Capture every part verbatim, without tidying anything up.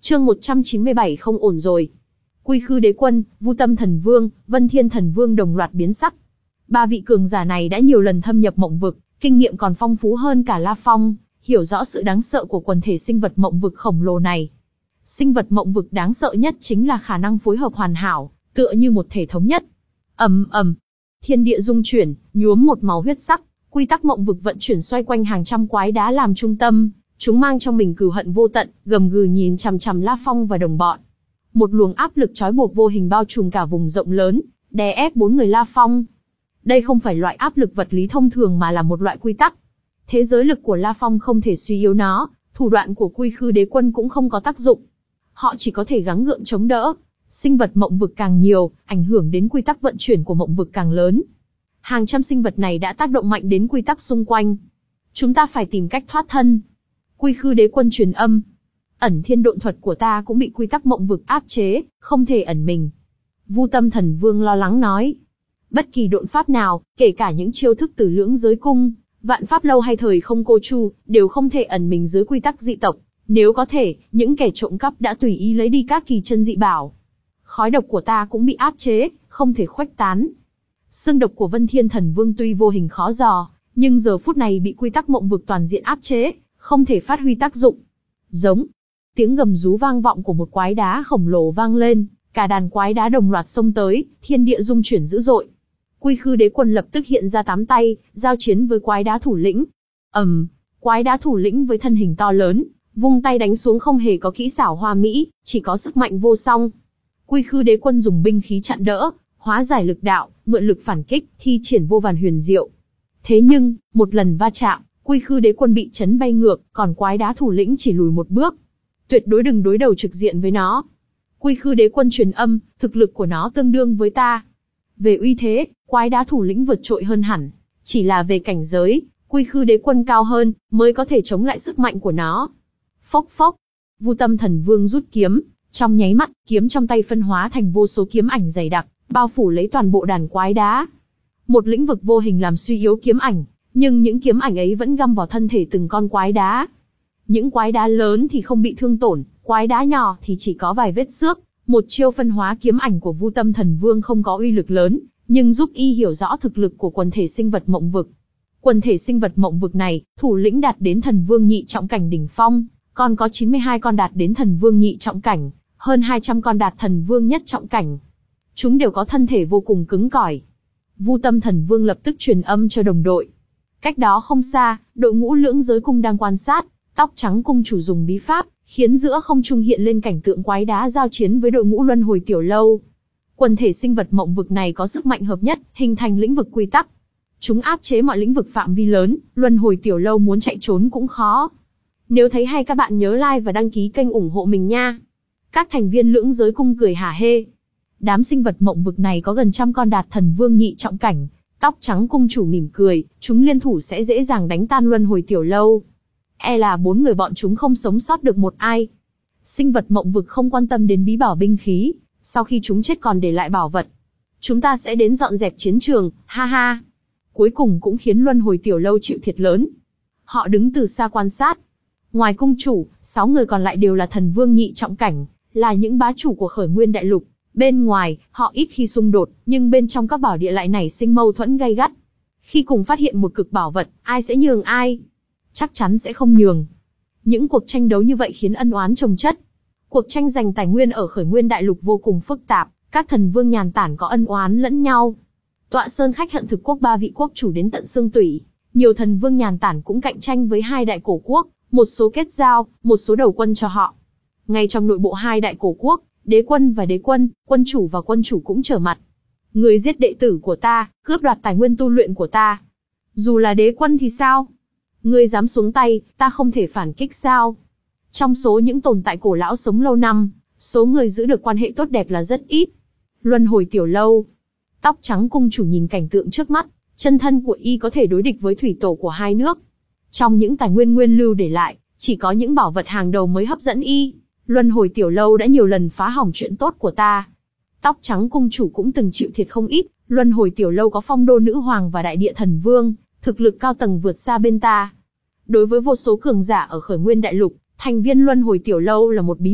Chương một trăm chín mươi bảy không ổn rồi. Quy Khư Đế Quân, Vu Tâm Thần Vương, Vân Thiên Thần Vương đồng loạt biến sắc. Ba vị cường giả này đã nhiều lần thâm nhập mộng vực, kinh nghiệm còn phong phú hơn cả La Phong, hiểu rõ sự đáng sợ của quần thể sinh vật mộng vực khổng lồ này. Sinh vật mộng vực đáng sợ nhất chính là khả năng phối hợp hoàn hảo, tựa như một thể thống nhất. Ầm ầm, thiên địa rung chuyển, nhuốm một màu huyết sắc, quy tắc mộng vực vận chuyển xoay quanh hàng trăm quái đá làm trung tâm, chúng mang trong mình cừu hận vô tận, gầm gừ nhìn chằm chằm La Phong và đồng bọn. Một luồng áp lực trói buộc vô hình bao trùm cả vùng rộng lớn, đè ép bốn người La Phong. Đây không phải loại áp lực vật lý thông thường mà là một loại quy tắc. Thế giới lực của La Phong không thể suy yếu nó, thủ đoạn của Quy Khư Đế Quân cũng không có tác dụng. Họ chỉ có thể gắng gượng chống đỡ. Sinh vật mộng vực càng nhiều, ảnh hưởng đến quy tắc vận chuyển của mộng vực càng lớn. Hàng trăm sinh vật này đã tác động mạnh đến quy tắc xung quanh. Chúng ta phải tìm cách thoát thân. Quy Khư Đế Quân truyền âm. Ẩn thiên độn thuật của ta cũng bị quy tắc mộng vực áp chế, không thể ẩn mình. Vu Tâm Thần Vương lo lắng nói. Bất kỳ độn pháp nào, kể cả những chiêu thức từ lưỡng giới cung, vạn pháp lâu hay thời không cô chu, đều không thể ẩn mình dưới quy tắc dị tộc. Nếu có thể, những kẻ trộm cắp đã tùy ý lấy đi các kỳ chân dị bảo. Khói độc của ta cũng bị áp chế, không thể khuếch tán. Xương độc của Vân Thiên Thần Vương tuy vô hình khó dò, nhưng giờ phút này bị quy tắc mộng vực toàn diện áp chế, không thể phát huy tác dụng. Giống. Tiếng gầm rú vang vọng của một quái đá khổng lồ vang lên, cả đàn quái đá đồng loạt xông tới, thiên địa rung chuyển dữ dội. Quy Khư Đế Quân lập tức hiện ra tám tay, giao chiến với quái đá thủ lĩnh. ầm, um, quái đá thủ lĩnh với thân hình to lớn, vung tay đánh xuống không hề có kỹ xảo hoa mỹ, chỉ có sức mạnh vô song. Quy Khư Đế Quân dùng binh khí chặn đỡ, hóa giải lực đạo, mượn lực phản kích, thi triển vô vàn huyền diệu. Thế nhưng, một lần va chạm, Quy Khư Đế Quân bị chấn bay ngược, còn quái đá thủ lĩnh chỉ lùi một bước. Tuyệt đối đừng đối đầu trực diện với nó. Quy Khư Đế Quân truyền âm, thực lực của nó tương đương với ta. Về uy thế, quái đá thủ lĩnh vượt trội hơn hẳn. Chỉ là về cảnh giới, Quy Khư Đế Quân cao hơn, mới có thể chống lại sức mạnh của nó. Phốc phốc, Vu Tâm Thần Vương rút kiếm, trong nháy mắt, kiếm trong tay phân hóa thành vô số kiếm ảnh dày đặc, bao phủ lấy toàn bộ đàn quái đá. Một lĩnh vực vô hình làm suy yếu kiếm ảnh, nhưng những kiếm ảnh ấy vẫn găm vào thân thể từng con quái đá. Những quái đá lớn thì không bị thương tổn, quái đá nhỏ thì chỉ có vài vết xước. Một chiêu phân hóa kiếm ảnh của Vu Tâm Thần Vương không có uy lực lớn, nhưng giúp y hiểu rõ thực lực của quần thể sinh vật mộng vực. Quần thể sinh vật mộng vực này, thủ lĩnh đạt đến thần vương nhị trọng cảnh đỉnh phong, còn có chín mươi hai con đạt đến thần vương nhị trọng cảnh, hơn hai trăm con đạt thần vương nhất trọng cảnh. Chúng đều có thân thể vô cùng cứng cỏi. Vu Tâm Thần Vương lập tức truyền âm cho đồng đội. Cách đó không xa, đội ngũ lưỡng giới cung đang quan sát, tóc trắng cung chủ dùng bí pháp, khiến giữa không trung hiện lên cảnh tượng quái đá giao chiến với đội ngũ luân hồi tiểu lâu. Quần thể sinh vật mộng vực này có sức mạnh hợp nhất, hình thành lĩnh vực quy tắc. Chúng áp chế mọi lĩnh vực phạm vi lớn, luân hồi tiểu lâu muốn chạy trốn cũng khó. Nếu thấy hay các bạn nhớ like và đăng ký kênh ủng hộ mình nha. Các thành viên lưỡng giới cung cười hả hê. Đám sinh vật mộng vực này có gần trăm con đạt thần vương nhị trọng cảnh. Tóc trắng cung chủ mỉm cười, chúng liên thủ sẽ dễ dàng đánh tan luân hồi tiểu lâu. E là bốn người bọn chúng không sống sót được một ai. Sinh vật mộng vực không quan tâm đến bí bảo binh khí, sau khi chúng chết còn để lại bảo vật. Chúng ta sẽ đến dọn dẹp chiến trường, ha ha. Cuối cùng cũng khiến luân hồi tiểu lâu chịu thiệt lớn. Họ đứng từ xa quan sát. Ngoài cung chủ, sáu người còn lại đều là thần vương nhị trọng cảnh, là những bá chủ của khởi nguyên đại lục. Bên ngoài, họ ít khi xung đột, nhưng bên trong các bảo địa lại nảy sinh mâu thuẫn gay gắt. Khi cùng phát hiện một cực bảo vật, ai sẽ nhường ai? Chắc chắn sẽ không nhường. Những cuộc tranh đấu như vậy khiến ân oán chồng chất. Cuộc tranh giành tài nguyên ở khởi nguyên đại lục vô cùng phức tạp, các thần vương nhàn tản có ân oán lẫn nhau. Tọa sơn khách hận thực quốc ba vị quốc chủ đến tận xương tủy, nhiều thần vương nhàn tản cũng cạnh tranh với hai đại cổ quốc, một số kết giao, một số đầu quân cho họ. Ngay trong nội bộ hai đại cổ quốc, đế quân và đế quân, quân chủ và quân chủ cũng trở mặt. Người giết đệ tử của ta, cướp đoạt tài nguyên tu luyện của ta. Dù là đế quân thì sao? Ngươi dám xuống tay, ta không thể phản kích sao? Trong số những tồn tại cổ lão sống lâu năm, số người giữ được quan hệ tốt đẹp là rất ít. Luân hồi tiểu lâu. Tóc trắng cung chủ nhìn cảnh tượng trước mắt, chân thân của y có thể đối địch với thủy tổ của hai nước. Trong những tài nguyên nguyên lưu để lại, chỉ có những bảo vật hàng đầu mới hấp dẫn y. Luân hồi tiểu lâu đã nhiều lần phá hỏng chuyện tốt của ta. Tóc trắng cung chủ cũng từng chịu thiệt không ít, luân hồi tiểu lâu có phong đô nữ hoàng và đại địa thần vương, thực lực cao tầng vượt xa bên ta. Đối với vô số cường giả ở khởi nguyên đại lục, thành viên luân hồi tiểu lâu là một bí mật,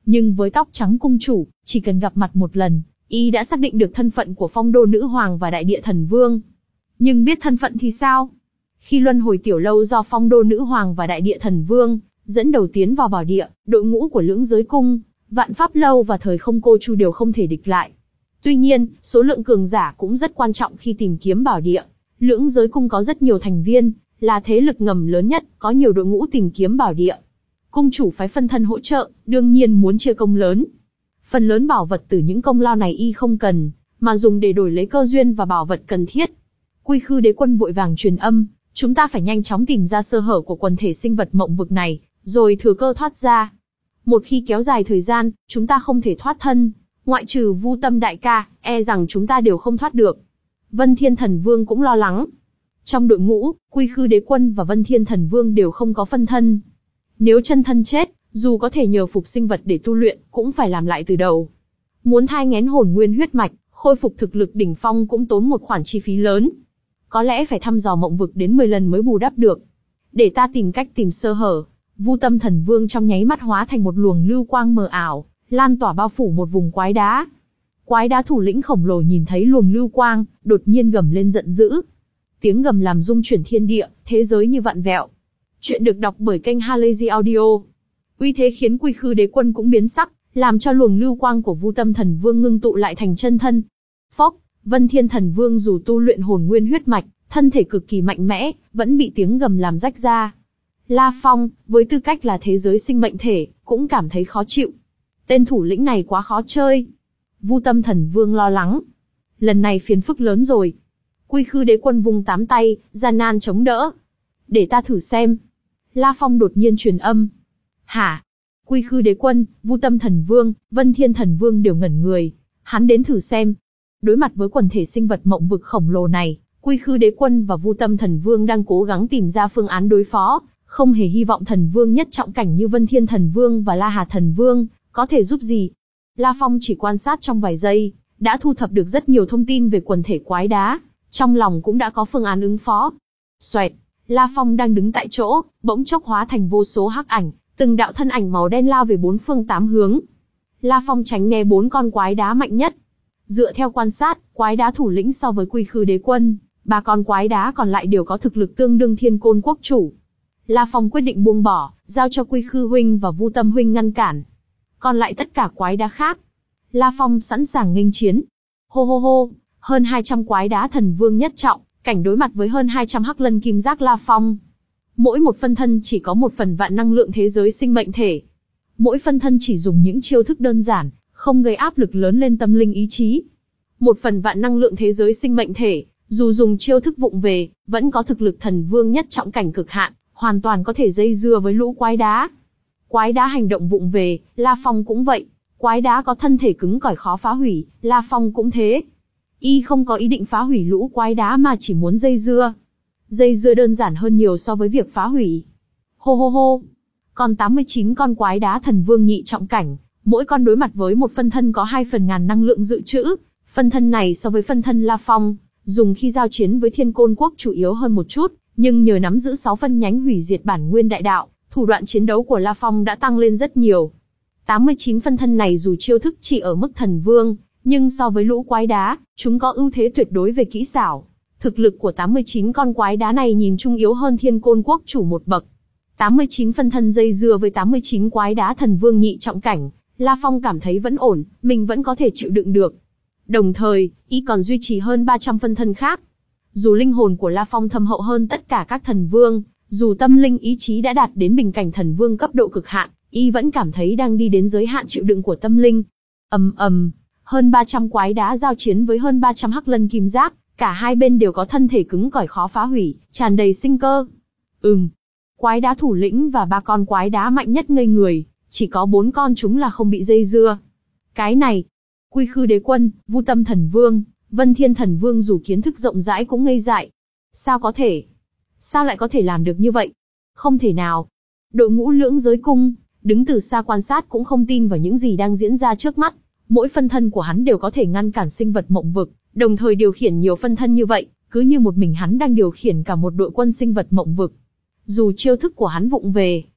Nhưng với tóc trắng cung chủ, chỉ cần gặp mặt một lần, y đã xác định được thân phận của Phong Đô Nữ Hoàng và Đại Địa Thần Vương. Nhưng biết thân phận thì sao? Khi luân hồi tiểu lâu do Phong Đô Nữ Hoàng và Đại Địa Thần Vương dẫn đầu tiến vào bảo địa, đội ngũ của Lưỡng Giới Cung, Vạn Pháp Lâu và Thời Không Cô Chu đều không thể địch lại. Tuy nhiên, số lượng cường giả cũng rất quan trọng khi tìm kiếm bảo địa. Lưỡng Giới Cung có rất nhiều thành viên, là thế lực ngầm lớn nhất, có nhiều đội ngũ tìm kiếm bảo địa. Cung chủ phái phân thân hỗ trợ, đương nhiên muốn chia công lớn. Phần lớn bảo vật từ những công lao này y không cần, mà dùng để đổi lấy cơ duyên và bảo vật cần thiết. Quy Khư Đế Quân vội vàng truyền âm, chúng ta phải nhanh chóng tìm ra sơ hở của quần thể sinh vật mộng vực này, rồi thừa cơ thoát ra. Một khi kéo dài thời gian, chúng ta không thể thoát thân, ngoại trừ Vu Tâm đại ca, e rằng chúng ta đều không thoát được. Vân Thiên Thần Vương cũng lo lắng. Trong đội ngũ, Quy Khư Đế Quân và Vân Thiên Thần Vương đều không có phân thân. Nếu chân thân chết, dù có thể nhờ phục sinh vật để tu luyện, cũng phải làm lại từ đầu. Muốn thai nghén hồn nguyên huyết mạch, khôi phục thực lực đỉnh phong cũng tốn một khoản chi phí lớn. Có lẽ phải thăm dò mộng vực đến mười lần mới bù đắp được. Để ta tìm cách tìm sơ hở. Vu Tâm Thần Vương trong nháy mắt hóa thành một luồng lưu quang mờ ảo, lan tỏa bao phủ một vùng quái đá. Quái đá thủ lĩnh khổng lồ nhìn thấy luồng lưu quang, đột nhiên gầm lên giận dữ. Tiếng gầm làm rung chuyển thiên địa, thế giới như vặn vẹo. Chuyện được đọc bởi kênh Halazy Audio. Uy thế khiến Quy Khư Đế Quân cũng biến sắc, làm cho luồng lưu quang của Vu Tâm Thần Vương ngưng tụ lại thành chân thân. Phốc, Vân Thiên Thần Vương dù tu luyện hồn nguyên huyết mạch, thân thể cực kỳ mạnh mẽ, vẫn bị tiếng gầm làm rách ra. La Phong, với tư cách là thế giới sinh mệnh thể, cũng cảm thấy khó chịu. Tên thủ lĩnh này quá khó chơi. Vu Tâm Thần Vương lo lắng. Lần này phiền phức lớn rồi. Quy Khư Đế Quân vung tám tay, gian nan chống đỡ. Để ta thử xem. La Phong đột nhiên truyền âm. Hả? Quy Khư Đế Quân, Vu Tâm Thần Vương, Vân Thiên Thần Vương đều ngẩn người. Hắn đến thử xem. Đối mặt với quần thể sinh vật mộng vực khổng lồ này, Quy Khư Đế Quân và Vu Tâm Thần Vương đang cố gắng tìm ra phương án đối phó, không hề hy vọng thần vương nhất trọng cảnh như Vân Thiên Thần Vương và La Hà Thần Vương có thể giúp gì. La Phong chỉ quan sát trong vài giây, đã thu thập được rất nhiều thông tin về quần thể quái đá, trong lòng cũng đã có phương án ứng phó. Xoẹt, La Phong đang đứng tại chỗ, bỗng chốc hóa thành vô số hắc ảnh, từng đạo thân ảnh màu đen lao về bốn phương tám hướng. La Phong tránh né bốn con quái đá mạnh nhất. Dựa theo quan sát, quái đá thủ lĩnh so với Quy Khư Đế Quân, ba con quái đá còn lại đều có thực lực tương đương Thiên Côn Quốc chủ. La Phong quyết định buông bỏ, giao cho Quy Khư huynh và Vu Tâm huynh ngăn cản. Còn lại tất cả quái đá khác, La Phong sẵn sàng nghênh chiến. Hô hô hô, hơn hai trăm quái đá thần vương nhất trọng, cảnh đối mặt với hơn hai trăm hắc lân kim giác La Phong. Mỗi một phân thân chỉ có một phần vạn năng lượng thế giới sinh mệnh thể. Mỗi phân thân chỉ dùng những chiêu thức đơn giản, không gây áp lực lớn lên tâm linh ý chí. Một phần vạn năng lượng thế giới sinh mệnh thể, dù dùng chiêu thức vụng về, vẫn có thực lực thần vương nhất trọng cảnh cực hạn, hoàn toàn có thể dây dưa với lũ quái đá. Quái đá hành động vụng về, La Phong cũng vậy. Quái đá có thân thể cứng cỏi khó phá hủy, La Phong cũng thế. Y không có ý định phá hủy lũ quái đá mà chỉ muốn dây dưa. Dây dưa đơn giản hơn nhiều so với việc phá hủy. Hô hô hô. Còn tám mươi chín con quái đá thần vương nhị trọng cảnh, mỗi con đối mặt với một phân thân có hai phần ngàn năng lượng dự trữ. Phân thân này so với phân thân La Phong, dùng khi giao chiến với Thiên Côn Quốc chủ yếu hơn một chút, nhưng nhờ nắm giữ sáu phân nhánh hủy diệt bản nguyên đại đạo, thủ đoạn chiến đấu của La Phong đã tăng lên rất nhiều. tám mươi chín phân thân này dù chiêu thức chỉ ở mức thần vương, nhưng so với lũ quái đá, chúng có ưu thế tuyệt đối về kỹ xảo. Thực lực của tám mươi chín con quái đá này nhìn chung yếu hơn Thiên Côn Quốc chủ một bậc. tám mươi chín phân thân dây dưa với tám mươi chín quái đá thần vương nhị trọng cảnh, La Phong cảm thấy vẫn ổn, mình vẫn có thể chịu đựng được. Đồng thời, y còn duy trì hơn ba trăm phân thân khác. Dù linh hồn của La Phong thâm hậu hơn tất cả các thần vương, dù tâm linh ý chí đã đạt đến bình cảnh thần vương cấp độ cực hạn, y vẫn cảm thấy đang đi đến giới hạn chịu đựng của tâm linh. Ầm ầm, hơn ba trăm quái đá giao chiến với hơn ba trăm hắc lân kim giác, cả hai bên đều có thân thể cứng cỏi khó phá hủy, tràn đầy sinh cơ. Ừm, quái đá thủ lĩnh và ba con quái đá mạnh nhất ngây người, chỉ có bốn con chúng là không bị dây dưa. Cái này, Quy Khư Đế Quân, Vu Tâm Thần Vương, Vân Thiên Thần Vương dù kiến thức rộng rãi cũng ngây dại. Sao có thể? Sao lại có thể làm được như vậy? Không thể nào. Đội ngũ Lưỡng Giới Cung, đứng từ xa quan sát cũng không tin vào những gì đang diễn ra trước mắt. Mỗi phân thân của hắn đều có thể ngăn cản sinh vật mộng vực, đồng thời điều khiển nhiều phân thân như vậy, cứ như một mình hắn đang điều khiển cả một đội quân sinh vật mộng vực. Dù chiêu thức của hắn vụng về,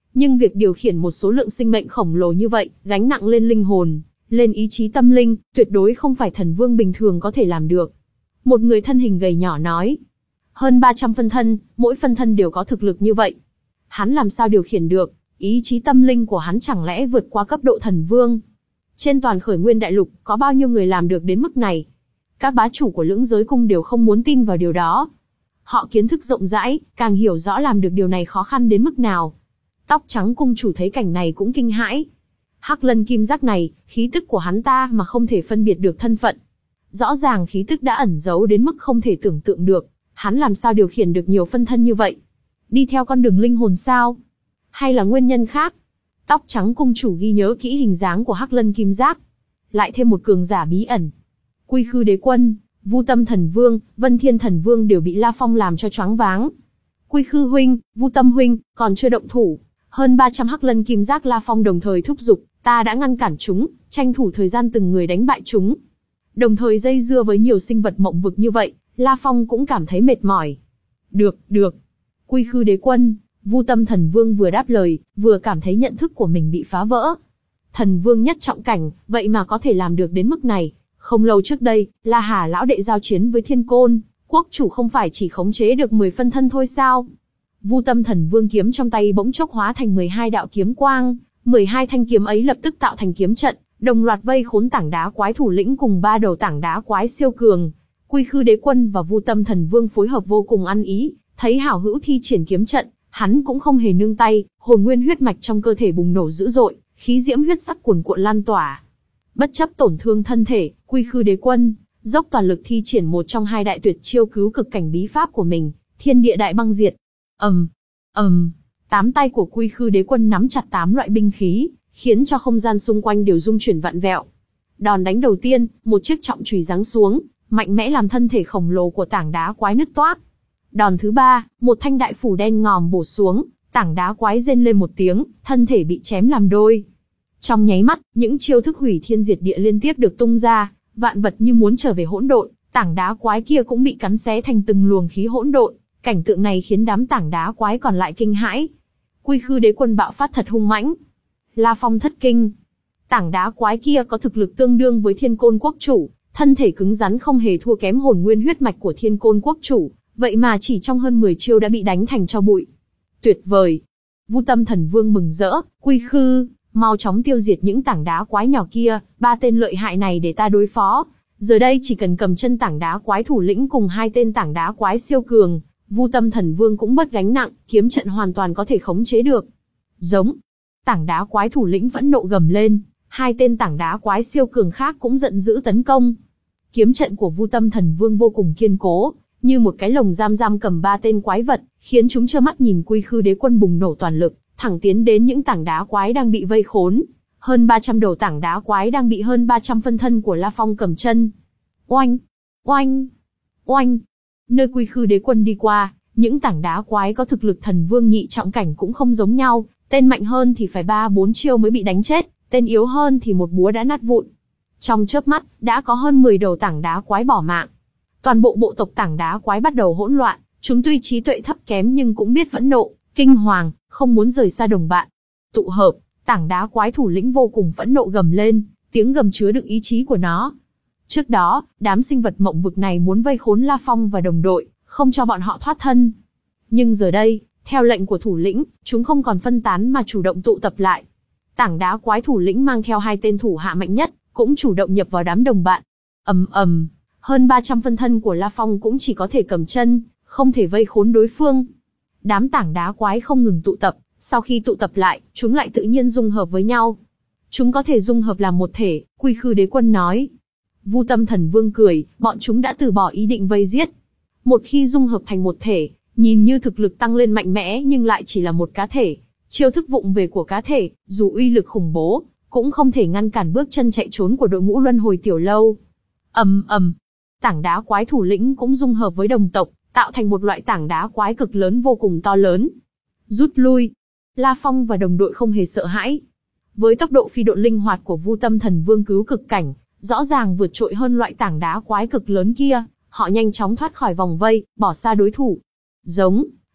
Nhưng việc điều khiển một số lượng sinh mệnh khổng lồ như vậy, gánh nặng lên linh hồn, lên ý chí tâm linh, tuyệt đối không phải thần vương bình thường có thể làm được. Một người thân hình gầy nhỏ nói. Hơn ba trăm phân thân, mỗi phân thân đều có thực lực như vậy. Hắn làm sao điều khiển được, ý chí tâm linh của hắn chẳng lẽ vượt qua cấp độ thần vương? Trên toàn khởi nguyên đại lục, có bao nhiêu người làm được đến mức này? Các bá chủ của lưỡng giới cung đều không muốn tin vào điều đó. Họ kiến thức rộng rãi, càng hiểu rõ làm được điều này khó khăn đến mức nào. Tóc trắng cung chủ thấy cảnh này cũng kinh hãi. Hắc Lân Kim Giác này, khí tức của hắn ta mà không thể phân biệt được thân phận. Rõ ràng khí tức đã ẩn giấu đến mức không thể tưởng tượng được, hắn làm sao điều khiển được nhiều phân thân như vậy? Đi theo con đường linh hồn sao? Hay là nguyên nhân khác? Tóc trắng cung chủ ghi nhớ kỹ hình dáng của Hắc Lân Kim Giác. Lại thêm một cường giả bí ẩn. Quy Khư Đế Quân, Vu Tâm Thần Vương, Vân Thiên Thần Vương đều bị La Phong làm cho choáng váng. Quy Khư huynh, Vu Tâm huynh, còn chưa động thủ. Hơn ba trăm Hắc Lân Kim Giác La Phong đồng thời thúc giục, ta đã ngăn cản chúng, tranh thủ thời gian từng người đánh bại chúng. Đồng thời dây dưa với nhiều sinh vật mộng vực như vậy, La Phong cũng cảm thấy mệt mỏi. Được, được. Quy Khư Đế Quân, Vu Tâm Thần Vương vừa đáp lời, vừa cảm thấy nhận thức của mình bị phá vỡ. Thần Vương nhất trọng cảnh, vậy mà có thể làm được đến mức này. Không lâu trước đây, La Hà lão đệ giao chiến với Thiên Côn, quốc chủ không phải chỉ khống chế được mười phân thân thôi sao? Vu Tâm Thần Vương kiếm trong tay bỗng chốc hóa thành mười hai đạo kiếm quang, mười hai thanh kiếm ấy lập tức tạo thành kiếm trận, đồng loạt vây khốn tảng đá quái thủ lĩnh cùng ba đầu tảng đá quái siêu cường. Quy Khư Đế Quân và Vu Tâm Thần Vương phối hợp vô cùng ăn ý, thấy hảo hữu thi triển kiếm trận, hắn cũng không hề nương tay, hồn nguyên huyết mạch trong cơ thể bùng nổ dữ dội, khí diễm huyết sắc cuồn cuộn lan tỏa. Bất chấp tổn thương thân thể, Quy Khư Đế Quân dốc toàn lực thi triển một trong hai đại tuyệt chiêu cứu cực cảnh bí pháp của mình, Thiên Địa Đại Băng Diệt. ầm, ầm, tám tay của Quy Khư Đế Quân nắm chặt tám loại binh khí, khiến cho không gian xung quanh đều rung chuyển vặn vẹo. Đòn đánh đầu tiên, một chiếc trọng chùy giáng xuống, mạnh mẽ làm thân thể khổng lồ của tảng đá quái nứt toác. Đòn thứ ba, một thanh đại phủ đen ngòm bổ xuống, tảng đá quái rên lên một tiếng, thân thể bị chém làm đôi. Trong nháy mắt, những chiêu thức hủy thiên diệt địa liên tiếp được tung ra, vạn vật như muốn trở về hỗn độn, tảng đá quái kia cũng bị cắn xé thành từng luồng khí hỗn độn. Cảnh tượng này khiến đám tảng đá quái còn lại kinh hãi. Quy Khư Đế Quân bạo phát thật hung mãnh. La Phong thất kinh. Tảng đá quái kia có thực lực tương đương với Thiên Côn quốc chủ, thân thể cứng rắn không hề thua kém hồn nguyên huyết mạch của Thiên Côn quốc chủ, vậy mà chỉ trong hơn mười chiêu đã bị đánh thành tro bụi. Tuyệt vời. Vu Tâm Thần Vương mừng rỡ, Quy Khư, mau chóng tiêu diệt những tảng đá quái nhỏ kia, ba tên lợi hại này để ta đối phó. Giờ đây chỉ cần cầm chân tảng đá quái thủ lĩnh cùng hai tên tảng đá quái siêu cường, Vu Tâm Thần Vương cũng bớt gánh nặng, kiếm trận hoàn toàn có thể khống chế được. Giống. Tảng đá quái thủ lĩnh phẫn nộ gầm lên, hai tên tảng đá quái siêu cường khác cũng giận dữ tấn công. Kiếm trận của Vu Tâm Thần Vương vô cùng kiên cố, như một cái lồng giam giam cầm ba tên quái vật, khiến chúng trơ mắt nhìn Quy Khư Đế Quân bùng nổ toàn lực, thẳng tiến đến những tảng đá quái đang bị vây khốn. Hơn ba trăm đầu tảng đá quái đang bị hơn ba trăm phân thân của La Phong cầm chân. Oanh, oanh, oanh. Nơi Quy Khư Đế Quân đi qua, những tảng đá quái có thực lực thần vương nhị trọng cảnh cũng không giống nhau, tên mạnh hơn thì phải ba bốn chiêu mới bị đánh chết, tên yếu hơn thì một búa đã nát vụn. Trong chớp mắt, đã có hơn mười đầu tảng đá quái bỏ mạng. Toàn bộ bộ tộc tảng đá quái bắt đầu hỗn loạn, chúng tuy trí tuệ thấp kém nhưng cũng biết phẫn nộ, kinh hoàng, không muốn rời xa đồng bạn. Tụ hợp, tảng đá quái thủ lĩnh vô cùng phẫn nộ gầm lên, tiếng gầm chứa đựng ý chí của nó. Trước đó, đám sinh vật mộng vực này muốn vây khốn La Phong và đồng đội, không cho bọn họ thoát thân. Nhưng giờ đây, theo lệnh của thủ lĩnh, chúng không còn phân tán mà chủ động tụ tập lại. Tảng đá quái thủ lĩnh mang theo hai tên thủ hạ mạnh nhất, cũng chủ động nhập vào đám đồng bạn. Ầm ầm, hơn ba trăm phân thân của La Phong cũng chỉ có thể cầm chân, không thể vây khốn đối phương. Đám tảng đá quái không ngừng tụ tập, sau khi tụ tập lại, chúng lại tự nhiên dung hợp với nhau. Chúng có thể dung hợp làm một thể, Quy Khư Đế Quân nói. Vu Tâm Thần Vương cười, bọn chúng đã từ bỏ ý định vây giết. Một khi dung hợp thành một thể, nhìn như thực lực tăng lên mạnh mẽ nhưng lại chỉ là một cá thể. Chiêu thức vụng về của cá thể, dù uy lực khủng bố, cũng không thể ngăn cản bước chân chạy trốn của đội ngũ luân hồi tiểu lâu. Ầm ầm, tảng đá quái thủ lĩnh cũng dung hợp với đồng tộc, tạo thành một loại tảng đá quái cực lớn vô cùng to lớn. Rút lui. La Phong và đồng đội không hề sợ hãi. Với tốc độ phi độn linh hoạt của Vu Tâm Thần Vương cứu cực cảnh, rõ ràng vượt trội hơn loại tảng đá quái cực lớn kia, họ nhanh chóng thoát khỏi vòng vây, bỏ xa đối thủ. Giống.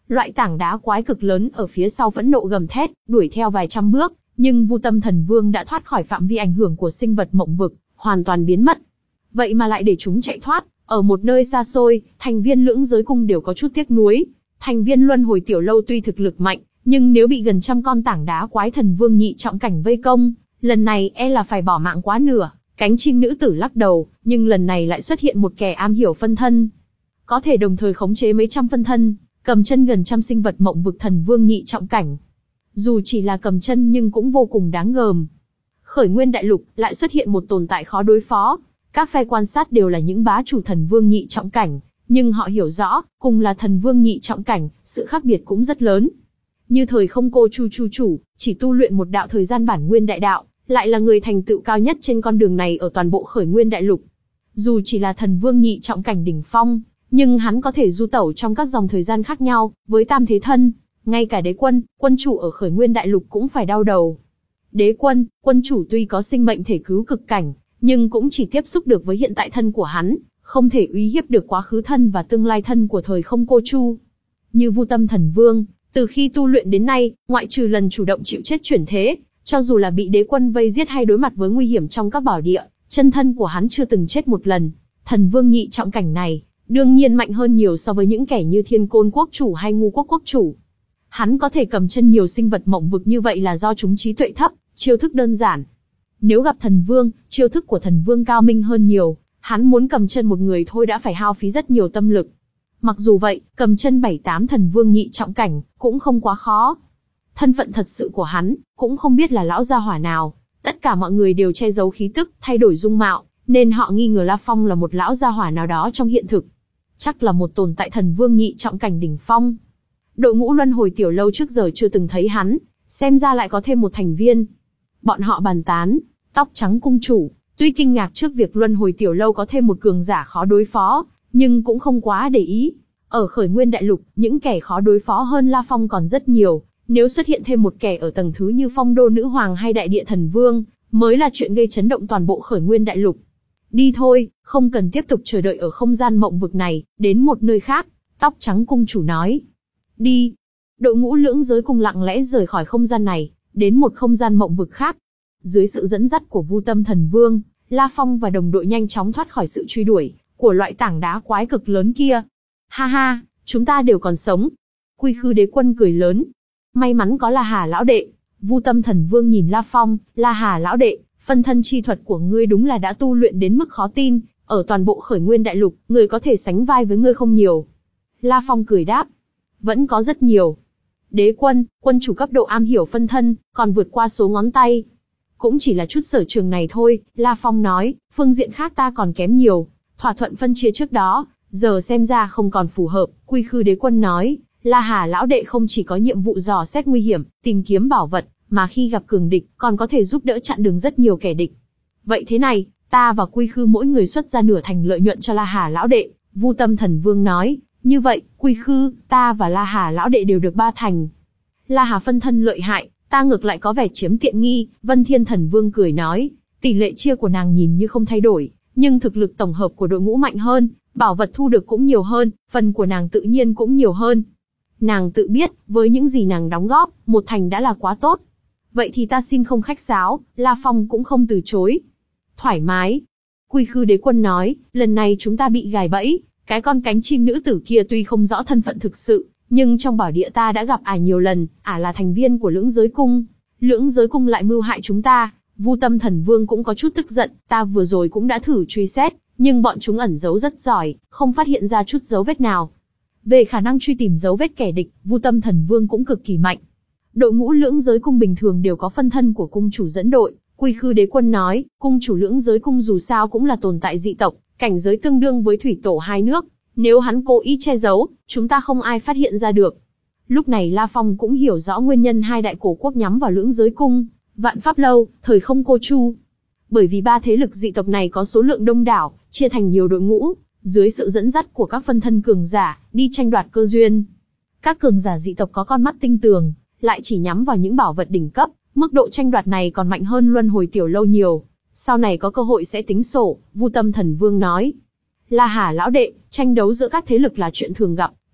Loại tảng đá quái cực lớn ở phía sau phẫn nộ gầm thét, đuổi theo vài trăm bước, nhưng Vu Tâm Thần Vương đã thoát khỏi phạm vi ảnh hưởng của sinh vật mộng vực, hoàn toàn biến mất. Vậy mà lại để chúng chạy thoát, ở một nơi xa xôi, thành viên lưỡng giới cung đều có chút tiếc nuối. Thành viên luân hồi tiểu lâu tuy thực lực mạnh, nhưng nếu bị gần trăm con tảng đá quái thần vương nhị trọng cảnh vây công, lần này e là phải bỏ mạng quá nửa. Cánh chim nữ tử lắc đầu, nhưng lần này lại xuất hiện một kẻ am hiểu phân thân. Có thể đồng thời khống chế mấy trăm phân thân, cầm chân gần trăm sinh vật mộng vực thần vương nhị trọng cảnh. Dù chỉ là cầm chân nhưng cũng vô cùng đáng gờm. Khởi nguyên đại lục lại xuất hiện một tồn tại khó đối phó. Các phe quan sát đều là những bá chủ thần vương nhị trọng cảnh, nhưng họ hiểu rõ, cùng là thần vương nhị trọng cảnh, sự khác biệt cũng rất lớn. Như thời không cô Chu Chu chủ, chỉ tu luyện một đạo thời gian bản nguyên đại đạo, lại là người thành tựu cao nhất trên con đường này ở toàn bộ khởi nguyên đại lục. Dù chỉ là thần vương nhị trọng cảnh đỉnh phong, nhưng hắn có thể du tẩu trong các dòng thời gian khác nhau, với tam thế thân. Ngay cả đế quân, quân chủ ở khởi nguyên đại lục cũng phải đau đầu. Đế quân, quân chủ tuy có sinh mệnh thể cứu cực cảnh, nhưng cũng chỉ tiếp xúc được với hiện tại thân của hắn, không thể uy hiếp được quá khứ thân và tương lai thân của thời không cô Chu. Như Vu Tâm Thần Vương, từ khi tu luyện đến nay, ngoại trừ lần chủ động chịu chết chuyển thế, cho dù là bị đế quân vây giết hay đối mặt với nguy hiểm trong các bảo địa, chân thân của hắn chưa từng chết một lần. Thần vương nhị trọng cảnh này, đương nhiên mạnh hơn nhiều so với những kẻ như Thiên Côn quốc chủ hay Ngu Quốc quốc chủ. Hắn có thể cầm chân nhiều sinh vật mộng vực như vậy là do chúng trí tuệ thấp, chiêu thức đơn giản. Nếu gặp thần vương, chiêu thức của thần vương cao minh hơn nhiều, hắn muốn cầm chân một người thôi đã phải hao phí rất nhiều tâm lực. Mặc dù vậy, cầm chân bảy tám thần vương nhị trọng cảnh, cũng không quá khó. Thân phận thật sự của hắn, cũng không biết là lão gia hỏa nào. Tất cả mọi người đều che giấu khí tức, thay đổi dung mạo, nên họ nghi ngờ La Phong là một lão gia hỏa nào đó trong hiện thực. Chắc là một tồn tại thần vương nhị trọng cảnh đỉnh phong. Đội ngũ luân hồi tiểu lâu trước giờ chưa từng thấy hắn, xem ra lại có thêm một thành viên. Bọn họ bàn tán, tóc trắng cung chủ, tuy kinh ngạc trước việc luân hồi tiểu lâu có thêm một cường giả khó đối phó, nhưng cũng không quá để ý. Ở khởi nguyên đại lục, những kẻ khó đối phó hơn La Phong còn rất nhiều. Nếu xuất hiện thêm một kẻ ở tầng thứ như Phong Đô Nữ Hoàng hay Đại Địa Thần Vương, mới là chuyện gây chấn động toàn bộ khởi nguyên đại lục. Đi thôi, không cần tiếp tục chờ đợi ở không gian mộng vực này, đến một nơi khác, tóc trắng cung chủ nói. Đi. Đội ngũ lưỡng giới cùng lặng lẽ rời khỏi không gian này, đến một không gian mộng vực khác. Dưới sự dẫn dắt của Vu Tâm Thần Vương, La Phong và đồng đội nhanh chóng thoát khỏi sự truy đuổi của loại tảng đá quái cực lớn kia. Ha ha, chúng ta đều còn sống. Quy Khư Đế Quân cười lớn. May mắn có La Hà lão đệ. Vu Tâm Thần Vương nhìn La Phong, La Hà lão đệ, phân thân chi thuật của ngươi đúng là đã tu luyện đến mức khó tin, ở toàn bộ khởi nguyên đại lục, người có thể sánh vai với ngươi không nhiều. La Phong cười đáp. Vẫn có rất nhiều. Đế quân, quân chủ cấp độ am hiểu phân thân, còn vượt qua số ngón tay. Cũng chỉ là chút sở trường này thôi, La Phong nói, phương diện khác ta còn kém nhiều. Thỏa thuận phân chia trước đó, giờ xem ra không còn phù hợp. Quy Khư Đế Quân nói, La Hà lão đệ không chỉ có nhiệm vụ dò xét nguy hiểm, tìm kiếm bảo vật, mà khi gặp cường địch, còn có thể giúp đỡ chặn đường rất nhiều kẻ địch. Vậy thế này, ta và Quy Khư mỗi người xuất ra nửa thành lợi nhuận cho La Hà lão đệ. Vu Tâm Thần Vương nói, như vậy, Quy Khư, ta và La Hà lão đệ đều được ba thành. La Hà phân thân lợi hại, ta ngược lại có vẻ chiếm tiện nghi. Vân Thiên Thần Vương cười nói, tỷ lệ chia của nàng nhìn như không thay đổi, nhưng thực lực tổng hợp của đội ngũ mạnh hơn, bảo vật thu được cũng nhiều hơn, phần của nàng tự nhiên cũng nhiều hơn. Nàng tự biết, với những gì nàng đóng góp, một thành đã là quá tốt. Vậy thì ta xin không khách sáo, La Phong cũng không từ chối. Thoải mái. Quy Khư Đế Quân nói, lần này chúng ta bị gài bẫy, cái con cánh chim nữ tử kia tuy không rõ thân phận thực sự, nhưng trong bảo địa ta đã gặp ả nhiều lần, ả là thành viên của lưỡng giới cung. Lưỡng giới cung lại mưu hại chúng ta. Vu Tâm Thần Vương cũng có chút tức giận, ta vừa rồi cũng đã thử truy xét, nhưng bọn chúng ẩn giấu rất giỏi, không phát hiện ra chút dấu vết nào. Về khả năng truy tìm dấu vết kẻ địch, Vu Tâm Thần Vương cũng cực kỳ mạnh. Đội ngũ lưỡng giới cung bình thường đều có phân thân của cung chủ dẫn đội. Quy Khư Đế Quân nói, cung chủ lưỡng giới cung dù sao cũng là tồn tại dị tộc, cảnh giới tương đương với thủy tổ hai nước. Nếu hắn cố ý che giấu, chúng ta không ai phát hiện ra được. Lúc này La Phong cũng hiểu rõ nguyên nhân hai đại cổ quốc nhắm vào lưỡng giới cung, Vạn Pháp Lâu, thời không cô Chu. Bởi vì ba thế lực dị tộc này có số lượng đông đảo, chia thành nhiều đội ngũ, dưới sự dẫn dắt của các phân thân cường giả, đi tranh đoạt cơ duyên. Các cường giả dị tộc có con mắt tinh tường, lại chỉ nhắm vào những bảo vật đỉnh cấp, mức độ tranh đoạt này còn mạnh hơn luân hồi tiểu lâu nhiều. Sau này có cơ hội sẽ tính sổ, Vu Tâm Thần Vương nói. La Hà lão đệ, tranh đấu giữa các thế lực là chuyện thường gặp,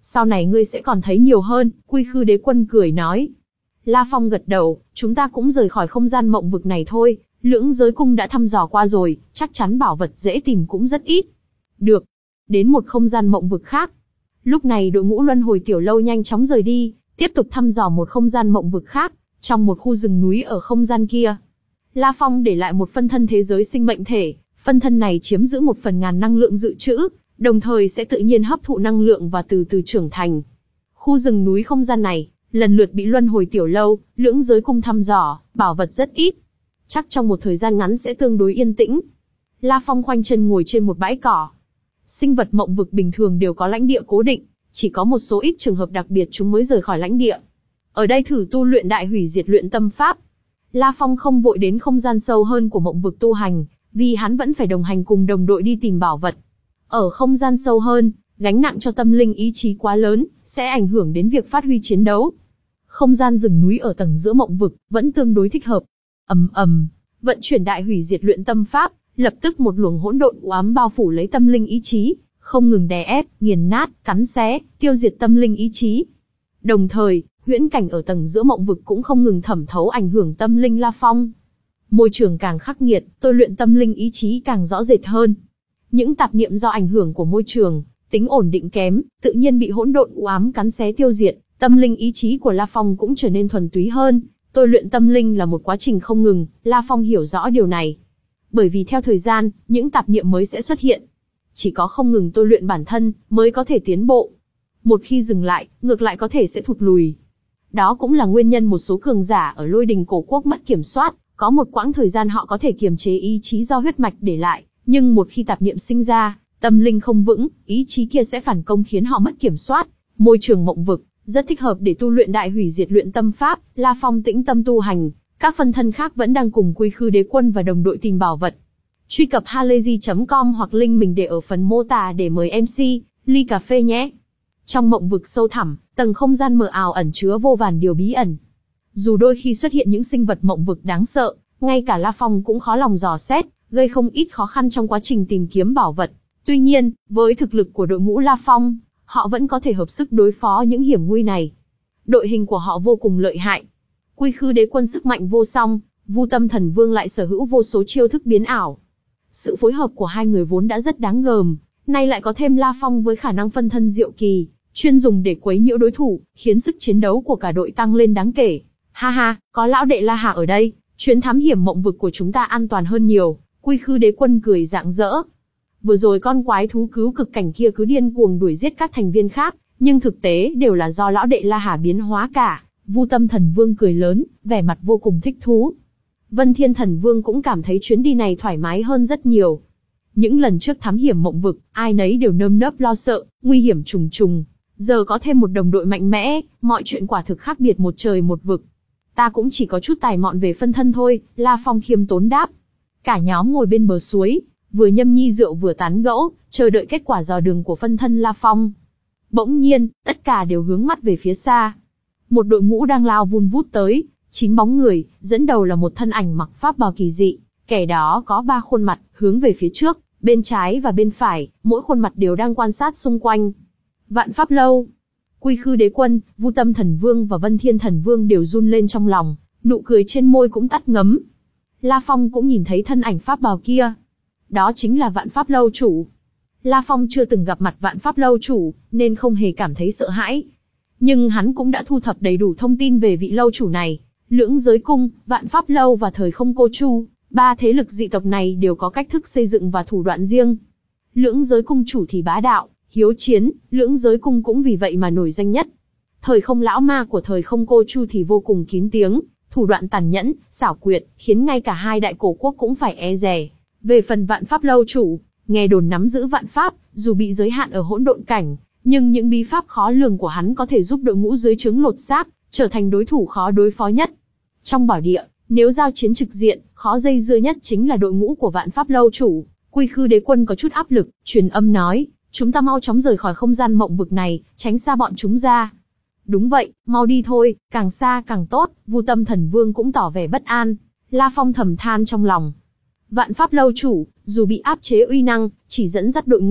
Sau này ngươi sẽ còn thấy nhiều hơn, Quy Khư Đế Quân cười nói. La Phong gật đầu, chúng ta cũng rời khỏi không gian mộng vực này thôi, Lưỡng Giới Cung đã thăm dò qua rồi, chắc chắn bảo vật dễ tìm cũng rất ít. Được. Đến một không gian mộng vực khác. Lúc này đội ngũ Luân Hồi Tiểu Lâu nhanh chóng rời đi, tiếp tục thăm dò một không gian mộng vực khác, trong một khu rừng núi ở không gian kia. La Phong để lại một phân thân thế giới sinh mệnh thể, phân thân này chiếm giữ một phần ngàn năng lượng dự trữ, đồng thời sẽ tự nhiên hấp thụ năng lượng và từ từ trưởng thành. Khu rừng núi không gian này, lần lượt bị Luân Hồi Tiểu Lâu, Lưỡng Giới Cung thăm dò, bảo vật rất ít. Chắc trong một thời gian ngắn sẽ tương đối yên tĩnh. La Phong khoanh chân ngồi trên một bãi cỏ. Sinh vật mộng vực bình thường đều có lãnh địa cố định, chỉ có một số ít trường hợp đặc biệt chúng mới rời khỏi lãnh địa. Ở đây thử tu luyện đại hủy diệt luyện tâm pháp. La Phong không vội đến không gian sâu hơn của mộng vực tu hành, vì hắn vẫn phải đồng hành cùng đồng đội đi tìm bảo vật. Ở không gian sâu hơn, gánh nặng cho tâm linh ý chí quá lớn, sẽ ảnh hưởng đến việc phát huy chiến đấu. Không gian rừng núi ở tầng giữa mộng vực vẫn tương đối thích hợp. Ầm ầm, vận chuyển đại hủy diệt luyện tâm pháp, lập tức một luồng hỗn độn u ám bao phủ lấy tâm linh ý chí, không ngừng đè ép, nghiền nát, cắn xé, tiêu diệt tâm linh ý chí. Đồng thời, huyễn cảnh ở tầng giữa mộng vực cũng không ngừng thẩm thấu ảnh hưởng tâm linh La Phong. Môi trường càng khắc nghiệt, tôi luyện tâm linh ý chí càng rõ rệt hơn. Những tạp niệm do ảnh hưởng của môi trường, tính ổn định kém, tự nhiên bị hỗn độn u ám cắn xé tiêu diệt, tâm linh ý chí của La Phong cũng trở nên thuần túy hơn. Tôi luyện tâm linh là một quá trình không ngừng, La Phong hiểu rõ điều này. Bởi vì theo thời gian, những tạp niệm mới sẽ xuất hiện. Chỉ có không ngừng tôi luyện bản thân, mới có thể tiến bộ. Một khi dừng lại, ngược lại có thể sẽ thụt lùi. Đó cũng là nguyên nhân một số cường giả ở Lôi Đình Cổ Quốc mất kiểm soát, có một quãng thời gian họ có thể kiềm chế ý chí do huyết mạch để lại, nhưng một khi tạp niệm sinh ra, tâm linh không vững, ý chí kia sẽ phản công khiến họ mất kiểm soát. Môi trường mộng vực rất thích hợp để tu luyện đại hủy diệt luyện tâm pháp. La Phong tĩnh tâm tu hành, các phân thân khác vẫn đang cùng Quy Khư Đế Quân và đồng đội tìm bảo vật. Truy cập halayzi chấm com hoặc link mình để ở phần mô tả để mời em xê ly cà phê nhé. Trong mộng vực sâu thẳm, tầng không gian mờ ảo ẩn chứa vô vàn điều bí ẩn. Dù đôi khi xuất hiện những sinh vật mộng vực đáng sợ, ngay cả La Phong cũng khó lòng dò xét, gây không ít khó khăn trong quá trình tìm kiếm bảo vật. Tuy nhiên, với thực lực của đội ngũ La Phong, họ vẫn có thể hợp sức đối phó những hiểm nguy này. Đội hình của họ vô cùng lợi hại. Quy Khư Đế Quân sức mạnh vô song, Vu Tâm Thần Vương lại sở hữu vô số chiêu thức biến ảo. Sự phối hợp của hai người vốn đã rất đáng gờm, nay lại có thêm La Phong với khả năng phân thân diệu kỳ, chuyên dùng để quấy nhiễu đối thủ, khiến sức chiến đấu của cả đội tăng lên đáng kể. Ha ha, có lão đệ La Hà ở đây, chuyến thám hiểm mộng vực của chúng ta an toàn hơn nhiều. Quy Khư Đế Quân cười rạng rỡ. Vừa rồi con quái thú cứu cực cảnh kia cứ điên cuồng đuổi giết các thành viên khác, nhưng thực tế đều là do lão đệ La Hà biến hóa cả. Vu Tâm Thần Vương cười lớn, vẻ mặt vô cùng thích thú. Vân Thiên Thần Vương cũng cảm thấy chuyến đi này thoải mái hơn rất nhiều. Những lần trước thám hiểm mộng vực, ai nấy đều nơm nớp lo sợ, nguy hiểm trùng trùng. Giờ có thêm một đồng đội mạnh mẽ, mọi chuyện quả thực khác biệt một trời một vực. Ta cũng chỉ có chút tài mọn về phân thân thôi, La Phong khiêm tốn đáp. Cả nhóm ngồi bên bờ suối, vừa nhâm nhi rượu vừa tán gẫu, chờ đợi kết quả dò đường của phân thân La Phong. Bỗng nhiên, tất cả đều hướng mắt về phía xa. Một đội ngũ đang lao vun vút tới, chín bóng người, dẫn đầu là một thân ảnh mặc pháp bào kỳ dị, kẻ đó có ba khuôn mặt, hướng về phía trước, bên trái và bên phải, mỗi khuôn mặt đều đang quan sát xung quanh. Vạn Pháp Lâu, Quy Khư Đế Quân, Vu Tâm Thần Vương và Vân Thiên Thần Vương đều run lên trong lòng, nụ cười trên môi cũng tắt ngấm. La Phong cũng nhìn thấy thân ảnh pháp bào kia. Đó chính là Vạn Pháp Lâu chủ. La Phong chưa từng gặp mặt Vạn Pháp Lâu chủ, nên không hề cảm thấy sợ hãi. Nhưng hắn cũng đã thu thập đầy đủ thông tin về vị lâu chủ này. Lưỡng Giới Cung, Vạn Pháp Lâu và Thời Không Cô Chu, ba thế lực dị tộc này đều có cách thức xây dựng và thủ đoạn riêng. Lưỡng Giới Cung chủ thì bá đạo, hiếu chiến, Lưỡng Giới Cung cũng vì vậy mà nổi danh nhất. Thời Không Lão Ma của Thời Không Cô Chu thì vô cùng kín tiếng, thủ đoạn tàn nhẫn, xảo quyệt, khiến ngay cả hai đại cổ quốc cũng phải e dè. Về phần Vạn Pháp Lâu chủ, nghe đồn nắm giữ vạn pháp, dù bị giới hạn ở hỗn độn cảnh, nhưng những bí pháp khó lường của hắn có thể giúp đội ngũ dưới trướng lột xác, trở thành đối thủ khó đối phó nhất. Trong bảo địa, nếu giao chiến trực diện, khó dây dưa nhất chính là đội ngũ của Vạn Pháp Lâu chủ. Quy Khư Đế Quân có chút áp lực, truyền âm nói, chúng ta mau chóng rời khỏi không gian mộng vực này, tránh xa bọn chúng ra. Đúng vậy, mau đi thôi, càng xa càng tốt. Vu Tâm Thần Vương cũng tỏ vẻ bất an. La Phong thầm than trong lòng. Vạn Pháp Lâu chủ, dù bị áp chế uy năng, chỉ dẫn dắt đội ngũ,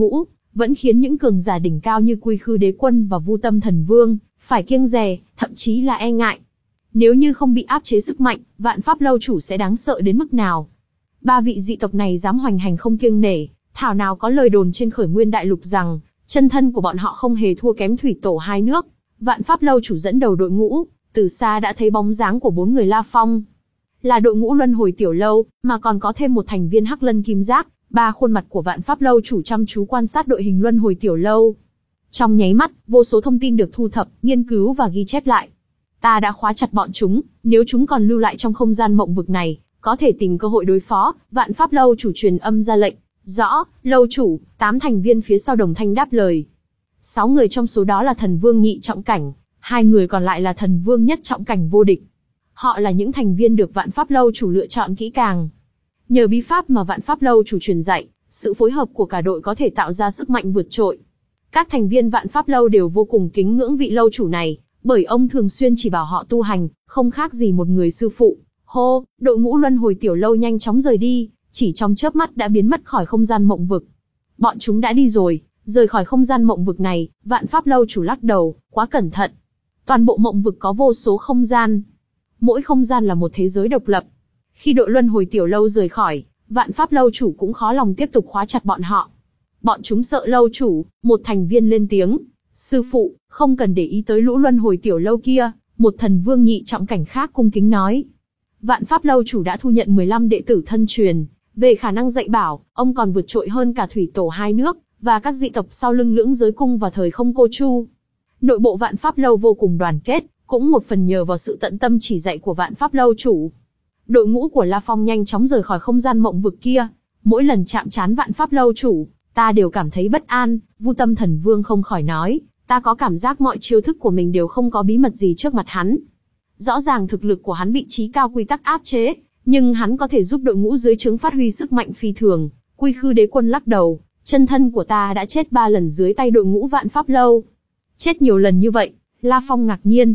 vẫn khiến những cường giả đỉnh cao như Quy Khư Đế Quân và Vu Tâm Thần Vương phải kiêng dè, thậm chí là e ngại. Nếu như không bị áp chế sức mạnh, Vạn Pháp Lâu chủ sẽ đáng sợ đến mức nào? Ba vị dị tộc này dám hoành hành không kiêng nể, thảo nào có lời đồn trên Khởi Nguyên Đại Lục rằng chân thân của bọn họ không hề thua kém thủy tổ hai nước. Vạn Pháp Lâu chủ dẫn đầu đội ngũ, từ xa đã thấy bóng dáng của bốn người La Phong. Là đội ngũ Luân Hồi Tiểu Lâu, mà còn có thêm một thành viên Hắc Lân Kim Giác. Ba khuôn mặt của Vạn Pháp Lâu chủ chăm chú quan sát đội hình Luân Hồi Tiểu Lâu. Trong nháy mắt, vô số thông tin được thu thập, nghiên cứu và ghi chép lại. Ta đã khóa chặt bọn chúng, nếu chúng còn lưu lại trong không gian mộng vực này, có thể tìm cơ hội đối phó. Vạn Pháp Lâu chủ truyền âm ra lệnh. Rõ, lâu chủ. Tám thành viên phía sau đồng thanh đáp lời. Sáu người trong số đó là thần vương nhị trọng cảnh, hai người còn lại là thần vương nhất trọng cảnh vô địch. Họ là những thành viên được Vạn Pháp Lâu chủ lựa chọn kỹ càng. Nhờ bí pháp mà Vạn Pháp Lâu chủ truyền dạy, sự phối hợp của cả đội có thể tạo ra sức mạnh vượt trội. Các thành viên Vạn Pháp Lâu đều vô cùng kính ngưỡng vị lâu chủ này, bởi ông thường xuyên chỉ bảo họ tu hành, không khác gì một người sư phụ. Hô, đội ngũ Luân Hồi Tiểu Lâu nhanh chóng rời đi, chỉ trong chớp mắt đã biến mất khỏi không gian mộng vực. Bọn chúng đã đi rồi, rời khỏi không gian mộng vực này. Vạn Pháp Lâu chủ lắc đầu, quá cẩn thận. Toàn bộ mộng vực có vô số không gian. Mỗi không gian là một thế giới độc lập. Khi đội Luân Hồi Tiểu Lâu rời khỏi, Vạn Pháp Lâu chủ cũng khó lòng tiếp tục khóa chặt bọn họ. Bọn chúng sợ lâu chủ, một thành viên lên tiếng. Sư phụ, không cần để ý tới lũ Luân Hồi Tiểu Lâu kia, một thần vương nhị trọng cảnh khác cung kính nói. Vạn Pháp Lâu chủ đã thu nhận mười lăm đệ tử thân truyền, về khả năng dạy bảo, ông còn vượt trội hơn cả thủy tổ hai nước, và các dị tộc sau lưng Lưỡng Giới Cung và thời không cô Chu. Nội bộ Vạn Pháp Lâu vô cùng đoàn kết, cũng một phần nhờ vào sự tận tâm chỉ dạy của Vạn Pháp Lâu chủ. Đội ngũ của La Phong nhanh chóng rời khỏi không gian mộng vực kia. Mỗi lần chạm trán Vạn Pháp Lâu chủ, ta đều cảm thấy bất an. Vu Tâm Thần Vương không khỏi nói, ta có cảm giác mọi chiêu thức của mình đều không có bí mật gì trước mặt hắn. Rõ ràng thực lực của hắn bị trí cao quy tắc áp chế, nhưng hắn có thể giúp đội ngũ dưới trướng phát huy sức mạnh phi thường. Quy Khư Đế Quân lắc đầu, chân thân của ta đã chết ba lần dưới tay đội ngũ Vạn Pháp Lâu. Chết nhiều lần như vậy? La Phong ngạc nhiên.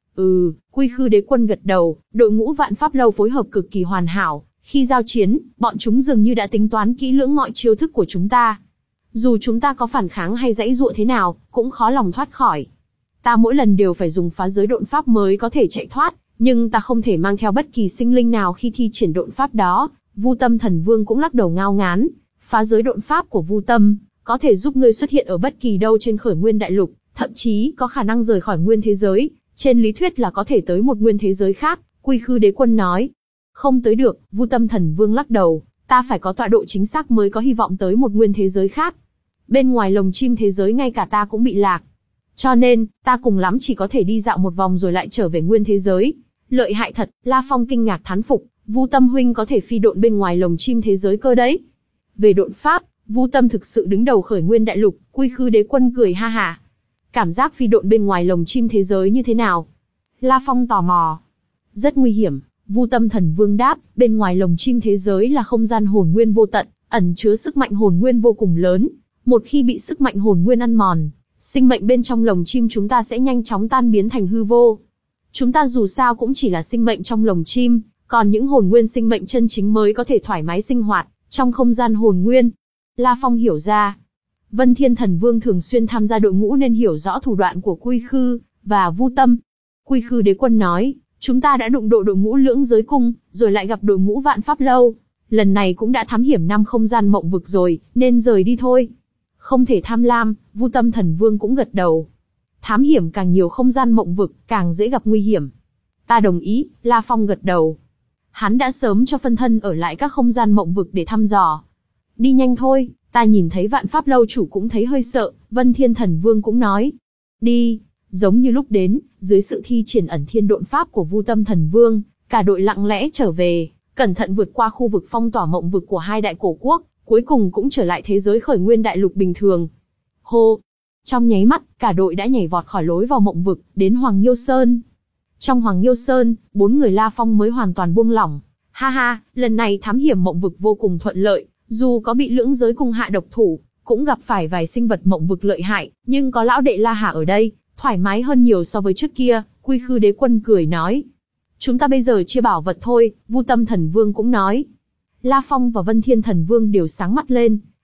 Ừ, Quy Khư Đế Quân gật đầu, đội ngũ Vạn Pháp Lâu phối hợp cực kỳ hoàn hảo. Khi giao chiến, bọn chúng dường như đã tính toán kỹ lưỡng mọi chiêu thức của chúng ta. Dù chúng ta có phản kháng hay giãy giụa thế nào, cũng khó lòng thoát khỏi. Ta mỗi lần đều phải dùng phá giới độn pháp mới có thể chạy thoát, nhưng ta không thể mang theo bất kỳ sinh linh nào khi thi triển độn pháp đó. Vu Tâm Thần Vương cũng lắc đầu ngao ngán. Phá giới độn pháp của Vu Tâm có thể giúp ngươi xuất hiện ở bất kỳ đâu trên Khởi Nguyên Đại Lục, thậm chí có khả năng rời khỏi nguyên thế giới. Trên lý thuyết là có thể tới một nguyên thế giới khác. Quy Khư Đế Quân nói. Không tới được. Vu Tâm Thần Vương lắc đầu. Ta phải có tọa độ chính xác mới có hy vọng tới một nguyên thế giới khác. Bên ngoài lồng chim thế giới ngay cả ta cũng bị lạc. Cho nên, ta cùng lắm chỉ có thể đi dạo một vòng rồi lại trở về nguyên thế giới. Lợi hại thật. La Phong kinh ngạc thán phục. Vu Tâm huynh có thể phi độn bên ngoài lồng chim thế giới cơ đấy. Về độn pháp, Vu Tâm thực sự đứng đầu Khởi Nguyên Đại Lục. Quy Khư Đế Quân cười ha hả. Cảm giác phi độn bên ngoài lồng chim thế giới như thế nào? La Phong tò mò. Rất nguy hiểm. Vu Tâm Thần Vương đáp, bên ngoài lồng chim thế giới là không gian hồn nguyên vô tận, ẩn chứa sức mạnh hồn nguyên vô cùng lớn. Một khi bị sức mạnh hồn nguyên ăn mòn, sinh mệnh bên trong lồng chim chúng ta sẽ nhanh chóng tan biến thành hư vô. Chúng ta dù sao cũng chỉ là sinh mệnh trong lồng chim, còn những hồn nguyên sinh mệnh chân chính mới có thể thoải mái sinh hoạt trong không gian hồn nguyên. La Phong hiểu ra. Vân Thiên Thần Vương thường xuyên tham gia đội ngũ nên hiểu rõ thủ đoạn của Quy Khư và Vu Tâm. Quy Khư Đế Quân nói, chúng ta đã đụng độ đội ngũ Lưỡng Giới Cung, rồi lại gặp đội ngũ Vạn Pháp Lâu. Lần này cũng đã thám hiểm năm không gian mộng vực rồi, nên rời đi thôi. Không thể tham lam. Vu Tâm Thần Vương cũng gật đầu. Thám hiểm càng nhiều không gian mộng vực, càng dễ gặp nguy hiểm. Ta đồng ý. La Phong gật đầu. Hắn đã sớm cho phân thân ở lại các không gian mộng vực để thăm dò. Đi nhanh thôi. Ta nhìn thấy Vạn Pháp Lâu chủ cũng thấy hơi sợ. Vân Thiên Thần Vương cũng nói. Đi. Giống như lúc đến, dưới sự thi triển ẩn thiên độn pháp của Vu Tâm Thần Vương, cả đội lặng lẽ trở về, cẩn thận vượt qua khu vực phong tỏa mộng vực của hai đại cổ quốc, cuối cùng cũng trở lại thế giới Khởi Nguyên Đại Lục bình thường. Hô! Trong nháy mắt, cả đội đã nhảy vọt khỏi lối vào mộng vực, đến Hoàng Nghiêu Sơn. Trong Hoàng Nghiêu Sơn, bốn người La Phong mới hoàn toàn buông lỏng. Ha ha, lần này thám hiểm mộng vực vô cùng thuận lợi, dù có bị Lưỡng Giới Cung hạ độc thủ, cũng gặp phải vài sinh vật mộng vực lợi hại, nhưng có lão đệ La Hà ở đây, thoải mái hơn nhiều so với trước kia. Quy Khư Đế Quân cười nói. Chúng ta bây giờ chia bảo vật thôi. Vu Tâm Thần Vương cũng nói. La Phong và Vân Thiên Thần Vương đều sáng mắt lên.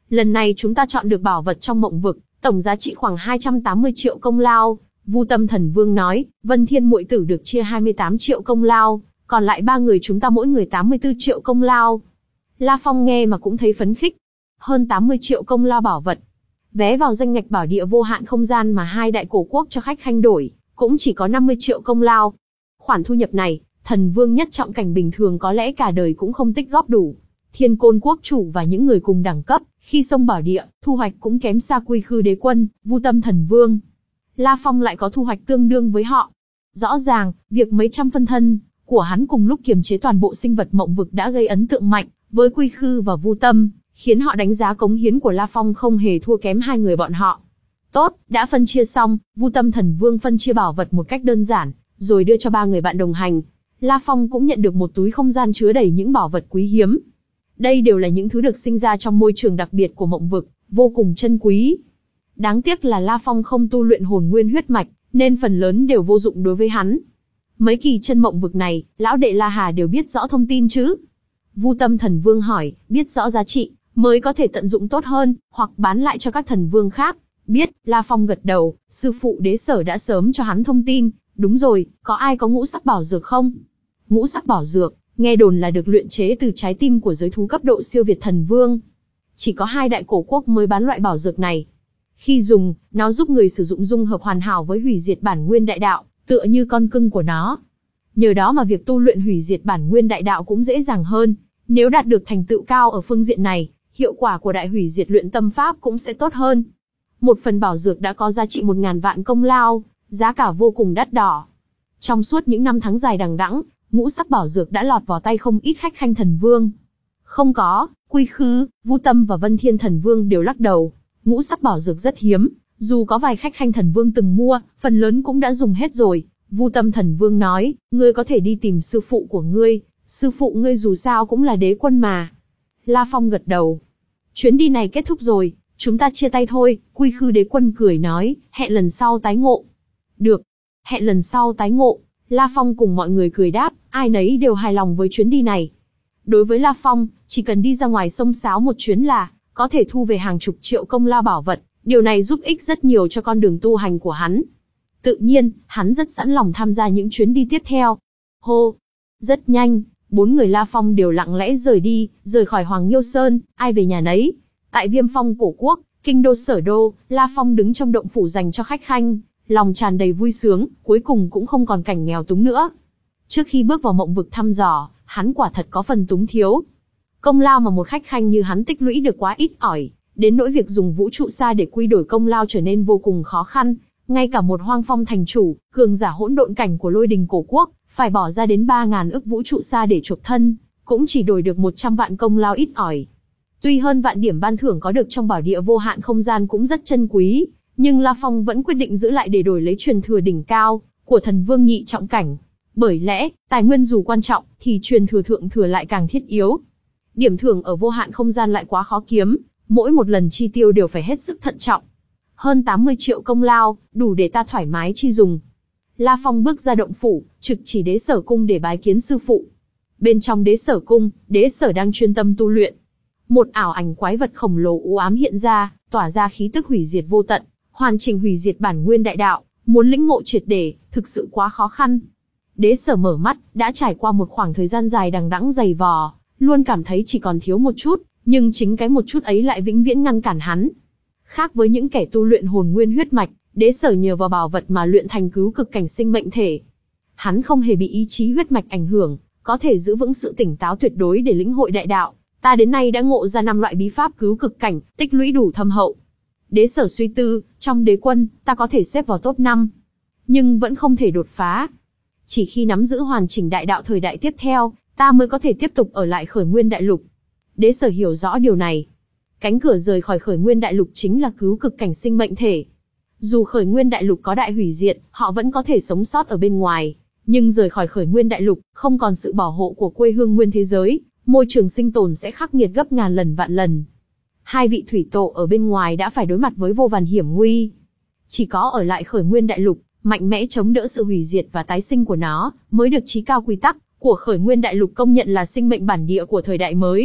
Lần này chúng ta chọn được bảo vật trong mộng vực, tổng giá trị khoảng hai trăm tám mươi triệu công lao. Vu Tâm Thần Vương nói, Vân Thiên muội tử được chia hai mươi tám triệu công lao, còn lại ba người chúng ta mỗi người tám mươi tư triệu công lao. La Phong nghe mà cũng thấy phấn khích. Hơn tám mươi triệu công lao bảo vật. Vé vào danh ngạch bảo địa vô hạn không gian mà hai đại cổ quốc cho khách khanh đổi, cũng chỉ có năm mươi triệu công lao. Khoản thu nhập này, thần vương nhất trọng cảnh bình thường có lẽ cả đời cũng không tích góp đủ. Thiên Côn quốc chủ và những người cùng đẳng cấp, khi xông bảo địa, thu hoạch cũng kém xa Quy Khư Đế Quân, Vu Tâm Thần Vương. La Phong lại có thu hoạch tương đương với họ. Rõ ràng, việc mấy trăm phân thân của hắn cùng lúc kiềm chế toàn bộ sinh vật mộng vực đã gây ấn tượng mạnh với Quy Khư và Vu Tâm, khiến họ đánh giá cống hiến của La Phong không hề thua kém hai người bọn họ. Tốt, đã phân chia xong, Vu Tâm Thần Vương phân chia bảo vật một cách đơn giản, rồi đưa cho ba người bạn đồng hành. La Phong cũng nhận được một túi không gian chứa đầy những bảo vật quý hiếm. Đây đều là những thứ được sinh ra trong môi trường đặc biệt của mộng vực, vô cùng chân quý. Đáng tiếc là La Phong không tu luyện hồn nguyên huyết mạch, nên phần lớn đều vô dụng đối với hắn. Mấy kỳ chân mộng vực này, lão đệ La Hà đều biết rõ thông tin chứ? Vu Tâm Thần Vương hỏi, biết rõ giá trị, mới có thể tận dụng tốt hơn, hoặc bán lại cho các thần vương khác. Biết, La Phong gật đầu, sư phụ Đế Sở đã sớm cho hắn thông tin. Đúng rồi, có ai có ngũ sắc bảo dược không? Ngũ sắc bảo dược, nghe đồn là được luyện chế từ trái tim của giới thú cấp độ siêu việt thần vương. Chỉ có hai đại cổ quốc mới bán loại bảo dược này. Khi dùng, nó giúp người sử dụng dung hợp hoàn hảo với hủy diệt bản nguyên đại đạo, tựa như con cưng của nó. Nhờ đó mà việc tu luyện hủy diệt bản nguyên đại đạo cũng dễ dàng hơn. Nếu đạt được thành tựu cao ở phương diện này, hiệu quả của đại hủy diệt luyện tâm pháp cũng sẽ tốt hơn. Một phần bảo dược đã có giá trị một ngàn vạn công lao, giá cả vô cùng đắt đỏ. Trong suốt những năm tháng dài đằng đẵng, ngũ sắc bảo dược đã lọt vào tay không ít khách khanh thần vương. Không có, Quy Khư, Vu Tâm và Vân Thiên thần vương đều lắc đầu. Ngũ sắc bảo dược rất hiếm, dù có vài khách khanh thần vương từng mua, phần lớn cũng đã dùng hết rồi. Vu Tâm thần vương nói, ngươi có thể đi tìm sư phụ của ngươi, sư phụ ngươi dù sao cũng là đế quân mà. La Phong gật đầu. Chuyến đi này kết thúc rồi, chúng ta chia tay thôi. Quy Khư Đế Quân cười nói, hẹn lần sau tái ngộ. Được, hẹn lần sau tái ngộ. La Phong cùng mọi người cười đáp, ai nấy đều hài lòng với chuyến đi này. Đối với La Phong, chỉ cần đi ra ngoài sông sáo một chuyến là có thể thu về hàng chục triệu công lao bảo vật, điều này giúp ích rất nhiều cho con đường tu hành của hắn. Tự nhiên, hắn rất sẵn lòng tham gia những chuyến đi tiếp theo. Hô! Rất nhanh, bốn người La Phong đều lặng lẽ rời đi, rời khỏi Hoàng Nghiêu Sơn, ai về nhà nấy. Tại Viêm Phong cổ quốc, kinh đô Sở Đô, La Phong đứng trong động phủ dành cho khách khanh, lòng tràn đầy vui sướng, cuối cùng cũng không còn cảnh nghèo túng nữa. Trước khi bước vào mộng vực thăm dò, hắn quả thật có phần túng thiếu. Công lao mà một khách khanh như hắn tích lũy được quá ít ỏi, đến nỗi việc dùng vũ trụ sa để quy đổi công lao trở nên vô cùng khó khăn. Ngay cả một Hoang Phong thành chủ, cường giả hỗn độn cảnh của Lôi Đình cổ quốc, phải bỏ ra đến ba ngàn ức vũ trụ sa để chuộc thân, cũng chỉ đổi được một trăm vạn công lao ít ỏi. Tuy hơn vạn điểm ban thưởng có được trong bảo địa vô hạn không gian cũng rất chân quý, nhưng La Phong vẫn quyết định giữ lại để đổi lấy truyền thừa đỉnh cao của thần vương nhị trọng cảnh. Bởi lẽ, tài nguyên dù quan trọng, thì truyền thừa thượng thừa lại càng thiết yếu. Điểm thưởng ở vô hạn không gian lại quá khó kiếm, mỗi một lần chi tiêu đều phải hết sức thận trọng. Hơn tám mươi triệu công lao, đủ để ta thoải mái chi dùng. La Phong bước ra động phủ, trực chỉ Đế Sở cung để bái kiến sư phụ. Bên trong Đế Sở cung, Đế Sở đang chuyên tâm tu luyện. Một ảo ảnh quái vật khổng lồ u ám hiện ra, tỏa ra khí tức hủy diệt vô tận, hoàn chỉnh hủy diệt bản nguyên đại đạo, muốn lĩnh ngộ triệt để, thực sự quá khó khăn. Đế Sở mở mắt, đã trải qua một khoảng thời gian dài đằng đẵng dày vò, luôn cảm thấy chỉ còn thiếu một chút, nhưng chính cái một chút ấy lại vĩnh viễn ngăn cản hắn. Khác với những kẻ tu luyện hồn nguyên huyết mạch, Đế Sở nhờ vào bảo vật mà luyện thành cứu cực cảnh sinh mệnh thể. Hắn không hề bị ý chí huyết mạch ảnh hưởng, có thể giữ vững sự tỉnh táo tuyệt đối để lĩnh hội đại đạo. Ta đến nay đã ngộ ra năm loại bí pháp cứu cực cảnh, tích lũy đủ thâm hậu. Đế Sở suy tư, trong đế quân, ta có thể xếp vào top năm, nhưng vẫn không thể đột phá. Chỉ khi nắm giữ hoàn chỉnh đại đạo thời đại tiếp theo, ta mới có thể tiếp tục ở lại Khởi Nguyên Đại Lục. Đế Sở hiểu rõ điều này. Cánh cửa rời khỏi Khởi Nguyên Đại Lục chính là cứu cực cảnh sinh mệnh thể. Dù Khởi Nguyên Đại Lục có đại hủy diệt, họ vẫn có thể sống sót ở bên ngoài. Nhưng rời khỏi Khởi Nguyên Đại Lục, không còn sự bảo hộ của quê hương nguyên thế giới, môi trường sinh tồn sẽ khắc nghiệt gấp ngàn lần vạn lần. Hai vị thủy tổ ở bên ngoài đã phải đối mặt với vô vàn hiểm nguy. Chỉ có ở lại Khởi Nguyên Đại Lục, mạnh mẽ chống đỡ sự hủy diệt và tái sinh của nó, mới được chí cao quy tắc của Khởi Nguyên Đại Lục công nhận là sinh mệnh bản địa của thời đại mới.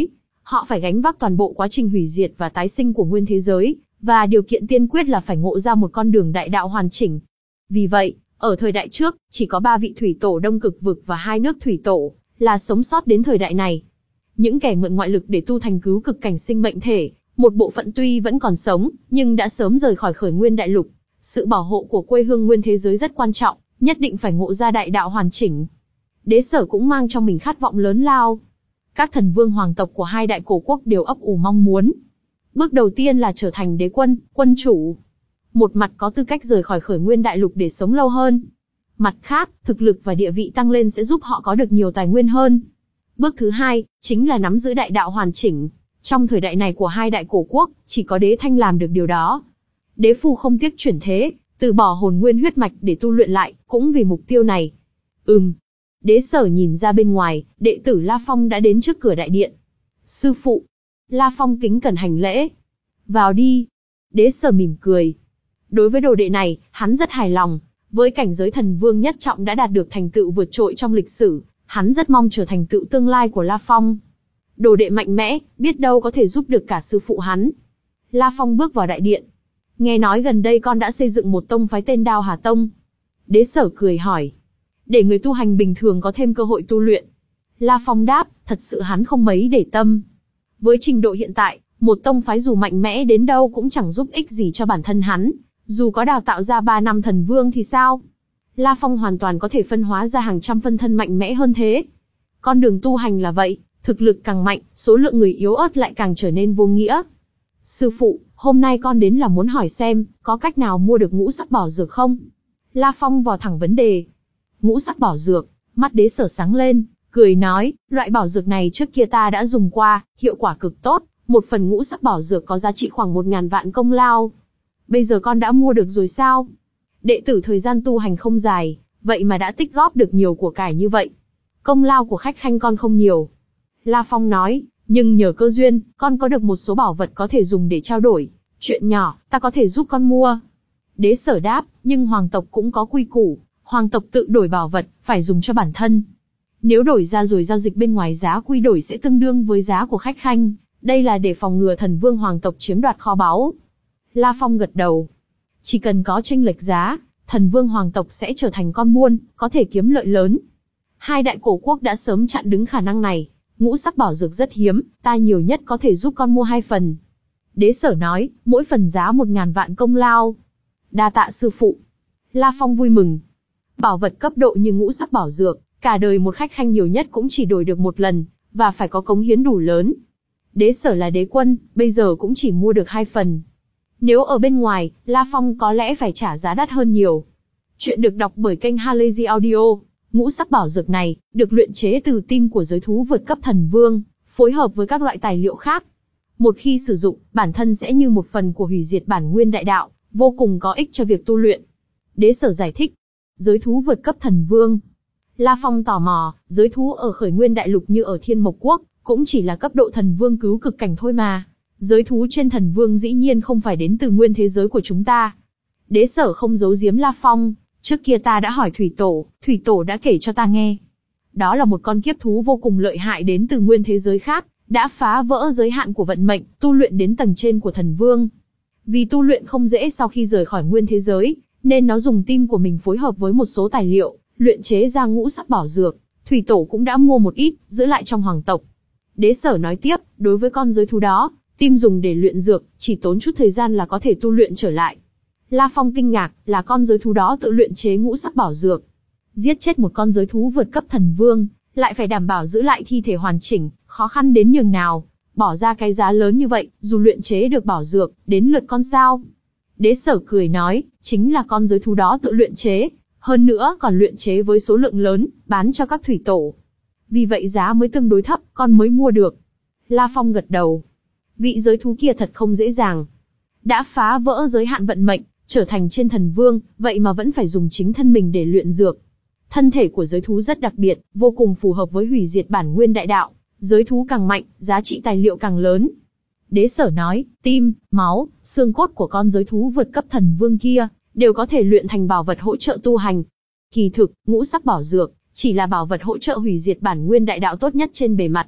Họ phải gánh vác toàn bộ quá trình hủy diệt và tái sinh của nguyên thế giới, và điều kiện tiên quyết là phải ngộ ra một con đường đại đạo hoàn chỉnh. Vì vậy, ở thời đại trước, chỉ có ba vị thủy tổ Đông Cực Vực và hai nước thủy tổ là sống sót đến thời đại này. Những kẻ mượn ngoại lực để tu thành cứu cực cảnh sinh mệnh thể, một bộ phận tuy vẫn còn sống, nhưng đã sớm rời khỏi khởi nguyên đại lục. Sự bảo hộ của quê hương nguyên thế giới rất quan trọng, nhất định phải ngộ ra đại đạo hoàn chỉnh. Đế Sở cũng mang trong mình khát vọng lớn lao. Các thần vương hoàng tộc của hai đại cổ quốc đều ấp ủ mong muốn. Bước đầu tiên là trở thành đế quân, quân chủ. Một mặt có tư cách rời khỏi khởi nguyên đại lục để sống lâu hơn. Mặt khác, thực lực và địa vị tăng lên sẽ giúp họ có được nhiều tài nguyên hơn. Bước thứ hai, chính là nắm giữ đại đạo hoàn chỉnh. Trong thời đại này của hai đại cổ quốc, chỉ có đế thanh làm được điều đó. Đế Phu không tiếc chuyển thế, từ bỏ hồn nguyên huyết mạch để tu luyện lại, cũng vì mục tiêu này. Ừm. Đế Sở nhìn ra bên ngoài, đệ tử La Phong đã đến trước cửa đại điện. Sư phụ. La Phong kính cẩn hành lễ. Vào đi. Đế Sở mỉm cười. Đối với đồ đệ này, hắn rất hài lòng. Với cảnh giới thần vương nhất trọng đã đạt được thành tựu vượt trội trong lịch sử, hắn rất mong trở thành tựu tương lai của La Phong. Đồ đệ mạnh mẽ, biết đâu có thể giúp được cả sư phụ hắn. La Phong bước vào đại điện. Nghe nói gần đây con đã xây dựng một tông phái tên Đao Hà Tông. Đế Sở cười hỏi. Để người tu hành bình thường có thêm cơ hội tu luyện. La Phong đáp, thật sự hắn không mấy để tâm. Với trình độ hiện tại, một tông phái dù mạnh mẽ đến đâu cũng chẳng giúp ích gì cho bản thân hắn. Dù có đào tạo ra ba năm thần vương thì sao? La Phong hoàn toàn có thể phân hóa ra hàng trăm phân thân mạnh mẽ hơn thế. Con đường tu hành là vậy, thực lực càng mạnh, số lượng người yếu ớt lại càng trở nên vô nghĩa. Sư phụ, hôm nay con đến là muốn hỏi xem, có cách nào mua được ngũ sắc bảo dược không? La Phong vào thẳng vấn đề. Ngũ sắc bảo dược, mắt Đế Sở sáng lên, cười nói, loại bảo dược này trước kia ta đã dùng qua, hiệu quả cực tốt, một phần ngũ sắc bảo dược có giá trị khoảng một ngàn vạn công lao. Bây giờ con đã mua được rồi sao? Đệ tử thời gian tu hành không dài, vậy mà đã tích góp được nhiều của cải như vậy. Công lao của khách khanh con không nhiều. La Phong nói, nhưng nhờ cơ duyên, con có được một số bảo vật có thể dùng để trao đổi. Chuyện nhỏ, ta có thể giúp con mua. Đế Sở đáp, nhưng hoàng tộc cũng có quy củ. Hoàng tộc tự đổi bảo vật, phải dùng cho bản thân. Nếu đổi ra rồi giao dịch bên ngoài giá quy đổi sẽ tương đương với giá của khách khanh. Đây là để phòng ngừa thần vương hoàng tộc chiếm đoạt kho báu. La Phong gật đầu. Chỉ cần có chênh lệch giá, thần vương hoàng tộc sẽ trở thành con buôn, có thể kiếm lợi lớn. Hai đại cổ quốc đã sớm chặn đứng khả năng này. Ngũ sắc bảo dược rất hiếm, ta nhiều nhất có thể giúp con mua hai phần. Đế Sở nói, mỗi phần giá một ngàn vạn công lao. Đa tạ sư phụ. La Phong vui mừng. Bảo vật cấp độ như ngũ sắc bảo dược, cả đời một khách khanh nhiều nhất cũng chỉ đổi được một lần, và phải có cống hiến đủ lớn. Đế Sở là đế quân, bây giờ cũng chỉ mua được hai phần. Nếu ở bên ngoài, La Phong có lẽ phải trả giá đắt hơn nhiều. Chuyện được đọc bởi kênh Halazy Audio. Ngũ sắc bảo dược này, được luyện chế từ tim của giới thú vượt cấp thần vương, phối hợp với các loại tài liệu khác. Một khi sử dụng, bản thân sẽ như một phần của hủy diệt bản nguyên đại đạo, vô cùng có ích cho việc tu luyện. Đế Sở giải thích. Giới thú vượt cấp thần vương. La Phong tò mò, giới thú ở khởi nguyên đại lục như ở Thiên Mộc Quốc, cũng chỉ là cấp độ thần vương cứu cực cảnh thôi mà. Giới thú trên thần vương dĩ nhiên không phải đến từ nguyên thế giới của chúng ta. Đế Sở không giấu giếm La Phong, trước kia ta đã hỏi Thủy Tổ, Thủy Tổ đã kể cho ta nghe. Đó là một con kiếp thú vô cùng lợi hại đến từ nguyên thế giới khác, đã phá vỡ giới hạn của vận mệnh, tu luyện đến tầng trên của thần vương. Vì tu luyện không dễ sau khi rời khỏi nguyên thế giới, nên nó dùng tim của mình phối hợp với một số tài liệu, luyện chế ra ngũ sắc bảo dược. Thủy Tổ cũng đã mua một ít, giữ lại trong hoàng tộc. Đế Sở nói tiếp, đối với con giới thú đó, tim dùng để luyện dược, chỉ tốn chút thời gian là có thể tu luyện trở lại. La Phong kinh ngạc, là con giới thú đó tự luyện chế ngũ sắc bảo dược. Giết chết một con giới thú vượt cấp thần vương, lại phải đảm bảo giữ lại thi thể hoàn chỉnh, khó khăn đến nhường nào. Bỏ ra cái giá lớn như vậy, dù luyện chế được bảo dược, đến lượt con sao? Đế Sở cười nói, chính là con giới thú đó tự luyện chế, hơn nữa còn luyện chế với số lượng lớn, bán cho các thủy tổ. Vì vậy giá mới tương đối thấp, con mới mua được. La Phong gật đầu. Vị giới thú kia thật không dễ dàng. Đã phá vỡ giới hạn vận mệnh, trở thành trên thần vương, vậy mà vẫn phải dùng chính thân mình để luyện dược. Thân thể của giới thú rất đặc biệt, vô cùng phù hợp với hủy diệt bản nguyên đại đạo. Giới thú càng mạnh, giá trị tài liệu càng lớn. Đế Sở nói, tim, máu, xương cốt của con giới thú vượt cấp thần vương kia, đều có thể luyện thành bảo vật hỗ trợ tu hành. Kỳ thực, ngũ sắc bảo dược, chỉ là bảo vật hỗ trợ hủy diệt bản nguyên đại đạo tốt nhất trên bề mặt.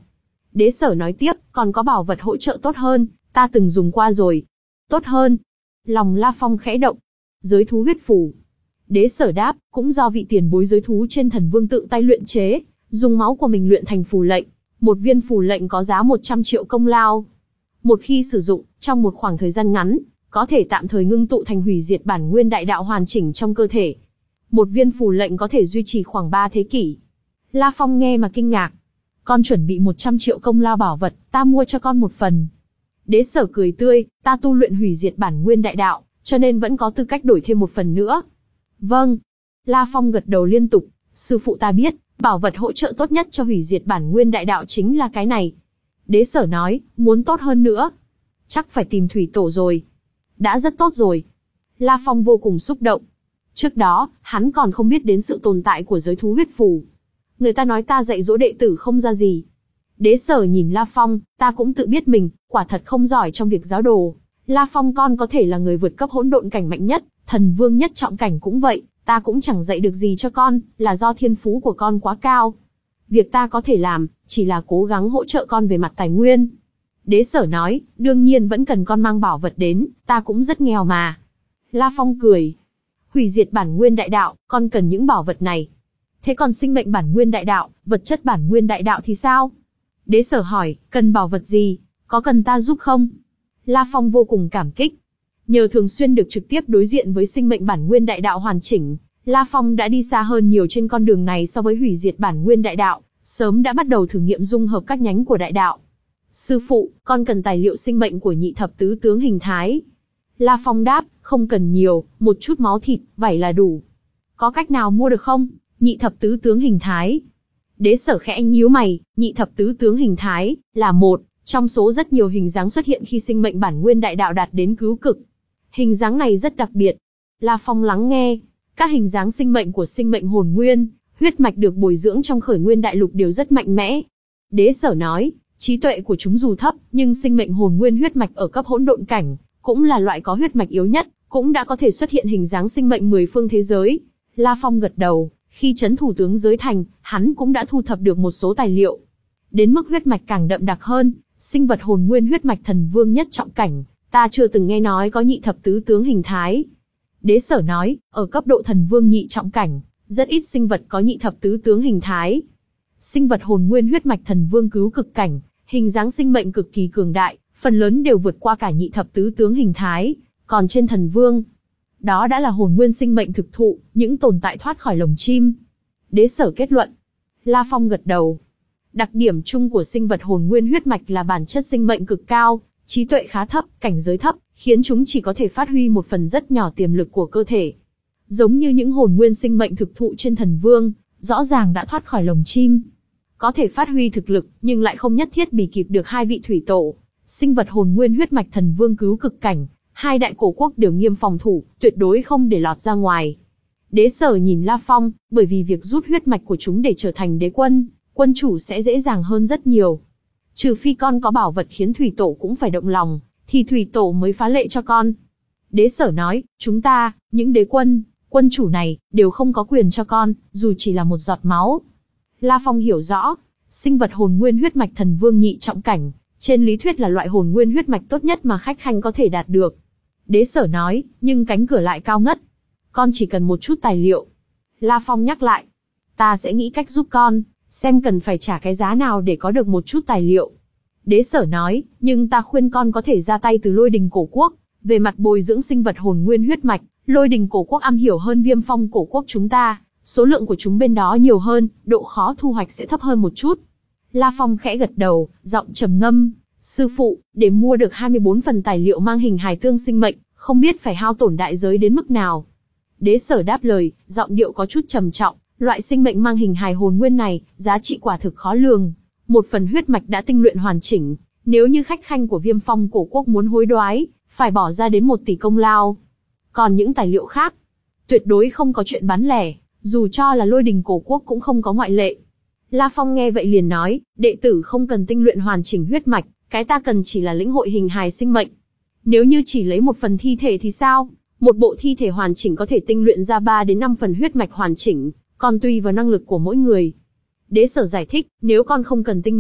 Đế Sở nói tiếp, còn có bảo vật hỗ trợ tốt hơn, ta từng dùng qua rồi. Tốt hơn? Lòng La Phong khẽ động. Giới thú huyết phù. Đế Sở đáp, cũng do vị tiền bối giới thú trên thần vương tự tay luyện chế, dùng máu của mình luyện thành phù lệnh. Một viên phù lệnh có giá một trăm triệu công lao. Một khi sử dụng, trong một khoảng thời gian ngắn, có thể tạm thời ngưng tụ thành hủy diệt bản nguyên đại đạo hoàn chỉnh trong cơ thể. Một viên phù lệnh có thể duy trì khoảng ba thế kỷ. La Phong nghe mà kinh ngạc. Con chuẩn bị một trăm triệu công lao bảo vật, ta mua cho con một phần. Đế Sở cười tươi, ta tu luyện hủy diệt bản nguyên đại đạo, cho nên vẫn có tư cách đổi thêm một phần nữa. Vâng. La Phong gật đầu liên tục, sư phụ ta biết, bảo vật hỗ trợ tốt nhất cho hủy diệt bản nguyên đại đạo chính là cái này. Đế Sở nói, muốn tốt hơn nữa, chắc phải tìm thủy tổ rồi. Đã rất tốt rồi. La Phong vô cùng xúc động. Trước đó, hắn còn không biết đến sự tồn tại của giới thú huyết phù. Người ta nói ta dạy dỗ đệ tử không ra gì. Đế Sở nhìn La Phong, ta cũng tự biết mình, quả thật không giỏi trong việc giáo đồ. La Phong con có thể là người vượt cấp hỗn độn cảnh mạnh nhất, thần vương nhất trọng cảnh cũng vậy, ta cũng chẳng dạy được gì cho con, là do thiên phú của con quá cao. Việc ta có thể làm, chỉ là cố gắng hỗ trợ con về mặt tài nguyên. Đế Sở nói, đương nhiên vẫn cần con mang bảo vật đến, ta cũng rất nghèo mà. La Phong cười. Hủy diệt bản nguyên đại đạo, con cần những bảo vật này. Thế còn sinh mệnh bản nguyên đại đạo, vật chất bản nguyên đại đạo thì sao? Đế Sở hỏi, cần bảo vật gì, có cần ta giúp không? La Phong vô cùng cảm kích. Nhờ thường xuyên được trực tiếp đối diện với sinh mệnh bản nguyên đại đạo hoàn chỉnh, La Phong đã đi xa hơn nhiều trên con đường này so với hủy diệt bản nguyên đại đạo, sớm đã bắt đầu thử nghiệm dung hợp các nhánh của đại đạo. Sư phụ, con cần tài liệu sinh mệnh của nhị thập tứ tướng hình thái. La Phong đáp, không cần nhiều, một chút máu thịt, vảy là đủ. Có cách nào mua được không? Nhị thập tứ tướng hình thái. Đế Sở khẽ nhíu mày, nhị thập tứ tướng hình thái, là một trong số rất nhiều hình dáng xuất hiện khi sinh mệnh bản nguyên đại đạo đạt đến cứu cực. Hình dáng này rất đặc biệt. La Phong lắng nghe, các hình dáng sinh mệnh của sinh mệnh hồn nguyên, huyết mạch được bồi dưỡng trong khởi nguyên đại lục đều rất mạnh mẽ. Đế Sở nói, trí tuệ của chúng dù thấp, nhưng sinh mệnh hồn nguyên huyết mạch ở cấp hỗn độn cảnh, cũng là loại có huyết mạch yếu nhất, cũng đã có thể xuất hiện hình dáng sinh mệnh mười phương thế giới. La Phong gật đầu, khi trấn thủ tướng giới thành, hắn cũng đã thu thập được một số tài liệu. Đến mức huyết mạch càng đậm đặc hơn, sinh vật hồn nguyên huyết mạch thần vương nhất trọng cảnh, ta chưa từng nghe nói có nhị thập tứ tướng hình thái. Đế Sở nói, ở cấp độ thần vương nhị trọng cảnh, rất ít sinh vật có nhị thập tứ tướng hình thái. Sinh vật hồn nguyên huyết mạch thần vương cứu cực cảnh, hình dáng sinh mệnh cực kỳ cường đại, phần lớn đều vượt qua cả nhị thập tứ tướng hình thái, còn trên thần vương, đó đã là hồn nguyên sinh mệnh thực thụ, những tồn tại thoát khỏi lồng chim. Đế Sở kết luận. La Phong gật đầu. Đặc điểm chung của sinh vật hồn nguyên huyết mạch là bản chất sinh mệnh cực cao, trí tuệ khá thấp, cảnh giới thấp, khiến chúng chỉ có thể phát huy một phần rất nhỏ tiềm lực của cơ thể. Giống như những hồn nguyên sinh mệnh thực thụ trên thần vương, rõ ràng đã thoát khỏi lồng chim. Có thể phát huy thực lực, nhưng lại không nhất thiết bì kịp được hai vị thủy tổ. Sinh vật hồn nguyên huyết mạch thần vương cứu cực cảnh, hai đại cổ quốc đều nghiêm phòng thủ, tuyệt đối không để lọt ra ngoài. Đế Sở nhìn La Phong, bởi vì việc rút huyết mạch của chúng để trở thành đế quân, quân chủ sẽ dễ dàng hơn rất nhiều. Trừ phi con có bảo vật khiến thủy tổ cũng phải động lòng, thì thủy tổ mới phá lệ cho con. Đế Sở nói, chúng ta, những đế quân, quân chủ này, đều không có quyền cho con, dù chỉ là một giọt máu. La Phong hiểu rõ, sinh vật hồn nguyên huyết mạch thần vương nhị trọng cảnh, trên lý thuyết là loại hồn nguyên huyết mạch tốt nhất mà khách khanh có thể đạt được. Đế Sở nói, nhưng cánh cửa lại cao ngất. Con chỉ cần một chút tài liệu. La Phong nhắc lại, ta sẽ nghĩ cách giúp con, xem cần phải trả cái giá nào để có được một chút tài liệu. Đế Sở nói, nhưng ta khuyên con có thể ra tay từ Lôi Đình cổ quốc. Về mặt bồi dưỡng sinh vật hồn nguyên huyết mạch, Lôi Đình cổ quốc am hiểu hơn Viêm Phong cổ quốc chúng ta, số lượng của chúng bên đó nhiều hơn, độ khó thu hoạch sẽ thấp hơn một chút. La Phong khẽ gật đầu, giọng trầm ngâm, sư phụ, để mua được hai mươi bốn phần tài liệu mang hình hài tương sinh mệnh, không biết phải hao tổn đại giới đến mức nào. Đế Sở đáp lời, giọng điệu có chút trầm trọng, loại sinh mệnh mang hình hài hồn nguyên này, giá trị quả thực khó lường. Một phần huyết mạch đã tinh luyện hoàn chỉnh, nếu như khách khanh của Viêm Phong cổ quốc muốn hối đoái, phải bỏ ra đến một tỷ công lao. Còn những tài liệu khác, tuyệt đối không có chuyện bán lẻ, dù cho là Lôi Đình cổ quốc cũng không có ngoại lệ. La Phong nghe vậy liền nói, đệ tử không cần tinh luyện hoàn chỉnh huyết mạch, cái ta cần chỉ là lĩnh hội hình hài sinh mệnh. Nếu như chỉ lấy một phần thi thể thì sao? Một bộ thi thể hoàn chỉnh có thể tinh luyện ra ba đến năm phần huyết mạch hoàn chỉnh, còn tùy vào năng lực của mỗi người. Đế Sở giải thích, nếu con không cần tinh luyện,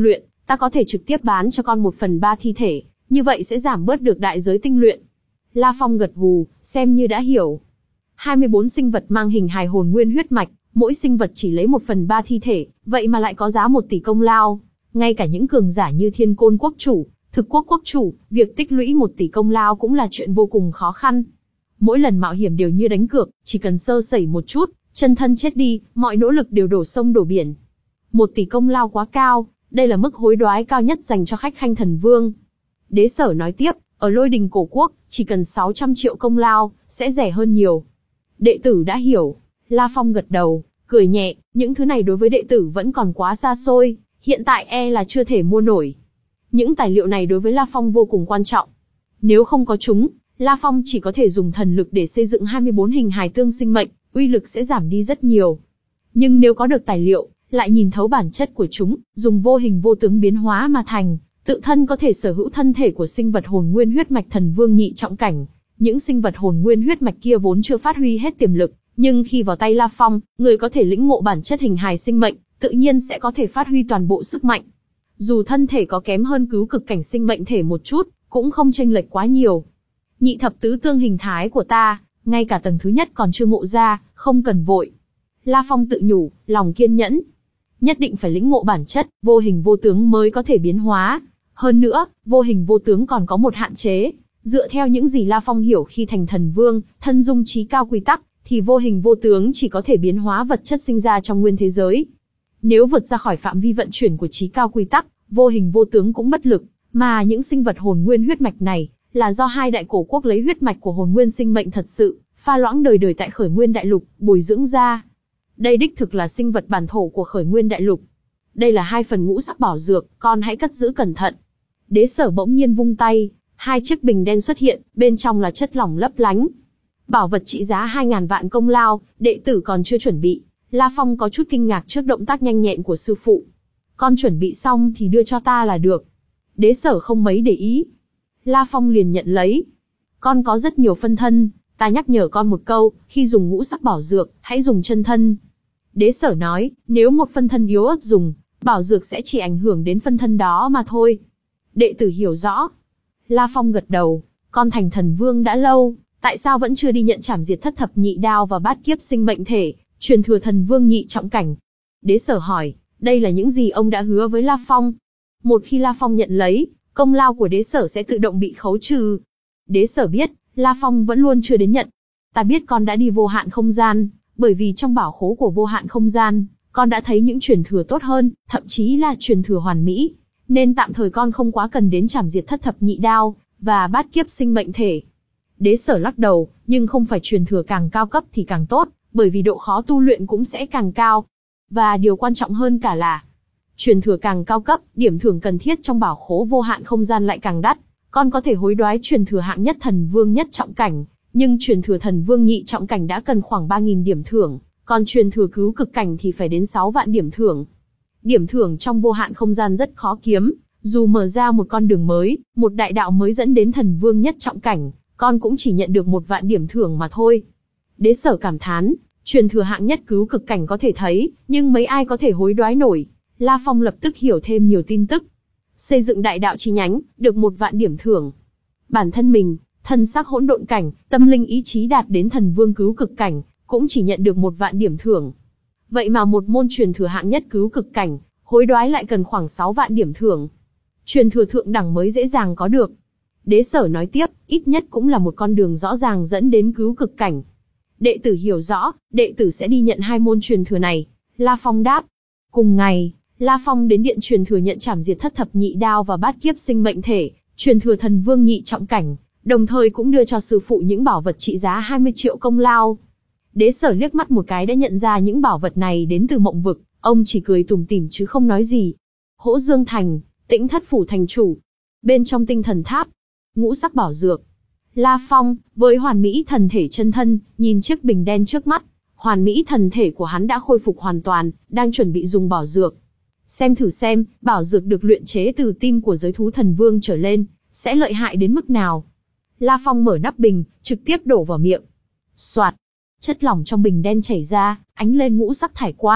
ta có thể trực tiếp bán cho con một phần ba thi thể, như vậy sẽ giảm bớt được đại giới tinh luyện. La Phong gật gù, xem như đã hiểu. hai mươi bốn sinh vật mang hình hài hồn nguyên huyết mạch, mỗi sinh vật chỉ lấy một phần ba thi thể, vậy mà lại có giá một tỷ công lao. Ngay cả những cường giả như Thiên Côn quốc chủ, Thực Quốc quốc chủ, việc tích lũy một tỷ công lao cũng là chuyện vô cùng khó khăn. Mỗi lần mạo hiểm đều như đánh cược, chỉ cần sơ sẩy một chút, chân thân chết đi, mọi nỗ lực đều đổ sông đổ biển. Một tỷ công lao quá cao, đây là mức hối đoái cao nhất dành cho khách khanh thần vương. Đế Sở nói tiếp, ở Lôi Đình cổ quốc, chỉ cần sáu trăm triệu công lao, sẽ rẻ hơn nhiều. Đệ tử đã hiểu. La Phong gật đầu, cười nhẹ, những thứ này đối với đệ tử vẫn còn quá xa xôi, hiện tại e là chưa thể mua nổi. Những tài liệu này đối với La Phong vô cùng quan trọng. Nếu không có chúng, La Phong chỉ có thể dùng thần lực để xây dựng hai mươi bốn hình hài tương sinh mệnh, uy lực sẽ giảm đi rất nhiều. Nhưng nếu có được tài liệu, lại nhìn thấu bản chất của chúng, dùng vô hình vô tướng biến hóa mà thành, tự thân có thể sở hữu thân thể của sinh vật hồn nguyên huyết mạch thần vương nhị trọng cảnh. Những sinh vật hồn nguyên huyết mạch kia vốn chưa phát huy hết tiềm lực, nhưng khi vào tay La Phong, người có thể lĩnh ngộ bản chất hình hài sinh mệnh, tự nhiên sẽ có thể phát huy toàn bộ sức mạnh. Dù thân thể có kém hơn cứu cực cảnh sinh mệnh thể một chút, cũng không chênh lệch quá nhiều. Nhị thập tứ tương hình thái của ta, ngay cả tầng thứ nhất còn chưa ngộ ra, không cần vội. La Phong tự nhủ, lòng kiên nhẫn. Nhất định phải lĩnh ngộ bản chất, vô hình vô tướng mới có thể biến hóa. Hơn nữa, vô hình vô tướng còn có một hạn chế. Dựa theo những gì La Phong hiểu khi thành thần vương, thân dung trí cao quy tắc, thì vô hình vô tướng chỉ có thể biến hóa vật chất sinh ra trong nguyên thế giới. Nếu vượt ra khỏi phạm vi vận chuyển của trí cao quy tắc, vô hình vô tướng cũng bất lực, mà những sinh vật hồn nguyên huyết mạch này, là do hai đại cổ quốc lấy huyết mạch của hồn nguyên sinh mệnh thật sự, pha loãng đời đời tại Khởi Nguyên Đại Lục, bồi dưỡng ra. Đây đích thực là sinh vật bản thổ của Khởi Nguyên Đại Lục. Đây là hai phần ngũ sắc bảo dược, con hãy cất giữ cẩn thận. Đế Sở bỗng nhiên vung tay, hai chiếc bình đen xuất hiện, bên trong là chất lỏng lấp lánh. Bảo vật trị giá hai ngàn vạn công lao, đệ tử còn chưa chuẩn bị. La Phong có chút kinh ngạc trước động tác nhanh nhẹn của sư phụ. Con chuẩn bị xong thì đưa cho ta là được. Đế Sở không mấy để ý. La Phong liền nhận lấy. Con có rất nhiều phân thân, ta nhắc nhở con một câu, khi dùng ngũ sắc bảo dược, hãy dùng chân thân. Đế Sở nói, nếu một phân thân yếu ớt dùng, bảo dược sẽ chỉ ảnh hưởng đến phân thân đó mà thôi. Đệ tử hiểu rõ. La Phong gật đầu, con thành thần vương đã lâu, tại sao vẫn chưa đi nhận trảm diệt thất thập nhị đao và bát kiếp sinh mệnh thể, truyền thừa thần vương nhị trọng cảnh? Đế Sở hỏi, đây là những gì ông đã hứa với La Phong. Một khi La Phong nhận lấy, công lao của Đế Sở sẽ tự động bị khấu trừ. Đế Sở biết, La Phong vẫn luôn chưa đến nhận. Ta biết con đã đi vô hạn không gian, bởi vì trong bảo khố của vô hạn không gian, con đã thấy những truyền thừa tốt hơn, thậm chí là truyền thừa hoàn mỹ. Nên tạm thời con không quá cần đến trảm diệt thất thập nhị đao, và bát kiếp sinh mệnh thể. Đế Sở lắc đầu, nhưng không phải truyền thừa càng cao cấp thì càng tốt, bởi vì độ khó tu luyện cũng sẽ càng cao. Và điều quan trọng hơn cả là, truyền thừa càng cao cấp, điểm thưởng cần thiết trong bảo khố vô hạn không gian lại càng đắt. Con có thể hối đoái truyền thừa hạng nhất thần vương nhất trọng cảnh, nhưng truyền thừa thần vương nhị trọng cảnh đã cần khoảng ba nghìn điểm thưởng, còn truyền thừa cứu cực cảnh thì phải đến sáu vạn điểm thưởng. Điểm thưởng trong vô hạn không gian rất khó kiếm, dù mở ra một con đường mới, một đại đạo mới dẫn đến thần vương nhất trọng cảnh, con cũng chỉ nhận được một vạn điểm thưởng mà thôi. Đế Sở cảm thán, truyền thừa hạng nhất cứu cực cảnh có thể thấy, nhưng mấy ai có thể hối đoái nổi. La Phong lập tức hiểu thêm nhiều tin tức. Xây dựng đại đạo chi nhánh, được một vạn điểm thưởng. Bản thân mình, thân xác hỗn độn cảnh, tâm linh ý chí đạt đến thần vương cứu cực cảnh, cũng chỉ nhận được một vạn điểm thưởng. Vậy mà một môn truyền thừa hạng nhất cứu cực cảnh, hối đoái lại cần khoảng sáu vạn điểm thưởng. Truyền thừa thượng đẳng mới dễ dàng có được. Đế Sở nói tiếp, ít nhất cũng là một con đường rõ ràng dẫn đến cứu cực cảnh. Đệ tử hiểu rõ, đệ tử sẽ đi nhận hai môn truyền thừa này. La Phong đáp. Cùng ngày, La Phong đến điện truyền thừa nhận trảm diệt thất thập nhị đao và bát kiếp sinh mệnh thể, truyền thừa thần vương nhị trọng cảnh, đồng thời cũng đưa cho sư phụ những bảo vật trị giá hai mươi triệu công lao. Đế Sở liếc mắt một cái đã nhận ra những bảo vật này đến từ mộng vực, ông chỉ cười tủm tỉm chứ không nói gì. Hỗ Dương Thành, Tĩnh Thất Phủ thành chủ. Bên trong tinh thần tháp, ngũ sắc bảo dược. La Phong, với hoàn mỹ thần thể chân thân, nhìn chiếc bình đen trước mắt. Hoàn mỹ thần thể của hắn đã khôi phục hoàn toàn, đang chuẩn bị dùng bảo dược. Xem thử xem, bảo dược được luyện chế từ tim của giới thú thần vương trở lên, sẽ lợi hại đến mức nào. La Phong mở nắp bình, trực tiếp đổ vào miệng. Soạt, chất lỏng trong bình đen chảy ra, ánh lên ngũ sắc thải quang,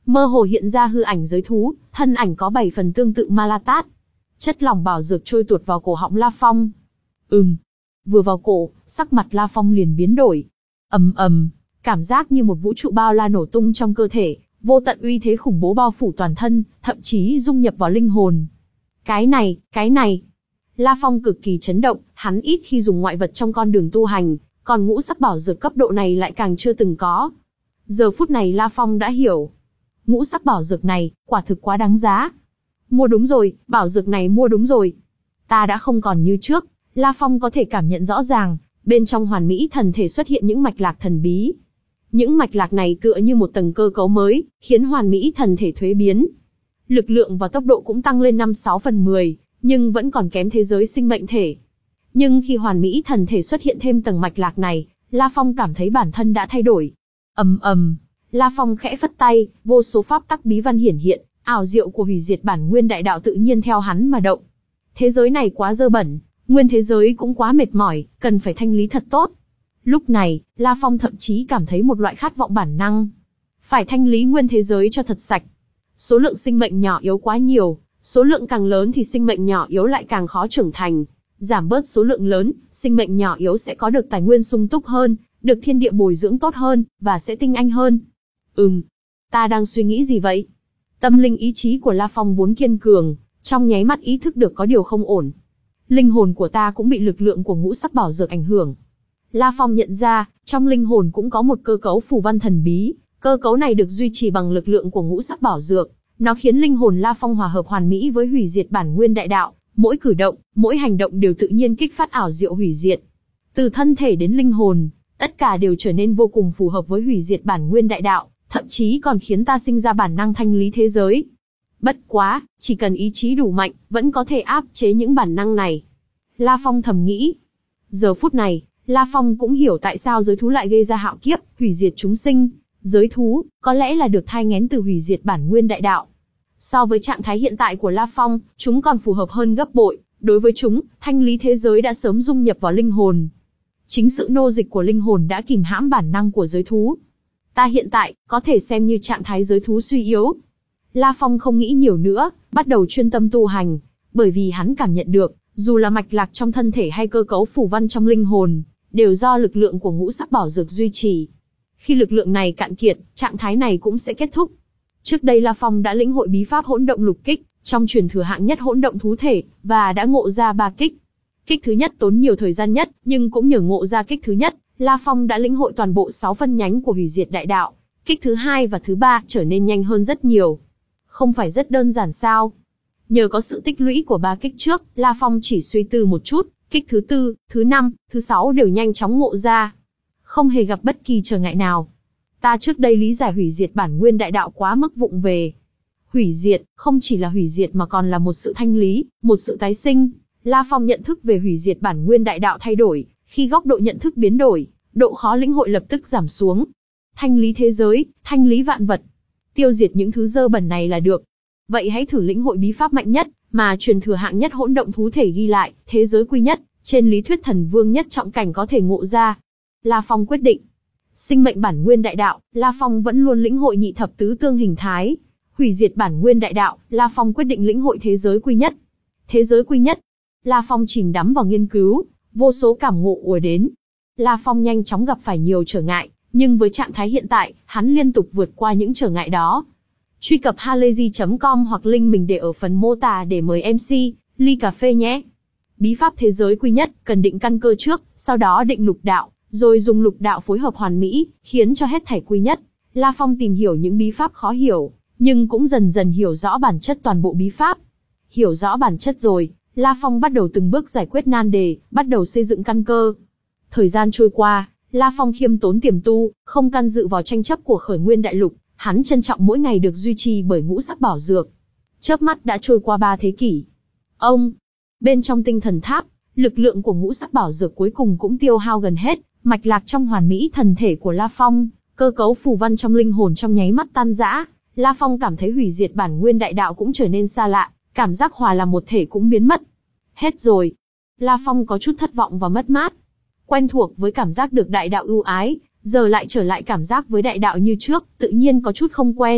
Mơ hồ hiện ra hư ảnh giới thú, thân ảnh có bảy phần tương tự Ma La Tát. Chất lỏng bảo dược trôi tuột vào cổ họng La Phong. Ừm. Vừa vào cổ, sắc mặt La Phong liền biến đổi. Ầm ầm, cảm giác như một vũ trụ bao la nổ tung trong cơ thể, vô tận uy thế khủng bố bao phủ toàn thân, thậm chí dung nhập vào linh hồn. Cái này, cái này. La Phong cực kỳ chấn động, hắn ít khi dùng ngoại vật trong con đường tu hành, còn ngũ sắc bảo dược cấp độ này lại càng chưa từng có. Giờ phút này La Phong đã hiểu. Ngũ sắc bảo dược này, quả thực quá đáng giá. Mua đúng rồi, bảo dược này mua đúng rồi. Ta đã không còn như trước. La Phong có thể cảm nhận rõ ràng, bên trong hoàn mỹ thần thể xuất hiện những mạch lạc thần bí. Những mạch lạc này tựa như một tầng cơ cấu mới, khiến hoàn mỹ thần thể thuế biến. Lực lượng và tốc độ cũng tăng lên năm sáu phần mười, nhưng vẫn còn kém thế giới sinh mệnh thể. Nhưng khi hoàn mỹ thần thể xuất hiện thêm tầng mạch lạc này, La Phong cảm thấy bản thân đã thay đổi. Ầm ầm, La Phong khẽ phất tay, vô số pháp tắc bí văn hiển hiện, ảo diệu của hủy diệt bản nguyên đại đạo tự nhiên theo hắn mà động. Thế giới này quá dơ bẩn, nguyên thế giới cũng quá mệt mỏi, cần phải thanh lý thật tốt. Lúc này, La Phong thậm chí cảm thấy một loại khát vọng bản năng. Phải thanh lý nguyên thế giới cho thật sạch. Số lượng sinh mệnh nhỏ yếu quá nhiều, số lượng càng lớn thì sinh mệnh nhỏ yếu lại càng khó trưởng thành. Giảm bớt số lượng lớn, sinh mệnh nhỏ yếu sẽ có được tài nguyên sung túc hơn, được thiên địa bồi dưỡng tốt hơn, và sẽ tinh anh hơn. Ừm, ta đang suy nghĩ gì vậy? Tâm linh ý chí của La Phong vốn kiên cường, trong nháy mắt ý thức được có điều không ổn. Linh hồn của ta cũng bị lực lượng của ngũ sắc bảo dược ảnh hưởng. La Phong nhận ra, trong linh hồn cũng có một cơ cấu phù văn thần bí, cơ cấu này được duy trì bằng lực lượng của ngũ sắc bảo dược, nó khiến linh hồn La Phong hòa hợp hoàn mỹ với hủy diệt bản nguyên đại đạo, mỗi cử động, mỗi hành động đều tự nhiên kích phát ảo diệu hủy diệt. Từ thân thể đến linh hồn, tất cả đều trở nên vô cùng phù hợp với hủy diệt bản nguyên đại đạo, thậm chí còn khiến ta sinh ra bản năng thanh lý thế giới. Bất quá, chỉ cần ý chí đủ mạnh, vẫn có thể áp chế những bản năng này. La Phong thầm nghĩ. Giờ phút này, La Phong cũng hiểu tại sao giới thú lại gây ra hạo kiếp, hủy diệt chúng sinh. Giới thú, có lẽ là được thai nghén từ hủy diệt bản nguyên đại đạo. So với trạng thái hiện tại của La Phong, chúng còn phù hợp hơn gấp bội. Đối với chúng, thanh lý thế giới đã sớm dung nhập vào linh hồn. Chính sự nô dịch của linh hồn đã kìm hãm bản năng của giới thú. Ta hiện tại, có thể xem như trạng thái giới thú suy yếu. La Phong không nghĩ nhiều nữa, bắt đầu chuyên tâm tu hành. Bởi vì hắn cảm nhận được, dù là mạch lạc trong thân thể hay cơ cấu phù văn trong linh hồn, đều do lực lượng của ngũ sắc bảo dược duy trì. Khi lực lượng này cạn kiệt, trạng thái này cũng sẽ kết thúc. Trước đây La Phong đã lĩnh hội bí pháp hỗn động lục kích, trong truyền thừa hạng nhất hỗn động thú thể, và đã ngộ ra ba kích. Kích thứ nhất tốn nhiều thời gian nhất, nhưng cũng nhờ ngộ ra kích thứ nhất, La Phong đã lĩnh hội toàn bộ sáu phân nhánh của hủy diệt đại đạo. Kích thứ hai và thứ ba trở nên nhanh hơn rất nhiều. Không phải rất đơn giản sao? Nhờ có sự tích lũy của ba kích trước, La Phong chỉ suy tư một chút, kích thứ tư, thứ năm, thứ sáu đều nhanh chóng ngộ ra. Không hề gặp bất kỳ trở ngại nào. Ta trước đây lý giải hủy diệt bản nguyên đại đạo quá mức vụng về. Hủy diệt, không chỉ là hủy diệt mà còn là một sự thanh lý, một sự tái sinh. La Phong nhận thức về hủy diệt bản nguyên đại đạo thay đổi, khi góc độ nhận thức biến đổi, độ khó lĩnh hội lập tức giảm xuống. Thanh lý thế giới, thanh lý vạn vật. Tiêu diệt những thứ dơ bẩn này là được. Vậy hãy thử lĩnh hội bí pháp mạnh nhất, mà truyền thừa hạng nhất hỗn động thú thể ghi lại, thế giới quy nhất, trên lý thuyết thần vương nhất trọng cảnh có thể ngộ ra. La Phong quyết định. Sinh mệnh bản nguyên đại đạo, La Phong vẫn luôn lĩnh hội nhị thập tứ tương hình thái. Hủy diệt bản nguyên đại đạo, La Phong quyết định lĩnh hội thế giới quy nhất. Thế giới quy nhất. La Phong chìm đắm vào nghiên cứu, vô số cảm ngộ ùa đến. La Phong nhanh chóng gặp phải nhiều trở ngại, nhưng với trạng thái hiện tại, hắn liên tục vượt qua những trở ngại đó. Truy cập halayzi chấm com hoặc link mình để ở phần mô tả để mời em xê, ly cà phê nhé. Bí pháp thế giới quy nhất, cần định căn cơ trước, sau đó định lục đạo, rồi dùng lục đạo phối hợp hoàn mỹ, khiến cho hết thảy quy nhất. La Phong tìm hiểu những bí pháp khó hiểu, nhưng cũng dần dần hiểu rõ bản chất toàn bộ bí pháp. Hiểu rõ bản chất rồi, La Phong bắt đầu từng bước giải quyết nan đề, bắt đầu xây dựng căn cơ. Thời gian trôi qua, La Phong khiêm tốn tiềm tu, không can dự vào tranh chấp của khởi nguyên đại lục, hắn trân trọng mỗi ngày được duy trì bởi ngũ sắc bảo dược. Chớp mắt đã trôi qua ba thế kỷ. Ông, bên trong tinh thần tháp, lực lượng của ngũ sắc bảo dược cuối cùng cũng tiêu hao gần hết, mạch lạc trong hoàn mỹ thần thể của La Phong, cơ cấu phù văn trong linh hồn trong nháy mắt tan rã. La Phong cảm thấy hủy diệt bản nguyên đại đạo cũng trở nên xa lạ, cảm giác hòa làm một thể cũng biến mất. Hết rồi. La Phong có chút thất vọng và mất mát. Quen thuộc với cảm giác được đại đạo ưu ái, giờ lại trở lại cảm giác với đại đạo như trước, tự nhiên có chút không quen.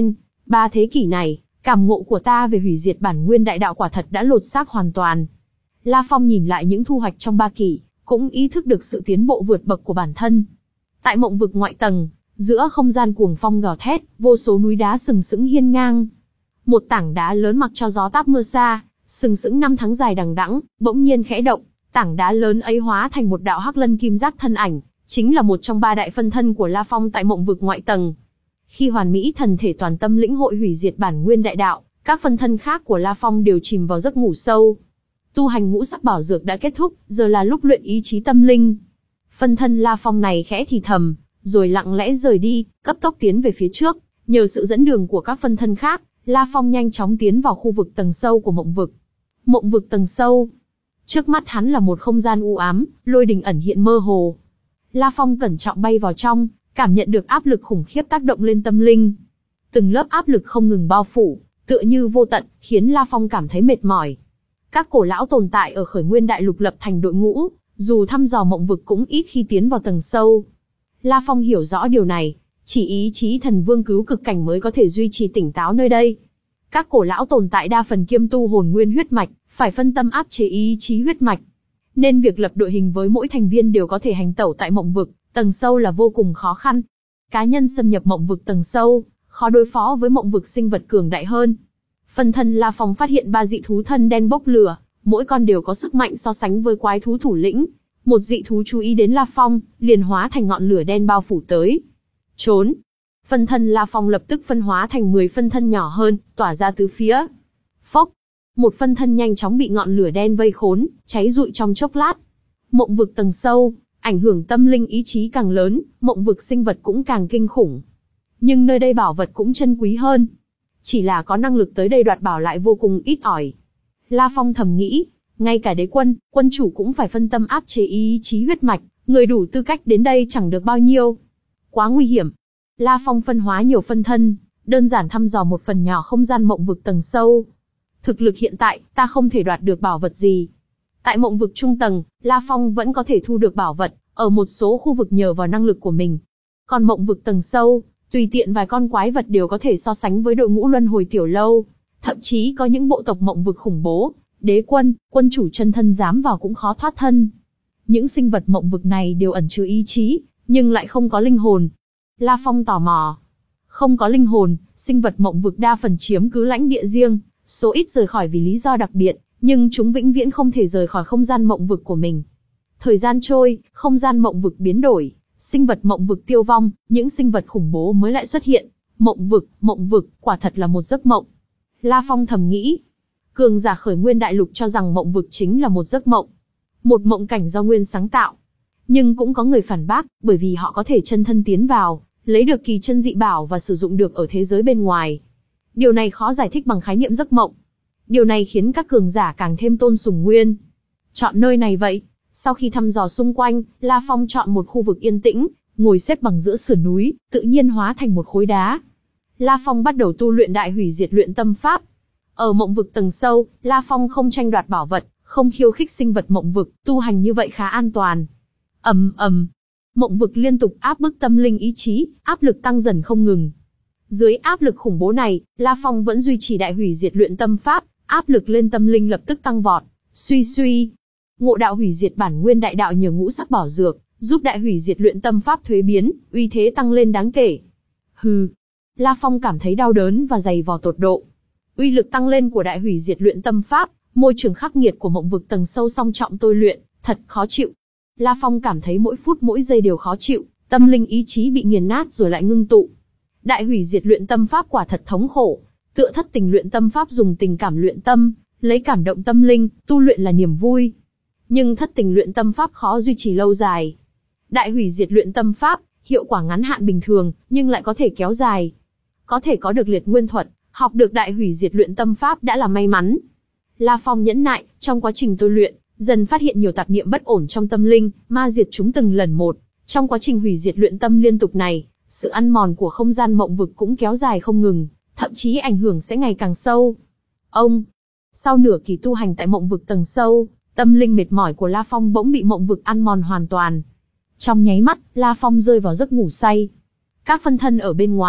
Ba thế kỷ này, cảm ngộ của ta về hủy diệt bản nguyên đại đạo quả thật đã lột xác hoàn toàn. La Phong nhìn lại những thu hoạch trong ba kỷ, cũng ý thức được sự tiến bộ vượt bậc của bản thân. Tại mộng vực ngoại tầng, giữa không gian cuồng phong gào thét, vô số núi đá sừng sững hiên ngang. Một tảng đá lớn mặc cho gió táp mưa xa, sừng sững năm tháng dài đằng đẵng, bỗng nhiên khẽ động, tảng đá lớn ấy hóa thành một đạo hắc lân kim giác thân ảnh, chính là một trong ba đại phân thân của La Phong tại mộng vực ngoại tầng. Khi hoàn mỹ thần thể toàn tâm lĩnh hội hủy diệt bản nguyên đại đạo, các phân thân khác của La Phong đều chìm vào giấc ngủ sâu. Tu hành ngũ sắc bảo dược đã kết thúc, giờ là lúc luyện ý chí tâm linh. Phân thân La Phong này khẽ thì thầm, rồi lặng lẽ rời đi, cấp tốc tiến về phía trước. Nhờ sự dẫn đường của các phân thân khác, La Phong nhanh chóng tiến vào khu vực tầng sâu của mộng vực. Mộng vực tầng sâu. Trước mắt hắn là một không gian u ám, lôi đình ẩn hiện mơ hồ. La Phong cẩn trọng bay vào trong, cảm nhận được áp lực khủng khiếp tác động lên tâm linh. Từng lớp áp lực không ngừng bao phủ, tựa như vô tận, khiến La Phong cảm thấy mệt mỏi. Các cổ lão tồn tại ở Khởi Nguyên Đại Lục lập thành đội ngũ, dù thăm dò mộng vực cũng ít khi tiến vào tầng sâu. La Phong hiểu rõ điều này, chỉ ý chí thần vương cứu cực cảnh mới có thể duy trì tỉnh táo nơi đây. Các cổ lão tồn tại đa phần kiêm tu hồn nguyên huyết mạch, phải phân tâm áp chế ý chí huyết mạch. Nên việc lập đội hình với mỗi thành viên đều có thể hành tẩu tại mộng vực, tầng sâu là vô cùng khó khăn. Cá nhân xâm nhập mộng vực tầng sâu, khó đối phó với mộng vực sinh vật cường đại hơn. Phân thân La Phong phát hiện ba dị thú thân đen bốc lửa, mỗi con đều có sức mạnh so sánh với quái thú thủ lĩnh. Một dị thú chú ý đến La Phong, liền hóa thành ngọn lửa đen bao phủ tới. Trốn! Phân thân La Phong lập tức phân hóa thành mười phân thân nhỏ hơn, tỏa ra tứ phía. Phốc! Một phân thân nhanh chóng bị ngọn lửa đen vây khốn, cháy rụi trong chốc lát. Mộng vực tầng sâu, ảnh hưởng tâm linh ý chí càng lớn, mộng vực sinh vật cũng càng kinh khủng. Nhưng nơi đây bảo vật cũng chân quý hơn. Chỉ là có năng lực tới đây đoạt bảo lại vô cùng ít ỏi. La Phong thầm nghĩ, ngay cả đế quân, quân chủ cũng phải phân tâm áp chế ý chí huyết mạch, người đủ tư cách đến đây chẳng được bao nhiêu. Quá nguy hiểm. La Phong phân hóa nhiều phân thân, đơn giản thăm dò một phần nhỏ không gian mộng vực tầng sâu. Thực lực hiện tại, ta không thể đoạt được bảo vật gì. Tại mộng vực trung tầng, La Phong vẫn có thể thu được bảo vật, ở một số khu vực nhờ vào năng lực của mình. Còn mộng vực tầng sâu, tùy tiện vài con quái vật đều có thể so sánh với đội ngũ luân hồi tiểu lâu. Thậm chí có những bộ tộc mộng vực khủng bố, đế quân, quân chủ chân thân dám vào cũng khó thoát thân. Những sinh vật mộng vực này đều ẩn chứa ý chí, nhưng lại không có linh hồn. La Phong tò mò. Không có linh hồn, sinh vật mộng vực đa phần chiếm cứ lãnh địa riêng, số ít rời khỏi vì lý do đặc biệt, nhưng chúng vĩnh viễn không thể rời khỏi không gian mộng vực của mình. Thời gian trôi, không gian mộng vực biến đổi, sinh vật mộng vực tiêu vong, những sinh vật khủng bố mới lại xuất hiện. Mộng vực, mộng vực, quả thật là một giấc mộng. La Phong thầm nghĩ. Cường giả Khởi Nguyên Đại Lục cho rằng mộng vực chính là một giấc mộng. Một mộng cảnh do Nguyên sáng tạo. Nhưng cũng có người phản bác, bởi vì họ có thể chân thân tiến vào, lấy được kỳ chân dị bảo và sử dụng được ở thế giới bên ngoài. Điều này khó giải thích bằng khái niệm giấc mộng. Điều này khiến các cường giả càng thêm tôn sùng Nguyên. Chọn nơi này vậy. Sau khi thăm dò xung quanh, La Phong chọn một khu vực yên tĩnh, ngồi xếp bằng giữa sườn núi, tự nhiên hóa thành một khối đá. La Phong bắt đầu tu luyện đại hủy diệt luyện tâm pháp. Ở mộng vực tầng sâu, La Phong không tranh đoạt bảo vật, không khiêu khích sinh vật mộng vực, tu hành như vậy khá an toàn. Ầm ầm, mộng vực liên tục áp bức tâm linh ý chí, áp lực tăng dần không ngừng. Dưới áp lực khủng bố này, La Phong vẫn duy trì đại hủy diệt luyện tâm pháp, áp lực lên tâm linh lập tức tăng vọt. Suy suy, ngộ đạo hủy diệt bản nguyên đại đạo nhờ ngũ sắc bảo dược, giúp đại hủy diệt luyện tâm pháp thuế biến, uy thế tăng lên đáng kể. Hừ, La Phong cảm thấy đau đớn và dày vò tột độ. Uy lực tăng lên của đại hủy diệt luyện tâm pháp, môi trường khắc nghiệt của mộng vực tầng sâu song trọng tôi luyện, thật khó chịu. La Phong cảm thấy mỗi phút mỗi giây đều khó chịu, tâm linh ý chí bị nghiền nát rồi lại ngưng tụ. Đại hủy diệt luyện tâm pháp quả thật thống khổ, tựa thất tình luyện tâm pháp dùng tình cảm luyện tâm, lấy cảm động tâm linh, tu luyện là niềm vui. Nhưng thất tình luyện tâm pháp khó duy trì lâu dài. Đại hủy diệt luyện tâm pháp, hiệu quả ngắn hạn bình thường, nhưng lại có thể kéo dài. Có thể có được liệt nguyên thuật, học được đại hủy diệt luyện tâm pháp đã là may mắn. La Phong nhẫn nại, trong quá trình tôi luyện, dần phát hiện nhiều tạp niệm bất ổn trong tâm linh, ma diệt chúng từng lần một. Trong quá trình hủy diệt luyện tâm liên tục này, sự ăn mòn của không gian mộng vực cũng kéo dài không ngừng, thậm chí ảnh hưởng sẽ ngày càng sâu. Ông, sau nửa kỳ tu hành tại mộng vực tầng sâu, tâm linh mệt mỏi của La Phong bỗng bị mộng vực ăn mòn hoàn toàn. Trong nháy mắt, La Phong rơi vào giấc ngủ say. Các phân thân ở bên ngoài,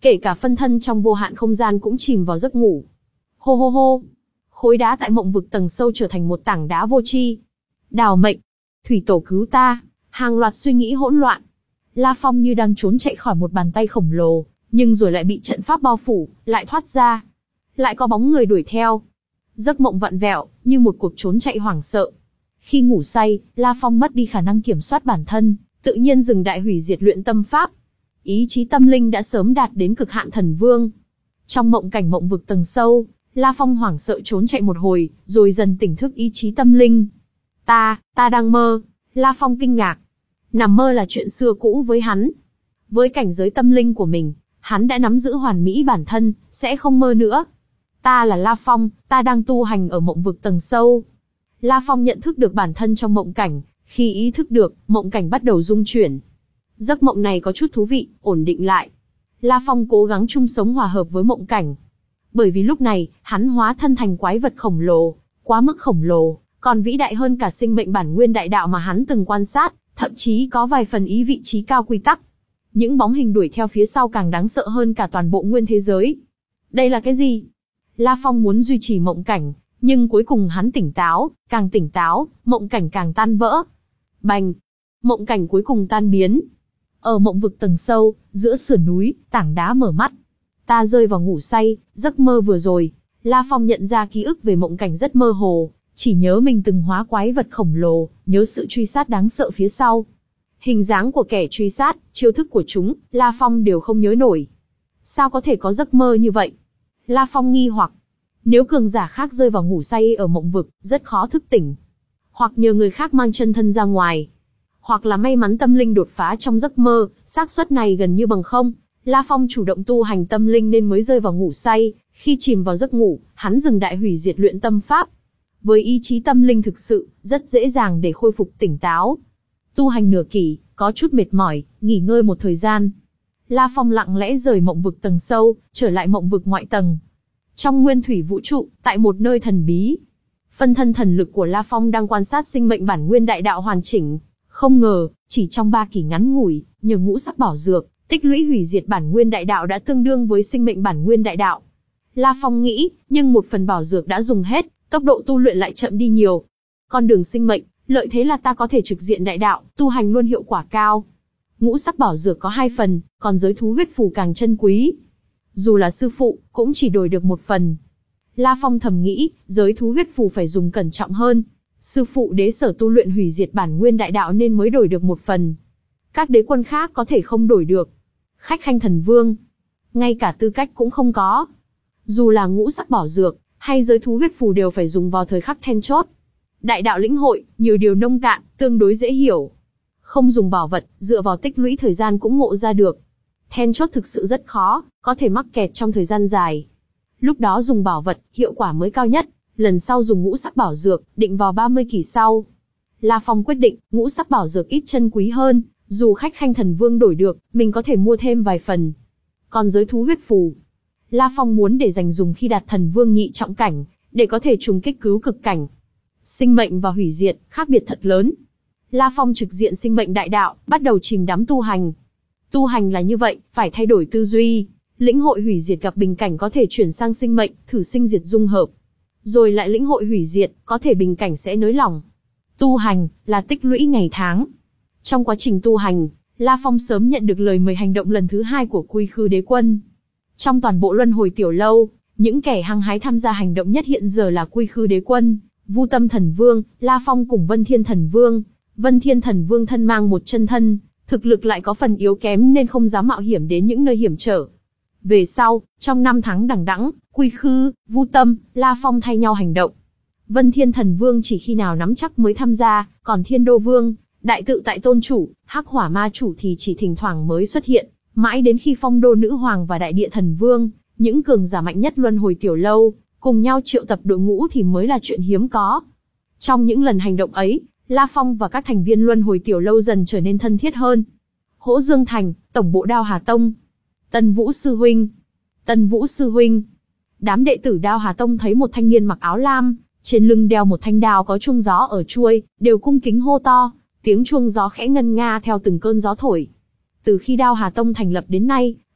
Kể cả phân thân trong vô hạn không gian cũng chìm vào giấc ngủ. Hô hô hô. Khối đá tại mộng vực tầng sâu trở thành một tảng đá vô tri. Đào mệnh. Thủy tổ cứu ta. Hàng loạt suy nghĩ hỗn loạn. La Phong như đang trốn chạy khỏi một bàn tay khổng lồ, nhưng rồi lại bị trận pháp bao phủ, lại thoát ra. Lại có bóng người đuổi theo. Giấc mộng vặn vẹo, như một cuộc trốn chạy hoảng sợ. Khi ngủ say, La Phong mất đi khả năng kiểm soát bản thân, tự nhiên dừng đại hủy diệt luyện tâm pháp. Ý chí tâm linh đã sớm đạt đến cực hạn thần vương. Trong mộng cảnh mộng vực tầng sâu, La Phong hoảng sợ trốn chạy một hồi, rồi dần tỉnh thức ý chí tâm linh. Ta, ta đang mơ. La Phong kinh ngạc. Nằm mơ là chuyện xưa cũ với hắn. Với cảnh giới tâm linh của mình, hắn đã nắm giữ hoàn mỹ bản thân, sẽ không mơ nữa. Ta là La Phong, ta đang tu hành ở mộng vực tầng sâu. La Phong nhận thức được bản thân trong mộng cảnh, khi ý thức được, mộng cảnh bắt đầu rung chuyển. Giấc mộng này có chút thú vị, ổn định lại. La Phong cố gắng chung sống hòa hợp với mộng cảnh. Bởi vì lúc này, hắn hóa thân thành quái vật khổng lồ, quá mức khổng lồ, còn vĩ đại hơn cả sinh mệnh bản nguyên đại đạo mà hắn từng quan sát, thậm chí có vài phần ý vị trí cao quy tắc. Những bóng hình đuổi theo phía sau càng đáng sợ hơn cả toàn bộ nguyên thế giới. Đây là cái gì? La Phong muốn duy trì mộng cảnh, nhưng cuối cùng hắn tỉnh táo, càng tỉnh táo, mộng cảnh càng tan vỡ. Bành! Mộng cảnh cuối cùng tan biến. Ở mộng vực tầng sâu, giữa sườn núi, tảng đá mở mắt. Ta rơi vào ngủ say, giấc mơ vừa rồi. La Phong nhận ra ký ức về mộng cảnh rất mơ hồ, chỉ nhớ mình từng hóa quái vật khổng lồ, nhớ sự truy sát đáng sợ phía sau. Hình dáng của kẻ truy sát, chiêu thức của chúng, La Phong đều không nhớ nổi. Sao có thể có giấc mơ như vậy? La Phong nghi hoặc. Nếu cường giả khác rơi vào ngủ say ở mộng vực, rất khó thức tỉnh. Hoặc nhờ người khác mang chân thân ra ngoài. Hoặc là may mắn tâm linh đột phá trong giấc mơ, xác suất này gần như bằng không. La Phong chủ động tu hành tâm linh nên mới rơi vào ngủ say. Khi chìm vào giấc ngủ, hắn dừng đại hủy diệt luyện tâm pháp. Với ý chí tâm linh thực sự, rất dễ dàng để khôi phục tỉnh táo. Tu hành nửa kỷ, có chút mệt mỏi, nghỉ ngơi một thời gian. La Phong lặng lẽ rời mộng vực tầng sâu, trở lại mộng vực ngoại tầng. Trong nguyên thủy vũ trụ, tại một nơi thần bí, phân thân thần lực của La Phong đang quan sát sinh mệnh bản nguyên đại đạo hoàn chỉnh. Không ngờ, chỉ trong ba kỷ ngắn ngủi, nhờ ngũ sắc bảo dược, tích lũy hủy diệt bản nguyên đại đạo đã tương đương với sinh mệnh bản nguyên đại đạo. La Phong nghĩ, nhưng một phần bảo dược đã dùng hết, tốc độ tu luyện lại chậm đi nhiều. Con đường sinh mệnh, lợi thế là ta có thể trực diện đại đạo, tu hành luôn hiệu quả cao. Ngũ sắc bảo dược có hai phần, còn giới thú huyết phù càng chân quý. Dù là sư phụ, cũng chỉ đổi được một phần. La Phong thầm nghĩ, giới thú huyết phù phải dùng cẩn trọng hơn. Sư phụ đế sở tu luyện hủy diệt bản nguyên đại đạo nên mới đổi được một phần. Các đế quân khác có thể không đổi được. Khách khanh thần vương, ngay cả tư cách cũng không có. Dù là ngũ sắc bảo dược, hay giới thú huyết phù đều phải dùng vào thời khắc then chốt. Đại đạo lĩnh hội, nhiều điều nông cạn, tương đối dễ hiểu. Không dùng bảo vật, dựa vào tích lũy thời gian cũng ngộ ra được. Then chốt thực sự rất khó, có thể mắc kẹt trong thời gian dài. Lúc đó dùng bảo vật, hiệu quả mới cao nhất. Lần sau dùng ngũ sắc bảo dược, định vào ba mươi kỷ sau. La Phong quyết định, ngũ sắc bảo dược ít chân quý hơn, dù khách khanh thần vương đổi được, mình có thể mua thêm vài phần. Còn giới thú huyết phù, La Phong muốn để dành dùng khi đạt thần vương nhị trọng cảnh, để có thể trùng kích cứu cực cảnh. Sinh mệnh và hủy diệt, khác biệt thật lớn. La Phong trực diện sinh mệnh đại đạo, bắt đầu chìm đắm tu hành. Tu hành là như vậy, phải thay đổi tư duy. Lĩnh hội hủy diệt gặp bình cảnh có thể chuyển sang sinh mệnh, thử sinh diệt dung hợp. Rồi lại lĩnh hội hủy diệt, có thể bình cảnh sẽ nới lỏng. Tu hành, là tích lũy ngày tháng. Trong quá trình tu hành, La Phong sớm nhận được lời mời hành động lần thứ hai của Quy Khư Đế Quân. Trong toàn bộ luân hồi tiểu lâu, những kẻ hăng hái tham gia hành động nhất hiện giờ là Quy Khư Đế Quân, Vu Tâm Thần Vương, La Phong cùng Vân Thiên Thần Vương. Vân Thiên Thần Vương thân mang một chân thân, thực lực lại có phần yếu kém nên không dám mạo hiểm đến những nơi hiểm trở. Về sau, trong năm tháng đằng đẵng, Quy Khư, Vu Tâm, La Phong thay nhau hành động. Vân Thiên Thần Vương chỉ khi nào nắm chắc mới tham gia, còn Thiên Đô Vương, Đại Tự Tại Tôn Chủ, Hắc Hỏa Ma Chủ thì chỉ thỉnh thoảng mới xuất hiện, mãi đến khi Phong Đô Nữ Hoàng và Đại Địa Thần Vương, những cường giả mạnh nhất luân hồi tiểu lâu, cùng nhau triệu tập đội ngũ thì mới là chuyện hiếm có. Trong những lần hành động ấy, La Phong và các thành viên luân hồi tiểu lâu dần trở nên thân thiết hơn. Hỗ Dương Thành, tổng bộ Đao Hà Tông. Tân Vũ Sư Huynh. Tân Vũ Sư Huynh. Đám đệ tử Đao Hà Tông thấy một thanh niên mặc áo lam, trên lưng đeo một thanh đao có chuông gió ở chuôi, đều cung kính hô to, tiếng chuông gió khẽ ngân nga theo từng cơn gió thổi. Từ khi Đao Hà Tông thành lập đến nay,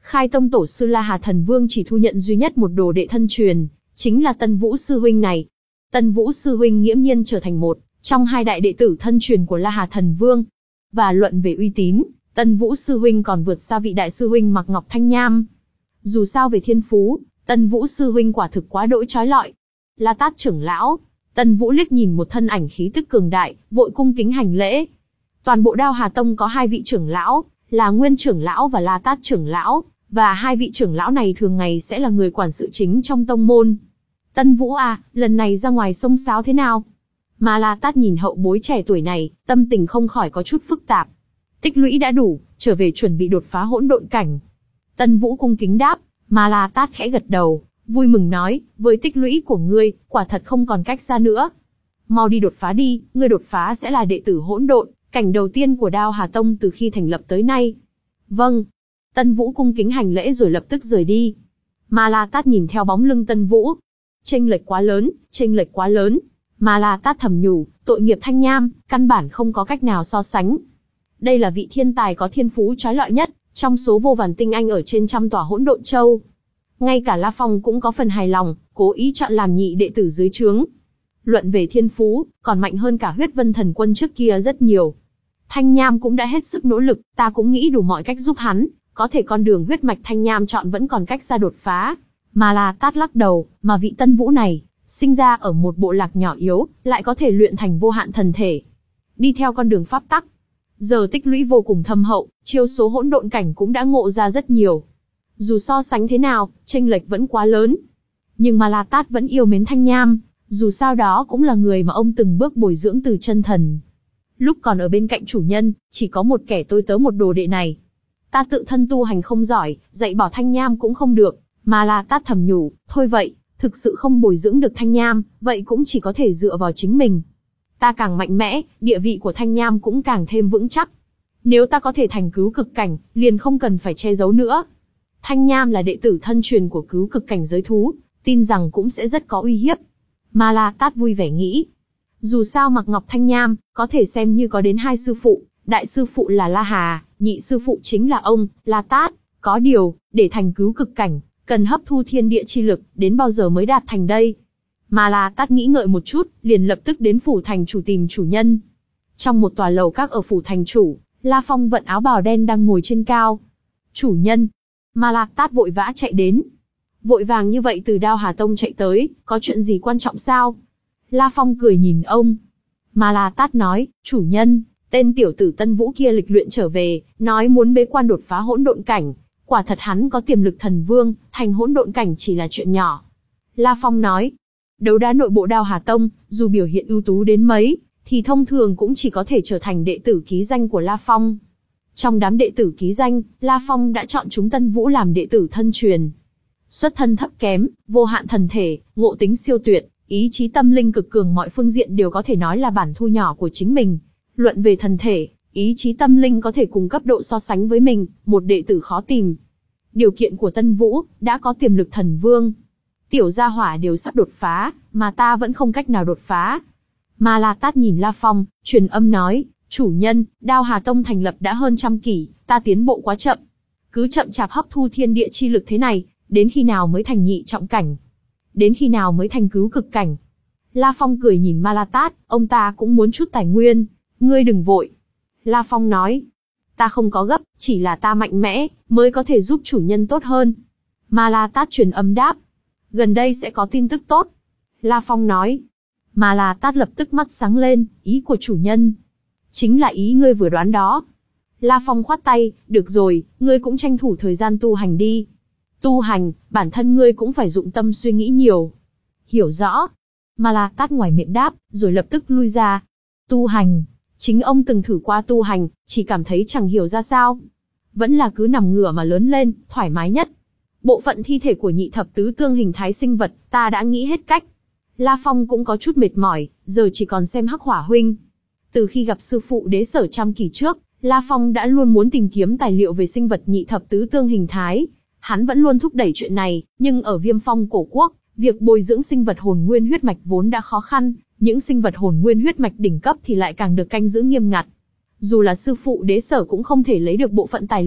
Khai tông tổ sư La Hà Thần Vương chỉ thu nhận duy nhất một đồ đệ thân truyền, chính là Tân Vũ sư huynh này. Tân Vũ sư huynh nghiễm nhiên trở thành một trong hai đại đệ tử thân truyền của La Hà Thần Vương. Và luận về uy tín, Tân Vũ sư huynh còn vượt xa vị đại sư huynh Mạc Ngọc Thanh Nham. Dù sao về thiên phú, Tân Vũ sư huynh quả thực quá đỗi chói lọi. La Tát trưởng lão. Tân Vũ liếc nhìn một thân ảnh khí tức cường đại, vội cung kính hành lễ. Toàn bộ Đao Hà Tông có hai vị trưởng lão, là Nguyên trưởng lão và La Tát trưởng lão, và hai vị trưởng lão này thường ngày sẽ là người quản sự chính trong tông môn. Tân Vũ à, lần này ra ngoài xông xáo thế nào? Mà La Tát nhìn hậu bối trẻ tuổi này, tâm tình không khỏi có chút phức tạp. Tích lũy đã đủ, trở về chuẩn bị đột phá hỗn độn cảnh. Tân Vũ cung kính đáp, mà La Tát khẽ gật đầu, vui mừng nói, với tích lũy của ngươi, quả thật không còn cách xa nữa. Mau đi đột phá đi, ngươi đột phá sẽ là đệ tử hỗn độn cảnh đầu tiên của Đao Hà Tông từ khi thành lập tới nay. Vâng. Tân Vũ cung kính hành lễ rồi lập tức rời đi. Mà La Tát nhìn theo bóng lưng Tân Vũ. Chênh lệch quá lớn, chênh lệch quá lớn. Mà La Tát thầm nhủ, tội nghiệp Thanh Nham, căn bản không có cách nào so sánh. Đây là vị thiên tài có thiên phú chói lọi nhất, trong số vô vàn tinh anh ở trên trăm tòa hỗn độn châu. Ngay cả La Phong cũng có phần hài lòng, cố ý chọn làm nhị đệ tử dưới trướng. Luận về thiên phú, còn mạnh hơn cả Huyết Vân Thần Quân trước kia rất nhiều. Thanh Nham cũng đã hết sức nỗ lực, ta cũng nghĩ đủ mọi cách giúp hắn, có thể con đường huyết mạch Thanh Nham chọn vẫn còn cách xa đột phá. Mà La Tát lắc đầu, mà vị Tân Vũ này, sinh ra ở một bộ lạc nhỏ yếu, lại có thể luyện thành vô hạn thần thể. Đi theo con đường pháp tắc. Giờ tích lũy vô cùng thâm hậu, chiêu số hỗn độn cảnh cũng đã ngộ ra rất nhiều. Dù so sánh thế nào, chênh lệch vẫn quá lớn. Nhưng mà La Tát vẫn yêu mến Thanh Nham, dù sao đó cũng là người mà ông từng bước bồi dưỡng từ chân thần. Lúc còn ở bên cạnh chủ nhân, chỉ có một kẻ tôi tớ một đồ đệ này. Ta tự thân tu hành không giỏi, dạy bảo Thanh Nham cũng không được, mà La Tát thầm nhủ, thôi vậy, thực sự không bồi dưỡng được Thanh Nham, vậy cũng chỉ có thể dựa vào chính mình. Ta càng mạnh mẽ, địa vị của Thanh Nham cũng càng thêm vững chắc. Nếu ta có thể thành cứu cực cảnh, liền không cần phải che giấu nữa. Thanh Nham là đệ tử thân truyền của cứu cực cảnh giới thú, tin rằng cũng sẽ rất có uy hiếp. Mà La Tát vui vẻ nghĩ. Dù sao Mạc Ngọc Thanh Nham, có thể xem như có đến hai sư phụ, đại sư phụ là La Hà, nhị sư phụ chính là ông, La Tát. Có điều, để thành cứu cực cảnh, cần hấp thu thiên địa chi lực, đến bao giờ mới đạt thành đây? Mà La Tát nghĩ ngợi một chút, liền lập tức đến phủ thành chủ tìm chủ nhân. Trong một tòa lầu các ở phủ thành chủ, La Phong vận áo bào đen đang ngồi trên cao. Chủ nhân. Mà La Tát vội vã chạy đến. Vội vàng như vậy từ Đao Hà Tông chạy tới, có chuyện gì quan trọng sao? La Phong cười nhìn ông. Mà La Tát nói, chủ nhân, tên tiểu tử Tân Vũ kia lịch luyện trở về, nói muốn bế quan đột phá hỗn độn cảnh. Quả thật hắn có tiềm lực thần vương, thành hỗn độn cảnh chỉ là chuyện nhỏ. La Phong nói, đấu đá nội bộ Đao Hà Tông, dù biểu hiện ưu tú đến mấy, thì thông thường cũng chỉ có thể trở thành đệ tử ký danh của La Phong. Trong đám đệ tử ký danh, La Phong đã chọn chúng Tân Vũ làm đệ tử thân truyền. Xuất thân thấp kém, vô hạn thần thể, ngộ tính siêu tuyệt, ý chí tâm linh cực cường, mọi phương diện đều có thể nói là bản thu nhỏ của chính mình. Luận về thần thể, ý chí tâm linh có thể cùng cấp độ so sánh với mình, một đệ tử khó tìm. Điều kiện của Tân Vũ, đã có tiềm lực thần vương. Tiểu gia hỏa đều sắp đột phá, mà ta vẫn không cách nào đột phá. Mà La Tát nhìn La Phong, truyền âm nói, chủ nhân, Đao Hà Tông thành lập đã hơn trăm kỷ, ta tiến bộ quá chậm. Cứ chậm chạp hấp thu thiên địa chi lực thế này, đến khi nào mới thành nhị trọng cảnh? Đến khi nào mới thành cứu cực cảnh? La Phong cười nhìn Ma La Tát, ông ta cũng muốn chút tài nguyên, ngươi đừng vội. La Phong nói, ta không có gấp, chỉ là ta mạnh mẽ, mới có thể giúp chủ nhân tốt hơn. Ma La Tát truyền âm đáp, gần đây sẽ có tin tức tốt. La Phong nói, Ma La Tát lập tức mắt sáng lên, ý của chủ nhân. Chính là ý ngươi vừa đoán đó. La Phong khoát tay, được rồi, ngươi cũng tranh thủ thời gian tu hành đi. Tu hành, bản thân ngươi cũng phải dụng tâm suy nghĩ nhiều. Hiểu rõ. Ma La Tát ngoài miệng đáp, rồi lập tức lui ra. Tu hành, chính ông từng thử qua tu hành, chỉ cảm thấy chẳng hiểu ra sao. Vẫn là cứ nằm ngửa mà lớn lên, thoải mái nhất. Bộ phận thi thể của nhị thập tứ tương hình thái sinh vật, ta đã nghĩ hết cách. La Phong cũng có chút mệt mỏi, giờ chỉ còn xem Hắc Hỏa huynh. Từ khi gặp sư phụ Đế Sở trăm kỷ trước, La Phong đã luôn muốn tìm kiếm tài liệu về sinh vật nhị thập tứ tương hình thái. Hắn vẫn luôn thúc đẩy chuyện này, nhưng ở Viêm Phong cổ quốc, việc bồi dưỡng sinh vật hồn nguyên huyết mạch vốn đã khó khăn, những sinh vật hồn nguyên huyết mạch đỉnh cấp thì lại càng được canh giữ nghiêm ngặt. Dù là sư phụ Đế Sở cũng không thể lấy được bộ phận tài liệu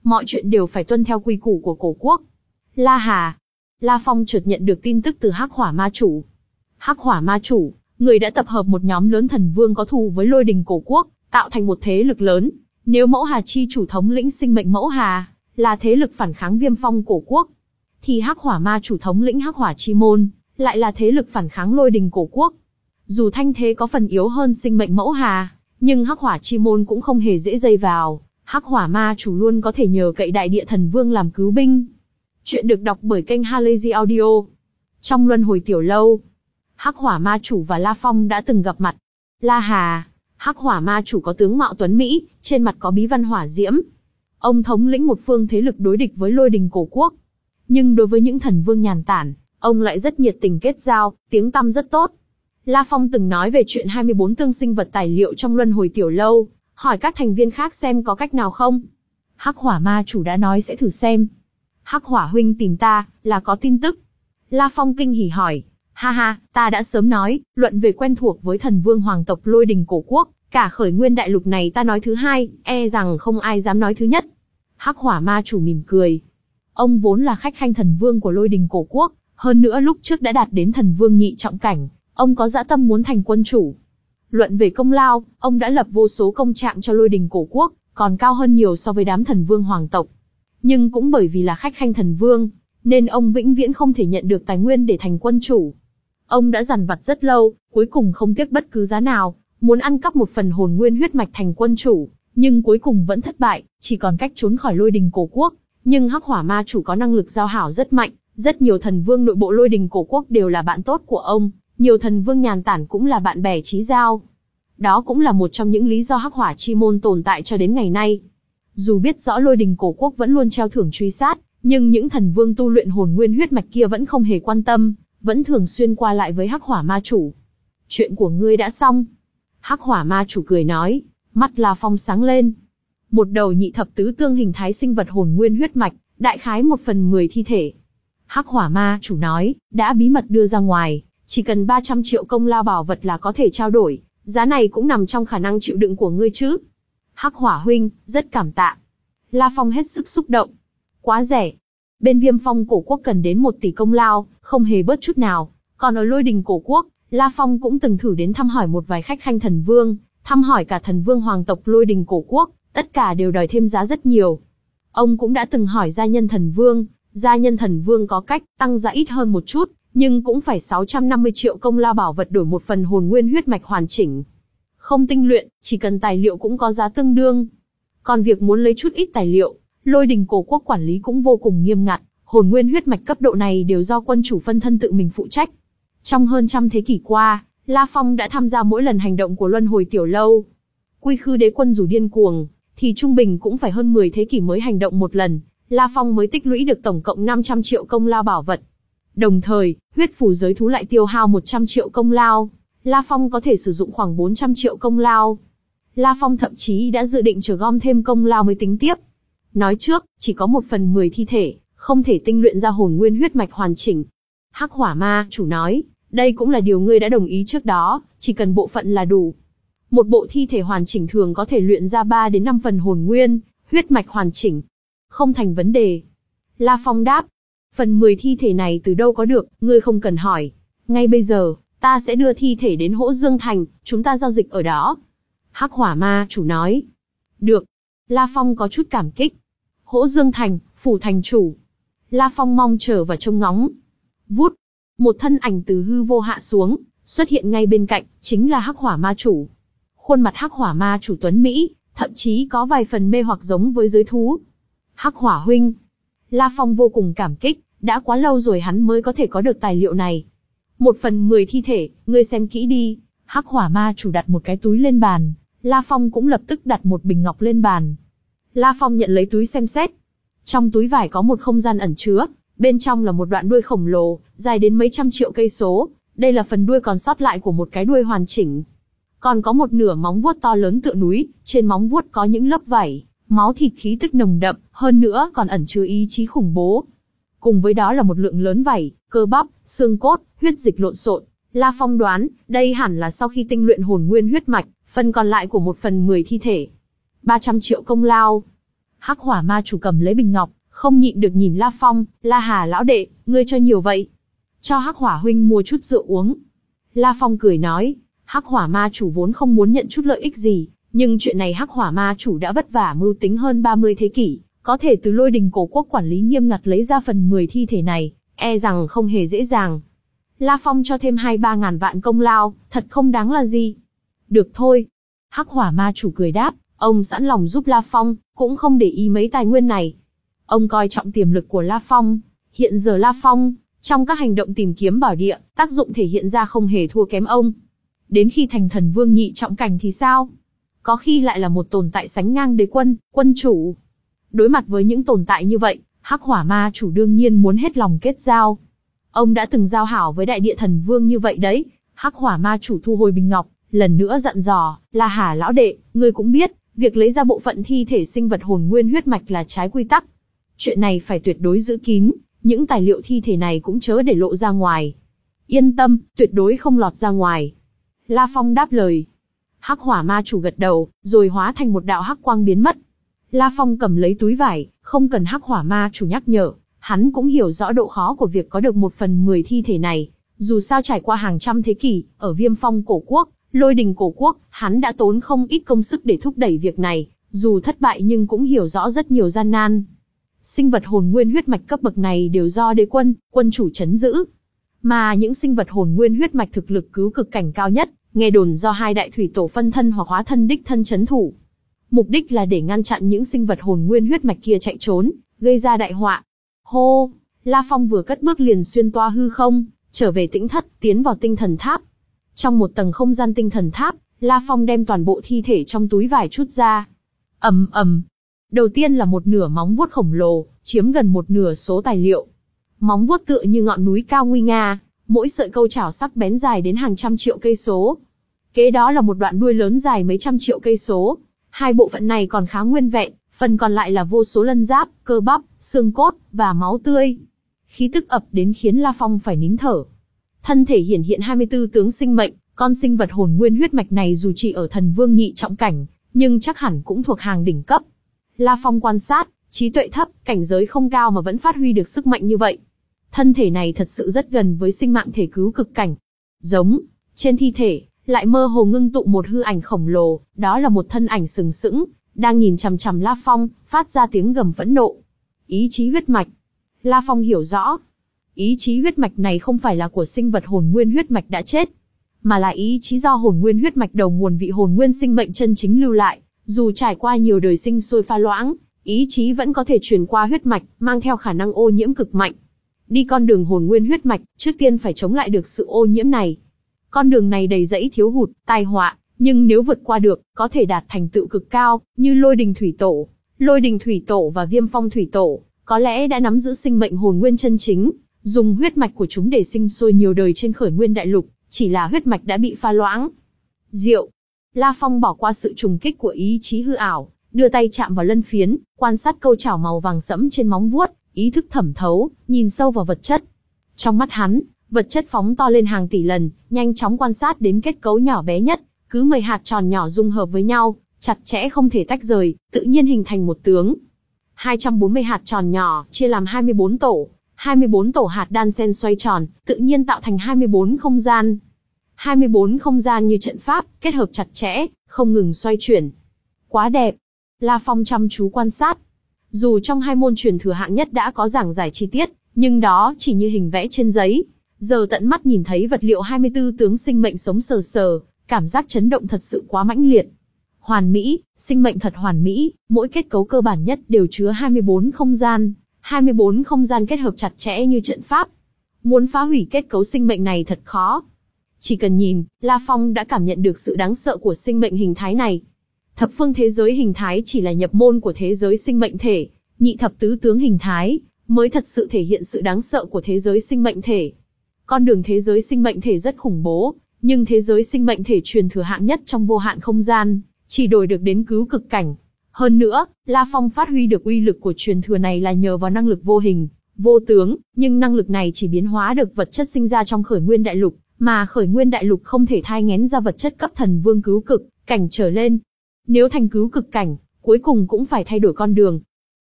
mọi chuyện đều phải tuân theo quy củ của cổ quốc. La Hà. La Phong chợt nhận được tin tức từ Hắc Hỏa Ma Chủ. Hắc Hỏa Ma Chủ, người đã tập hợp một nhóm lớn thần vương có thù với Lôi Đình cổ quốc, tạo thành một thế lực lớn. Nếu Mẫu Hà chi chủ thống lĩnh sinh mệnh Mẫu Hà, là thế lực phản kháng Viêm Phong cổ quốc, thì Hắc Hỏa Ma Chủ thống lĩnh Hắc Hỏa chi môn, lại là thế lực phản kháng Lôi Đình cổ quốc. Dù thanh thế có phần yếu hơn sinh mệnh Mẫu Hà, nhưng Hắc Hỏa chi môn cũng không hề dễ dây vào. Hắc Hỏa Ma Chủ luôn có thể nhờ cậy Đại Địa Thần Vương làm cứu binh. Chuyện được đọc bởi kênh Halazy Audio. Trong luân hồi tiểu lâu, Hắc Hỏa Ma Chủ và La Phong đã từng gặp mặt. La Hà. Hắc Hỏa Ma Chủ có tướng mạo tuấn mỹ, trên mặt có bí văn hỏa diễm. Ông thống lĩnh một phương thế lực đối địch với Lôi Đình cổ quốc. Nhưng đối với những thần vương nhàn tản, ông lại rất nhiệt tình kết giao, tiếng tăm rất tốt. La Phong từng nói về chuyện hai mươi bốn tương sinh vật tài liệu trong luân hồi tiểu lâu, hỏi các thành viên khác xem có cách nào không. Hắc Hỏa Ma Chủ đã nói sẽ thử xem. Hắc Hỏa huynh tìm ta, là có tin tức. La Phong kinh hỉ hỏi. Ha ha, ta đã sớm nói, luận về quen thuộc với thần vương hoàng tộc Lôi Đình cổ quốc, cả khởi nguyên đại lục này ta nói thứ hai, e rằng không ai dám nói thứ nhất. Hắc Hỏa Ma Chủ mỉm cười. Ông vốn là khách khanh thần vương của Lôi Đình cổ quốc, hơn nữa lúc trước đã đạt đến thần vương nhị trọng cảnh, ông có dã tâm muốn thành quân chủ. Luận về công lao, ông đã lập vô số công trạng cho Lôi Đình cổ quốc, còn cao hơn nhiều so với đám thần vương hoàng tộc. Nhưng cũng bởi vì là khách khanh thần vương, nên ông vĩnh viễn không thể nhận được tài nguyên để thành quân chủ. Ông đã dằn vặt rất lâu, cuối cùng không tiếc bất cứ giá nào, muốn ăn cắp một phần hồn nguyên huyết mạch thành quân chủ, nhưng cuối cùng vẫn thất bại, chỉ còn cách trốn khỏi Lôi Đình cổ quốc. Nhưng Hắc Hỏa Ma Chủ có năng lực giao hảo rất mạnh, rất nhiều thần vương nội bộ Lôi Đình cổ quốc đều là bạn tốt của ông, nhiều thần vương nhàn tản cũng là bạn bè chí giao. Đó cũng là một trong những lý do Hắc Hỏa chi môn tồn tại cho đến ngày nay. Dù biết rõ Lôi Đình cổ quốc vẫn luôn treo thưởng truy sát, nhưng những thần vương tu luyện hồn nguyên huyết mạch kia vẫn không hề quan tâm, vẫn thường xuyên qua lại với Hắc Hỏa Ma Chủ. Chuyện của ngươi đã xong. Hắc Hỏa Ma Chủ cười nói, mắt La Phong sáng lên. Một đầu nhị thập tứ tương hình thái sinh vật hồn nguyên huyết mạch, đại khái một phần mười thi thể. Hắc Hỏa Ma Chủ nói, đã bí mật đưa ra ngoài, chỉ cần ba trăm triệu công lao bảo vật là có thể trao đổi, giá này cũng nằm trong khả năng chịu đựng của ngươi chứ. Hắc Hỏa huynh, rất cảm tạ. La Phong hết sức xúc động. Quá rẻ. Bên Viêm Phong cổ quốc cần đến một tỷ công lao, không hề bớt chút nào. Còn ở Lôi Đình cổ quốc, La Phong cũng từng thử đến thăm hỏi một vài khách khanh thần vương, thăm hỏi cả thần vương hoàng tộc Lôi Đình cổ quốc, tất cả đều đòi thêm giá rất nhiều. Ông cũng đã từng hỏi gia nhân thần vương, gia nhân thần vương có cách tăng giá ít hơn một chút, nhưng cũng phải sáu trăm năm mươi triệu công lao bảo vật đổi một phần hồn nguyên huyết mạch hoàn chỉnh. Không tinh luyện, chỉ cần tài liệu cũng có giá tương đương. Còn việc muốn lấy chút ít tài liệu, Lôi Đình cổ quốc quản lý cũng vô cùng nghiêm ngặt, hồn nguyên huyết mạch cấp độ này đều do quân chủ phân thân tự mình phụ trách. Trong hơn trăm thế kỷ qua, La Phong đã tham gia mỗi lần hành động của luân hồi tiểu lâu. Quy Khư Đế Quân dù điên cuồng, thì trung bình cũng phải hơn mười thế kỷ mới hành động một lần, La Phong mới tích lũy được tổng cộng năm trăm triệu công lao bảo vật. Đồng thời, huyết phù giới thú lại tiêu hao một trăm triệu công lao, La Phong có thể sử dụng khoảng bốn trăm triệu công lao. La Phong thậm chí đã dự định chờ gom thêm công lao mới tính tiếp. Nói trước, chỉ có một phần mười thi thể, không thể tinh luyện ra hồn nguyên huyết mạch hoàn chỉnh. Hắc Hỏa Ma Chủ nói, đây cũng là điều ngươi đã đồng ý trước đó, chỉ cần bộ phận là đủ. Một bộ thi thể hoàn chỉnh thường có thể luyện ra ba đến năm phần hồn nguyên, huyết mạch hoàn chỉnh. Không thành vấn đề. La Phong đáp, phần mười thi thể này từ đâu có được, ngươi không cần hỏi. Ngay bây giờ, ta sẽ đưa thi thể đến Hỗ Dương Thành, chúng ta giao dịch ở đó. Hắc Hỏa Ma Chủ nói. Được. La Phong có chút cảm kích. Hỗ Dương Thành, phủ thành chủ. La Phong mong chờ và trông ngóng. Vút. Một thân ảnh từ hư vô hạ xuống, xuất hiện ngay bên cạnh, chính là Hắc Hỏa Ma Chủ. Khuôn mặt Hắc Hỏa Ma Chủ tuấn Mỹ, thậm chí có vài phần mê hoặc giống với giới thú. Hắc Hỏa huynh. La Phong vô cùng cảm kích, đã quá lâu rồi hắn mới có thể có được tài liệu này. Một phần mười thi thể, ngươi xem kỹ đi. Hắc Hỏa Ma Chủ đặt một cái túi lên bàn, La Phong cũng lập tức đặt một bình ngọc lên bàn. La Phong nhận lấy túi xem xét. Trong túi vải có một không gian ẩn chứa, bên trong là một đoạn đuôi khổng lồ, dài đến mấy trăm triệu cây số. Đây là phần đuôi còn sót lại của một cái đuôi hoàn chỉnh. Còn có một nửa móng vuốt to lớn tựa núi, trên móng vuốt có những lớp vảy, máu thịt khí tức nồng đậm, hơn nữa còn ẩn chứa ý chí khủng bố. Cùng với đó là một lượng lớn vảy, cơ bắp, xương cốt, huyết dịch lộn xộn. La Phong đoán, đây hẳn là sau khi tinh luyện hồn nguyên huyết mạch, phần còn lại của một phần mười thi thể. ba trăm triệu công lao. Hắc hỏa ma chủ cầm lấy bình ngọc, không nhịn được nhìn La Phong, La Hà lão đệ, ngươi cho nhiều vậy. Cho Hắc hỏa huynh mua chút rượu uống. La Phong cười nói, Hắc hỏa ma chủ vốn không muốn nhận chút lợi ích gì, nhưng chuyện này Hắc hỏa ma chủ đã vất vả mưu tính hơn ba mươi thế kỷ, có thể từ Lôi Đình Cổ Quốc quản lý nghiêm ngặt lấy ra phần mười thi thể này, e rằng không hề dễ dàng. La Phong cho thêm hai ba ngàn vạn công lao, thật không đáng là gì. Được thôi. Hắc hỏa ma chủ cười đáp, ông sẵn lòng giúp La Phong, cũng không để ý mấy tài nguyên này. Ông coi trọng tiềm lực của La Phong. Hiện giờ La Phong, trong các hành động tìm kiếm bảo địa, tác dụng thể hiện ra không hề thua kém ông. Đến khi thành thần vương nhị trọng cảnh thì sao? Có khi lại là một tồn tại sánh ngang đế quân, quân chủ. Đối mặt với những tồn tại như vậy, Hắc hỏa ma chủ đương nhiên muốn hết lòng kết giao. Ông đã từng giao hảo với đại địa thần vương như vậy đấy. Hắc hỏa ma chủ thu hồi bình ngọc, lần nữa dặn dò, La Hà lão đệ, ngươi cũng biết, việc lấy ra bộ phận thi thể sinh vật hồn nguyên huyết mạch là trái quy tắc. Chuyện này phải tuyệt đối giữ kín, những tài liệu thi thể này cũng chớ để lộ ra ngoài. Yên tâm, tuyệt đối không lọt ra ngoài. La Phong đáp lời. Hắc hỏa ma chủ gật đầu, rồi hóa thành một đạo hắc quang biến mất. La Phong cầm lấy túi vải, không cần Hắc hỏa ma chủ nhắc nhở, hắn cũng hiểu rõ độ khó của việc có được một phần mười thi thể này. Dù sao trải qua hàng trăm thế kỷ, ở Viêm Phong cổ quốc, Lôi Đình cổ quốc, hắn đã tốn không ít công sức để thúc đẩy việc này, dù thất bại nhưng cũng hiểu rõ rất nhiều gian nan. Sinh vật hồn nguyên huyết mạch cấp bậc này đều do đế quân, quân chủ trấn giữ. Mà những sinh vật hồn nguyên huyết mạch thực lực cứu cực cảnh cao nhất, nghe đồn do hai đại thủy tổ phân thân hoặc hóa thân đích thân trấn thủ. Mục đích là để ngăn chặn những sinh vật hồn nguyên huyết mạch kia chạy trốn, gây ra đại họa. Hô, La Phong vừa cất bước liền xuyên toa hư không, trở về tĩnh thất, tiến vào tinh thần tháp. Trong một tầng không gian tinh thần tháp, La Phong đem toàn bộ thi thể trong túi vải chút ra. Ầm ầm. Đầu tiên là một nửa móng vuốt khổng lồ, chiếm gần một nửa số tài liệu. Móng vuốt tựa như ngọn núi cao nguy nga, mỗi sợi câu chảo sắc bén dài đến hàng trăm triệu cây số. Kế đó là một đoạn đuôi lớn dài mấy trăm triệu cây số. Hai bộ phận này còn khá nguyên vẹn, phần còn lại là vô số lân giáp, cơ bắp, xương cốt và máu tươi. Khí tức ập đến khiến La Phong phải nín thở. Thân thể hiển hiện hai mươi tư tướng sinh mệnh, con sinh vật hồn nguyên huyết mạch này dù chỉ ở thần vương nhị trọng cảnh, nhưng chắc hẳn cũng thuộc hàng đỉnh cấp. La Phong quan sát, trí tuệ thấp, cảnh giới không cao mà vẫn phát huy được sức mạnh như vậy. Thân thể này thật sự rất gần với sinh mạng thể cứu cực cảnh. Giống, trên thi thể, lại mơ hồ ngưng tụ một hư ảnh khổng lồ, đó là một thân ảnh sừng sững, đang nhìn chằm chằm La Phong, phát ra tiếng gầm phẫn nộ. Ý chí huyết mạch. La Phong hiểu rõ. Ý chí huyết mạch này không phải là của sinh vật hồn nguyên huyết mạch đã chết, mà là ý chí do hồn nguyên huyết mạch đầu nguồn vị hồn nguyên sinh mệnh chân chính lưu lại. Dù trải qua nhiều đời sinh sôi pha loãng, ý chí vẫn có thể truyền qua huyết mạch, mang theo khả năng ô nhiễm cực mạnh. Đi con đường hồn nguyên huyết mạch, trước tiên phải chống lại được sự ô nhiễm này. Con đường này đầy rẫy thiếu hụt, tai họa, nhưng nếu vượt qua được, có thể đạt thành tựu cực cao, như Lôi Đình Thủy Tổ. Lôi Đình Thủy Tổ và Viêm Phong Thủy Tổ, có lẽ đã nắm giữ sinh mệnh hồn nguyên chân chính, dùng huyết mạch của chúng để sinh sôi nhiều đời trên khởi nguyên đại lục, chỉ là huyết mạch đã bị pha loãng. Diệu. La Phong bỏ qua sự trùng kích của ý chí hư ảo, đưa tay chạm vào lân phiến, quan sát câu chảo màu vàng sẫm trên móng vuốt, ý thức thẩm thấu, nhìn sâu vào vật chất. Trong mắt hắn, vật chất phóng to lên hàng tỷ lần, nhanh chóng quan sát đến kết cấu nhỏ bé nhất, cứ mười hạt tròn nhỏ dung hợp với nhau, chặt chẽ không thể tách rời, tự nhiên hình thành một tướng. hai trăm bốn mươi hạt tròn nhỏ, chia làm hai mươi bốn tổ, hai mươi bốn tổ hạt đan xen xoay tròn, tự nhiên tạo thành hai mươi bốn không gian. hai mươi bốn không gian như trận pháp, kết hợp chặt chẽ, không ngừng xoay chuyển. Quá đẹp. La Phong chăm chú quan sát. Dù trong hai môn truyền thừa hạng nhất đã có giảng giải chi tiết, nhưng đó chỉ như hình vẽ trên giấy. Giờ tận mắt nhìn thấy vật liệu hai mươi tư tướng sinh mệnh sống sờ sờ, cảm giác chấn động thật sự quá mãnh liệt. Hoàn mỹ, sinh mệnh thật hoàn mỹ, mỗi kết cấu cơ bản nhất đều chứa hai mươi bốn không gian, hai mươi bốn không gian kết hợp chặt chẽ như trận pháp. Muốn phá hủy kết cấu sinh mệnh này thật khó. Chỉ cần nhìn, La Phong đã cảm nhận được sự đáng sợ của sinh mệnh hình thái này. Thập phương thế giới hình thái chỉ là nhập môn của thế giới sinh mệnh thể, nhị thập tứ tướng hình thái mới thật sự thể hiện sự đáng sợ của thế giới sinh mệnh thể. Con đường thế giới sinh mệnh thể rất khủng bố, nhưng thế giới sinh mệnh thể truyền thừa hạng nhất trong vô hạn không gian, chỉ đổi được đến cứu cực cảnh. Hơn nữa, La Phong phát huy được uy lực của truyền thừa này là nhờ vào năng lực vô hình, vô tướng, nhưng năng lực này chỉ biến hóa được vật chất sinh ra trong khởi nguyên đại lục, mà khởi nguyên đại lục không thể thai nghén ra vật chất cấp thần vương cứu cực cảnh trở lên. Nếu thành cứu cực cảnh, cuối cùng cũng phải thay đổi con đường,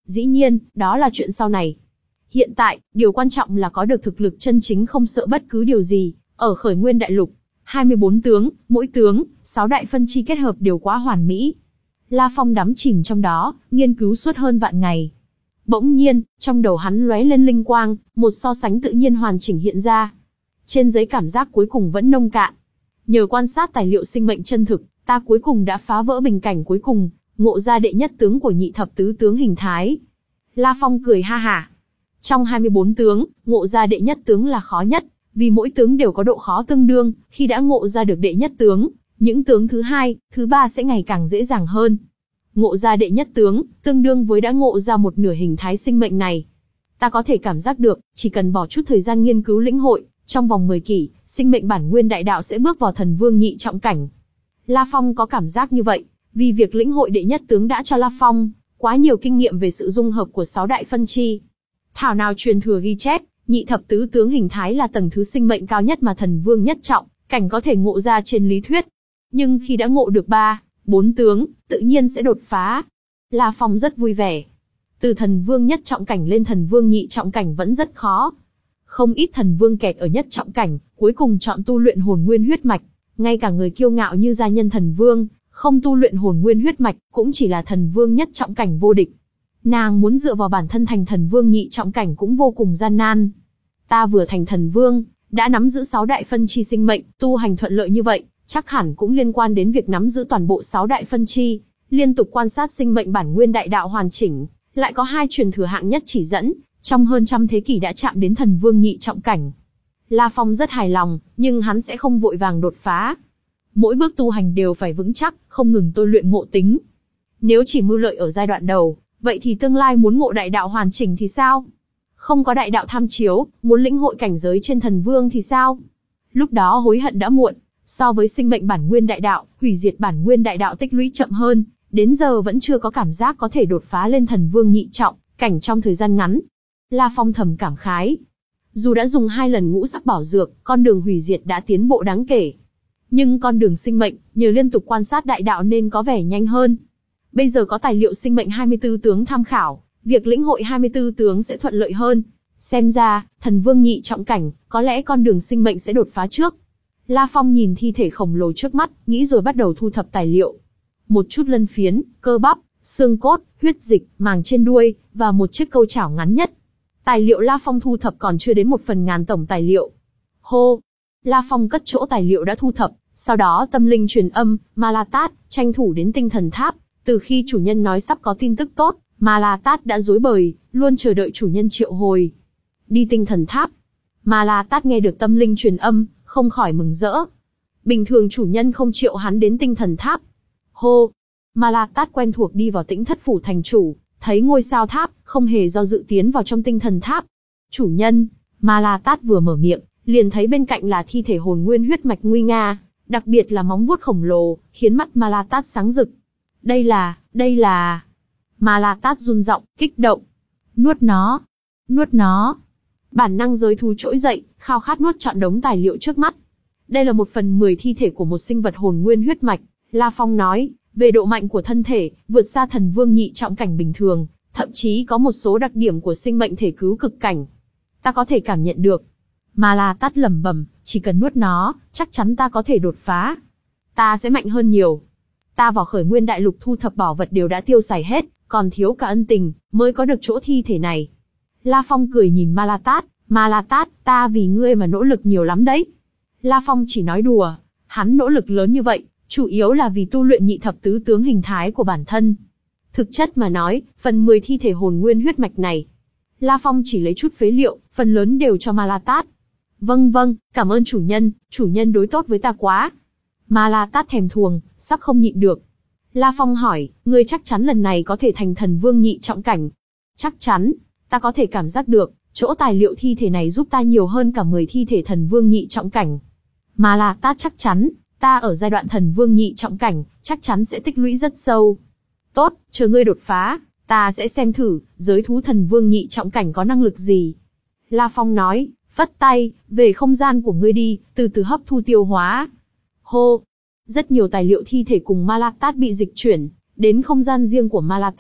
Dĩ nhiên, đó là chuyện sau này. Hiện tại, điều quan trọng là có được thực lực chân chính không sợ bất cứ điều gì, ở Khởi Nguyên Đại Lục. hai mươi bốn tướng, mỗi tướng, sáu đại phân chi kết hợp đều quá hoàn mỹ. La Phong đắm chìm trong đó, nghiên cứu suốt hơn vạn ngày. Bỗng nhiên, trong đầu hắn lóe lên linh quang, một so sánh tự nhiên hoàn chỉnh hiện ra. Trên giấy cảm giác cuối cùng vẫn nông cạn. Nhờ quan sát tài liệu sinh mệnh chân thực, ta cuối cùng đã phá vỡ bình cảnh cuối cùng, ngộ ra đệ nhất tướng của nhị thập tứ tướng hình thái. La Phong cười ha hả. Trong hai mươi bốn tướng, ngộ ra đệ nhất tướng là khó nhất, vì mỗi tướng đều có độ khó tương đương, khi đã ngộ ra được đệ nhất tướng, những tướng thứ hai, thứ ba sẽ ngày càng dễ dàng hơn. Ngộ ra đệ nhất tướng, tương đương với đã ngộ ra một nửa hình thái sinh mệnh này. Ta có thể cảm giác được, chỉ cần bỏ chút thời gian nghiên cứu lĩnh hội, trong vòng mười kỷ, sinh mệnh bản nguyên đại đạo sẽ bước vào thần vương nhị trọng cảnh. La Phong có cảm giác như vậy, vì việc lĩnh hội đệ nhất tướng đã cho La Phong quá nhiều kinh nghiệm về sự dung hợp của sáu đại phân chi. Thảo nào truyền thừa ghi chép, nhị thập tứ tướng hình thái là tầng thứ sinh mệnh cao nhất mà thần vương nhất trọng cảnh có thể ngộ ra trên lý thuyết. Nhưng khi đã ngộ được ba, bốn tướng, tự nhiên sẽ đột phá. La Phong rất vui vẻ. Từ thần vương nhất trọng cảnh lên thần vương nhị trọng cảnh vẫn rất khó. Không ít thần vương kẹt ở nhất trọng cảnh, cuối cùng chọn tu luyện hồn nguyên huyết mạch. Ngay cả người kiêu ngạo như gia nhân thần vương, không tu luyện hồn nguyên huyết mạch, cũng chỉ là thần vương nhất trọng cảnh vô địch. Nàng muốn dựa vào bản thân thành thần vương nhị trọng cảnh cũng vô cùng gian nan. Ta vừa thành thần vương, đã nắm giữ sáu đại phân chi sinh mệnh, tu hành thuận lợi như vậy, chắc hẳn cũng liên quan đến việc nắm giữ toàn bộ sáu đại phân chi, liên tục quan sát sinh mệnh bản nguyên đại đạo hoàn chỉnh, lại có hai truyền thừa hạng nhất chỉ dẫn, trong hơn trăm thế kỷ đã chạm đến thần vương nhị trọng cảnh. La Phong rất hài lòng, nhưng hắn sẽ không vội vàng đột phá. Mỗi bước tu hành đều phải vững chắc, không ngừng tôi luyện ngộ tính. Nếu chỉ mưu lợi ở giai đoạn đầu, vậy thì tương lai muốn ngộ đại đạo hoàn chỉnh thì sao? Không có đại đạo tham chiếu, muốn lĩnh hội cảnh giới trên thần vương thì sao? Lúc đó hối hận đã muộn. So với sinh mệnh bản nguyên đại đạo, hủy diệt bản nguyên đại đạo tích lũy chậm hơn, đến giờ vẫn chưa có cảm giác có thể đột phá lên thần vương nhị trọng cảnh trong thời gian ngắn. La Phong thầm cảm khái. Dù đã dùng hai lần ngũ sắc bảo dược, con đường hủy diệt đã tiến bộ đáng kể. Nhưng con đường sinh mệnh, nhờ liên tục quan sát đại đạo nên có vẻ nhanh hơn. Bây giờ có tài liệu sinh mệnh hai mươi tư tướng tham khảo, việc lĩnh hội hai mươi tư tướng sẽ thuận lợi hơn. Xem ra, thần vương nhị trọng cảnh, có lẽ con đường sinh mệnh sẽ đột phá trước. La Phong nhìn thi thể khổng lồ trước mắt, nghĩ rồi bắt đầu thu thập tài liệu. Một chút lân phiến, cơ bắp, xương cốt, huyết dịch, màng trên đuôi, và một chiếc câu chảo ngắn nhất. Tài liệu La Phong thu thập còn chưa đến một phần ngàn tổng tài liệu. Hô! La Phong cất chỗ tài liệu đã thu thập, sau đó tâm linh truyền âm, Ma La Tát, tranh thủ đến tinh thần tháp. Từ khi chủ nhân nói sắp có tin tức tốt, Ma La Tát đã rối bời, luôn chờ đợi chủ nhân triệu hồi. Đi tinh thần tháp. Ma La Tát nghe được tâm linh truyền âm, không khỏi mừng rỡ. Bình thường chủ nhân không triệu hắn đến tinh thần tháp. Hô! Ma La Tát quen thuộc đi vào Tĩnh Thất phủ thành chủ, thấy ngôi sao tháp, không hề do dự tiến vào trong tinh thần tháp. Chủ nhân! Ma La Tát vừa mở miệng, liền thấy bên cạnh là thi thể hồn nguyên huyết mạch nguy nga, đặc biệt là móng vuốt khổng lồ, khiến mắt Ma La Tát sáng rực. Đây là, đây là... Ma La Tát run giọng, kích động. Nuốt nó! Nuốt nó! Bản năng giới thú trỗi dậy, khao khát nuốt trọn đống tài liệu trước mắt. Đây là một phần mười thi thể của một sinh vật hồn nguyên huyết mạch, La Phong nói, về độ mạnh của thân thể, vượt xa thần vương nhị trọng cảnh bình thường, thậm chí có một số đặc điểm của sinh mệnh thể cứu cực cảnh. Ta có thể cảm nhận được. Ma La Tát lẩm bẩm, chỉ cần nuốt nó, chắc chắn ta có thể đột phá. Ta sẽ mạnh hơn nhiều. Ta vào Khởi Nguyên Đại Lục thu thập bảo vật đều đã tiêu xài hết, còn thiếu cả ân tình, mới có được chỗ thi thể này. La Phong cười nhìn Ma La Tát, Ma La Tát, ta vì ngươi mà nỗ lực nhiều lắm đấy. La Phong chỉ nói đùa, hắn nỗ lực lớn như vậy, chủ yếu là vì tu luyện nhị thập tứ tướng hình thái của bản thân. Thực chất mà nói, phần mười thi thể hồn nguyên huyết mạch này, La Phong chỉ lấy chút phế liệu, phần lớn đều cho Ma La Tát. Vâng vâng, cảm ơn chủ nhân, chủ nhân đối tốt với ta quá. Ma La Tát thèm thuồng, sắp không nhịn được. La Phong hỏi, ngươi chắc chắn lần này có thể thành thần vương nhị trọng cảnh? Chắc chắn, ta có thể cảm giác được, chỗ tài liệu thi thể này giúp ta nhiều hơn cả mười thi thể thần vương nhị trọng cảnh. Ma La Tát chắc chắn, ta ở giai đoạn thần vương nhị trọng cảnh, chắc chắn sẽ tích lũy rất sâu. Tốt, chờ ngươi đột phá, ta sẽ xem thử, giới thú thần vương nhị trọng cảnh có năng lực gì. La Phong nói, vất tay, về không gian của ngươi đi, từ từ hấp thu tiêu hóa. Hô! Rất nhiều tài liệu thi thể cùng Ma La Tát bị dịch chuyển, đến không gian riêng của Ma La Tát,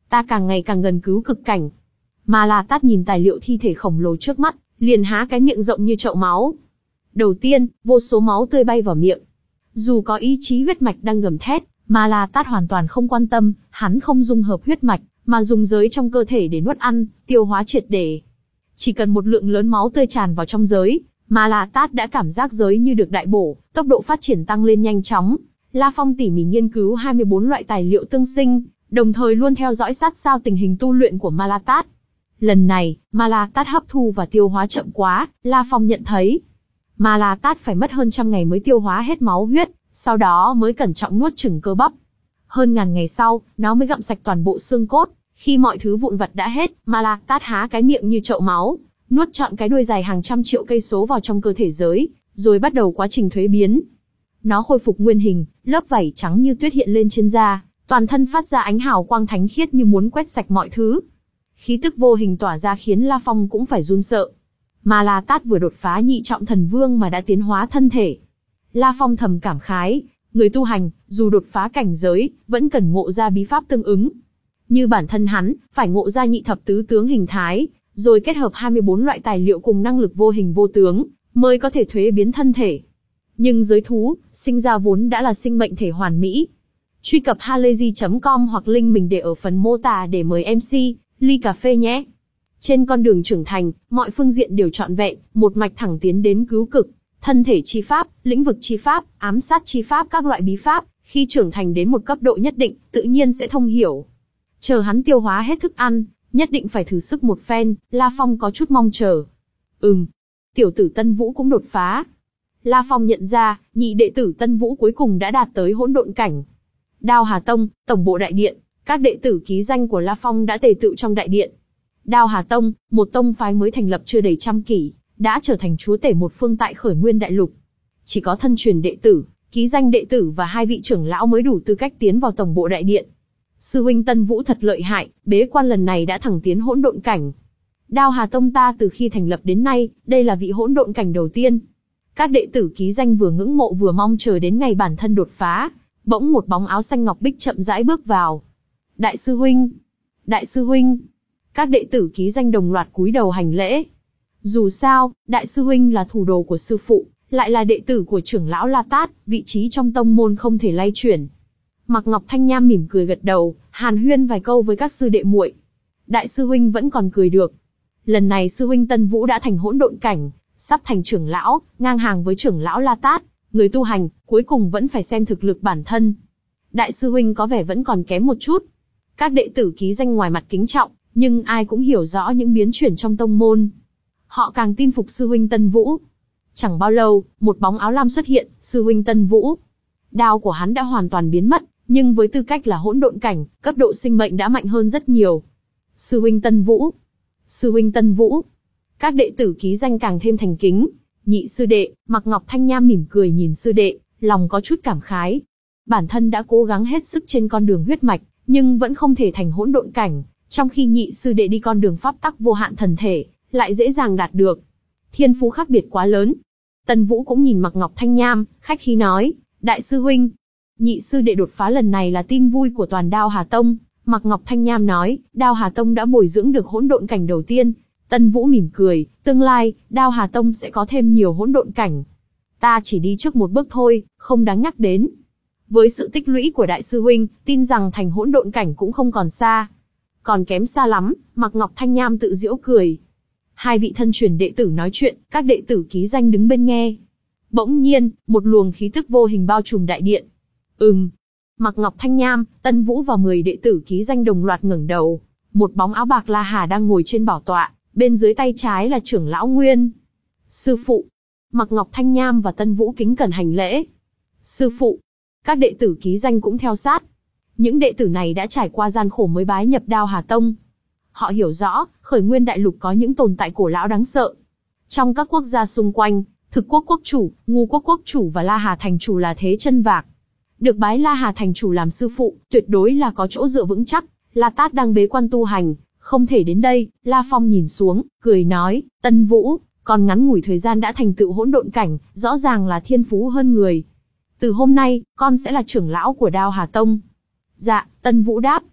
Ta càng ngày càng gần cứu cực cảnh. Ma La Tát nhìn tài liệu thi thể khổng lồ trước mắt, liền há cái miệng rộng như chậu máu. Đầu tiên, vô số máu tươi bay vào miệng. Dù có ý chí huyết mạch đang gầm thét, Ma La Tát hoàn toàn không quan tâm, hắn không dung hợp huyết mạch, mà dùng giới trong cơ thể để nuốt ăn, tiêu hóa triệt để. Chỉ cần một lượng lớn máu tươi tràn vào trong giới, Ma La Tát đã cảm giác giới như được đại bổ, tốc độ phát triển tăng lên nhanh chóng. La Phong tỉ mỉ nghiên cứu hai mươi bốn loại tài liệu tương sinh, đồng thời luôn theo dõi sát sao tình hình tu luyện của Ma La Tát. Lần này, Ma La Tát hấp thu và tiêu hóa chậm quá, La Phong nhận thấy. Ma La Tát phải mất hơn trăm ngày mới tiêu hóa hết máu huyết, sau đó mới cẩn trọng nuốt chửng cơ bắp. Hơn ngàn ngày sau, nó mới gặm sạch toàn bộ xương cốt. Khi mọi thứ vụn vặt đã hết, Ma La Tát há cái miệng như chậu máu, nuốt trọn cái đuôi dài hàng trăm triệu cây số vào trong cơ thể giới, rồi bắt đầu quá trình thuế biến. Nó khôi phục nguyên hình, lớp vảy trắng như tuyết hiện lên trên da, toàn thân phát ra ánh hào quang thánh khiết như muốn quét sạch mọi thứ. Khí tức vô hình tỏa ra khiến La Phong cũng phải run sợ. Ma La Tát vừa đột phá nhị trọng thần vương mà đã tiến hóa thân thể. La Phong thầm cảm khái, người tu hành, dù đột phá cảnh giới, vẫn cần ngộ ra bí pháp tương ứng. Như bản thân hắn, phải ngộ ra nhị thập tứ tướng hình thái, rồi kết hợp hai mươi bốn loại tài liệu cùng năng lực vô hình vô tướng, mới có thể thuế biến thân thể. Nhưng giới thú, sinh ra vốn đã là sinh mệnh thể hoàn mỹ. Truy cập halayzi chấm com hoặc link mình để ở phần mô tả để mời em xê, ly cà phê nhé. Trên con đường trưởng thành, mọi phương diện đều trọn vẹn, một mạch thẳng tiến đến cứu cực. Thân thể chi pháp, lĩnh vực chi pháp, ám sát chi pháp các loại bí pháp, khi trưởng thành đến một cấp độ nhất định, tự nhiên sẽ thông hiểu. Chờ hắn tiêu hóa hết thức ăn, nhất định phải thử sức một phen, La Phong có chút mong chờ. Ừm, tiểu tử Tân Vũ cũng đột phá. La Phong nhận ra, nhị đệ tử Tân Vũ cuối cùng đã đạt tới hỗn độn cảnh. Đao Hà Tông, tổng bộ đại điện, các đệ tử ký danh của La Phong đã tề tựu trong đại điện. Đao Hà Tông, một tông phái mới thành lập chưa đầy trăm kỷ, đã trở thành chúa tể một phương tại Khởi Nguyên đại lục. Chỉ có thân truyền đệ tử, ký danh đệ tử và hai vị trưởng lão mới đủ tư cách tiến vào tổng bộ đại điện. Sư huynh Tân Vũ thật lợi hại, bế quan lần này đã thẳng tiến hỗn độn cảnh. Đao Hà Tông ta từ khi thành lập đến nay, đây là vị hỗn độn cảnh đầu tiên. Các đệ tử ký danh vừa ngưỡng mộ vừa mong chờ đến ngày bản thân đột phá. Bỗng một bóng áo xanh ngọc bích chậm rãi bước vào. Đại sư huynh, đại sư huynh. Các đệ tử ký danh đồng loạt cúi đầu hành lễ. Dù sao, đại sư huynh là thủ đồ của sư phụ, lại là đệ tử của trưởng lão La Tát, vị trí trong tông môn không thể lay chuyển. Mạc Ngọc Thanh Nham mỉm cười gật đầu, hàn huyên vài câu với các sư đệ muội. Đại sư huynh vẫn còn cười được. Lần này sư huynh Tân Vũ đã thành hỗn độn cảnh, sắp thành trưởng lão, ngang hàng với trưởng lão La Tát. Người tu hành, cuối cùng vẫn phải xem thực lực bản thân. Đại sư huynh có vẻ vẫn còn kém một chút. Các đệ tử ký danh ngoài mặt kính trọng, nhưng ai cũng hiểu rõ những biến chuyển trong tông môn. Họ càng tin phục sư huynh Tân Vũ. Chẳng bao lâu, một bóng áo lam xuất hiện, sư huynh Tân Vũ. Đao của hắn đã hoàn toàn biến mất, nhưng với tư cách là hỗn độn cảnh, cấp độ sinh mệnh đã mạnh hơn rất nhiều. Sư huynh Tân Vũ. Sư huynh Tân Vũ. Các đệ tử ký danh càng thêm thành kính. Nhị sư đệ, Mạc Ngọc Thanh Nham mỉm cười nhìn sư đệ, lòng có chút cảm khái. Bản thân đã cố gắng hết sức trên con đường huyết mạch, nhưng vẫn không thể thành hỗn độn cảnh, trong khi nhị sư đệ đi con đường pháp tắc vô hạn thần thể, lại dễ dàng đạt được. Thiên phú khác biệt quá lớn. Tân Vũ cũng nhìn Mạc Ngọc Thanh Nham, khách khí nói, đại sư huynh, nhị sư đệ đột phá lần này là tin vui của toàn Đao Hà Tông. Mạc Ngọc Thanh Nham nói, Đao Hà Tông đã bồi dưỡng được hỗn độn cảnh đầu tiên. Tân Vũ mỉm cười, tương lai, Đao Hà Tông sẽ có thêm nhiều hỗn độn cảnh. Ta chỉ đi trước một bước thôi, không đáng nhắc đến. Với sự tích lũy của đại sư huynh, tin rằng thành hỗn độn cảnh cũng không còn xa. Còn kém xa lắm, Mạc Ngọc Thanh Nham tự giễu cười. Hai vị thân truyền đệ tử nói chuyện, các đệ tử ký danh đứng bên nghe. Bỗng nhiên, một luồng khí tức vô hình bao trùm đại điện. Ừm. Mạc Ngọc Thanh Nham, Tân Vũ và mười đệ tử ký danh đồng loạt ngẩng đầu. Một bóng áo bạc La Hà đang ngồi trên bảo tọa, bên dưới tay trái là trưởng lão Nguyên. Sư phụ. Mạc Ngọc Thanh Nham và Tân Vũ kính cẩn hành lễ. Sư phụ. Các đệ tử ký danh cũng theo sát. Những đệ tử này đã trải qua gian khổ mới bái nhập Đao Hà Tông. Họ hiểu rõ, Khởi Nguyên đại lục có những tồn tại cổ lão đáng sợ. Trong các quốc gia xung quanh, Thực Quốc quốc chủ, Ngu Quốc quốc chủ và La Hà thành chủ là thế chân vạc. Được bái La Hà thành chủ làm sư phụ, tuyệt đối là có chỗ dựa vững chắc. La Tát đang bế quan tu hành, không thể đến đây. La Phong nhìn xuống, cười nói, Tân Vũ, còn ngắn ngủi thời gian đã thành tựu hỗn độn cảnh, rõ ràng là thiên phú hơn người. Từ hôm nay, con sẽ là trưởng lão của Đao Hà Tông. Dạ, Tân Vũ đáp.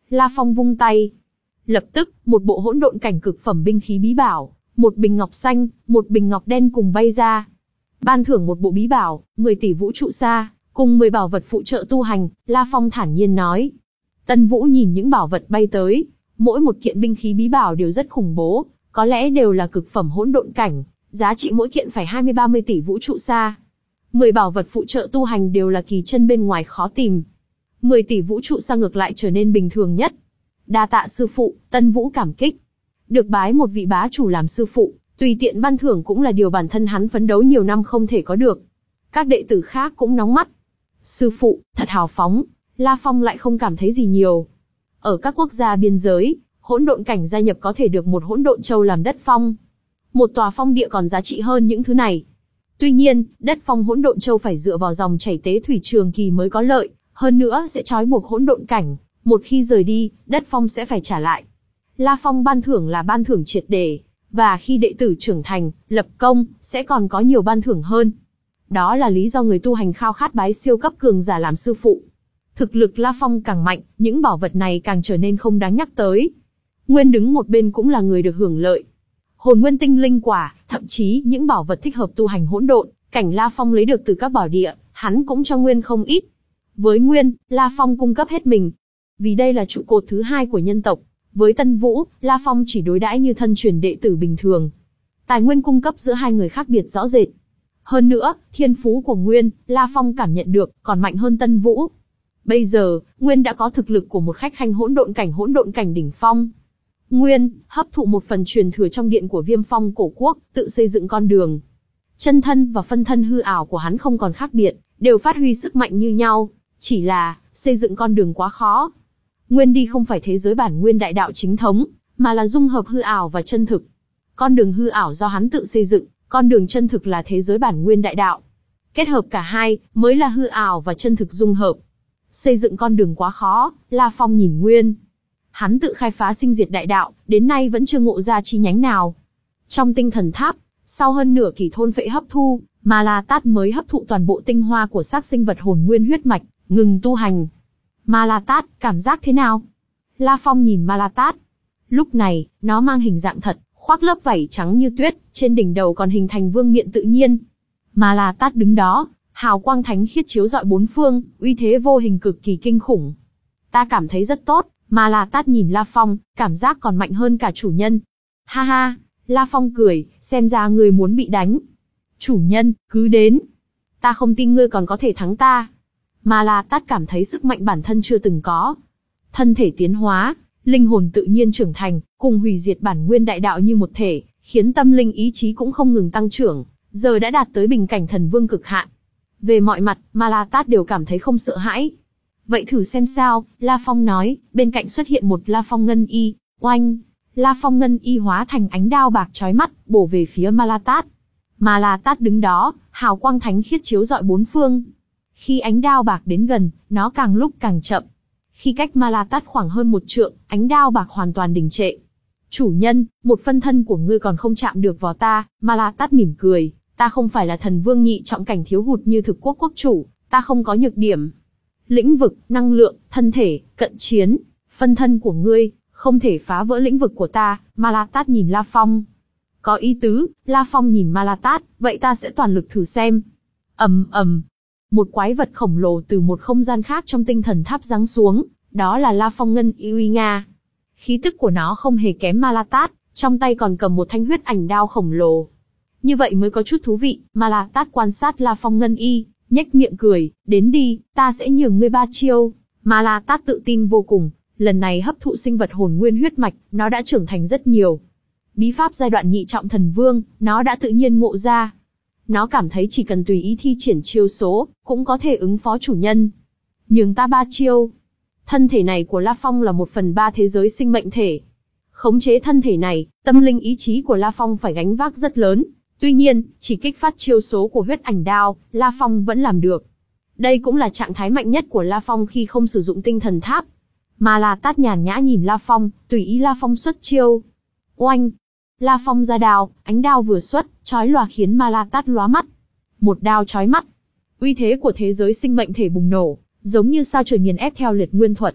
La Phong vung tay. Lập tức, một bộ hỗn độn cảnh cực phẩm binh khí bí bảo, một bình ngọc xanh, một bình ngọc đen cùng bay ra. Ban thưởng một bộ bí bảo, mười tỷ vũ trụ sa, cùng mười bảo vật phụ trợ tu hành, La Phong thản nhiên nói. Tân Vũ nhìn những bảo vật bay tới, mỗi một kiện binh khí bí bảo đều rất khủng bố, có lẽ đều là cực phẩm hỗn độn cảnh, giá trị mỗi kiện phải hai mươi ba mươi tỷ vũ trụ sa. mười bảo vật phụ trợ tu hành đều là kỳ chân bên ngoài khó tìm. mười tỷ vũ trụ sa ngược lại trở nên bình thường nhất. Đa tạ sư phụ, Tân Vũ cảm kích. Được bái một vị bá chủ làm sư phụ, tùy tiện ban thưởng cũng là điều bản thân hắn phấn đấu nhiều năm không thể có được. Các đệ tử khác cũng nóng mắt. Sư phụ, thật hào phóng, La Phong lại không cảm thấy gì nhiều. Ở các quốc gia biên giới, hỗn độn cảnh gia nhập có thể được một hỗn độn châu làm đất phong. Một tòa phong địa còn giá trị hơn những thứ này. Tuy nhiên, đất phong hỗn độn châu phải dựa vào dòng chảy tế thủy trường kỳ mới có lợi, hơn nữa sẽ trói buộc hỗn độn cảnh, một khi rời đi, đất phong sẽ phải trả lại. La Phong ban thưởng là ban thưởng triệt để, và khi đệ tử trưởng thành, lập công, sẽ còn có nhiều ban thưởng hơn. Đó là lý do người tu hành khao khát bái siêu cấp cường giả làm sư phụ. Thực lực La Phong càng mạnh, những bảo vật này càng trở nên không đáng nhắc tới. Nguyên đứng một bên cũng là người được hưởng lợi. Hồn nguyên tinh linh quả, thậm chí những bảo vật thích hợp tu hành hỗn độn, cảnh La Phong lấy được từ các bảo địa, hắn cũng cho Nguyên không ít. Với Nguyên, La Phong cung cấp hết mình. Vì đây là trụ cột thứ hai của nhân tộc, với Tân Vũ, La Phong chỉ đối đãi như thân truyền đệ tử bình thường. Tài nguyên cung cấp giữa hai người khác biệt rõ rệt. Hơn nữa, thiên phú của Nguyên, La Phong cảm nhận được, còn mạnh hơn Tân Vũ. Bây giờ, Nguyên đã có thực lực của một khách khanh hỗn độn cảnh hỗn độn cảnh đỉnh phong. Nguyên, hấp thụ một phần truyền thừa trong điện của Viêm Phong cổ quốc, tự xây dựng con đường. Chân thân và phân thân hư ảo của hắn không còn khác biệt, đều phát huy sức mạnh như nhau, chỉ là, xây dựng con đường quá khó. Nguyên đi không phải thế giới bản nguyên đại đạo chính thống, mà là dung hợp hư ảo và chân thực. Con đường hư ảo do hắn tự xây dựng, con đường chân thực là thế giới bản nguyên đại đạo. Kết hợp cả hai, mới là hư ảo và chân thực dung hợp. Xây dựng con đường quá khó, La Phong nhìn Nguyên. Hắn tự khai phá sinh diệt đại đạo, đến nay vẫn chưa ngộ ra chi nhánh nào. Trong tinh thần tháp, sau hơn nửa kỷ thôn phệ hấp thu, Ma La Tát mới hấp thụ toàn bộ tinh hoa của xác sinh vật hồn nguyên huyết mạch, ngừng tu hành. Ma La Tát, cảm giác thế nào? La Phong nhìn Ma La Tát. Lúc này, nó mang hình dạng thật, khoác lớp vảy trắng như tuyết, trên đỉnh đầu còn hình thành vương miện tự nhiên. Ma La Tát đứng đó, hào quang thánh khiết chiếu rọi bốn phương, uy thế vô hình cực kỳ kinh khủng. Ta cảm thấy rất tốt. Ma La Tát nhìn La Phong, cảm giác còn mạnh hơn cả chủ nhân. Ha ha, La Phong cười, xem ra ngươi muốn bị đánh. Chủ nhân, cứ đến. Ta không tin ngươi còn có thể thắng ta. Ma La Tát cảm thấy sức mạnh bản thân chưa từng có. Thân thể tiến hóa, linh hồn tự nhiên trưởng thành, cùng hủy diệt bản nguyên đại đạo như một thể, khiến tâm linh ý chí cũng không ngừng tăng trưởng, giờ đã đạt tới bình cảnh thần vương cực hạn. Về mọi mặt, Ma La Tát đều cảm thấy không sợ hãi. Vậy thử xem sao, La Phong nói, bên cạnh xuất hiện một La Phong ngân y, oanh. La Phong ngân y hóa thành ánh đao bạc chói mắt, bổ về phía Ma La Tát. Ma La Tát đứng đó, hào quang thánh khiết chiếu rọi bốn phương. Khi ánh đao bạc đến gần, nó càng lúc càng chậm. Khi cách Ma La Tát khoảng hơn một trượng, ánh đao bạc hoàn toàn đình trệ. Chủ nhân, một phân thân của ngươi còn không chạm được vào ta. Ma La Tát mỉm cười, ta không phải là thần vương nhị trọng cảnh thiếu hụt như thực quốc quốc chủ, ta không có nhược điểm. Lĩnh vực, năng lượng, thân thể, cận chiến, phân thân của ngươi, không thể phá vỡ lĩnh vực của ta. Ma La Tát nhìn La Phong. Có ý tứ. La Phong nhìn Ma La Tát, vậy ta sẽ toàn lực thử xem. Ầm ầm. Một quái vật khổng lồ từ một không gian khác trong tinh thần tháp giáng xuống, đó là La Phong ngân y uy nga. Khí tức của nó không hề kém Ma La Tát, trong tay còn cầm một thanh huyết ảnh đao khổng lồ. Như vậy mới có chút thú vị. Ma La Tát quan sát La Phong ngân y, nhếch miệng cười, đến đi, ta sẽ nhường ngươi ba chiêu. Ma La Tát tự tin vô cùng, lần này hấp thụ sinh vật hồn nguyên huyết mạch, nó đã trưởng thành rất nhiều. Bí pháp giai đoạn nhị trọng thần vương, nó đã tự nhiên ngộ ra. Nó cảm thấy chỉ cần tùy ý thi triển chiêu số, cũng có thể ứng phó chủ nhân. Nhường ta ba chiêu. Thân thể này của La Phong là một phần ba thế giới sinh mệnh thể. Khống chế thân thể này, tâm linh ý chí của La Phong phải gánh vác rất lớn. Tuy nhiên, chỉ kích phát chiêu số của huyết ảnh đao, La Phong vẫn làm được. Đây cũng là trạng thái mạnh nhất của La Phong khi không sử dụng tinh thần tháp. Ma La Tát nhàn nhã nhìn La Phong, tùy ý La Phong xuất chiêu. Oanh! La Phong ra đao, ánh đao vừa xuất, chói lòa khiến Ma La Tát lóa mắt. Một đao chói mắt. Uy thế của thế giới sinh mệnh thể bùng nổ, giống như sao trời nghiền ép theo liệt nguyên thuật.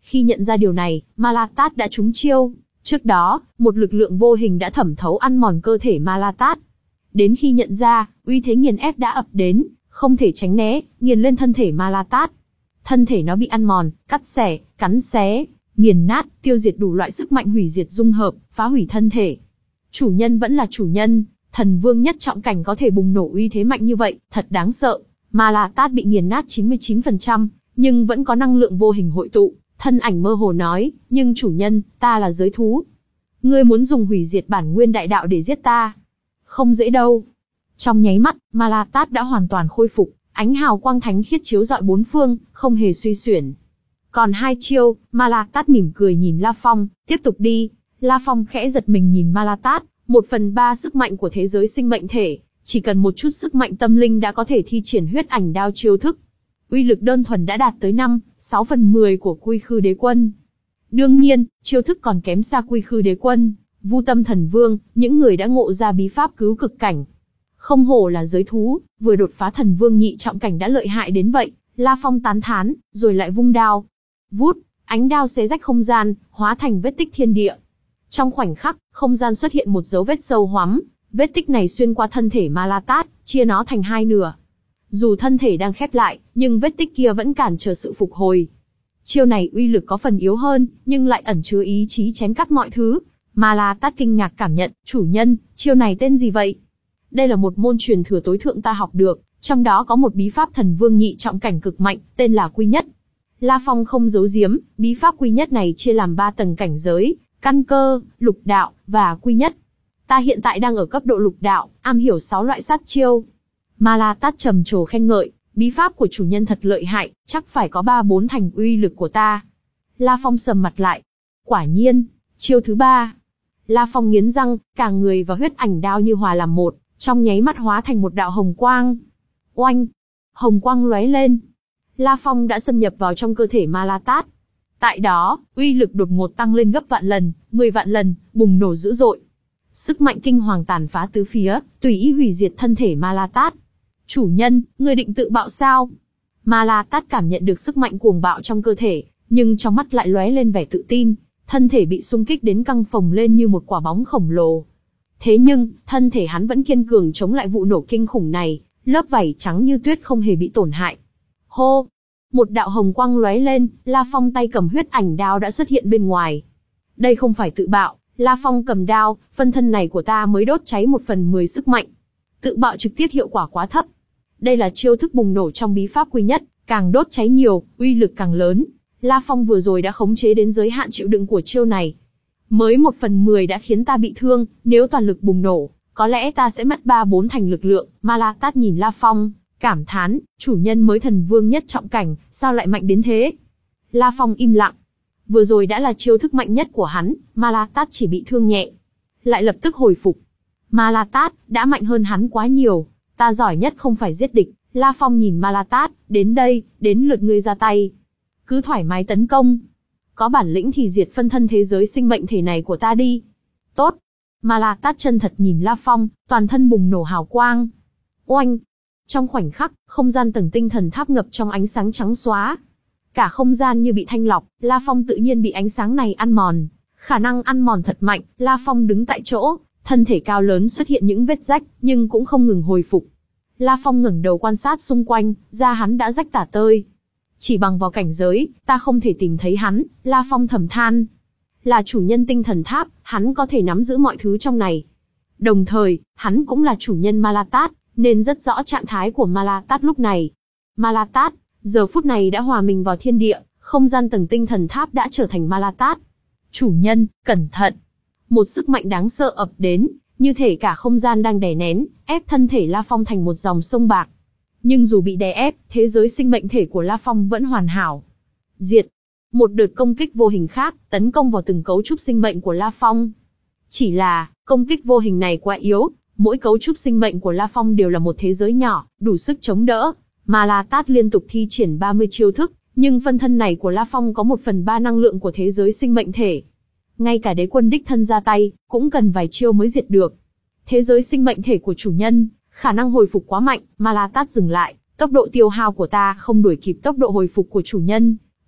Khi nhận ra điều này, Malatat đã trúng chiêu. Trước đó, một lực lượng vô hình đã thẩm thấu ăn mòn cơ thể Malatat. Đến khi nhận ra, uy thế nghiền ép đã ập đến, không thể tránh né, nghiền lên thân thể Malatat. Thân thể nó bị ăn mòn, cắt xẻ, cắn xé, nghiền nát, tiêu diệt đủ loại sức mạnh hủy diệt dung hợp, phá hủy thân thể. Chủ nhân vẫn là chủ nhân, thần vương nhất trọng cảnh có thể bùng nổ uy thế mạnh như vậy, thật đáng sợ. Malatat bị nghiền nát chín mươi chín phần trăm, nhưng vẫn có năng lượng vô hình hội tụ, thân ảnh mơ hồ nói, nhưng chủ nhân, ta là giới thú. Ngươi muốn dùng hủy diệt bản nguyên đại đạo để giết ta? Không dễ đâu. Trong nháy mắt, Malatat đã hoàn toàn khôi phục, ánh hào quang thánh khiết chiếu rọi bốn phương, không hề suy xuyển. Còn hai chiêu, Malatat mỉm cười nhìn La Phong, tiếp tục đi. La Phong khẽ giật mình nhìn Malatat, một phần ba sức mạnh của thế giới sinh mệnh thể, chỉ cần một chút sức mạnh tâm linh đã có thể thi triển huyết ảnh đao chiêu thức. Uy lực đơn thuần đã đạt tới năm, sáu phần mười của Quy Khư Đế Quân. Đương nhiên, chiêu thức còn kém xa Quy Khư Đế Quân, Vu Tâm Thần Vương, những người đã ngộ ra bí pháp cứu cực cảnh. Không hổ là giới thú, vừa đột phá thần vương nhị trọng cảnh đã lợi hại đến vậy. La Phong tán thán, rồi lại vung đao. Vút, ánh đao xé rách không gian, hóa thành vết tích thiên địa. Trong khoảnh khắc, không gian xuất hiện một dấu vết sâu hoắm, vết tích này xuyên qua thân thể Malatat, chia nó thành hai nửa. Dù thân thể đang khép lại, nhưng vết tích kia vẫn cản trở sự phục hồi. Chiêu này uy lực có phần yếu hơn, nhưng lại ẩn chứa ý chí chém cắt mọi thứ. Malatat kinh ngạc cảm nhận, chủ nhân, chiêu này tên gì vậy? Đây là một môn truyền thừa tối thượng ta học được, trong đó có một bí pháp thần vương nhị trọng cảnh cực mạnh, tên là Quy Nhất. La Phong không giấu giếm, bí pháp Quy Nhất này chia làm ba tầng cảnh giới, căn cơ, lục đạo, và Quy Nhất. Ta hiện tại đang ở cấp độ lục đạo, am hiểu sáu loại sát chiêu. Malatat trầm trồ khen ngợi, bí pháp của chủ nhân thật lợi hại, chắc phải có ba bốn thành uy lực của ta. La Phong sầm mặt lại. Quả nhiên, chiêu thứ ba. La Phong nghiến răng, cả người và huyết ảnh đao như hòa làm một, trong nháy mắt hóa thành một đạo hồng quang. Oanh! Hồng quang lóe lên. La Phong đã xâm nhập vào trong cơ thể Malatat. Tại đó, uy lực đột ngột tăng lên gấp vạn lần, mười vạn lần, bùng nổ dữ dội. Sức mạnh kinh hoàng tàn phá tứ phía, tùy ý hủy diệt thân thể Malatat. Chủ nhân, ngươi định tự bạo sao? Malatat cảm nhận được sức mạnh cuồng bạo trong cơ thể, nhưng trong mắt lại lóe lên vẻ tự tin, thân thể bị xung kích đến căng phồng lên như một quả bóng khổng lồ. Thế nhưng, thân thể hắn vẫn kiên cường chống lại vụ nổ kinh khủng này, lớp vảy trắng như tuyết không hề bị tổn hại. Hô! Một đạo hồng quang lóe lên, La Phong tay cầm huyết ảnh đao đã xuất hiện bên ngoài. Đây không phải tự bạo, La Phong cầm đao, phân thân này của ta mới đốt cháy một phần mười sức mạnh. Tự bạo trực tiếp hiệu quả quá thấp. Đây là chiêu thức bùng nổ trong bí pháp Quy Nhất, càng đốt cháy nhiều, uy lực càng lớn. La Phong vừa rồi đã khống chế đến giới hạn chịu đựng của chiêu này. Mới một phần mười đã khiến ta bị thương, nếu toàn lực bùng nổ, có lẽ ta sẽ mất ba bốn thành lực lượng. Malatat nhìn La Phong, cảm thán, chủ nhân mới thần vương nhất trọng cảnh, sao lại mạnh đến thế? La Phong im lặng. Vừa rồi đã là chiêu thức mạnh nhất của hắn, Malatat chỉ bị thương nhẹ, lại lập tức hồi phục. Malatat đã mạnh hơn hắn quá nhiều, ta giỏi nhất không phải giết địch. La Phong nhìn Malatat, đến đây, đến lượt ngươi ra tay. Cứ thoải mái tấn công. Có bản lĩnh thì diệt phân thân thế giới sinh mệnh thể này của ta đi. Tốt. Malatat chân thật nhìn La Phong, toàn thân bùng nổ hào quang. Oanh! Trong khoảnh khắc, không gian tầng tinh thần tháp ngập trong ánh sáng trắng xóa. Cả không gian như bị thanh lọc, La Phong tự nhiên bị ánh sáng này ăn mòn. Khả năng ăn mòn thật mạnh, La Phong đứng tại chỗ, thân thể cao lớn xuất hiện những vết rách, nhưng cũng không ngừng hồi phục. La Phong ngẩng đầu quan sát xung quanh, da hắn đã rách tả tơi. Chỉ bằng vào cảnh giới, ta không thể tìm thấy hắn, La Phong thầm than. Là chủ nhân tinh thần tháp, hắn có thể nắm giữ mọi thứ trong này. Đồng thời, hắn cũng là chủ nhân Malatat, nên rất rõ trạng thái của Malatat lúc này. Malatat, giờ phút này đã hòa mình vào thiên địa, không gian tầng tinh thần tháp đã trở thành Malatat. Chủ nhân, cẩn thận. Một sức mạnh đáng sợ ập đến, như thể cả không gian đang đè nén, ép thân thể La Phong thành một dòng sông bạc. Nhưng dù bị đè ép, thế giới sinh mệnh thể của La Phong vẫn hoàn hảo. Diệt. Một đợt công kích vô hình khác, tấn công vào từng cấu trúc sinh mệnh của La Phong. Chỉ là, công kích vô hình này quá yếu, mỗi cấu trúc sinh mệnh của La Phong đều là một thế giới nhỏ, đủ sức chống đỡ. Malatat liên tục thi triển ba mươi chiêu thức, nhưng phân thân này của La Phong có một phần ba năng lượng của thế giới sinh mệnh thể. Ngay cả đế quân đích thân ra tay, cũng cần vài chiêu mới diệt được. Thế giới sinh mệnh thể của chủ nhân, khả năng hồi phục quá mạnh, Malatat dừng lại, tốc độ tiêu hao của ta không đuổi kịp tốc độ hồi phục của chủ nhân.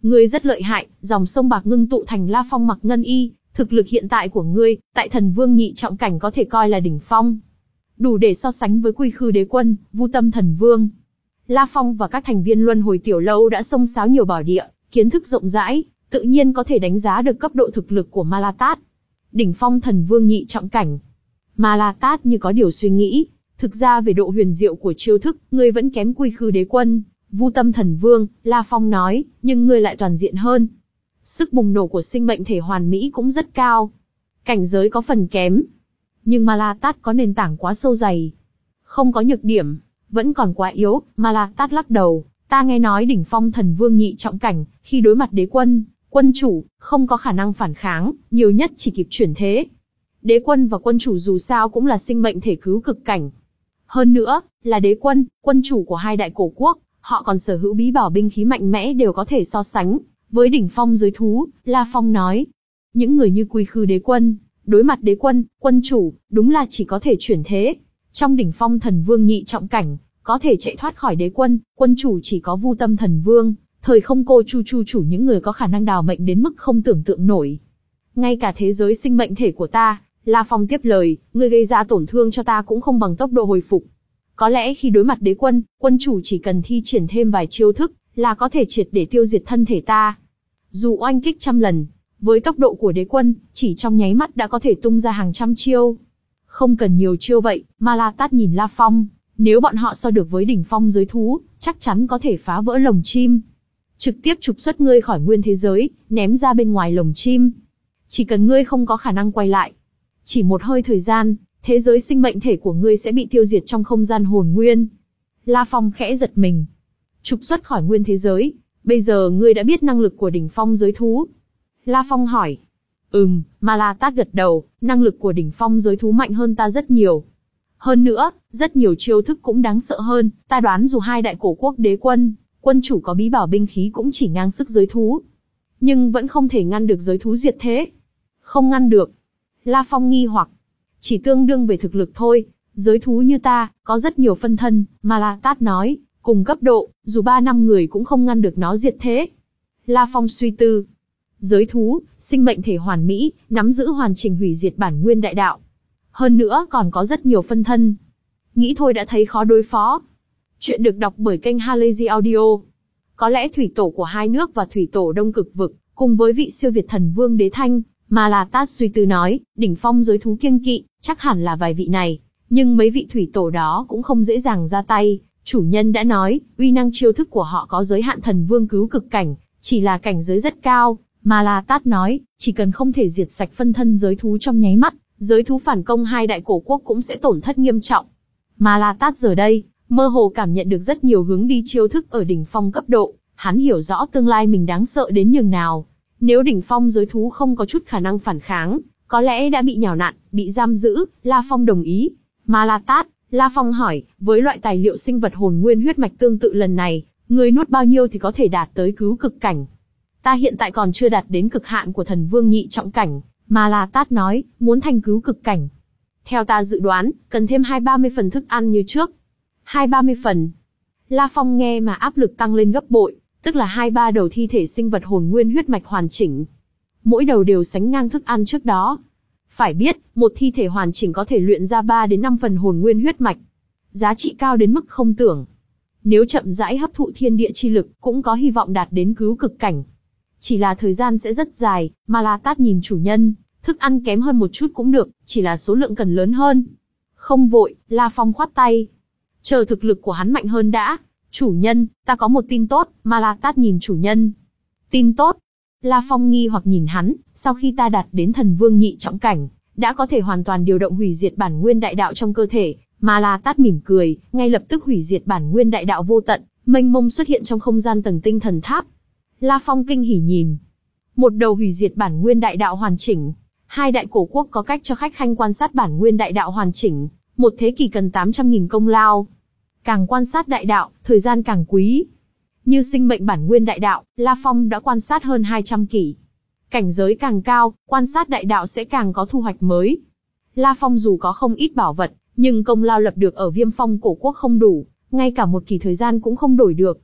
Ngươi rất lợi hại, dòng sông bạc ngưng tụ thành La Phong mặc ngân y, thực lực hiện tại của ngươi, tại thần vương nhị trọng cảnh có thể coi là đỉnh phong. Đủ để so sánh với Quy Khư Đế Quân, Vu Tâm Thần Vương. La Phong và các thành viên Luân Hồi Tiểu Lâu đã xông xáo nhiều bảo địa, kiến thức rộng rãi, tự nhiên có thể đánh giá được cấp độ thực lực của Ma La Tát. Đỉnh phong thần vương nhị trọng cảnh. Ma La Tát như có điều suy nghĩ, thực ra về độ huyền diệu của chiêu thức, ngươi vẫn kém Quy Khư Đế Quân, Vu Tâm Thần Vương. La Phong nói, nhưng ngươi lại toàn diện hơn. Sức bùng nổ của sinh mệnh thể hoàn mỹ cũng rất cao. Cảnh giới có phần kém, nhưng Ma La Tát có nền tảng quá sâu dày, không có nhược điểm, vẫn còn quá yếu. Ma La Tát lắc đầu, ta nghe nói đỉnh phong thần vương nhị trọng cảnh, khi đối mặt đế quân, quân chủ, không có khả năng phản kháng, nhiều nhất chỉ kịp chuyển thế. Đế quân và quân chủ dù sao cũng là sinh mệnh thể cứu cực cảnh. Hơn nữa, là đế quân, quân chủ của hai đại cổ quốc, họ còn sở hữu bí bảo binh khí mạnh mẽ đều có thể so sánh với đỉnh phong giới thú. La Phong nói, những người như Quy Khư Đế Quân, đối mặt đế quân, quân chủ, đúng là chỉ có thể chuyển thế. Trong đỉnh phong thần vương nhị trọng cảnh, có thể chạy thoát khỏi đế quân, quân chủ chỉ có Vu Tâm Thần Vương, thời không cô chu chu chủ, những người có khả năng đào mệnh đến mức không tưởng tượng nổi. Ngay cả thế giới sinh mệnh thể của ta, La Phong tiếp lời, ngươi gây ra tổn thương cho ta cũng không bằng tốc độ hồi phục. Có lẽ khi đối mặt đế quân, quân chủ chỉ cần thi triển thêm vài chiêu thức, là có thể triệt để tiêu diệt thân thể ta. Dù oanh kích trăm lần, với tốc độ của đế quân, chỉ trong nháy mắt đã có thể tung ra hàng trăm chiêu. Không cần nhiều chiêu vậy. Ma La Tát nhìn La Phong, nếu bọn họ so được với đỉnh phong giới thú, chắc chắn có thể phá vỡ lồng chim. Trực tiếp trục xuất ngươi khỏi nguyên thế giới, ném ra bên ngoài lồng chim. Chỉ cần ngươi không có khả năng quay lại, chỉ một hơi thời gian, thế giới sinh mệnh thể của ngươi sẽ bị tiêu diệt trong không gian hồn nguyên. La Phong khẽ giật mình. Trục xuất khỏi nguyên thế giới, bây giờ ngươi đã biết năng lực của đỉnh phong giới thú. La Phong hỏi. Ừm, Ma La Tát gật đầu, năng lực của đỉnh phong giới thú mạnh hơn ta rất nhiều. Hơn nữa, rất nhiều chiêu thức cũng đáng sợ hơn, ta đoán dù hai đại cổ quốc đế quân, quân chủ có bí bảo binh khí cũng chỉ ngang sức giới thú. Nhưng vẫn không thể ngăn được giới thú diệt thế. Không ngăn được. La Phong nghi hoặc. Chỉ tương đương về thực lực thôi, giới thú như ta, có rất nhiều phân thân, Ma La Tát nói, cùng cấp độ, dù ba năm người cũng không ngăn được nó diệt thế. La Phong suy tư. Giới thú, sinh mệnh thể hoàn mỹ, nắm giữ hoàn chỉnh hủy diệt bản nguyên đại đạo. Hơn nữa còn có rất nhiều phân thân. Nghĩ thôi đã thấy khó đối phó. Chuyện được đọc bởi kênh Halazy Audio. Có lẽ thủy tổ của hai nước và thủy tổ Đông Cực Vực, cùng với vị siêu việt thần vương Đế Thanh, Ma La Tát suy tư nói, đỉnh phong giới thú kiêng kỵ, chắc hẳn là vài vị này. Nhưng mấy vị thủy tổ đó cũng không dễ dàng ra tay. Chủ nhân đã nói, uy năng chiêu thức của họ có giới hạn thần vương cứu cực cảnh, chỉ là cảnh giới rất cao. Ma La Tát nói, chỉ cần không thể diệt sạch phân thân giới thú trong nháy mắt, giới thú phản công hai đại cổ quốc cũng sẽ tổn thất nghiêm trọng. Ma La Tát giờ đây, mơ hồ cảm nhận được rất nhiều hướng đi chiêu thức ở đỉnh phong cấp độ, hắn hiểu rõ tương lai mình đáng sợ đến nhường nào. Nếu đỉnh phong giới thú không có chút khả năng phản kháng, có lẽ đã bị nhào nặn, bị giam giữ. La Phong đồng ý. Ma La Tát, La Phong hỏi, với loại tài liệu sinh vật hồn nguyên huyết mạch tương tự lần này, người nuốt bao nhiêu thì có thể đạt tới cứu cực cảnh? Ta hiện tại còn chưa đạt đến cực hạn của thần vương nhị trọng cảnh. Ma La Tát nói, muốn thành cứu cực cảnh. Theo ta dự đoán, cần thêm hai ba mươi phần thức ăn như trước. Hai ba mươi phần. La Phong nghe mà áp lực tăng lên gấp bội, tức là hai ba đầu thi thể sinh vật hồn nguyên huyết mạch hoàn chỉnh. Mỗi đầu đều sánh ngang thức ăn trước đó. Phải biết, một thi thể hoàn chỉnh có thể luyện ra ba đến năm phần hồn nguyên huyết mạch. Giá trị cao đến mức không tưởng. Nếu chậm rãi hấp thụ thiên địa chi lực, cũng có hy vọng đạt đến cứu cực cảnh. Chỉ là thời gian sẽ rất dài. Ma La Tát nhìn chủ nhân, thức ăn kém hơn một chút cũng được, chỉ là số lượng cần lớn hơn. Không vội, La Phong khoát tay. Chờ thực lực của hắn mạnh hơn đã. Chủ nhân, ta có một tin tốt. Ma La Tát nhìn chủ nhân. Tin tốt? La Phong nghi hoặc nhìn hắn, sau khi ta đạt đến thần vương nhị trọng cảnh, đã có thể hoàn toàn điều động hủy diệt bản nguyên đại đạo trong cơ thể. Ma La Tát mỉm cười, ngay lập tức hủy diệt bản nguyên đại đạo vô tận, mênh mông xuất hiện trong không gian tầng tinh thần tháp. La Phong kinh hỉ nhìn. Một đầu hủy diệt bản nguyên đại đạo hoàn chỉnh. Hai đại cổ quốc có cách cho khách khanh quan sát bản nguyên đại đạo hoàn chỉnh. Một thế kỷ cần tám trăm nghìn công lao. Càng quan sát đại đạo, thời gian càng quý. Như sinh mệnh bản nguyên đại đạo, La Phong đã quan sát hơn hai trăm kỷ. Cảnh giới càng cao, quan sát đại đạo sẽ càng có thu hoạch mới. La Phong dù có không ít bảo vật, nhưng công lao lập được ở Viêm Phong cổ quốc không đủ, ngay cả một kỳ thời gian cũng không đổi được.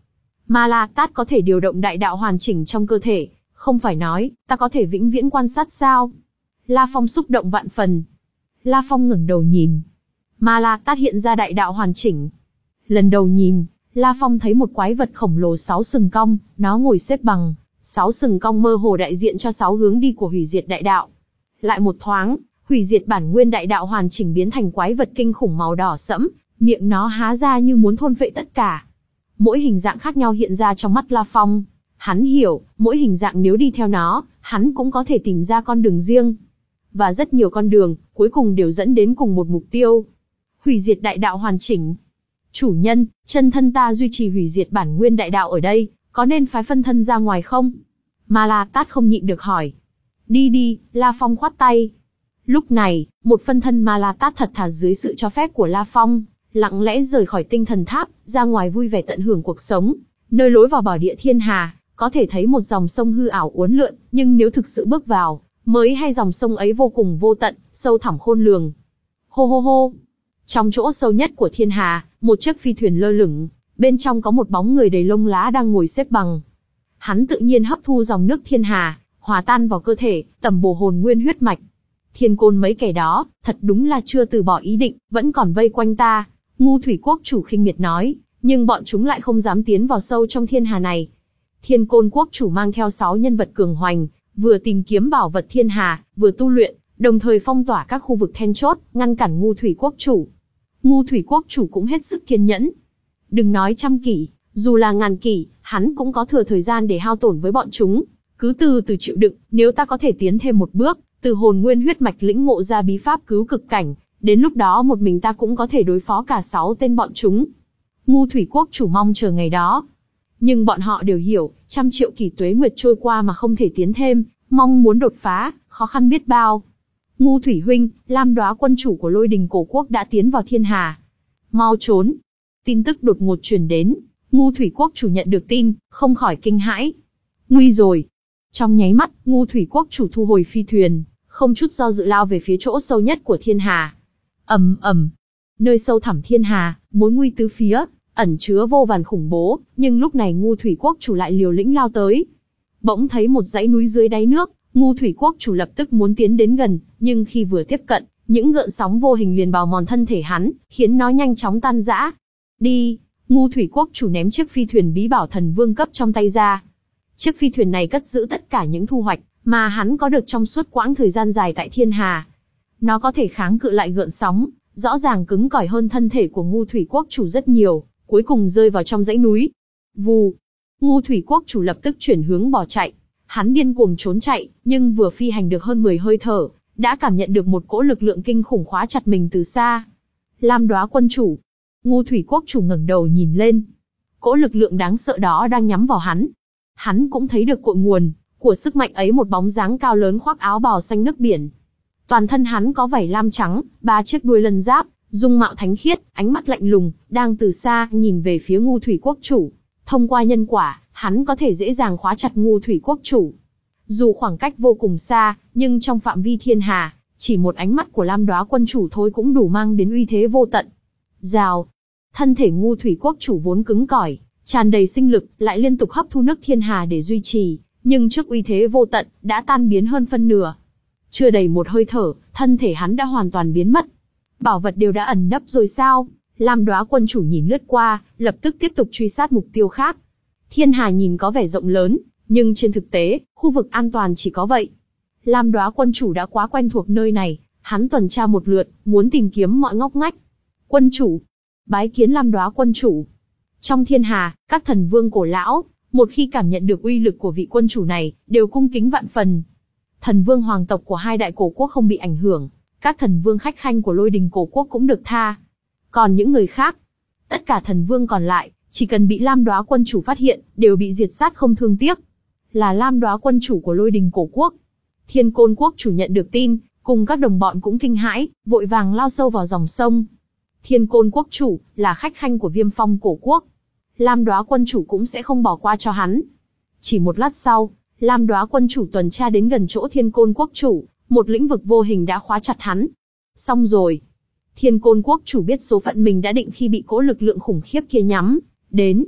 Ma La Tát có thể điều động đại đạo hoàn chỉnh trong cơ thể, không phải nói, ta có thể vĩnh viễn quan sát sao? La Phong xúc động vạn phần. La Phong ngẩng đầu nhìn. Ma La Tát hiện ra đại đạo hoàn chỉnh. Lần đầu nhìn, La Phong thấy một quái vật khổng lồ sáu sừng cong, nó ngồi xếp bằng, sáu sừng cong mơ hồ đại diện cho sáu hướng đi của hủy diệt đại đạo. Lại một thoáng, hủy diệt bản nguyên đại đạo hoàn chỉnh biến thành quái vật kinh khủng màu đỏ sẫm, miệng nó há ra như muốn thôn phệ tất cả. Mỗi hình dạng khác nhau hiện ra trong mắt La Phong. Hắn hiểu, mỗi hình dạng nếu đi theo nó, hắn cũng có thể tìm ra con đường riêng. Và rất nhiều con đường, cuối cùng đều dẫn đến cùng một mục tiêu. Hủy diệt đại đạo hoàn chỉnh. Chủ nhân, chân thân ta duy trì hủy diệt bản nguyên đại đạo ở đây, có nên phái phân thân ra ngoài không? Ma La Tát không nhịn được hỏi. Đi đi, La Phong khoát tay. Lúc này, một phân thân Ma La Tát thật thà dưới sự cho phép của La Phong, lặng lẽ rời khỏi tinh thần tháp, ra ngoài vui vẻ tận hưởng cuộc sống. Nơi lối vào bảo địa thiên hà, có thể thấy một dòng sông hư ảo uốn lượn, nhưng nếu thực sự bước vào, mới hay dòng sông ấy vô cùng vô tận, sâu thẳm khôn lường. Hô hô hô. Trong chỗ sâu nhất của thiên hà, một chiếc phi thuyền lơ lửng, bên trong có một bóng người đầy lông lá đang ngồi xếp bằng. Hắn tự nhiên hấp thu dòng nước thiên hà, hòa tan vào cơ thể, tẩm bổ hồn nguyên huyết mạch. Thiên Côn mấy kẻ đó, thật đúng là chưa từ bỏ ý định, vẫn còn vây quanh ta. Ngu Thủy Quốc chủ khinh miệt nói, nhưng bọn chúng lại không dám tiến vào sâu trong thiên hà này. Thiên Côn Quốc chủ mang theo sáu nhân vật cường hoành, vừa tìm kiếm bảo vật thiên hà, vừa tu luyện, đồng thời phong tỏa các khu vực then chốt, ngăn cản Ngu Thủy Quốc chủ. Ngu Thủy Quốc chủ cũng hết sức kiên nhẫn. Đừng nói trăm kỷ, dù là ngàn kỷ, hắn cũng có thừa thời gian để hao tổn với bọn chúng. Cứ từ từ chịu đựng, nếu ta có thể tiến thêm một bước, từ hồn nguyên huyết mạch lĩnh ngộ ra bí pháp cứu cực cảnh, đến lúc đó một mình ta cũng có thể đối phó cả sáu tên bọn chúng. Ngu Thủy Quốc chủ mong chờ ngày đó. Nhưng bọn họ đều hiểu, trăm triệu kỷ tuế nguyệt trôi qua mà không thể tiến thêm, mong muốn đột phá, khó khăn biết bao. Ngu Thủy huynh, Lam Đóa quân chủ của Lôi Đình Cổ Quốc đã tiến vào thiên hà. Mau trốn. Tin tức đột ngột truyền đến, Ngu Thủy Quốc chủ nhận được tin, không khỏi kinh hãi. Nguy rồi. Trong nháy mắt, Ngu Thủy Quốc chủ thu hồi phi thuyền, không chút do dự lao về phía chỗ sâu nhất của thiên hà. Ầm ầm. Nơi sâu thẳm thiên hà, mối nguy tứ phía, ẩn chứa vô vàn khủng bố, nhưng lúc này Ngu Thủy Quốc chủ lại liều lĩnh lao tới. Bỗng thấy một dãy núi dưới đáy nước, Ngu Thủy Quốc chủ lập tức muốn tiến đến gần, nhưng khi vừa tiếp cận, những gợn sóng vô hình liền bào mòn thân thể hắn, khiến nó nhanh chóng tan rã. Đi, Ngu Thủy Quốc chủ ném chiếc phi thuyền bí bảo thần vương cấp trong tay ra. Chiếc phi thuyền này cất giữ tất cả những thu hoạch mà hắn có được trong suốt quãng thời gian dài tại thiên hà. Nó có thể kháng cự lại gợn sóng, rõ ràng cứng cỏi hơn thân thể của Ngu Thủy Quốc chủ rất nhiều, cuối cùng rơi vào trong dãy núi. Vù, Ngu Thủy Quốc chủ lập tức chuyển hướng bỏ chạy. Hắn điên cuồng trốn chạy, nhưng vừa phi hành được hơn mười hơi thở, đã cảm nhận được một cỗ lực lượng kinh khủng khóa chặt mình từ xa. Lam Đóa quân chủ. Ngu Thủy Quốc chủ ngẩng đầu nhìn lên. Cỗ lực lượng đáng sợ đó đang nhắm vào hắn. Hắn cũng thấy được cội nguồn của sức mạnh ấy, một bóng dáng cao lớn khoác áo bào xanh nước biển. Toàn thân hắn có vảy lam trắng, ba chiếc đuôi lân giáp, dung mạo thánh khiết, ánh mắt lạnh lùng, đang từ xa nhìn về phía Ngu Thủy Quốc chủ. Thông qua nhân quả, hắn có thể dễ dàng khóa chặt Ngu Thủy Quốc chủ. Dù khoảng cách vô cùng xa, nhưng trong phạm vi thiên hà, chỉ một ánh mắt của Lam Đóa quân chủ thôi cũng đủ mang đến uy thế vô tận. Rào, thân thể Ngu Thủy Quốc chủ vốn cứng cỏi, tràn đầy sinh lực, lại liên tục hấp thu nước thiên hà để duy trì, nhưng trước uy thế vô tận, đã tan biến hơn phân nửa. Chưa đầy một hơi thở, thân thể hắn đã hoàn toàn biến mất. Bảo vật đều đã ẩn nấp rồi sao? Lam Đóa quân chủ nhìn lướt qua, lập tức tiếp tục truy sát mục tiêu khác. Thiên hà nhìn có vẻ rộng lớn, nhưng trên thực tế, khu vực an toàn chỉ có vậy. Lam Đóa quân chủ đã quá quen thuộc nơi này, hắn tuần tra một lượt, muốn tìm kiếm mọi ngóc ngách. Quân chủ, bái kiến Lam Đóa quân chủ. Trong thiên hà, các thần vương cổ lão, một khi cảm nhận được uy lực của vị quân chủ này, đều cung kính vạn phần. Thần vương hoàng tộc của hai đại cổ quốc không bị ảnh hưởng, các thần vương khách khanh của Lôi Đình Cổ Quốc cũng được tha. Còn những người khác, tất cả thần vương còn lại, chỉ cần bị Lam Đóa quân chủ phát hiện, đều bị diệt sát không thương tiếc. Là Lam Đóa quân chủ của Lôi Đình Cổ Quốc. Thiên Côn Quốc chủ nhận được tin, cùng các đồng bọn cũng kinh hãi, vội vàng lao sâu vào dòng sông. Thiên Côn Quốc chủ là khách khanh của Viêm Phong Cổ Quốc. Lam Đóa quân chủ cũng sẽ không bỏ qua cho hắn. Chỉ một lát sau, Lam Đóa quân chủ tuần tra đến gần chỗ Thiên Côn Quốc chủ, một lĩnh vực vô hình đã khóa chặt hắn. Xong rồi. Thiên Côn Quốc chủ biết số phận mình đã định khi bị cỗ lực lượng khủng khiếp kia nhắm đến.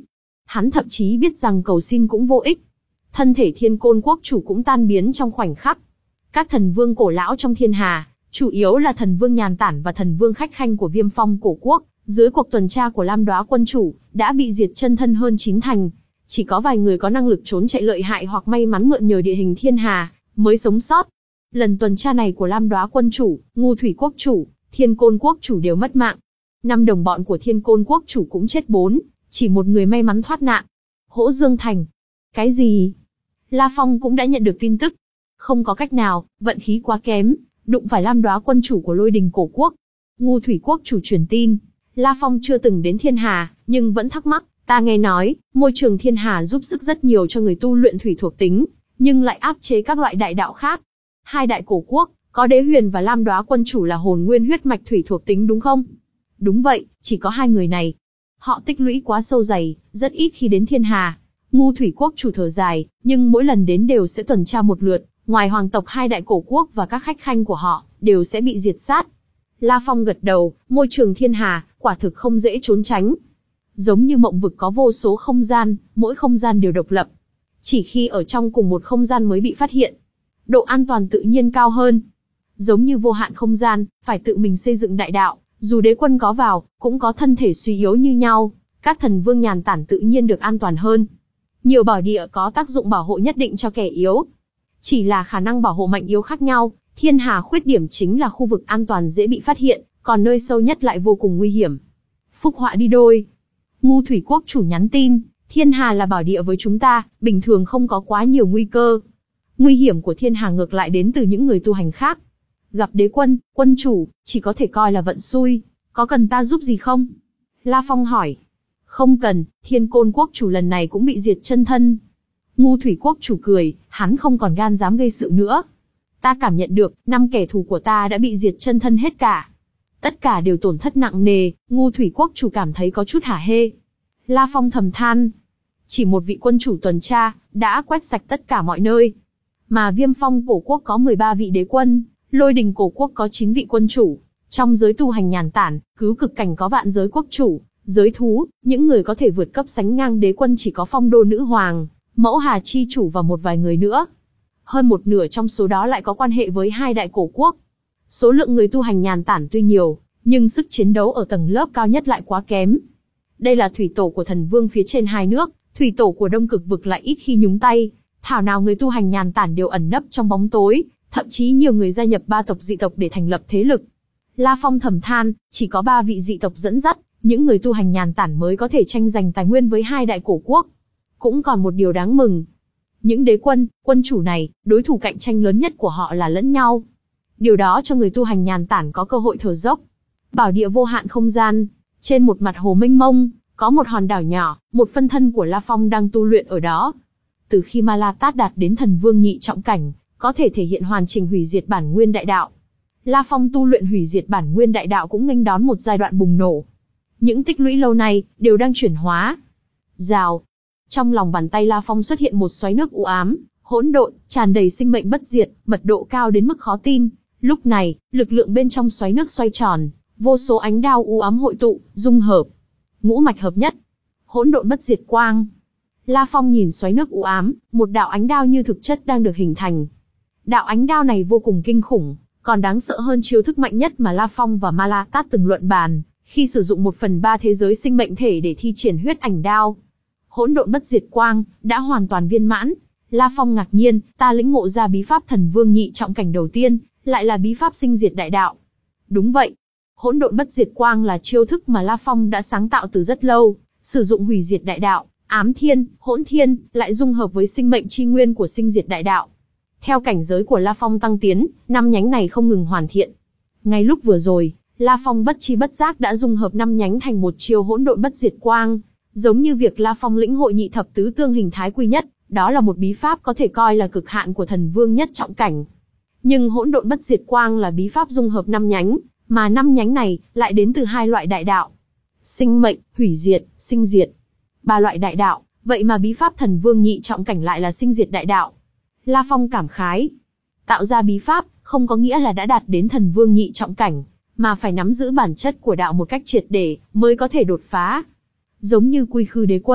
Hắn thậm chí biết rằng cầu xin cũng vô ích. Thân thể Thiên Côn Quốc chủ cũng tan biến trong khoảnh khắc. Các thần vương cổ lão trong thiên hà, chủ yếu là thần vương Nhàn Tản và thần vương Khách Khanh của Viêm Phong cổ quốc, dưới cuộc tuần tra của Lam Đóa quân chủ, đã bị diệt chân thân hơn chín thành. Chỉ có vài người có năng lực trốn chạy lợi hại hoặc may mắn mượn nhờ địa hình thiên hà, mới sống sót. Lần tuần tra này của Lam Đóa quân chủ, Ngu Thủy quốc chủ, Thiên Côn quốc chủ đều mất mạng. Năm đồng bọn của Thiên Côn quốc chủ cũng chết bốn, chỉ một người may mắn thoát nạn. Hỗ Dương Thành. Cái gì? La Phong cũng đã nhận được tin tức. Không có cách nào, vận khí quá kém, đụng phải Lam Đóa quân chủ của Lôi Đình cổ quốc. Ngu Thủy quốc chủ truyền tin. La Phong chưa từng đến thiên hà, nhưng vẫn thắc mắc. Ta nghe nói, môi trường thiên hà giúp sức rất nhiều cho người tu luyện thủy thuộc tính, nhưng lại áp chế các loại đại đạo khác. Hai đại cổ quốc, có Đế Huyền và Lam Đóa quân chủ là hồn nguyên huyết mạch thủy thuộc tính đúng không? Đúng vậy, chỉ có hai người này. Họ tích lũy quá sâu dày, rất ít khi đến thiên hà. Ngu Thủy quốc chủ thở dài, nhưng mỗi lần đến đều sẽ tuần tra một lượt, ngoài hoàng tộc hai đại cổ quốc và các khách khanh của họ, đều sẽ bị diệt sát. La Phong gật đầu, môi trường thiên hà, quả thực không dễ trốn tránh. Giống như mộng vực có vô số không gian, mỗi không gian đều độc lập. Chỉ khi ở trong cùng một không gian mới bị phát hiện. Độ an toàn tự nhiên cao hơn. Giống như vô hạn không gian, phải tự mình xây dựng đại đạo, dù đế quân có vào, cũng có thân thể suy yếu như nhau. Các thần vương Nhàn Tản tự nhiên được an toàn hơn. Nhiều bảo địa có tác dụng bảo hộ nhất định cho kẻ yếu. Chỉ là khả năng bảo hộ mạnh yếu khác nhau, thiên hà khuyết điểm chính là khu vực an toàn dễ bị phát hiện, còn nơi sâu nhất lại vô cùng nguy hiểm. Phúc họa đi đôi. Ngu Thủy quốc chủ nhắn tin, thiên hà là bảo địa với chúng ta, bình thường không có quá nhiều nguy cơ. Nguy hiểm của thiên hà ngược lại đến từ những người tu hành khác. Gặp đế quân, quân chủ, chỉ có thể coi là vận xui, có cần ta giúp gì không? La Phong hỏi. Không cần, Thiên Côn quốc chủ lần này cũng bị diệt chân thân. Ngu Thủy quốc chủ cười, hắn không còn gan dám gây sự nữa. Ta cảm nhận được, năm kẻ thù của ta đã bị diệt chân thân hết cả. Tất cả đều tổn thất nặng nề, Ngu Thủy quốc chủ cảm thấy có chút hả hê. La Phong thầm than. Chỉ một vị quân chủ tuần tra, đã quét sạch tất cả mọi nơi. Mà Viêm Phong cổ quốc có mười ba vị đế quân, Lôi Đình cổ quốc có chín vị quân chủ. Trong giới tu hành Nhàn Tản, cứu cực cảnh có vạn giới quốc chủ, giới thú, những người có thể vượt cấp sánh ngang đế quân chỉ có Phong Đô nữ hoàng, Mẫu Hà chi chủ và một vài người nữa. Hơn một nửa trong số đó lại có quan hệ với hai đại cổ quốc. Số lượng người tu hành Nhàn Tản tuy nhiều, nhưng sức chiến đấu ở tầng lớp cao nhất lại quá kém. Đây là thủy tổ của thần vương phía trên hai nước, thủy tổ của Đông Cực vực lại ít khi nhúng tay. Thảo nào người tu hành Nhàn Tản đều ẩn nấp trong bóng tối, thậm chí nhiều người gia nhập ba tộc dị tộc để thành lập thế lực. La Phong thầm than, chỉ có ba vị dị tộc dẫn dắt, những người tu hành Nhàn Tản mới có thể tranh giành tài nguyên với hai đại cổ quốc. Cũng còn một điều đáng mừng. Những đế quân, quân chủ này, đối thủ cạnh tranh lớn nhất của họ là lẫn nhau. Điều đó cho người tu hành Nhàn Tản có cơ hội thở dốc. Bảo địa vô hạn không gian, trên một mặt hồ mênh mông, có một hòn đảo nhỏ, một phân thân của La Phong đang tu luyện ở đó. Từ khi Ma La Tát đạt đến thần vương nhị trọng cảnh, có thể thể hiện hoàn chỉnh hủy diệt bản nguyên đại đạo. La Phong tu luyện hủy diệt bản nguyên đại đạo cũng nghênh đón một giai đoạn bùng nổ. Những tích lũy lâu nay đều đang chuyển hóa. Rào. Trong lòng bàn tay La Phong xuất hiện một xoáy nước u ám, hỗn độn, tràn đầy sinh mệnh bất diệt, mật độ cao đến mức khó tin. Lúc này, lực lượng bên trong xoáy nước xoay tròn, vô số ánh đao u ám hội tụ, dung hợp. Ngũ mạch hợp nhất. Hỗn độn bất diệt quang. La Phong nhìn xoáy nước u ám, một đạo ánh đao như thực chất đang được hình thành. Đạo ánh đao này vô cùng kinh khủng, còn đáng sợ hơn chiêu thức mạnh nhất mà La Phong và Ma La Tát từng luận bàn, khi sử dụng một phần ba thế giới sinh mệnh thể để thi triển huyết ảnh đao. Hỗn độn bất diệt quang đã hoàn toàn viên mãn. La Phong ngạc nhiên, ta lĩnh ngộ ra bí pháp thần vương nhị trọng cảnh đầu tiên, lại là bí pháp sinh diệt đại đạo. Đúng vậy, hỗn độn bất diệt quang là chiêu thức mà La Phong đã sáng tạo từ rất lâu, sử dụng hủy diệt đại đạo, ám thiên, hỗn thiên, lại dung hợp với sinh mệnh chi nguyên của sinh diệt đại đạo. Theo cảnh giới của La Phong tăng tiến, năm nhánh này không ngừng hoàn thiện. Ngay lúc vừa rồi, La Phong bất chi bất giác đã dung hợp năm nhánh thành một chiêu hỗn độn bất diệt quang, giống như việc La Phong lĩnh hội nhị thập tứ tương hình thái quy nhất, đó là một bí pháp có thể coi là cực hạn của thần vương nhất trọng cảnh. Nhưng hỗn độn bất diệt quang là bí pháp dung hợp năm nhánh, mà năm nhánh này lại đến từ hai loại đại đạo: sinh mệnh, hủy diệt, sinh diệt. Ba loại đại đạo, vậy mà bí pháp thần vương nhị trọng cảnh lại là sinh diệt đại đạo. La Phong cảm khái. Tạo ra bí pháp, không có nghĩa là đã đạt đến thần vương nhị trọng cảnh, mà phải nắm giữ bản chất của đạo một cách triệt để, mới có thể đột phá. Giống như Quy Khư đế quân,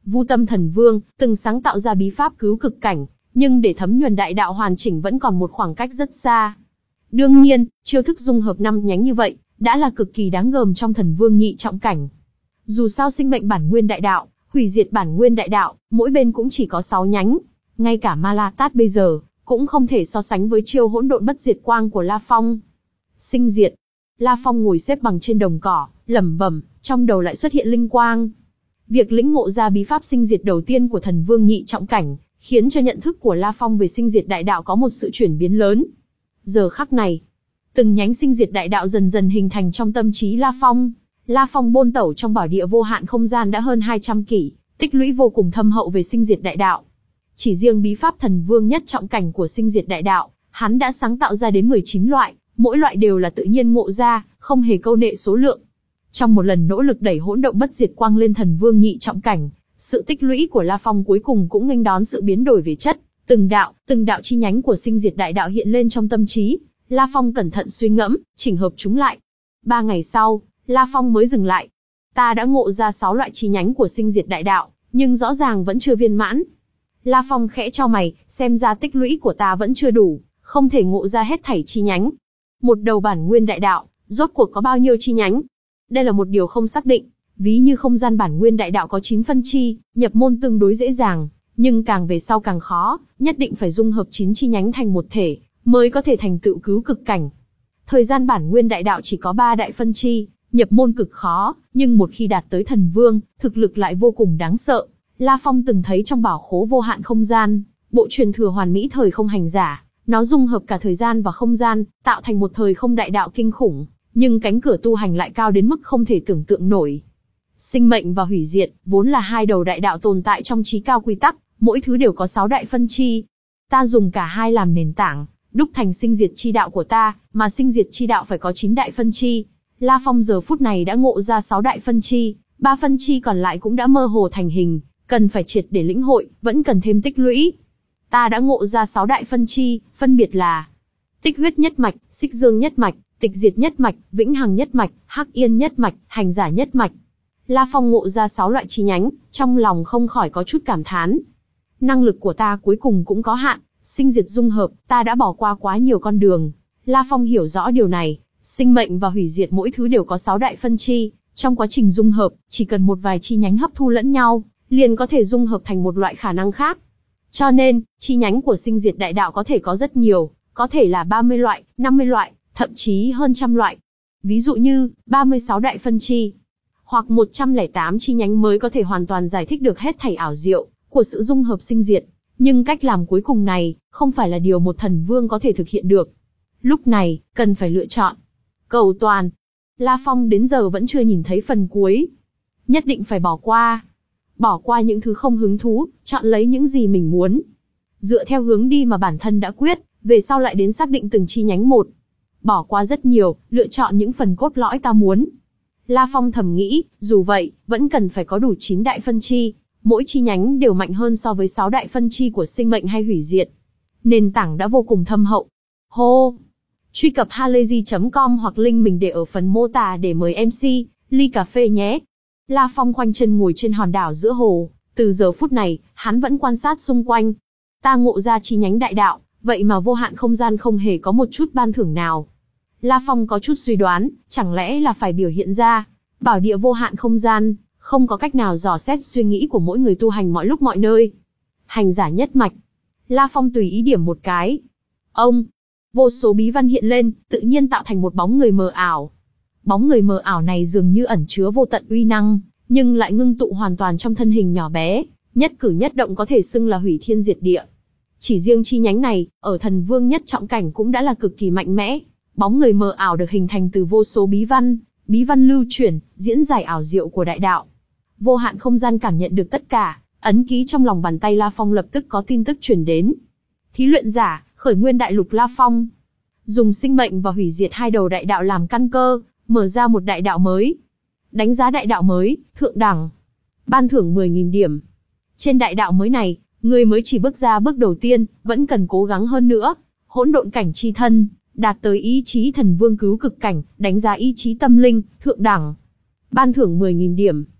Vu Tâm Thần Vương từng sáng tạo ra bí pháp cứu cực cảnh, nhưng để thấm nhuần đại đạo hoàn chỉnh vẫn còn một khoảng cách rất xa. Đương nhiên, chiêu thức dung hợp năm nhánh như vậy, đã là cực kỳ đáng gờm trong Thần Vương nhị trọng cảnh. Dù sao sinh mệnh bản nguyên đại đạo, hủy diệt bản nguyên đại đạo, mỗi bên cũng chỉ có sáu nhánh. Ngay cả Ma La Tát bây giờ, cũng không thể so sánh với chiêu hỗn độn bất diệt quang của La Phong. Sinh diệt. La Phong ngồi xếp bằng trên đồng cỏ, lẩm bẩm, trong đầu lại xuất hiện linh quang. Việc lĩnh ngộ ra bí pháp sinh diệt đầu tiên của Thần Vương nhị trọng cảnh, khiến cho nhận thức của La Phong về sinh diệt đại đạo có một sự chuyển biến lớn. Giờ khắc này, từng nhánh sinh diệt đại đạo dần dần hình thành trong tâm trí La Phong. La Phong bôn tẩu trong bảo địa vô hạn không gian đã hơn hai trăm kỷ, tích lũy vô cùng thâm hậu về sinh diệt đại đạo. Chỉ riêng bí pháp Thần Vương nhất trọng cảnh của sinh diệt đại đạo, hắn đã sáng tạo ra đến mười chín loại, mỗi loại đều là tự nhiên ngộ ra, không hề câu nệ số lượng. Trong một lần nỗ lực đẩy hỗn động bất diệt quang lên Thần Vương nhị trọng cảnh, sự tích lũy của La Phong cuối cùng cũng nghênh đón sự biến đổi về chất, từng đạo, từng đạo chi nhánh của sinh diệt đại đạo hiện lên trong tâm trí. La Phong cẩn thận suy ngẫm, chỉnh hợp chúng lại. Ba ngày sau, La Phong mới dừng lại. Ta đã ngộ ra sáu loại chi nhánh của sinh diệt đại đạo, nhưng rõ ràng vẫn chưa viên mãn. La Phong khẽ chau mày, xem ra tích lũy của ta vẫn chưa đủ, không thể ngộ ra hết thảy chi nhánh. Một đầu bản nguyên đại đạo, rốt cuộc có bao nhiêu chi nhánh? Đây là một điều không xác định. Ví như không gian bản nguyên đại đạo có chín phân chi, nhập môn tương đối dễ dàng, nhưng càng về sau càng khó, nhất định phải dung hợp chín chi nhánh thành một thể, mới có thể thành tựu cứu cực cảnh. Thời gian bản nguyên đại đạo chỉ có ba đại phân chi, nhập môn cực khó, nhưng một khi đạt tới Thần Vương, thực lực lại vô cùng đáng sợ. La Phong từng thấy trong bảo khố vô hạn không gian, bộ truyền thừa hoàn mỹ thời không hành giả, nó dung hợp cả thời gian và không gian, tạo thành một thời không đại đạo kinh khủng, nhưng cánh cửa tu hành lại cao đến mức không thể tưởng tượng nổi. Sinh mệnh và hủy diệt, vốn là hai đầu đại đạo tồn tại trong chí cao quy tắc, mỗi thứ đều có sáu đại phân chi. Ta dùng cả hai làm nền tảng, đúc thành sinh diệt chi đạo của ta, mà sinh diệt chi đạo phải có chín đại phân chi. La Phong giờ phút này đã ngộ ra sáu đại phân chi, ba phân chi còn lại cũng đã mơ hồ thành hình, cần phải triệt để lĩnh hội, vẫn cần thêm tích lũy. Ta đã ngộ ra sáu đại phân chi, phân biệt là Tích Huyết nhất mạch, Xích Dương nhất mạch, Tịch Diệt nhất mạch, Vĩnh Hằng nhất mạch, Hắc Yên nhất mạch, Hành Giả nhất mạch. La Phong ngộ ra sáu loại chi nhánh, trong lòng không khỏi có chút cảm thán. Năng lực của ta cuối cùng cũng có hạn, sinh diệt dung hợp, ta đã bỏ qua quá nhiều con đường. La Phong hiểu rõ điều này, sinh mệnh và hủy diệt mỗi thứ đều có sáu đại phân chi, trong quá trình dung hợp, chỉ cần một vài chi nhánh hấp thu lẫn nhau, liền có thể dung hợp thành một loại khả năng khác. Cho nên, chi nhánh của sinh diệt đại đạo có thể có rất nhiều, có thể là ba mươi loại, năm mươi loại, thậm chí hơn trăm loại. Ví dụ như, ba mươi sáu đại phân chi, hoặc một trăm lẻ tám chi nhánh mới có thể hoàn toàn giải thích được hết thảy ảo diệu của sự dung hợp sinh diệt. Nhưng cách làm cuối cùng này, không phải là điều một thần vương có thể thực hiện được. Lúc này, cần phải lựa chọn. Cầu toàn. La Phong đến giờ vẫn chưa nhìn thấy phần cuối. Nhất định phải bỏ qua. Bỏ qua những thứ không hứng thú, chọn lấy những gì mình muốn. Dựa theo hướng đi mà bản thân đã quyết, về sau lại đến xác định từng chi nhánh một. Bỏ qua rất nhiều, lựa chọn những phần cốt lõi ta muốn. La Phong thầm nghĩ, dù vậy, vẫn cần phải có đủ chín đại phân chi, mỗi chi nhánh đều mạnh hơn so với sáu đại phân chi của sinh mệnh hay hủy diệt. Nền tảng đã vô cùng thâm hậu. Hô! Truy cập halayzi chấm com hoặc link mình để ở phần mô tả để mời em xê, ly cà phê nhé. La Phong khoanh chân ngồi trên hòn đảo giữa hồ, từ giờ phút này, hắn vẫn quan sát xung quanh. Ta ngộ ra chi nhánh đại đạo, vậy mà vô hạn không gian không hề có một chút ban thưởng nào. La Phong có chút suy đoán, chẳng lẽ là phải biểu hiện ra, bảo địa vô hạn không gian, không có cách nào dò xét suy nghĩ của mỗi người tu hành mọi lúc mọi nơi. Hành giả nhất mạch. La Phong tùy ý điểm một cái. Ông, vô số bí văn hiện lên, tự nhiên tạo thành một bóng người mờ ảo. Bóng người mờ ảo này dường như ẩn chứa vô tận uy năng, nhưng lại ngưng tụ hoàn toàn trong thân hình nhỏ bé, nhất cử nhất động có thể xưng là hủy thiên diệt địa. Chỉ riêng chi nhánh này, ở thần vương nhất trọng cảnh cũng đã là cực kỳ mạnh mẽ. Bóng người mờ ảo được hình thành từ vô số bí văn, bí văn lưu chuyển, diễn giải ảo diệu của đại đạo. Vô hạn không gian cảm nhận được tất cả, ấn ký trong lòng bàn tay La Phong lập tức có tin tức truyền đến. Thí luyện giả, khởi nguyên đại lục La Phong. Dùng sinh mệnh và hủy diệt hai đầu đại đạo làm căn cơ, mở ra một đại đạo mới. Đánh giá đại đạo mới, thượng đẳng. Ban thưởng mười nghìn điểm. Trên đại đạo mới này, người mới chỉ bước ra bước đầu tiên, vẫn cần cố gắng hơn nữa. Hỗn độn cảnh chi thân, đạt tới ý chí thần vương cứu cực cảnh, đánh giá ý chí tâm linh, thượng đẳng. Ban thưởng mười nghìn điểm.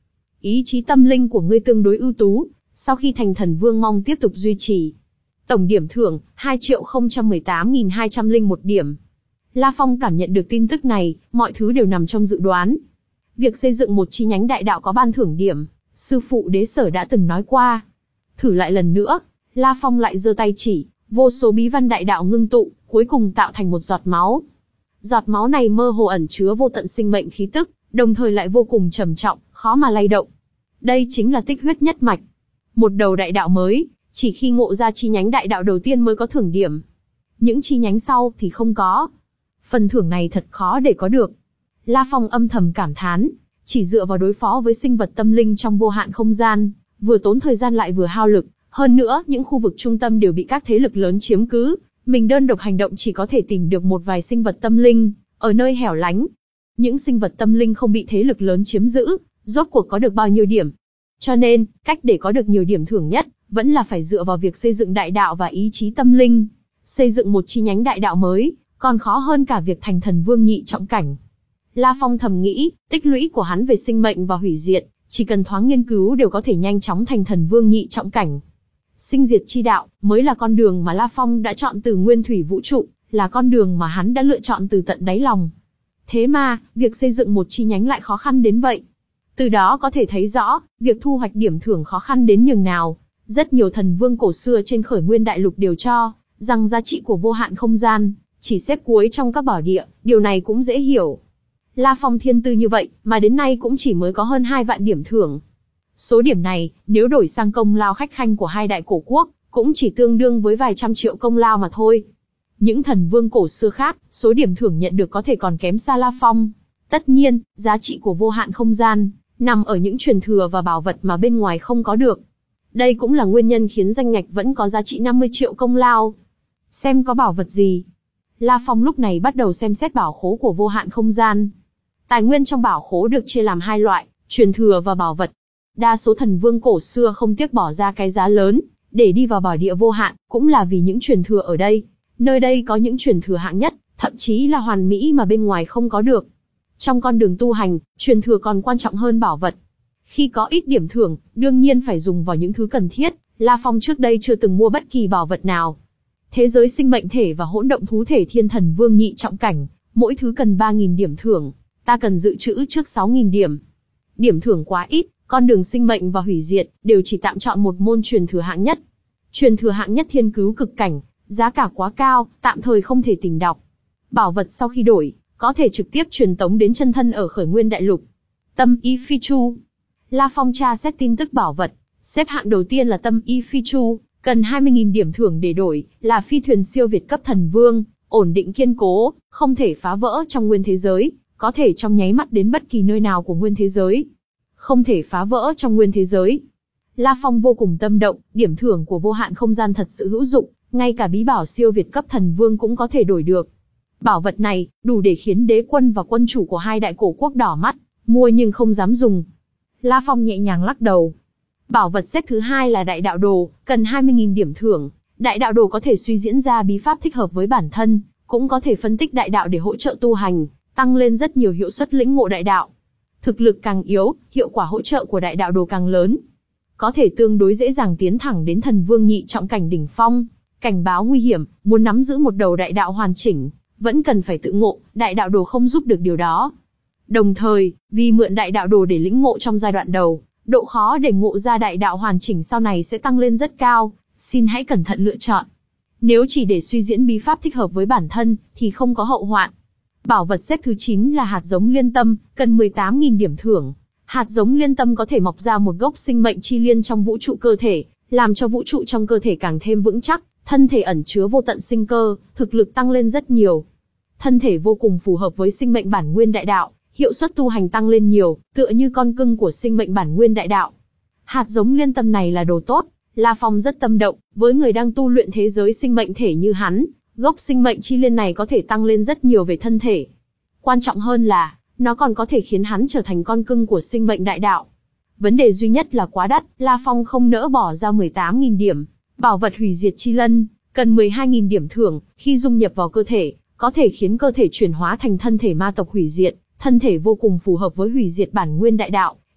ý chí tâm linh của ngươi tương đối ưu tú, sau khi thành thần vương mong tiếp tục duy trì. Tổng điểm thưởng, hai triệu không trăm mười tám nghìn hai trăm lẻ một điểm. La Phong cảm nhận được tin tức này, mọi thứ đều nằm trong dự đoán. Việc xây dựng một chi nhánh đại đạo có ban thưởng điểm, sư phụ Đế Sở đã từng nói qua. Thử lại lần nữa, La Phong lại giơ tay chỉ, vô số bí văn đại đạo ngưng tụ, cuối cùng tạo thành một giọt máu. Giọt máu này mơ hồ ẩn chứa vô tận sinh mệnh khí tức, đồng thời lại vô cùng trầm trọng, khó mà lay động. Đây chính là tích huyết nhất mạch. Một đầu đại đạo mới, chỉ khi ngộ ra chi nhánh đại đạo đầu tiên mới có thưởng điểm. Những chi nhánh sau thì không có. Phần thưởng này thật khó để có được. La Phong âm thầm cảm thán, chỉ dựa vào đối phó với sinh vật tâm linh trong vô hạn không gian, vừa tốn thời gian lại vừa hao lực, hơn nữa những khu vực trung tâm đều bị các thế lực lớn chiếm cứ, mình đơn độc hành động chỉ có thể tìm được một vài sinh vật tâm linh, ở nơi hẻo lánh. Những sinh vật tâm linh không bị thế lực lớn chiếm giữ, rốt cuộc có được bao nhiêu điểm. Cho nên, cách để có được nhiều điểm thưởng nhất, vẫn là phải dựa vào việc xây dựng đại đạo và ý chí tâm linh. Xây dựng một chi nhánh đại đạo mới, còn khó hơn cả việc thành thần vương nhị trọng cảnh. La Phong thầm nghĩ, tích lũy của hắn về sinh mệnh và hủy diệt, chỉ cần thoáng nghiên cứu đều có thể nhanh chóng thành thần vương nhị trọng cảnh. Sinh diệt chi đạo, mới là con đường mà La Phong đã chọn từ nguyên thủy vũ trụ, là con đường mà hắn đã lựa chọn từ tận đáy lòng. Thế mà, việc xây dựng một chi nhánh lại khó khăn đến vậy. Từ đó có thể thấy rõ, việc thu hoạch điểm thưởng khó khăn đến nhường nào. Rất nhiều thần vương cổ xưa trên khởi nguyên đại lục đều cho rằng giá trị của vô hạn không gian chỉ xếp cuối trong các bảo địa, điều này cũng dễ hiểu. La Phong thiên tư như vậy, mà đến nay cũng chỉ mới có hơn hai vạn điểm thưởng. Số điểm này, nếu đổi sang công lao khách khanh của hai đại cổ quốc, cũng chỉ tương đương với vài trăm triệu công lao mà thôi. Những thần vương cổ xưa khác, số điểm thưởng nhận được có thể còn kém xa La Phong. Tất nhiên, giá trị của vô hạn không gian nằm ở những truyền thừa và bảo vật mà bên ngoài không có được. Đây cũng là nguyên nhân khiến danh ngạch vẫn có giá trị năm mươi triệu công lao. Xem có bảo vật gì. La Phong lúc này bắt đầu xem xét bảo khố của vô hạn không gian. Tài nguyên trong bảo khố được chia làm hai loại, truyền thừa và bảo vật. Đa số thần vương cổ xưa không tiếc bỏ ra cái giá lớn để đi vào bảo địa vô hạn, cũng là vì những truyền thừa ở đây. Nơi đây có những truyền thừa hạng nhất, thậm chí là hoàn mỹ mà bên ngoài không có được. Trong con đường tu hành, truyền thừa còn quan trọng hơn bảo vật. Khi có ít điểm thưởng, đương nhiên phải dùng vào những thứ cần thiết. La Phong trước đây chưa từng mua bất kỳ bảo vật nào. Thế giới sinh mệnh thể và hỗn động thú thể thiên thần vương nhị trọng cảnh, mỗi thứ cần ba nghìn điểm thưởng. Ta cần dự trữ trước sáu nghìn điểm. Điểm thưởng quá ít, con đường sinh mệnh và hủy diệt đều chỉ tạm chọn một môn truyền thừa hạng nhất. Truyền thừa hạng nhất thiên cứu cực cảnh, giá cả quá cao, tạm thời không thể tìm đọc. Bảo vật sau khi đổi, có thể trực tiếp truyền tống đến chân thân ở khởi nguyên đại lục. Tâm y phi chu. La Phong tra xét tin tức bảo vật, xếp hạng đầu tiên là tâm y phi chu, cần hai mươi nghìn điểm thưởng để đổi, là phi thuyền siêu việt cấp thần vương, ổn định kiên cố, không thể phá vỡ trong nguyên thế giới, có thể trong nháy mắt đến bất kỳ nơi nào của nguyên thế giới. Không thể phá vỡ trong nguyên thế giới. La Phong vô cùng tâm động, điểm thưởng của vô hạn không gian thật sự hữu dụng, ngay cả bí bảo siêu việt cấp thần vương cũng có thể đổi được. Bảo vật này, đủ để khiến đế quân và quân chủ của hai đại cổ quốc đỏ mắt, mua nhưng không dám dùng. La Phong nhẹ nhàng lắc đầu. Bảo vật xếp thứ hai là đại đạo đồ, cần hai mươi nghìn điểm thưởng. Đại đạo đồ có thể suy diễn ra bí pháp thích hợp với bản thân, cũng có thể phân tích đại đạo để hỗ trợ tu hành, tăng lên rất nhiều hiệu suất lĩnh ngộ đại đạo. Thực lực càng yếu, hiệu quả hỗ trợ của đại đạo đồ càng lớn. Có thể tương đối dễ dàng tiến thẳng đến thần vương nhị trọng cảnh đỉnh phong. Cảnh báo nguy hiểm, muốn nắm giữ một đầu đại đạo hoàn chỉnh, vẫn cần phải tự ngộ, đại đạo đồ không giúp được điều đó. Đồng thời, vì mượn đại đạo đồ để lĩnh ngộ trong giai đoạn đầu, độ khó để ngộ ra đại đạo hoàn chỉnh sau này sẽ tăng lên rất cao, xin hãy cẩn thận lựa chọn. Nếu chỉ để suy diễn bí pháp thích hợp với bản thân, thì không có hậu hoạn. Bảo vật xếp thứ chín là hạt giống liên tâm, cần mười tám nghìn điểm thưởng. Hạt giống liên tâm có thể mọc ra một gốc sinh mệnh chi liên trong vũ trụ cơ thể, làm cho vũ trụ trong cơ thể càng thêm vững chắc, thân thể ẩn chứa vô tận sinh cơ, thực lực tăng lên rất nhiều. Thân thể vô cùng phù hợp với sinh mệnh bản nguyên đại đạo, hiệu suất tu hành tăng lên nhiều, tựa như con cưng của sinh mệnh bản nguyên đại đạo. Hạt giống liên tâm này là đồ tốt, La Phong rất tâm động, với người đang tu luyện thế giới sinh mệnh thể như hắn, gốc sinh mệnh chi liên này có thể tăng lên rất nhiều về thân thể. Quan trọng hơn là, nó còn có thể khiến hắn trở thành con cưng của sinh mệnh đại đạo. Vấn đề duy nhất là quá đắt, La Phong không nỡ bỏ ra mười tám nghìn điểm. Bảo vật hủy diệt chi lân, cần mười hai nghìn điểm thưởng, khi dung nhập vào cơ thể, có thể khiến cơ thể chuyển hóa thành thân thể ma tộc hủy diệt, thân thể vô cùng phù hợp với hủy diệt bản nguyên đại đạo,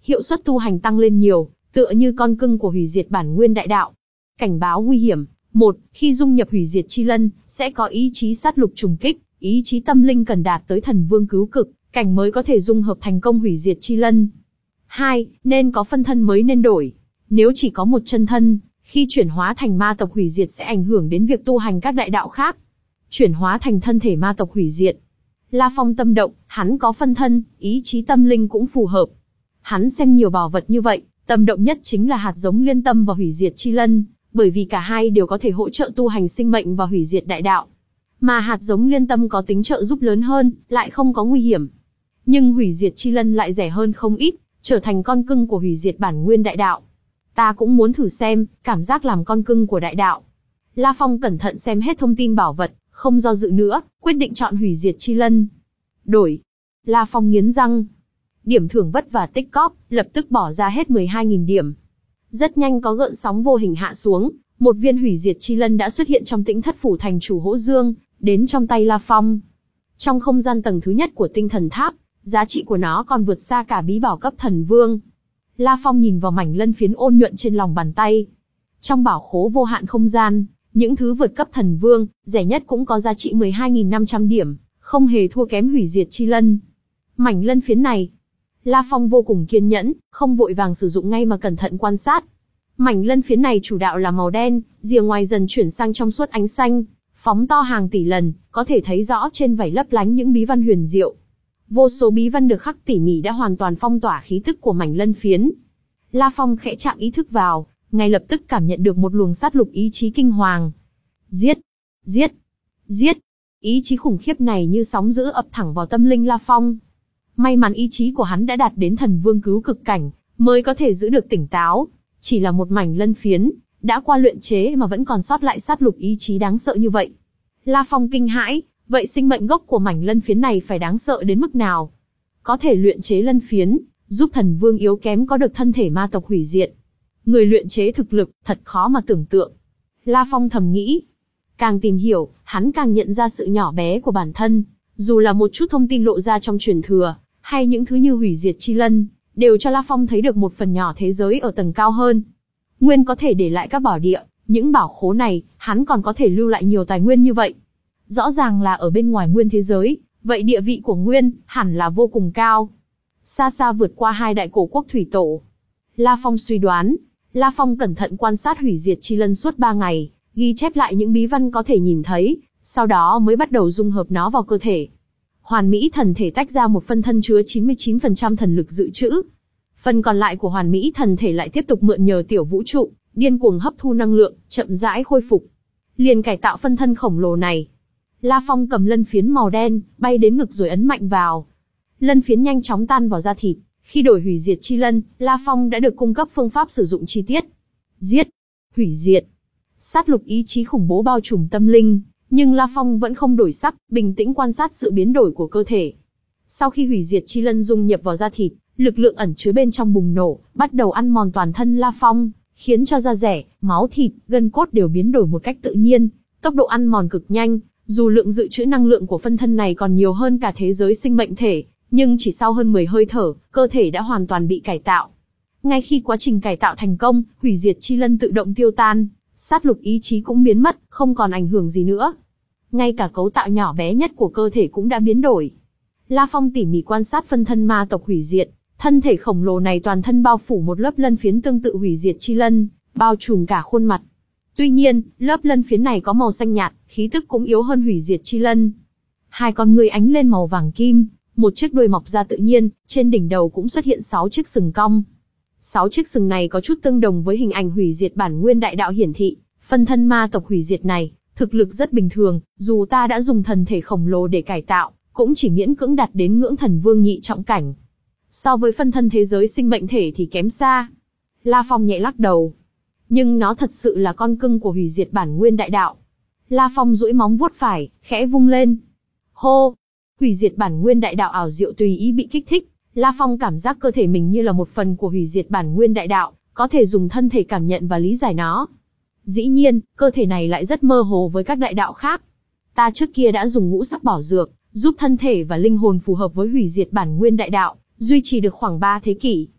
hiệu suất tu hành tăng lên nhiều, tựa như con cưng của hủy diệt bản nguyên đại đạo. Cảnh báo nguy hiểm. Một, khi dung nhập hủy diệt chi lân, sẽ có ý chí sát lục trùng kích, ý chí tâm linh cần đạt tới thần vương cứu cực, cảnh mới có thể dung hợp thành công hủy diệt chi lân. Hai, nên có phân thân mới nên đổi. Nếu chỉ có một chân thân, khi chuyển hóa thành ma tộc hủy diệt sẽ ảnh hưởng đến việc tu hành các đại đạo khác. Chuyển hóa thành thân thể ma tộc hủy diệt. La Phong tâm động, hắn có phân thân, ý chí tâm linh cũng phù hợp. Hắn xem nhiều bảo vật như vậy, tâm động nhất chính là hạt giống liên tâm và hủy diệt chi lân, bởi vì cả hai đều có thể hỗ trợ tu hành sinh mệnh và hủy diệt đại đạo. Mà hạt giống liên tâm có tính trợ giúp lớn hơn, lại không có nguy hiểm. Nhưng hủy diệt chi lân lại rẻ hơn không ít, trở thành con cưng của hủy diệt bản nguyên đại đạo. Ta cũng muốn thử xem, cảm giác làm con cưng của đại đạo. La Phong cẩn thận xem hết thông tin bảo vật, không do dự nữa, quyết định chọn hủy diệt chi lân. Đổi. La Phong nghiến răng. Điểm thưởng vất vả tích cóp, lập tức bỏ ra hết mười hai nghìn điểm. Rất nhanh có gợn sóng vô hình hạ xuống, một viên hủy diệt chi lân đã xuất hiện trong Tĩnh Thất phủ thành chủ Hỗ Dương, đến trong tay La Phong. Trong không gian tầng thứ nhất của tinh thần tháp, giá trị của nó còn vượt xa cả bí bảo cấp thần vương. La Phong nhìn vào mảnh lân phiến ôn nhuận trên lòng bàn tay. Trong bảo khố vô hạn không gian, những thứ vượt cấp thần vương, rẻ nhất cũng có giá trị mười hai nghìn năm trăm điểm, không hề thua kém hủy diệt chi lân. Mảnh lân phiến này, La Phong vô cùng kiên nhẫn, không vội vàng sử dụng ngay mà cẩn thận quan sát. Mảnh lân phiến này chủ đạo là màu đen, rìa ngoài dần chuyển sang trong suốt ánh xanh, phóng to hàng tỷ lần, có thể thấy rõ trên vảy lấp lánh những bí văn huyền diệu. Vô số bí văn được khắc tỉ mỉ đã hoàn toàn phong tỏa khí tức của mảnh lân phiến. La Phong khẽ chạm ý thức vào, ngay lập tức cảm nhận được một luồng sát lục ý chí kinh hoàng. Giết! Giết! Giết! Ý chí khủng khiếp này như sóng dữ ập thẳng vào tâm linh La Phong. May mắn ý chí của hắn đã đạt đến thần vương cứu cực cảnh, mới có thể giữ được tỉnh táo. Chỉ là một mảnh lân phiến, đã qua luyện chế mà vẫn còn sót lại sát lục ý chí đáng sợ như vậy. La Phong kinh hãi, vậy sinh mệnh gốc của mảnh lân phiến này phải đáng sợ đến mức nào? Có thể luyện chế lân phiến, giúp thần vương yếu kém có được thân thể ma tộc hủy diệt. Người luyện chế thực lực, thật khó mà tưởng tượng. La Phong thầm nghĩ. Càng tìm hiểu, hắn càng nhận ra sự nhỏ bé của bản thân. Dù là một chút thông tin lộ ra trong truyền thừa, hay những thứ như hủy diệt chi lân, đều cho La Phong thấy được một phần nhỏ thế giới ở tầng cao hơn. Nguyên có thể để lại các bảo địa, những bảo khố này, hắn còn có thể lưu lại nhiều tài nguyên như vậy. Rõ ràng là ở bên ngoài nguyên thế giới, vậy địa vị của Nguyên, hẳn là vô cùng cao. Xa xa vượt qua hai đại cổ quốc thủy tổ. La Phong suy đoán, La Phong cẩn thận quan sát hủy diệt chi lân suốt ba ngày, ghi chép lại những bí văn có thể nhìn thấy, sau đó mới bắt đầu dung hợp nó vào cơ thể. Hoàn Mỹ thần thể tách ra một phân thân chứa chín mươi chín phần trăm thần lực dự trữ. Phần còn lại của Hoàn Mỹ thần thể lại tiếp tục mượn nhờ tiểu vũ trụ, điên cuồng hấp thu năng lượng, chậm rãi khôi phục. Liền cải tạo phân thân khổng lồ này. La Phong cầm lân phiến màu đen, bay đến ngực rồi ấn mạnh vào. Lân phiến nhanh chóng tan vào da thịt. Khi đổi hủy diệt chi lân, La Phong đã được cung cấp phương pháp sử dụng chi tiết. Giết, hủy diệt, sát lục ý chí khủng bố bao trùm tâm linh, nhưng La Phong vẫn không đổi sắc, bình tĩnh quan sát sự biến đổi của cơ thể. Sau khi hủy diệt chi lân dung nhập vào da thịt, lực lượng ẩn chứa bên trong bùng nổ, bắt đầu ăn mòn toàn thân La Phong, khiến cho da rẻ, máu thịt, gân cốt đều biến đổi một cách tự nhiên, tốc độ ăn mòn cực nhanh. Dù lượng dự trữ năng lượng của phân thân này còn nhiều hơn cả thế giới sinh mệnh thể, nhưng chỉ sau hơn mười hơi thở, cơ thể đã hoàn toàn bị cải tạo. Ngay khi quá trình cải tạo thành công, hủy diệt chi lân tự động tiêu tan, sát lục ý chí cũng biến mất, không còn ảnh hưởng gì nữa. Ngay cả cấu tạo nhỏ bé nhất của cơ thể cũng đã biến đổi. La Phong tỉ mỉ quan sát phân thân ma tộc hủy diệt, thân thể khổng lồ này toàn thân bao phủ một lớp lân phiến tương tự hủy diệt chi lân, bao trùm cả khuôn mặt. Tuy nhiên, lớp lân phiến này có màu xanh nhạt, khí tức cũng yếu hơn hủy diệt chi lân. Hai con người ánh lên màu vàng kim, một chiếc đuôi mọc ra tự nhiên, trên đỉnh đầu cũng xuất hiện sáu chiếc sừng cong. Sáu chiếc sừng này có chút tương đồng với hình ảnh hủy diệt bản nguyên đại đạo hiển thị, phân thân ma tộc hủy diệt này, thực lực rất bình thường, dù ta đã dùng thần thể khổng lồ để cải tạo, cũng chỉ miễn cưỡng đạt đến ngưỡng thần vương nhị trọng cảnh. So với phân thân thế giới sinh mệnh thể thì kém xa. La Phong nhẹ lắc đầu. Nhưng nó thật sự là con cưng của hủy diệt bản nguyên đại đạo. La Phong duỗi móng vuốt phải, khẽ vung lên. Hô! Hủy diệt bản nguyên đại đạo ảo diệu tùy ý bị kích thích. La Phong cảm giác cơ thể mình như là một phần của hủy diệt bản nguyên đại đạo, có thể dùng thân thể cảm nhận và lý giải nó. Dĩ nhiên, cơ thể này lại rất mơ hồ với các đại đạo khác. Ta trước kia đã dùng ngũ sắc bảo dược, giúp thân thể và linh hồn phù hợp với hủy diệt bản nguyên đại đạo, duy trì được khoảng ba thế kỷ.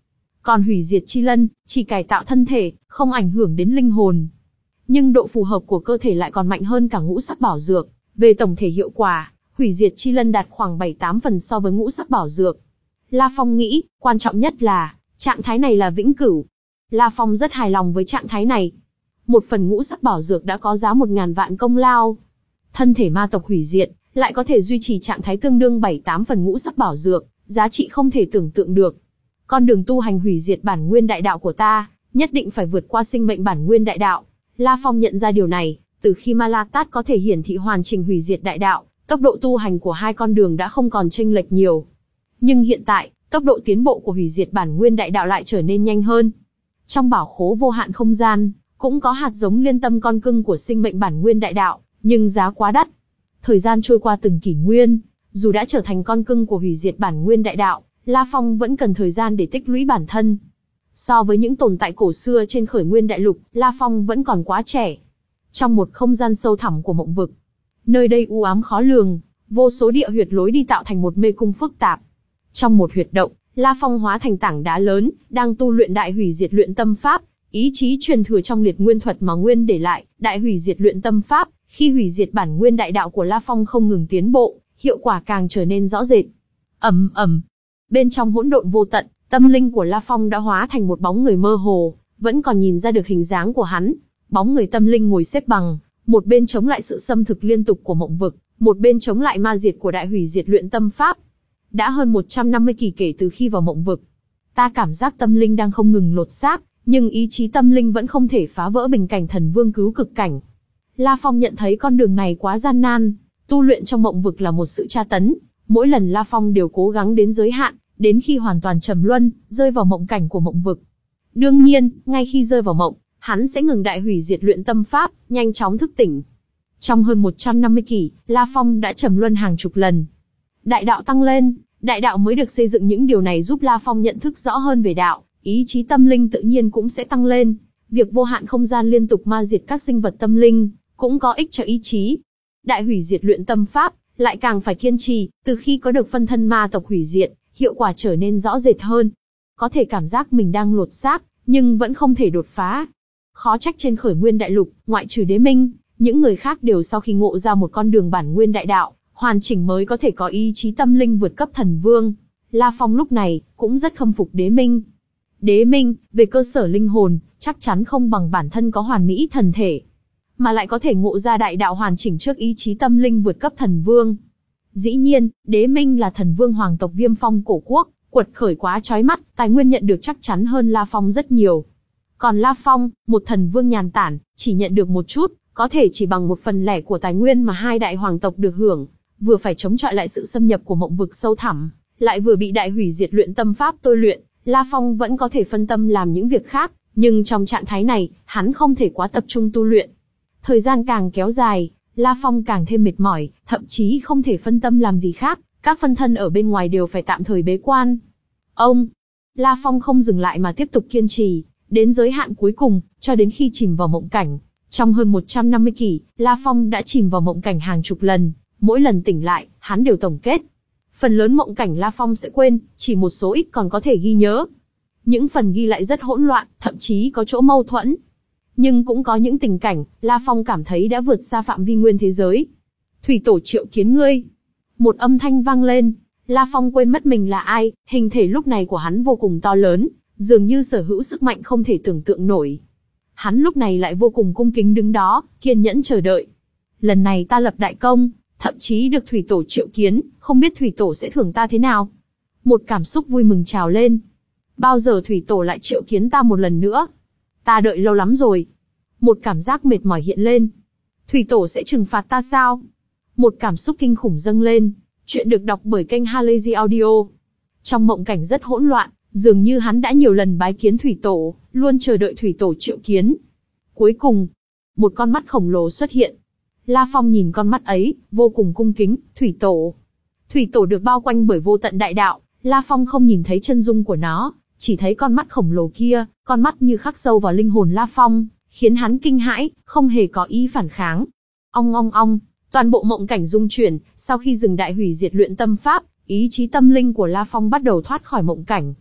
Còn hủy diệt chi lân, chỉ cải tạo thân thể, không ảnh hưởng đến linh hồn. Nhưng độ phù hợp của cơ thể lại còn mạnh hơn cả ngũ sắc bảo dược. Về tổng thể hiệu quả, hủy diệt chi lân đạt khoảng bảy tám phần so với ngũ sắc bảo dược. La Phong nghĩ, quan trọng nhất là, trạng thái này là vĩnh cửu. La Phong rất hài lòng với trạng thái này. Một phần ngũ sắc bảo dược đã có giá một ngàn vạn công lao. Thân thể ma tộc hủy diệt, lại có thể duy trì trạng thái tương đương bảy tám phần ngũ sắc bảo dược, giá trị không thể tưởng tượng được. Con đường tu hành hủy diệt bản nguyên đại đạo của ta, nhất định phải vượt qua sinh mệnh bản nguyên đại đạo. La Phong nhận ra điều này, từ khi Ma La Tát có thể hiển thị hoàn chỉnh hủy diệt đại đạo, tốc độ tu hành của hai con đường đã không còn chênh lệch nhiều. Nhưng hiện tại, tốc độ tiến bộ của hủy diệt bản nguyên đại đạo lại trở nên nhanh hơn. Trong bảo khố vô hạn không gian, cũng có hạt giống liên tâm con cưng của sinh mệnh bản nguyên đại đạo, nhưng giá quá đắt. Thời gian trôi qua từng kỷ nguyên, dù đã trở thành con cưng của hủy diệt bản nguyên đại đạo, La Phong vẫn cần thời gian để tích lũy bản thân. So với những tồn tại cổ xưa trên khởi nguyên đại lục, La Phong vẫn còn quá trẻ. Trong một không gian sâu thẳm của mộng vực, nơi đây u ám khó lường, vô số địa huyệt lối đi tạo thành một mê cung phức tạp. Trong một huyệt động, La Phong hóa thành tảng đá lớn, đang tu luyện đại hủy diệt luyện tâm pháp, ý chí truyền thừa trong liệt nguyên thuật mà Nguyên để lại, đại hủy diệt luyện tâm pháp, khi hủy diệt bản nguyên đại đạo của La Phong không ngừng tiến bộ, hiệu quả càng trở nên rõ rệt. Ầm ầm. Bên trong hỗn độn vô tận, tâm linh của La Phong đã hóa thành một bóng người mơ hồ, vẫn còn nhìn ra được hình dáng của hắn. Bóng người tâm linh ngồi xếp bằng, một bên chống lại sự xâm thực liên tục của mộng vực, một bên chống lại ma diệt của đại hủy diệt luyện tâm pháp. Đã hơn một trăm năm mươi kỳ kể từ khi vào mộng vực, ta cảm giác tâm linh đang không ngừng lột xác, nhưng ý chí tâm linh vẫn không thể phá vỡ bình cảnh thần vương cứu cực cảnh. La Phong nhận thấy con đường này quá gian nan, tu luyện trong mộng vực là một sự tra tấn, mỗi lần La Phong đều cố gắng đến giới hạn, đến khi hoàn toàn trầm luân, rơi vào mộng cảnh của mộng vực. Đương nhiên, ngay khi rơi vào mộng, hắn sẽ ngừng đại hủy diệt luyện tâm pháp, nhanh chóng thức tỉnh. Trong hơn một trăm năm mươi kỷ, La Phong đã trầm luân hàng chục lần. Đại đạo tăng lên, đại đạo mới được xây dựng, những điều này giúp La Phong nhận thức rõ hơn về đạo, ý chí tâm linh tự nhiên cũng sẽ tăng lên. Việc vô hạn không gian liên tục ma diệt các sinh vật tâm linh, cũng có ích cho ý chí. Đại hủy diệt luyện tâm pháp, lại càng phải kiên trì, từ khi có được phân thân ma tộc hủy diệt, hiệu quả trở nên rõ rệt hơn. Có thể cảm giác mình đang lột xác, nhưng vẫn không thể đột phá. Khó trách trên khởi nguyên đại lục, ngoại trừ Đế Minh, những người khác đều sau khi ngộ ra một con đường bản nguyên đại đạo, hoàn chỉnh mới có thể có ý chí tâm linh vượt cấp thần vương. La Phong lúc này, cũng rất khâm phục Đế Minh. Đế Minh, về cơ sở linh hồn, chắc chắn không bằng bản thân có hoàn mỹ thần thể, mà lại có thể ngộ ra đại đạo hoàn chỉnh trước ý chí tâm linh vượt cấp thần vương. Dĩ nhiên, Đế Minh là thần vương hoàng tộc Viêm Phong cổ quốc, quật khởi quá chói mắt, tài nguyên nhận được chắc chắn hơn La Phong rất nhiều. Còn La Phong, một thần vương nhàn tản, chỉ nhận được một chút, có thể chỉ bằng một phần lẻ của tài nguyên mà hai đại hoàng tộc được hưởng, vừa phải chống chọi lại sự xâm nhập của mộng vực sâu thẳm, lại vừa bị đại hủy diệt luyện tâm pháp tôi luyện. La Phong vẫn có thể phân tâm làm những việc khác, nhưng trong trạng thái này, hắn không thể quá tập trung tu luyện. Thời gian càng kéo dài, La Phong càng thêm mệt mỏi, thậm chí không thể phân tâm làm gì khác, các phân thân ở bên ngoài đều phải tạm thời bế quan. Ông, La Phong không dừng lại mà tiếp tục kiên trì, đến giới hạn cuối cùng, cho đến khi chìm vào mộng cảnh. Trong hơn một trăm năm mươi kỷ, La Phong đã chìm vào mộng cảnh hàng chục lần, mỗi lần tỉnh lại, hắn đều tổng kết. Phần lớn mộng cảnh La Phong sẽ quên, chỉ một số ít còn có thể ghi nhớ. Những phần ghi lại rất hỗn loạn, thậm chí có chỗ mâu thuẫn. Nhưng cũng có những tình cảnh, La Phong cảm thấy đã vượt xa phạm vi nguyên thế giới. Thủy tổ triệu kiến ngươi. Một âm thanh vang lên, La Phong quên mất mình là ai, hình thể lúc này của hắn vô cùng to lớn, dường như sở hữu sức mạnh không thể tưởng tượng nổi. Hắn lúc này lại vô cùng cung kính đứng đó, kiên nhẫn chờ đợi. Lần này ta lập đại công, thậm chí được thủy tổ triệu kiến, không biết thủy tổ sẽ thưởng ta thế nào. Một cảm xúc vui mừng trào lên. Bao giờ thủy tổ lại triệu kiến ta một lần nữa? Ta đợi lâu lắm rồi. Một cảm giác mệt mỏi hiện lên. Thủy tổ sẽ trừng phạt ta sao? Một cảm xúc kinh khủng dâng lên. Chuyện được đọc bởi kênh Halazy Audio. Trong mộng cảnh rất hỗn loạn, dường như hắn đã nhiều lần bái kiến thủy tổ, luôn chờ đợi thủy tổ triệu kiến. Cuối cùng, một con mắt khổng lồ xuất hiện. La Phong nhìn con mắt ấy, vô cùng cung kính, thủy tổ. Thủy tổ được bao quanh bởi vô tận đại đạo, La Phong không nhìn thấy chân dung của nó, chỉ thấy con mắt khổng lồ kia, con mắt như khắc sâu vào linh hồn La Phong, khiến hắn kinh hãi, không hề có ý phản kháng. Ong ong ong, toàn bộ mộng cảnh rung chuyển, sau khi dừng đại hủy diệt luyện tâm pháp, ý chí tâm linh của La Phong bắt đầu thoát khỏi mộng cảnh.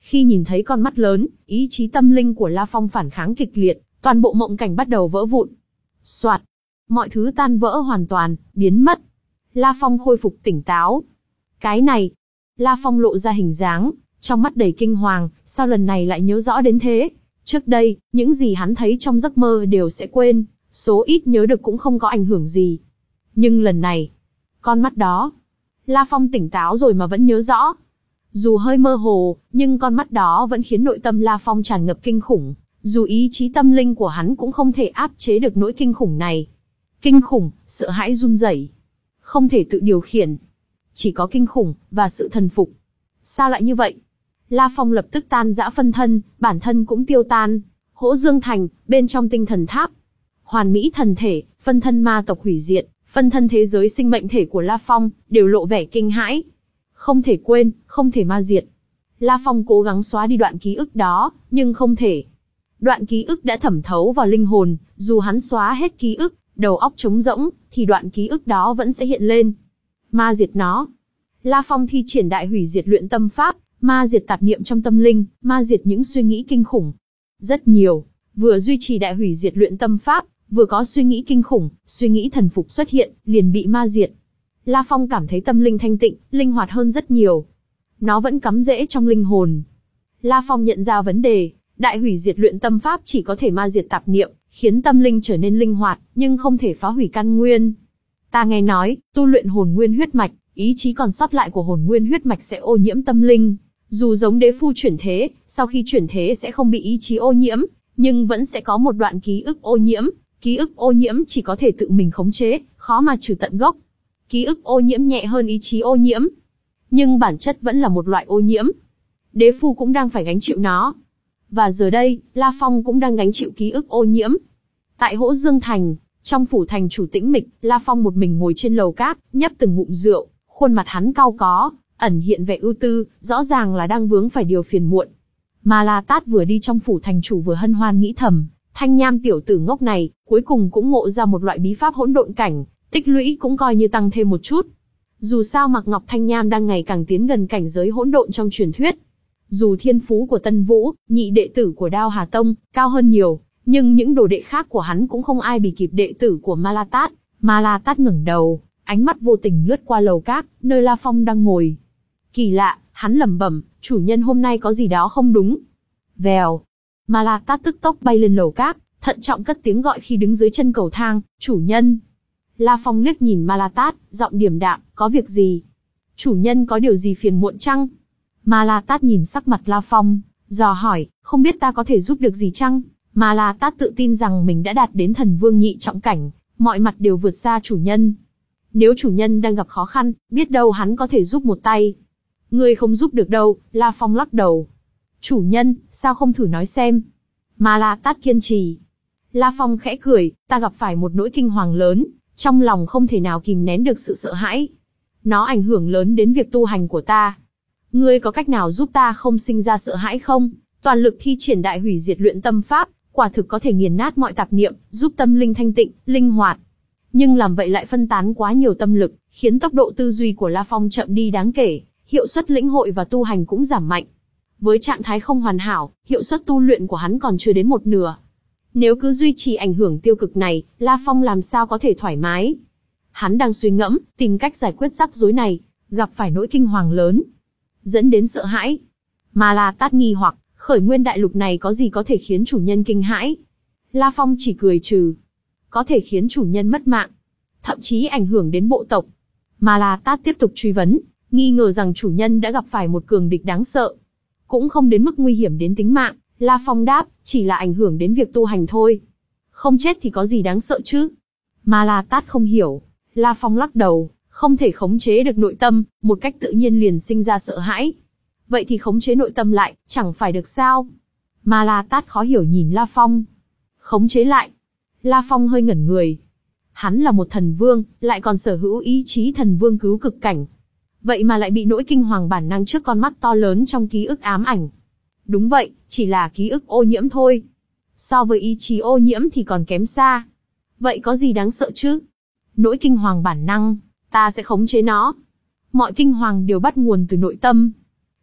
Khi nhìn thấy con mắt lớn, ý chí tâm linh của La Phong phản kháng kịch liệt, toàn bộ mộng cảnh bắt đầu vỡ vụn. Soạt, mọi thứ tan vỡ hoàn toàn, biến mất. La Phong khôi phục tỉnh táo. Cái này, La Phong lộ ra hình dáng, trong mắt đầy kinh hoàng, sao lần này lại nhớ rõ đến thế? Trước đây, những gì hắn thấy trong giấc mơ đều sẽ quên, số ít nhớ được cũng không có ảnh hưởng gì. Nhưng lần này, con mắt đó, La Phong tỉnh táo rồi mà vẫn nhớ rõ. Dù hơi mơ hồ, nhưng con mắt đó vẫn khiến nội tâm La Phong tràn ngập kinh khủng, dù ý chí tâm linh của hắn cũng không thể áp chế được nỗi kinh khủng này. Kinh khủng, sợ hãi run rẩy, không thể tự điều khiển. Chỉ có kinh khủng, và sự thần phục. Sao lại như vậy? La Phong lập tức tan rã phân thân, bản thân cũng tiêu tan. Hỗ Dương Thành, bên trong tinh thần tháp. Hoàn mỹ thần thể, phân thân ma tộc hủy diệt, phân thân thế giới sinh mệnh thể của La Phong, đều lộ vẻ kinh hãi. Không thể quên, không thể ma diệt. La Phong cố gắng xóa đi đoạn ký ức đó, nhưng không thể. Đoạn ký ức đã thẩm thấu vào linh hồn, dù hắn xóa hết ký ức, đầu óc trống rỗng, thì đoạn ký ức đó vẫn sẽ hiện lên. Ma diệt nó. La Phong thi triển đại hủy diệt luyện tâm pháp, ma diệt tạp niệm trong tâm linh, ma diệt những suy nghĩ kinh khủng. Rất nhiều, vừa duy trì đại hủy diệt luyện tâm pháp, vừa có suy nghĩ kinh khủng, suy nghĩ thần phục xuất hiện, liền bị ma diệt. La Phong cảm thấy tâm linh thanh tịnh, linh hoạt hơn rất nhiều. Nó vẫn cắm rễ trong linh hồn. La Phong nhận ra vấn đề, đại hủy diệt luyện tâm pháp chỉ có thể ma diệt tạp niệm, khiến tâm linh trở nên linh hoạt, nhưng không thể phá hủy căn nguyên. Ta nghe nói, tu luyện hồn nguyên huyết mạch, ý chí còn sót lại của hồn nguyên huyết mạch sẽ ô nhiễm tâm linh. Dù giống đế phu chuyển thế, sau khi chuyển thế sẽ không bị ý chí ô nhiễm, nhưng vẫn sẽ có một đoạn ký ức ô nhiễm. Ký ức ô nhiễm chỉ có thể tự mình khống chế, khó mà trừ tận gốc. Ký ức ô nhiễm nhẹ hơn ý chí ô nhiễm, nhưng bản chất vẫn là một loại ô nhiễm. Đế phu cũng đang phải gánh chịu nó. Và giờ đây, La Phong cũng đang gánh chịu ký ức ô nhiễm. Tại Hỗ Dương Thành, trong phủ thành chủ tĩnh mịch, La Phong một mình ngồi trên lầu cát, nhấp từng ngụm rượu, khuôn mặt hắn cau có, ẩn hiện vẻ ưu tư, rõ ràng là đang vướng phải điều phiền muộn. Mà La Tát vừa đi trong phủ thành chủ vừa hân hoan nghĩ thầm, Thanh Nham tiểu tử ngốc này, cuối cùng cũng ngộ ra một loại bí pháp hỗn độn cảnh, tích lũy cũng coi như tăng thêm một chút. Dù sao Mạc Ngọc Thanh Nham đang ngày càng tiến gần cảnh giới hỗn độn trong truyền thuyết. Dù thiên phú của Tân Vũ, nhị đệ tử của Đao Hà Tông, cao hơn nhiều, nhưng những đồ đệ khác của hắn cũng không ai bì kịp đệ tử của Ma La Tát. Ma La Tát ngẩng đầu, ánh mắt vô tình lướt qua lầu cát, nơi La Phong đang ngồi. Kỳ lạ, hắn lẩm bẩm, chủ nhân hôm nay có gì đó không đúng. Vèo, Ma La Tát tức tốc bay lên lầu cát, thận trọng cất tiếng gọi khi đứng dưới chân cầu thang, chủ nhân. La Phong liếc nhìn Ma La Tát, giọng điềm đạm, có việc gì? Chủ nhân có điều gì phiền muộn chăng? Ma La Tát nhìn sắc mặt La Phong, dò hỏi, không biết ta có thể giúp được gì chăng? Ma La Tát tự tin rằng mình đã đạt đến thần vương nhị trọng cảnh, mọi mặt đều vượt xa chủ nhân. Nếu chủ nhân đang gặp khó khăn, biết đâu hắn có thể giúp một tay. Ngươi không giúp được đâu, La Phong lắc đầu. Chủ nhân, sao không thử nói xem? Ma La Tát kiên trì. La Phong khẽ cười, ta gặp phải một nỗi kinh hoàng lớn, trong lòng không thể nào kìm nén được sự sợ hãi. Nó ảnh hưởng lớn đến việc tu hành của ta. Ngươi có cách nào giúp ta không sinh ra sợ hãi không? Toàn lực thi triển đại hủy diệt luyện tâm pháp, quả thực có thể nghiền nát mọi tạp niệm, giúp tâm linh thanh tịnh, linh hoạt. Nhưng làm vậy lại phân tán quá nhiều tâm lực, khiến tốc độ tư duy của La Phong chậm đi đáng kể, hiệu suất lĩnh hội và tu hành cũng giảm mạnh. Với trạng thái không hoàn hảo, hiệu suất tu luyện của hắn còn chưa đến một nửa. Nếu cứ duy trì ảnh hưởng tiêu cực này, La Phong làm sao có thể thoải mái? Hắn đang suy ngẫm, tìm cách giải quyết rắc rối này, gặp phải nỗi kinh hoàng lớn, dẫn đến sợ hãi. Ma La Tát nghi hoặc, khởi nguyên đại lục này có gì có thể khiến chủ nhân kinh hãi? La Phong chỉ cười trừ. Có thể khiến chủ nhân mất mạng, thậm chí ảnh hưởng đến bộ tộc. Ma La Tát tiếp tục truy vấn, nghi ngờ rằng chủ nhân đã gặp phải một cường địch đáng sợ. Cũng không đến mức nguy hiểm đến tính mạng, La Phong đáp, chỉ là ảnh hưởng đến việc tu hành thôi. Không chết thì có gì đáng sợ chứ? Ma La Tát không hiểu. La Phong lắc đầu, không thể khống chế được nội tâm, một cách tự nhiên liền sinh ra sợ hãi. Vậy thì khống chế nội tâm lại, chẳng phải được sao? Ma La Tát khó hiểu nhìn La Phong. Khống chế lại? La Phong hơi ngẩn người. Hắn là một thần vương, lại còn sở hữu ý chí thần vương cứu cực cảnh. Vậy mà lại bị nỗi kinh hoàng bản năng trước con mắt to lớn trong ký ức ám ảnh. Đúng vậy, chỉ là ký ức ô nhiễm thôi. So với ý chí ô nhiễm thì còn kém xa. Vậy có gì đáng sợ chứ? Nỗi kinh hoàng bản năng, ta sẽ khống chế nó. Mọi kinh hoàng đều bắt nguồn từ nội tâm.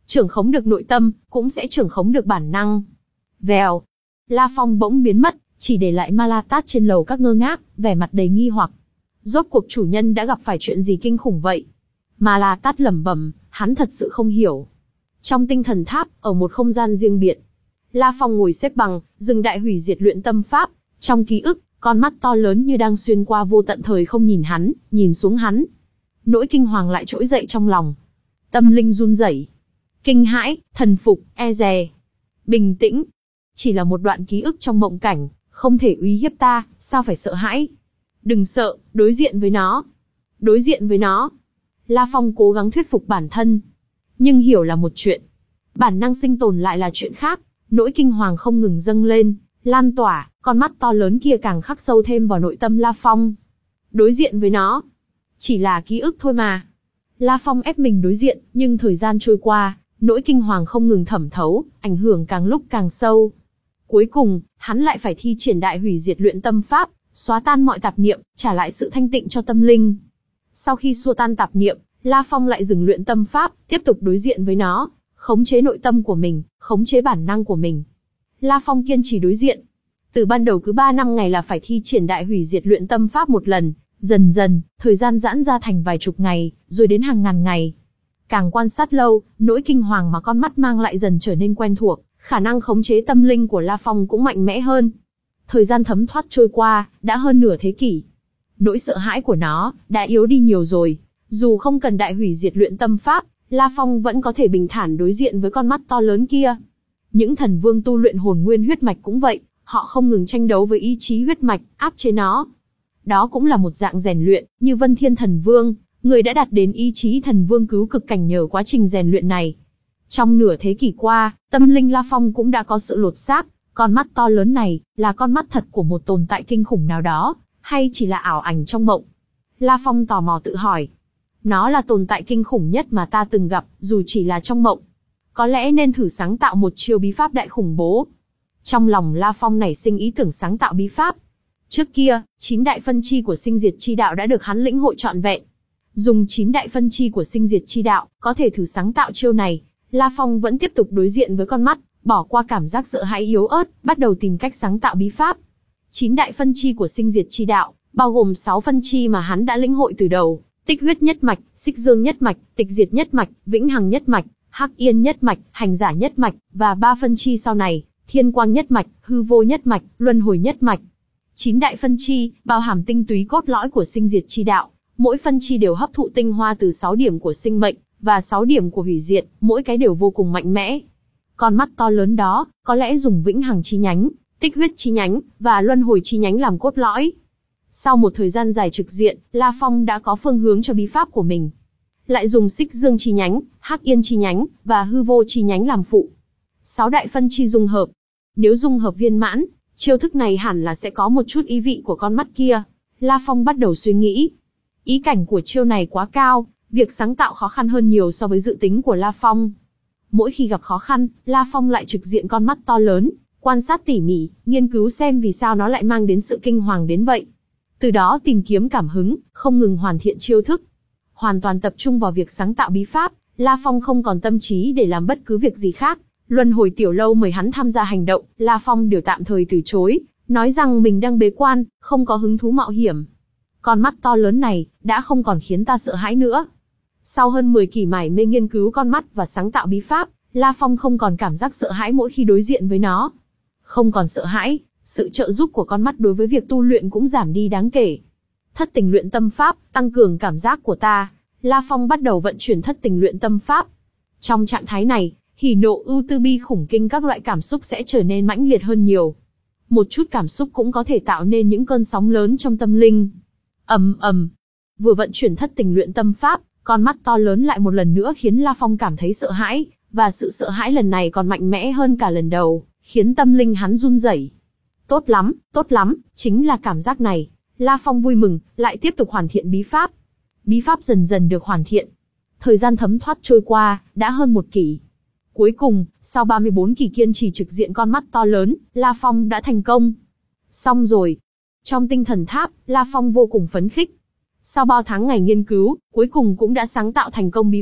Trưởng khống được nội tâm, cũng sẽ trưởng khống được bản năng. Vèo, La Phong bỗng biến mất, chỉ để lại Ma La Tát trên lầu các ngơ ngác, vẻ mặt đầy nghi hoặc. Rốt cuộc chủ nhân đã gặp phải chuyện gì kinh khủng vậy? Ma La Tát lẩm bẩm, hắn thật sự không hiểu. Trong tinh thần tháp, ở một không gian riêng biệt, La Phong ngồi xếp bằng, dừng đại hủy diệt luyện tâm pháp. Trong ký ức, con mắt to lớn như đang xuyên qua vô tận thời không nhìn hắn, nhìn xuống hắn. Nỗi kinh hoàng lại trỗi dậy trong lòng. Tâm linh run rẩy, kinh hãi, thần phục, e dè. Bình tĩnh. Chỉ là một đoạn ký ức trong mộng cảnh, không thể uy hiếp ta, sao phải sợ hãi? Đừng sợ, đối diện với nó. Đối diện với nó. La Phong cố gắng thuyết phục bản thân. Nhưng hiểu là một chuyện. Bản năng sinh tồn lại là chuyện khác. Nỗi kinh hoàng không ngừng dâng lên, lan tỏa, con mắt to lớn kia càng khắc sâu thêm vào nội tâm La Phong. Đối diện với nó. Chỉ là ký ức thôi mà. La Phong ép mình đối diện, nhưng thời gian trôi qua, nỗi kinh hoàng không ngừng thẩm thấu, ảnh hưởng càng lúc càng sâu. Cuối cùng, hắn lại phải thi triển đại hủy diệt luyện tâm pháp, xóa tan mọi tạp niệm, trả lại sự thanh tịnh cho tâm linh. Sau khi xua tan tạp niệm, La Phong lại dừng luyện tâm pháp, tiếp tục đối diện với nó, khống chế nội tâm của mình, khống chế bản năng của mình. La Phong kiên trì đối diện. Từ ban đầu cứ ba năm ngày là phải thi triển đại hủy diệt luyện tâm pháp một lần, dần dần, thời gian giãn ra thành vài chục ngày, rồi đến hàng ngàn ngày. Càng quan sát lâu, nỗi kinh hoàng mà con mắt mang lại dần trở nên quen thuộc, khả năng khống chế tâm linh của La Phong cũng mạnh mẽ hơn. Thời gian thấm thoát trôi qua, đã hơn nửa thế kỷ. Nỗi sợ hãi của nó đã yếu đi nhiều rồi. Dù không cần đại hủy diệt luyện tâm pháp, La Phong vẫn có thể bình thản đối diện với con mắt to lớn kia. Những thần vương tu luyện hồn nguyên huyết mạch cũng vậy, họ không ngừng tranh đấu với ý chí huyết mạch, áp chế nó. Đó cũng là một dạng rèn luyện, như Vân Thiên Thần Vương, người đã đạt đến ý chí thần vương cứu cực cảnh nhờ quá trình rèn luyện này. Trong nửa thế kỷ qua, tâm linh La Phong cũng đã có sự lột xác, con mắt to lớn này, là con mắt thật của một tồn tại kinh khủng nào đó, hay chỉ là ảo ảnh trong mộng? La Phong tò mò tự hỏi. Nó là tồn tại kinh khủng nhất mà ta từng gặp, dù chỉ là trong mộng. Có lẽ nên thử sáng tạo một chiêu bí pháp đại khủng bố. Trong lòng La Phong nảy sinh ý tưởng sáng tạo bí pháp. Trước kia, chín đại phân chi của sinh diệt chi đạo đã được hắn lĩnh hội trọn vẹn. Dùng chín đại phân chi của sinh diệt chi đạo, có thể thử sáng tạo chiêu này. La Phong vẫn tiếp tục đối diện với con mắt, bỏ qua cảm giác sợ hãi yếu ớt, bắt đầu tìm cách sáng tạo bí pháp. Chín đại phân chi của sinh diệt chi đạo, bao gồm sáu phân chi mà hắn đã lĩnh hội từ đầu. Tích huyết nhất mạch, xích dương nhất mạch, tịch diệt nhất mạch, vĩnh hằng nhất mạch, hắc yên nhất mạch, hành giả nhất mạch, và ba phân chi sau này, thiên quang nhất mạch, hư vô nhất mạch, luân hồi nhất mạch. Chín đại phân chi, bao hàm tinh túy cốt lõi của sinh diệt chi đạo, mỗi phân chi đều hấp thụ tinh hoa từ sáu điểm của sinh mệnh, và sáu điểm của hủy diệt, mỗi cái đều vô cùng mạnh mẽ. Con mắt to lớn đó, có lẽ dùng vĩnh hằng chi nhánh, tích huyết chi nhánh, và luân hồi chi nhánh làm cốt lõi. Sau một thời gian dài trực diện, La Phong đã có phương hướng cho bí pháp của mình. Lại dùng xích dương chi nhánh, hắc yên chi nhánh, và hư vô chi nhánh làm phụ. Sáu đại phân chi dung hợp. Nếu dung hợp viên mãn, chiêu thức này hẳn là sẽ có một chút ý vị của con mắt kia. La Phong bắt đầu suy nghĩ. Ý cảnh của chiêu này quá cao, việc sáng tạo khó khăn hơn nhiều so với dự tính của La Phong. Mỗi khi gặp khó khăn, La Phong lại trực diện con mắt to lớn, quan sát tỉ mỉ, nghiên cứu xem vì sao nó lại mang đến sự kinh hoàng đến vậy. Từ đó tìm kiếm cảm hứng, không ngừng hoàn thiện chiêu thức. Hoàn toàn tập trung vào việc sáng tạo bí pháp, La Phong không còn tâm trí để làm bất cứ việc gì khác. Luân hồi tiểu lâu mời hắn tham gia hành động, La Phong đều tạm thời từ chối, nói rằng mình đang bế quan, không có hứng thú mạo hiểm. Con mắt to lớn này, đã không còn khiến ta sợ hãi nữa. Sau hơn mười kỳ mải mê nghiên cứu con mắt và sáng tạo bí pháp, La Phong không còn cảm giác sợ hãi mỗi khi đối diện với nó. Không còn sợ hãi, sự trợ giúp của con mắt đối với việc tu luyện cũng giảm đi đáng kể. Thất tình luyện tâm pháp, tăng cường cảm giác của ta. La Phong bắt đầu vận chuyển thất tình luyện tâm pháp. Trong trạng thái này, hỉ nộ ưu tư bi khủng kinh các loại cảm xúc sẽ trở nên mãnh liệt hơn nhiều. Một chút cảm xúc cũng có thể tạo nên những cơn sóng lớn trong tâm linh. Ầm ầm. Vừa vận chuyển thất tình luyện tâm pháp, con mắt to lớn lại một lần nữa khiến La Phong cảm thấy sợ hãi, và sự sợ hãi lần này còn mạnh mẽ hơn cả lần đầu, khiến tâm linh hắn run rẩy. Tốt lắm, tốt lắm, chính là cảm giác này. La Phong vui mừng, lại tiếp tục hoàn thiện bí pháp. Bí pháp dần dần được hoàn thiện. Thời gian thấm thoát trôi qua, đã hơn một kỷ. Cuối cùng, sau ba mươi bốn kỳ kiên trì trực diện con mắt to lớn, La Phong đã thành công. Xong rồi. Trong tinh thần tháp, La Phong vô cùng phấn khích. Sau bao tháng ngày nghiên cứu, cuối cùng cũng đã sáng tạo thành công bí pháp,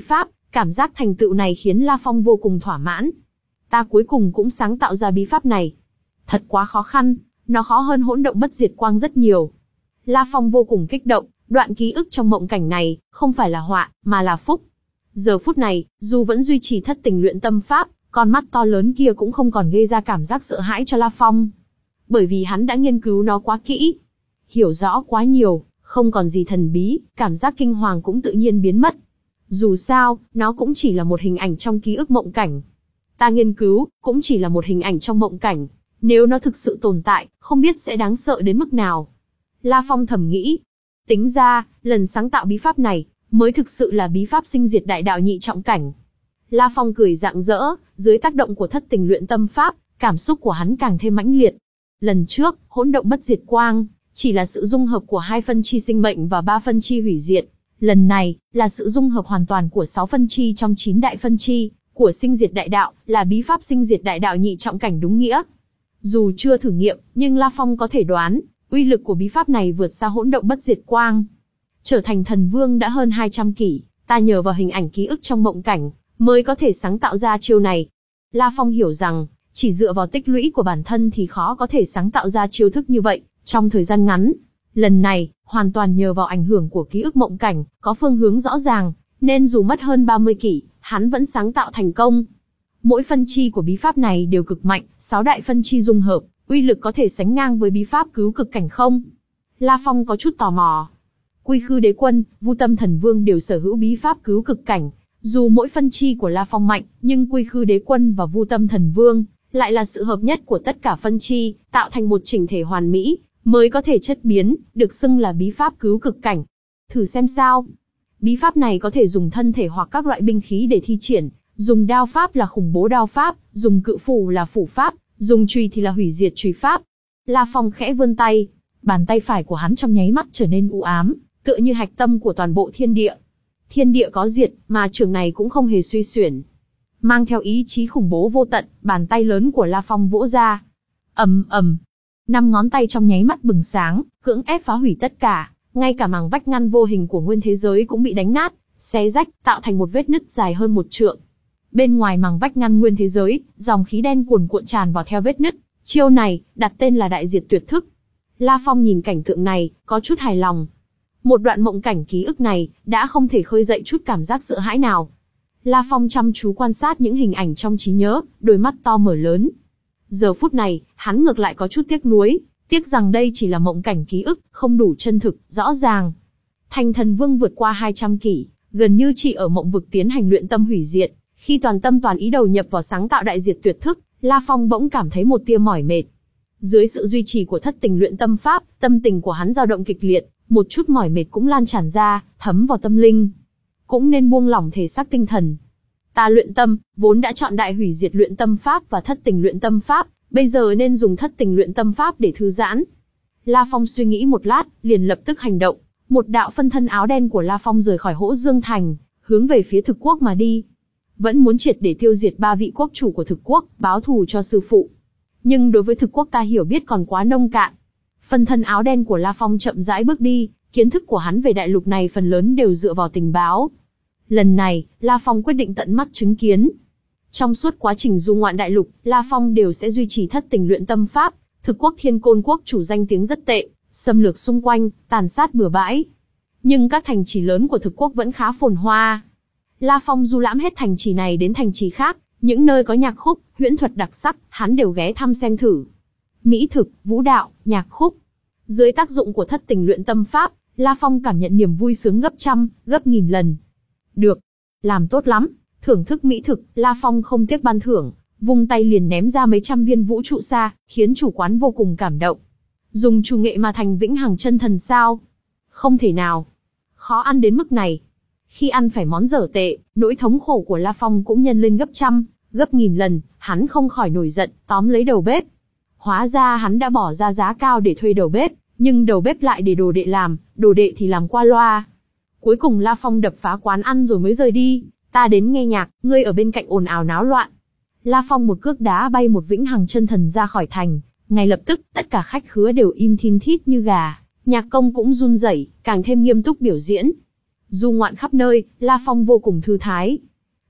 Cảm giác thành tựu này khiến La Phong vô cùng thỏa mãn. Ta cuối cùng cũng sáng tạo ra bí pháp này. Thật quá khó khăn, nó khó hơn hỗn động bất diệt quang rất nhiều. La Phong vô cùng kích động, đoạn ký ức trong mộng cảnh này, không phải là họa, mà là phúc. Giờ phút này, dù vẫn duy trì thất tình luyện tâm pháp, con mắt to lớn kia cũng không còn gây ra cảm giác sợ hãi cho La Phong. Bởi vì hắn đã nghiên cứu nó quá kỹ. Hiểu rõ quá nhiều, không còn gì thần bí, cảm giác kinh hoàng cũng tự nhiên biến mất. Dù sao, nó cũng chỉ là một hình ảnh trong ký ức mộng cảnh. Ta nghiên cứu, cũng chỉ là một hình ảnh trong mộng cảnh. Nếu nó thực sự tồn tại, không biết sẽ đáng sợ đến mức nào. La Phong thầm nghĩ. Tính ra, lần sáng tạo bí pháp này, mới thực sự là bí pháp sinh diệt đại đạo nhị trọng cảnh. La Phong cười rạng rỡ, dưới tác động của thất tình luyện tâm pháp, cảm xúc của hắn càng thêm mãnh liệt. Lần trước, hỗn động bất diệt quang, chỉ là sự dung hợp của hai phân chi sinh mệnh và ba phân chi hủy diệt. Lần này, là sự dung hợp hoàn toàn của sáu phân chi trong chín đại phân chi, của sinh diệt đại đạo, là bí pháp sinh diệt đại đạo nhị trọng cảnh đúng nghĩa. Dù chưa thử nghiệm, nhưng La Phong có thể đoán, uy lực của bí pháp này vượt xa hỗn động bất diệt quang. Trở thành thần vương đã hơn hai trăm kỷ, ta nhờ vào hình ảnh ký ức trong mộng cảnh, mới có thể sáng tạo ra chiêu này. La Phong hiểu rằng, chỉ dựa vào tích lũy của bản thân thì khó có thể sáng tạo ra chiêu thức như vậy, trong thời gian ngắn. Lần này, hoàn toàn nhờ vào ảnh hưởng của ký ức mộng cảnh, có phương hướng rõ ràng, nên dù mất hơn ba mươi kỷ, hắn vẫn sáng tạo thành công. Mỗi phân chi của bí pháp này đều cực mạnh, sáu đại phân chi dung hợp, uy lực có thể sánh ngang với bí pháp cứu cực cảnh không? La Phong có chút tò mò. Quy Khư Đế Quân, Vu Tâm Thần Vương đều sở hữu bí pháp cứu cực cảnh. Dù mỗi phân chi của La Phong mạnh, nhưng Quy Khư Đế Quân và Vu Tâm Thần Vương lại là sự hợp nhất của tất cả phân chi, tạo thành một chỉnh thể hoàn mỹ, mới có thể chất biến, được xưng là bí pháp cứu cực cảnh. Thử xem sao. Bí pháp này có thể dùng thân thể hoặc các loại binh khí để thi triển, dùng đao pháp là khủng bố đao pháp, dùng cự phủ là phủ pháp, dùng chùy thì là hủy diệt chùy pháp. La Phong khẽ vươn tay, bàn tay phải của hắn trong nháy mắt trở nên u ám, tựa như hạch tâm của toàn bộ thiên địa. Thiên địa có diệt, mà trường này cũng không hề suy xuyển. Mang theo ý chí khủng bố vô tận, bàn tay lớn của La Phong vỗ ra. Ầm ầm, năm ngón tay trong nháy mắt bừng sáng, cưỡng ép phá hủy tất cả, ngay cả màng vách ngăn vô hình của nguyên thế giới cũng bị đánh nát, xé rách, tạo thành một vết nứt dài hơn một trượng. Bên ngoài màng vách ngăn nguyên thế giới, dòng khí đen cuồn cuộn tràn vào theo vết nứt. Chiêu này, đặt tên là Đại Diệt Tuyệt Thức. La Phong nhìn cảnh tượng này, có chút hài lòng. Một đoạn mộng cảnh ký ức này, đã không thể khơi dậy chút cảm giác sợ hãi nào. La Phong chăm chú quan sát những hình ảnh trong trí nhớ, đôi mắt to mở lớn. Giờ phút này, hắn ngược lại có chút tiếc nuối, tiếc rằng đây chỉ là mộng cảnh ký ức, không đủ chân thực, rõ ràng. Thành thần vương vượt qua hai trăm kỷ, gần như chỉ ở mộng vực tiến hành luyện tâm hủy diệt. Khi toàn tâm toàn ý đầu nhập vào sáng tạo Đại Diệt Tuyệt Thức, La Phong bỗng cảm thấy một tia mỏi mệt. Dưới sự duy trì của thất tình luyện tâm pháp, tâm tình của hắn dao động kịch liệt, một chút mỏi mệt cũng lan tràn ra, thấm vào tâm linh. Cũng nên buông lỏng thể xác tinh thần. Ta luyện tâm, vốn đã chọn đại hủy diệt luyện tâm pháp và thất tình luyện tâm pháp, bây giờ nên dùng thất tình luyện tâm pháp để thư giãn. La Phong suy nghĩ một lát, liền lập tức hành động. Một đạo phân thân áo đen của La Phong rời khỏi Hỗ Dương Thành, hướng về phía thực quốc mà đi. Vẫn muốn triệt để tiêu diệt ba vị quốc chủ của thực quốc, báo thù cho sư phụ. Nhưng đối với thực quốc ta hiểu biết còn quá nông cạn. Phân thân áo đen của La Phong chậm rãi bước đi, kiến thức của hắn về đại lục này phần lớn đều dựa vào tình báo. Lần này, La Phong quyết định tận mắt chứng kiến. Trong suốt quá trình du ngoạn đại lục, La Phong đều sẽ duy trì thất tình luyện tâm pháp. Thực quốc Thiên Côn quốc chủ danh tiếng rất tệ, xâm lược xung quanh, tàn sát bừa bãi. Nhưng các thành trì lớn của thực quốc vẫn khá phồn hoa. La Phong du lãm hết thành trì này đến thành trì khác, những nơi có nhạc khúc, huyễn thuật đặc sắc, hắn đều ghé thăm xem thử. Mỹ thực, vũ đạo, nhạc khúc. Dưới tác dụng của thất tình luyện tâm pháp, La Phong cảm nhận niềm vui sướng gấp trăm, gấp nghìn lần. Được, làm tốt lắm. Thưởng thức mỹ thực, La Phong không tiếc ban thưởng, vung tay liền ném ra mấy trăm viên vũ trụ sa, khiến chủ quán vô cùng cảm động. Dùng chủ nghệ mà thành vĩnh hằng chân thần sao? Không thể nào. Khó ăn đến mức này. Khi ăn phải món dở tệ, nỗi thống khổ của La Phong cũng nhân lên gấp trăm, gấp nghìn lần, hắn không khỏi nổi giận, tóm lấy đầu bếp. Hóa ra hắn đã bỏ ra giá cao để thuê đầu bếp, nhưng đầu bếp lại để đồ đệ làm, đồ đệ thì làm qua loa. Cuối cùng La Phong đập phá quán ăn rồi mới rời đi. Ta đến nghe nhạc, ngươi ở bên cạnh ồn ào náo loạn. La Phong một cước đá bay một vĩnh hằng chân thần ra khỏi thành. Ngay lập tức, tất cả khách khứa đều im thin thít như gà. Nhạc công cũng run rẩy, càng thêm nghiêm túc biểu diễn. Du ngoạn khắp nơi, La Phong vô cùng thư thái.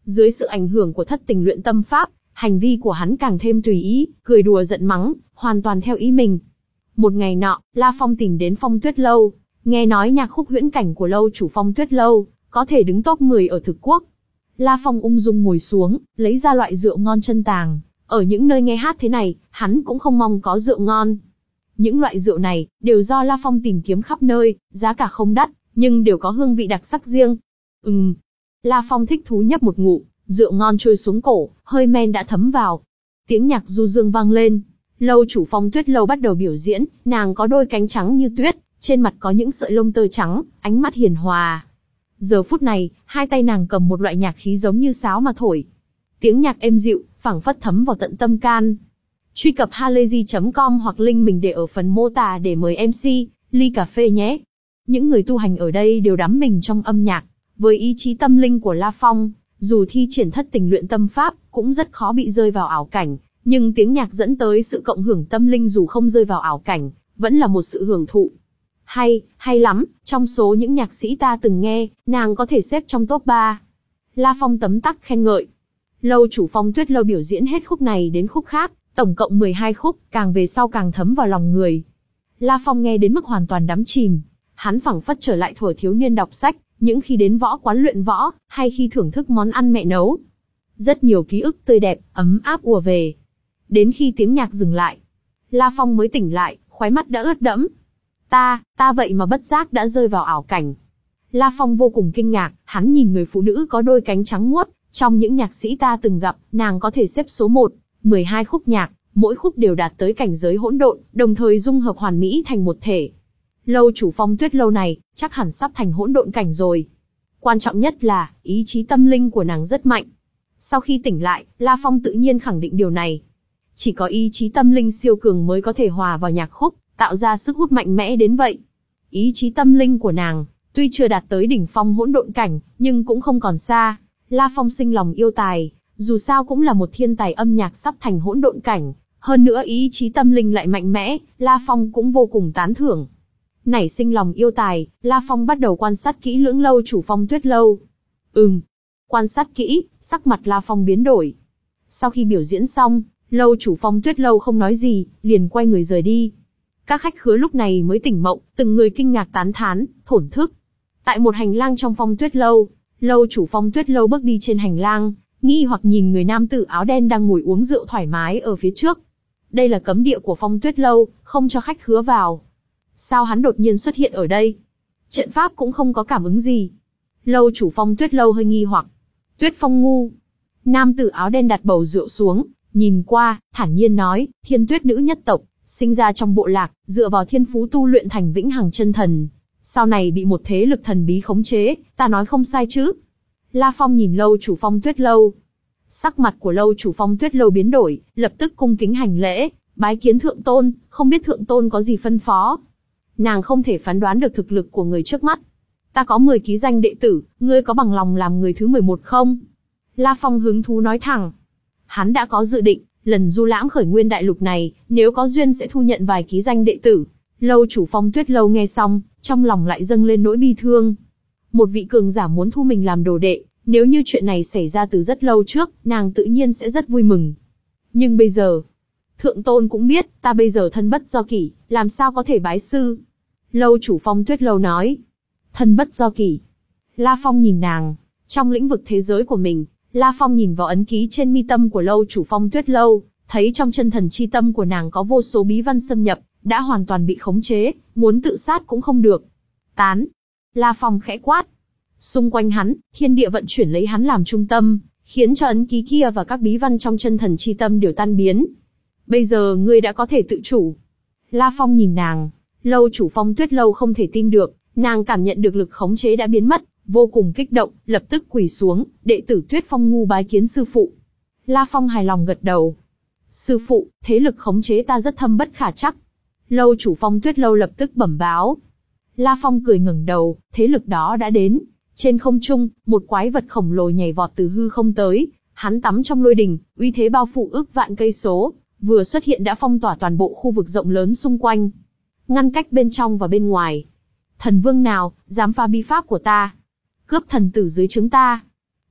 Dưới sự ảnh hưởng của thất tình luyện tâm pháp, hành vi của hắn càng thêm tùy ý, cười đùa giận mắng, hoàn toàn theo ý mình. Một ngày nọ, La Phong tìm đến Phong Tuyết Lâu, nghe nói nhạc khúc huyễn cảnh của lâu chủ Phong Tuyết Lâu có thể đứng top mười ở thực quốc. La Phong ung dung ngồi xuống, lấy ra loại rượu ngon chân tàng. Ở những nơi nghe hát thế này, hắn cũng không mong có rượu ngon. Những loại rượu này đều do La Phong tìm kiếm khắp nơi, giá cả không đắt, nhưng đều có hương vị đặc sắc riêng. Ừm. La Phong thích thú nhấp một ngụm, rượu ngon trôi xuống cổ, hơi men đã thấm vào. Tiếng nhạc du dương vang lên. Lâu chủ Phong Tuyết Lâu bắt đầu biểu diễn, nàng có đôi cánh trắng như tuyết, trên mặt có những sợi lông tơ trắng, ánh mắt hiền hòa. Giờ phút này, hai tay nàng cầm một loại nhạc khí giống như sáo mà thổi. Tiếng nhạc êm dịu, phảng phất thấm vào tận tâm can. Truy cập halayzi chấm com hoặc link mình để ở phần mô tả để mời em xê, ly cà phê nhé. Những người tu hành ở đây đều đắm mình trong âm nhạc. Với ý chí tâm linh của La Phong, dù thi triển thất tình luyện tâm pháp, cũng rất khó bị rơi vào ảo cảnh. Nhưng tiếng nhạc dẫn tới sự cộng hưởng tâm linh dù không rơi vào ảo cảnh, vẫn là một sự hưởng thụ. Hay, hay lắm, trong số những nhạc sĩ ta từng nghe, nàng có thể xếp trong top ba. La Phong tấm tắc khen ngợi. Lâu chủ Phong Tuyết Lâu biểu diễn hết khúc này đến khúc khác, tổng cộng mười hai khúc, càng về sau càng thấm vào lòng người. La Phong nghe đến mức hoàn toàn đắm chìm. Hắn phảng phất trở lại thuở thiếu niên đọc sách, những khi đến võ quán luyện võ, hay khi thưởng thức món ăn mẹ nấu. Rất nhiều ký ức tươi đẹp, ấm áp ùa về. Đến khi tiếng nhạc dừng lại, La Phong mới tỉnh lại, khóe mắt đã ướt đẫm. Ta, ta vậy mà bất giác đã rơi vào ảo cảnh. La Phong vô cùng kinh ngạc, hắn nhìn người phụ nữ có đôi cánh trắng muốt, trong những nhạc sĩ ta từng gặp, nàng có thể xếp số một, mười hai khúc nhạc, mỗi khúc đều đạt tới cảnh giới hỗn độn, đồng thời dung hợp hoàn mỹ thành một thể. Lâu chủ Phong Tuyết Lâu này, chắc hẳn sắp thành hỗn độn cảnh rồi. Quan trọng nhất là, ý chí tâm linh của nàng rất mạnh. Sau khi tỉnh lại, La Phong tự nhiên khẳng định điều này. Chỉ có ý chí tâm linh siêu cường mới có thể hòa vào nhạc khúc, tạo ra sức hút mạnh mẽ đến vậy. Ý chí tâm linh của nàng, tuy chưa đạt tới đỉnh phong hỗn độn cảnh, nhưng cũng không còn xa. La Phong sinh lòng yêu tài, dù sao cũng là một thiên tài âm nhạc sắp thành hỗn độn cảnh. Hơn nữa ý chí tâm linh lại mạnh mẽ, La Phong cũng vô cùng tán thưởng. Nảy sinh lòng yêu tài, La Phong bắt đầu quan sát kỹ lưỡng lâu chủ Phong Tuyết Lâu. Ừm, quan sát kỹ, sắc mặt La Phong biến đổi. Sau khi biểu diễn xong, lâu chủ Phong Tuyết Lâu không nói gì, liền quay người rời đi. Các khách khứa lúc này mới tỉnh mộng, từng người kinh ngạc tán thán, thổn thức. Tại một hành lang trong Phong Tuyết Lâu, lâu chủ Phong Tuyết Lâu bước đi trên hành lang, nghi hoặc nhìn người nam tử áo đen đang ngồi uống rượu thoải mái ở phía trước. Đây là cấm địa của Phong Tuyết Lâu, không cho khách khứa vào. Sao hắn đột nhiên xuất hiện ở đây? Trận pháp cũng không có cảm ứng gì. Lâu chủ Phong Tuyết Lâu hơi nghi hoặc. Tuyết Phong ngu. Nam tử áo đen đặt bầu rượu xuống, nhìn qua, thản nhiên nói, Thiên Tuyết nữ nhất tộc, sinh ra trong bộ lạc, dựa vào thiên phú tu luyện thành vĩnh hằng chân thần. Sau này bị một thế lực thần bí khống chế, ta nói không sai chứ? La Phong nhìn lâu chủ Phong Tuyết Lâu. Sắc mặt của lâu chủ Phong Tuyết Lâu biến đổi, lập tức cung kính hành lễ, bái kiến thượng tôn, không biết thượng tôn có gì phân phó. Nàng không thể phán đoán được thực lực của người trước mắt. Ta có mười ký danh đệ tử, ngươi có bằng lòng làm người thứ mười một không? La Phong hứng thú nói thẳng. Hắn đã có dự định, lần du lãm khởi nguyên đại lục này, nếu có duyên sẽ thu nhận vài ký danh đệ tử. Lâu chủ Phong Tuyết Lâu nghe xong, trong lòng lại dâng lên nỗi bi thương. Một vị cường giả muốn thu mình làm đồ đệ, nếu như chuyện này xảy ra từ rất lâu trước, nàng tự nhiên sẽ rất vui mừng. Nhưng bây giờ, thượng tôn cũng biết, ta bây giờ thân bất do kỷ, làm sao có thể bái sư? Lâu chủ Phong Tuyết Lâu nói. Thân bất do kỷ. La Phong nhìn nàng, trong lĩnh vực thế giới của mình, La Phong nhìn vào ấn ký trên mi tâm của lâu chủ Phong Tuyết Lâu, thấy trong chân thần chi tâm của nàng có vô số bí văn xâm nhập, đã hoàn toàn bị khống chế, muốn tự sát cũng không được. Tán. La Phong khẽ quát. Xung quanh hắn, thiên địa vận chuyển lấy hắn làm trung tâm, khiến cho ấn ký kia và các bí văn trong chân thần chi tâm đều tan biến. Bây giờ ngươi đã có thể tự chủ. La Phong nhìn nàng, lâu chủ Phong Tuyết Lâu không thể tin được, nàng cảm nhận được lực khống chế đã biến mất, vô cùng kích động, lập tức quỳ xuống, đệ tử Tuyết Phong ngu bái kiến sư phụ. La Phong hài lòng gật đầu. Sư phụ, thế lực khống chế ta rất thâm bất khả trắc. Lâu chủ Phong Tuyết Lâu lập tức bẩm báo. La Phong cười ngẩng đầu, thế lực đó đã đến. Trên không trung, một quái vật khổng lồ nhảy vọt từ hư không tới, hắn tắm trong lôi đình, uy thế bao phủ ước vạn cây số, vừa xuất hiện đã phong tỏa toàn bộ khu vực rộng lớn xung quanh, ngăn cách bên trong và bên ngoài. Thần vương nào, dám phá bí pháp của ta? Cướp thần tử dưới trướng ta.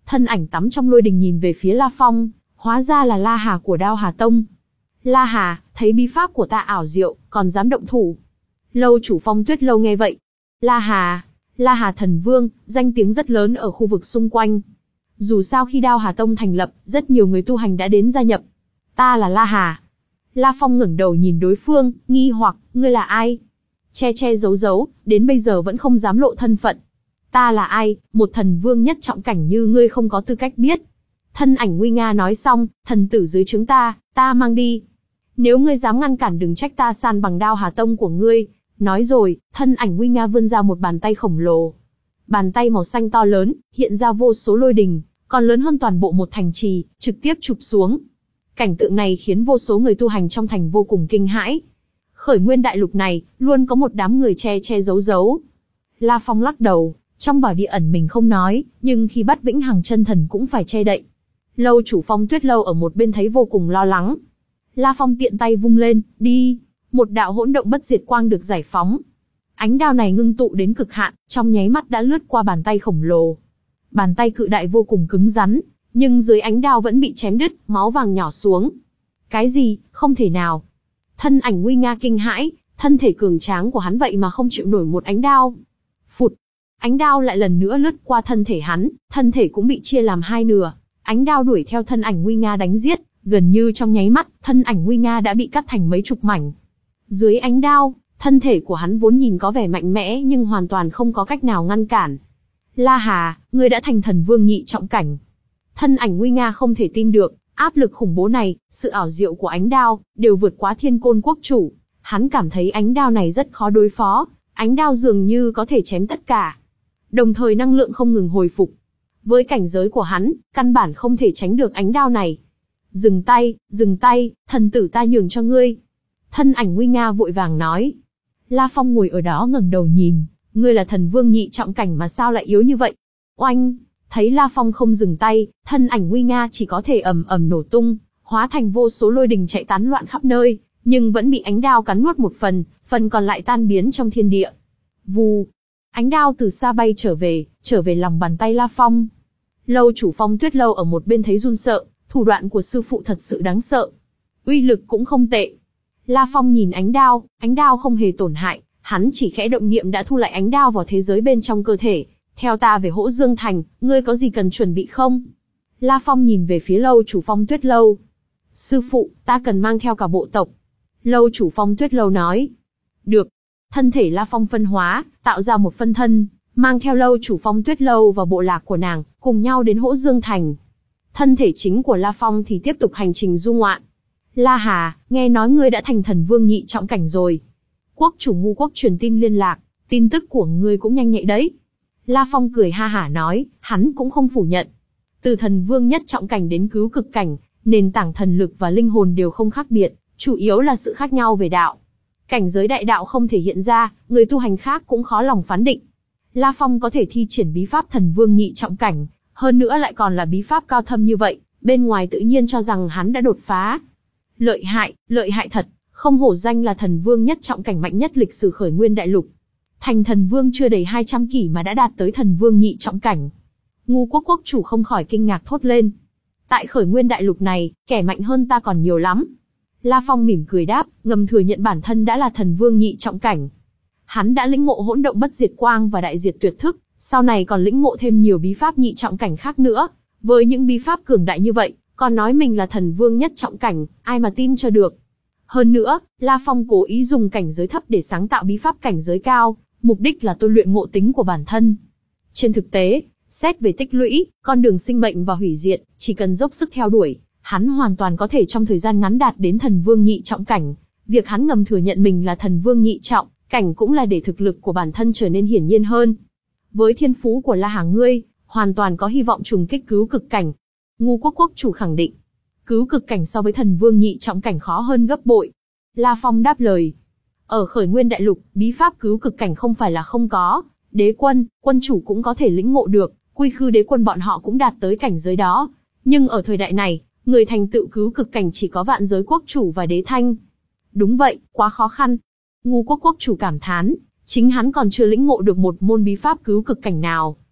thân ảnh tắm trong lôi đình nhìn về phía La Phong, hóa ra là La Hà của Đao Hà Tông. La Hà, thấy bí pháp của ta ảo diệu, còn dám động thủ. Lâu chủ Phong Tuyết Lâu nghe vậy. La Hà, La Hà thần vương, danh tiếng rất lớn ở khu vực xung quanh. Dù sao khi Đao Hà Tông thành lập, rất nhiều người tu hành đã đến gia nhập. Ta là La Hà. La Phong ngẩng đầu nhìn đối phương, nghi hoặc, ngươi là ai? Che che giấu giấu, đến bây giờ vẫn không dám lộ thân phận. Ta là ai, một thần vương nhất trọng cảnh như ngươi không có tư cách biết. Thân ảnh nguy nga nói xong, thần tử dưới trướng ta, ta mang đi. Nếu ngươi dám ngăn cản đừng trách ta san bằng Đao Hà Tông của ngươi. Nói rồi, thân ảnh nguy nga vươn ra một bàn tay khổng lồ. Bàn tay màu xanh to lớn, hiện ra vô số lôi đình, còn lớn hơn toàn bộ một thành trì, trực tiếp chụp xuống. Cảnh tượng này khiến vô số người tu hành trong thành vô cùng kinh hãi. Khởi nguyên đại lục này, luôn có một đám người che che giấu giấu. La Phong lắc đầu, trong bảo địa ẩn mình không nói, nhưng khi bắt Vĩnh Hằng chân thần cũng phải che đậy. Lâu chủ Phong Tuyết Lâu ở một bên thấy vô cùng lo lắng. La Phong tiện tay vung lên, đi. Một đạo hỗn động bất diệt quang được giải phóng. Ánh đao này ngưng tụ đến cực hạn, trong nháy mắt đã lướt qua bàn tay khổng lồ. Bàn tay cự đại vô cùng cứng rắn, nhưng dưới ánh đao vẫn bị chém đứt, máu vàng nhỏ xuống. Cái gì, không thể nào. Thân ảnh nguy nga kinh hãi, thân thể cường tráng của hắn vậy mà không chịu nổi một ánh đao. Phụt, ánh đao lại lần nữa lướt qua thân thể hắn, thân thể cũng bị chia làm hai nửa. Ánh đao đuổi theo thân ảnh nguy nga đánh giết, gần như trong nháy mắt, thân ảnh nguy nga đã bị cắt thành mấy chục mảnh. Dưới ánh đao, thân thể của hắn vốn nhìn có vẻ mạnh mẽ nhưng hoàn toàn không có cách nào ngăn cản. La Hà, ngươi đã thành thần vương nhị trọng cảnh. Thân ảnh nguy nga không thể tin được, áp lực khủng bố này, sự ảo diệu của ánh đao, đều vượt quá Thiên Côn Quốc chủ. Hắn cảm thấy ánh đao này rất khó đối phó, ánh đao dường như có thể chém tất cả. Đồng thời năng lượng không ngừng hồi phục. Với cảnh giới của hắn, căn bản không thể tránh được ánh đao này. Dừng tay, dừng tay, thần tử ta nhường cho ngươi. Thân ảnh nguy nga vội vàng nói. La Phong ngồi ở đó ngẩng đầu nhìn, ngươi là thần vương nhị trọng cảnh mà sao lại yếu như vậy? Oanh! Thấy La Phong không dừng tay, thân ảnh nguy nga chỉ có thể ầm ầm nổ tung, hóa thành vô số lôi đình chạy tán loạn khắp nơi, nhưng vẫn bị ánh đao cắn nuốt một phần, phần còn lại tan biến trong thiên địa. Vù! Ánh đao từ xa bay trở về, trở về lòng bàn tay La Phong. Lâu chủ Phong Tuyết Lâu ở một bên thấy run sợ, thủ đoạn của sư phụ thật sự đáng sợ. Uy lực cũng không tệ. La Phong nhìn ánh đao, ánh đao không hề tổn hại, hắn chỉ khẽ động niệm đã thu lại ánh đao vào thế giới bên trong cơ thể. Theo ta về Hỗ Dương Thành, ngươi có gì cần chuẩn bị không? La Phong nhìn về phía lâu chủ Phong Tuyết Lâu. Sư phụ, ta cần mang theo cả bộ tộc. Lâu chủ Phong Tuyết Lâu nói. Được. Thân thể La Phong phân hóa, tạo ra một phân thân, mang theo lâu chủ Phong Tuyết Lâu và bộ lạc của nàng, cùng nhau đến Hỗ Dương Thành. Thân thể chính của La Phong thì tiếp tục hành trình du ngoạn. La Hà, nghe nói ngươi đã thành thần vương nhị trọng cảnh rồi. Quốc chủ Ngu Quốc truyền tin liên lạc, tin tức của ngươi cũng nhanh nhạy đấy. La Phong cười ha hả nói, hắn cũng không phủ nhận. Từ thần vương nhất trọng cảnh đến cứu cực cảnh, nền tảng thần lực và linh hồn đều không khác biệt, chủ yếu là sự khác nhau về đạo. Cảnh giới đại đạo không thể hiện ra, người tu hành khác cũng khó lòng phán định. La Phong có thể thi triển bí pháp thần vương nhị trọng cảnh, hơn nữa lại còn là bí pháp cao thâm như vậy, bên ngoài tự nhiên cho rằng hắn đã đột phá. Lợi hại, lợi hại thật, không hổ danh là thần vương nhất trọng cảnh mạnh nhất lịch sử khởi nguyên đại lục. Thành thần vương chưa đầy hai trăm kỷ mà đã đạt tới thần vương nhị trọng cảnh. Ngu Quốc quốc chủ không khỏi kinh ngạc thốt lên. Tại khởi nguyên đại lục này, kẻ mạnh hơn ta còn nhiều lắm. La Phong mỉm cười đáp, ngầm thừa nhận bản thân đã là thần vương nhị trọng cảnh. Hắn đã lĩnh ngộ hỗn động bất diệt quang và đại diệt tuyệt thức, sau này còn lĩnh ngộ thêm nhiều bí pháp nhị trọng cảnh khác nữa. Với những bí pháp cường đại như vậy, còn nói mình là thần vương nhất trọng cảnh, ai mà tin cho được. Hơn nữa, La Phong cố ý dùng cảnh giới thấp để sáng tạo bí pháp cảnh giới cao, mục đích là tôi luyện ngộ tính của bản thân. Trên thực tế, xét về tích lũy, con đường sinh mệnh và hủy diệt, chỉ cần dốc sức theo đuổi, hắn hoàn toàn có thể trong thời gian ngắn đạt đến thần vương nhị trọng cảnh. Việc hắn ngầm thừa nhận mình là thần vương nhị trọng cảnh cũng là để thực lực của bản thân trở nên hiển nhiên hơn. Với thiên phú của La Hà ngươi, hoàn toàn có hy vọng trùng kích cứu cực cảnh. Ngu Quốc quốc chủ khẳng định, cứu cực cảnh so với thần vương nhị trọng cảnh khó hơn gấp bội. La Phong đáp lời. Ở khởi nguyên đại lục, bí pháp cứu cực cảnh không phải là không có, đế quân, quân chủ cũng có thể lĩnh ngộ được, quy khư đế quân bọn họ cũng đạt tới cảnh giới đó. Nhưng ở thời đại này, người thành tựu cứu cực cảnh chỉ có vạn giới quốc chủ và đế thanh. Đúng vậy, quá khó khăn. Ngu Quốc quốc chủ cảm thán, chính hắn còn chưa lĩnh ngộ được một môn bí pháp cứu cực cảnh nào.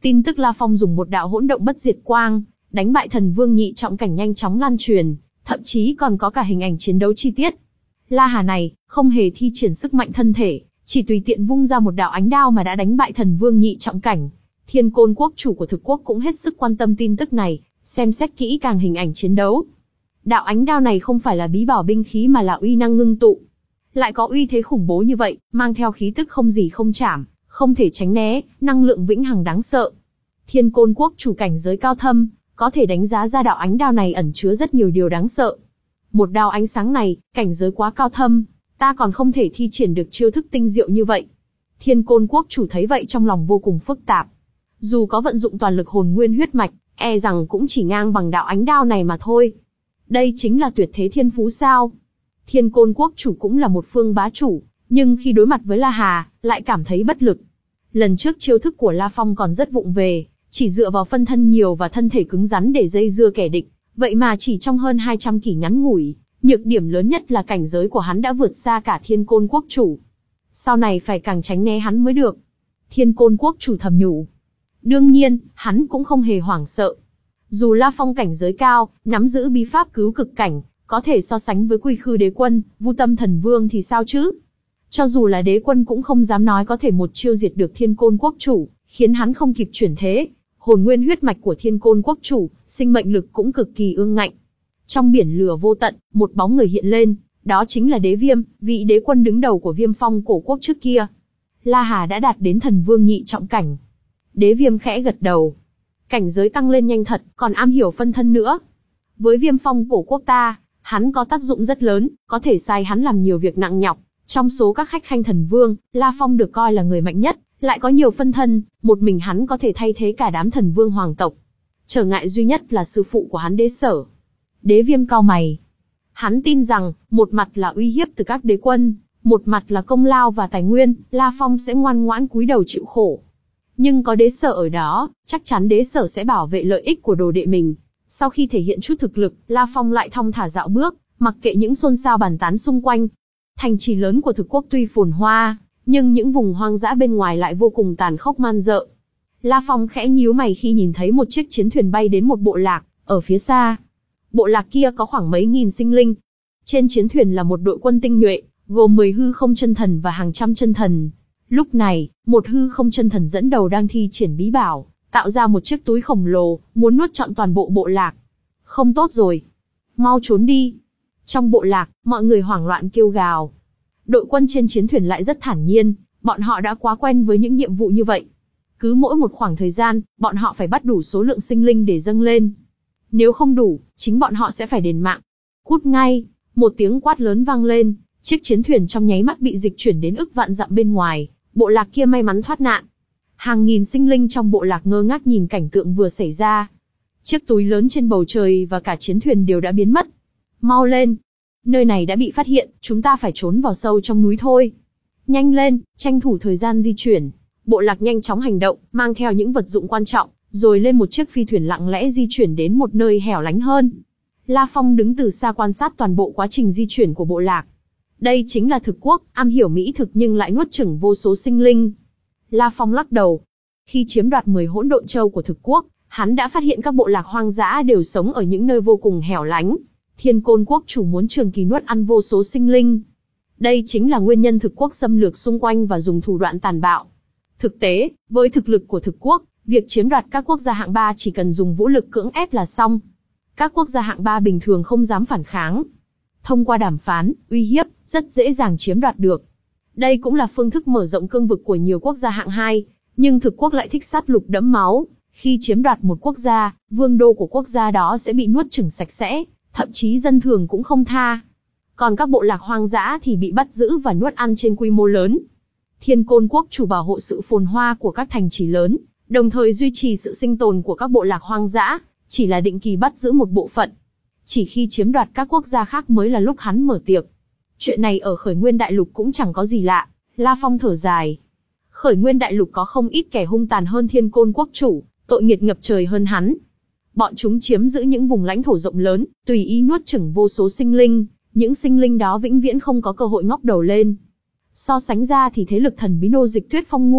Tin tức La Phong dùng một đạo hỗn động bất diệt quang, đánh bại thần vương nhị trọng cảnh nhanh chóng lan truyền, thậm chí còn có cả hình ảnh chiến đấu chi tiết. La Hà này, không hề thi triển sức mạnh thân thể, chỉ tùy tiện vung ra một đạo ánh đao mà đã đánh bại thần vương nhị trọng cảnh. Thiên Côn quốc chủ của thực quốc cũng hết sức quan tâm tin tức này, xem xét kỹ càng hình ảnh chiến đấu. Đạo ánh đao này không phải là bí bảo binh khí mà là uy năng ngưng tụ. Lại có uy thế khủng bố như vậy, mang theo khí tức không gì không chạm, không thể tránh né, năng lượng vĩnh hằng đáng sợ. Thiên Côn quốc chủ cảnh giới cao thâm, có thể đánh giá ra đạo ánh đao này ẩn chứa rất nhiều điều đáng sợ. Một đao ánh sáng này, cảnh giới quá cao thâm, ta còn không thể thi triển được chiêu thức tinh diệu như vậy. Thiên Côn quốc chủ thấy vậy trong lòng vô cùng phức tạp. Dù có vận dụng toàn lực hồn nguyên huyết mạch, e rằng cũng chỉ ngang bằng đạo ánh đao này mà thôi. Đây chính là tuyệt thế thiên phú sao? Thiên Côn quốc chủ cũng là một phương bá chủ, nhưng khi đối mặt với La Hà, lại cảm thấy bất lực. Lần trước chiêu thức của La Phong còn rất vụng về, chỉ dựa vào phân thân nhiều và thân thể cứng rắn để dây dưa kẻ địch, vậy mà chỉ trong hơn hai trăm kỷ ngắn ngủi, nhược điểm lớn nhất là cảnh giới của hắn đã vượt xa cả Thiên Côn quốc chủ. Sau này phải càng tránh né hắn mới được. Thiên Côn quốc chủ thầm nhủ. Đương nhiên, hắn cũng không hề hoảng sợ. Dù La Phong cảnh giới cao, nắm giữ bí pháp cứu cực cảnh, có thể so sánh với Quy Khư Đế Quân, Vu Tâm Thần Vương thì sao chứ? Cho dù là đế quân cũng không dám nói có thể một chiêu diệt được Thiên Côn quốc chủ, khiến hắn không kịp chuyển thế. Hồn nguyên huyết mạch của Thiên Côn quốc chủ, sinh mệnh lực cũng cực kỳ ương ngạnh. Trong biển lửa vô tận, một bóng người hiện lên, đó chính là Đế Viêm, vị đế quân đứng đầu của Viêm Phong cổ quốc trước kia. La Hà đã đạt đến thần vương nhị trọng cảnh. Đế Viêm khẽ gật đầu. Cảnh giới tăng lên nhanh thật, còn am hiểu phân thân nữa. Với Viêm Phong cổ quốc ta, hắn có tác dụng rất lớn, có thể sai hắn làm nhiều việc nặng nhọc. Trong số các khách khanh thần vương, La Phong được coi là người mạnh nhất, lại có nhiều phân thân, một mình hắn có thể thay thế cả đám thần vương hoàng tộc. Trở ngại duy nhất là sư phụ của hắn Đế Sở. Đế Viêm cau mày. Hắn tin rằng, một mặt là uy hiếp từ các đế quân, một mặt là công lao và tài nguyên, La Phong sẽ ngoan ngoãn cúi đầu chịu khổ. Nhưng có Đế Sở ở đó, chắc chắn Đế Sở sẽ bảo vệ lợi ích của đồ đệ mình. Sau khi thể hiện chút thực lực, La Phong lại thong thả dạo bước, mặc kệ những xôn xao bàn tán xung quanh. Thành trì lớn của thực quốc tuy phồn hoa, nhưng những vùng hoang dã bên ngoài lại vô cùng tàn khốc man dợ. La Phong khẽ nhíu mày khi nhìn thấy một chiếc chiến thuyền bay đến một bộ lạc, ở phía xa. Bộ lạc kia có khoảng mấy nghìn sinh linh. Trên chiến thuyền là một đội quân tinh nhuệ, gồm mười hư không chân thần và hàng trăm chân thần. Lúc này, một hư không chân thần dẫn đầu đang thi triển bí bảo, tạo ra một chiếc túi khổng lồ, muốn nuốt trọn toàn bộ bộ lạc. Không tốt rồi. Mau trốn đi. Trong bộ lạc, mọi người hoảng loạn kêu gào. Đội quân trên chiến thuyền lại rất thản nhiên, bọn họ đã quá quen với những nhiệm vụ như vậy. Cứ mỗi một khoảng thời gian, bọn họ phải bắt đủ số lượng sinh linh để dâng lên. Nếu không đủ, chính bọn họ sẽ phải đền mạng. Cút ngay, một tiếng quát lớn vang lên, chiếc chiến thuyền trong nháy mắt bị dịch chuyển đến ức vạn dặm bên ngoài, bộ lạc kia may mắn thoát nạn. Hàng nghìn sinh linh trong bộ lạc ngơ ngác nhìn cảnh tượng vừa xảy ra. Chiếc túi lớn trên bầu trời và cả chiến thuyền đều đã biến mất. Mau lên! Nơi này đã bị phát hiện, chúng ta phải trốn vào sâu trong núi thôi. Nhanh lên, tranh thủ thời gian di chuyển. Bộ lạc nhanh chóng hành động, mang theo những vật dụng quan trọng, rồi lên một chiếc phi thuyền lặng lẽ di chuyển đến một nơi hẻo lánh hơn. La Phong đứng từ xa quan sát toàn bộ quá trình di chuyển của bộ lạc. Đây chính là thực quốc, am hiểu mỹ thực nhưng lại nuốt chửng vô số sinh linh. La Phong lắc đầu. Khi chiếm đoạt mười hỗn độn châu của thực quốc, hắn đã phát hiện các bộ lạc hoang dã đều sống ở những nơi vô cùng hẻo lánh. Thiên Côn quốc chủ muốn trường kỳ nuốt ăn vô số sinh linh. Đây chính là nguyên nhân thực quốc xâm lược xung quanh và dùng thủ đoạn tàn bạo. Thực tế, với thực lực của thực quốc, việc chiếm đoạt các quốc gia hạng ba chỉ cần dùng vũ lực cưỡng ép là xong. Các quốc gia hạng ba bình thường không dám phản kháng. Thông qua đàm phán, uy hiếp, rất dễ dàng chiếm đoạt được. Đây cũng là phương thức mở rộng cương vực của nhiều quốc gia hạng hai, nhưng thực quốc lại thích sát lục đẫm máu. Khi chiếm đoạt một quốc gia, vương đô của quốc gia đó sẽ bị nuốt chửng sạch sẽ, thậm chí dân thường cũng không tha. Còn các bộ lạc hoang dã thì bị bắt giữ và nuốt ăn trên quy mô lớn. Thiên Côn quốc chủ bảo hộ sự phồn hoa của các thành trì lớn, đồng thời duy trì sự sinh tồn của các bộ lạc hoang dã, chỉ là định kỳ bắt giữ một bộ phận. Chỉ khi chiếm đoạt các quốc gia khác mới là lúc hắn mở tiệc. Chuyện này ở Khởi Nguyên Đại Lục cũng chẳng có gì lạ, La Phong thở dài. Khởi Nguyên Đại Lục có không ít kẻ hung tàn hơn Thiên Côn quốc chủ, tội nghiệt ngập trời hơn hắn. Bọn chúng chiếm giữ những vùng lãnh thổ rộng lớn, tùy ý nuốt chửng vô số sinh linh, những sinh linh đó vĩnh viễn không có cơ hội ngóc đầu lên. So sánh ra thì thế lực thần bí nô dịch Tuyết Phong ngu,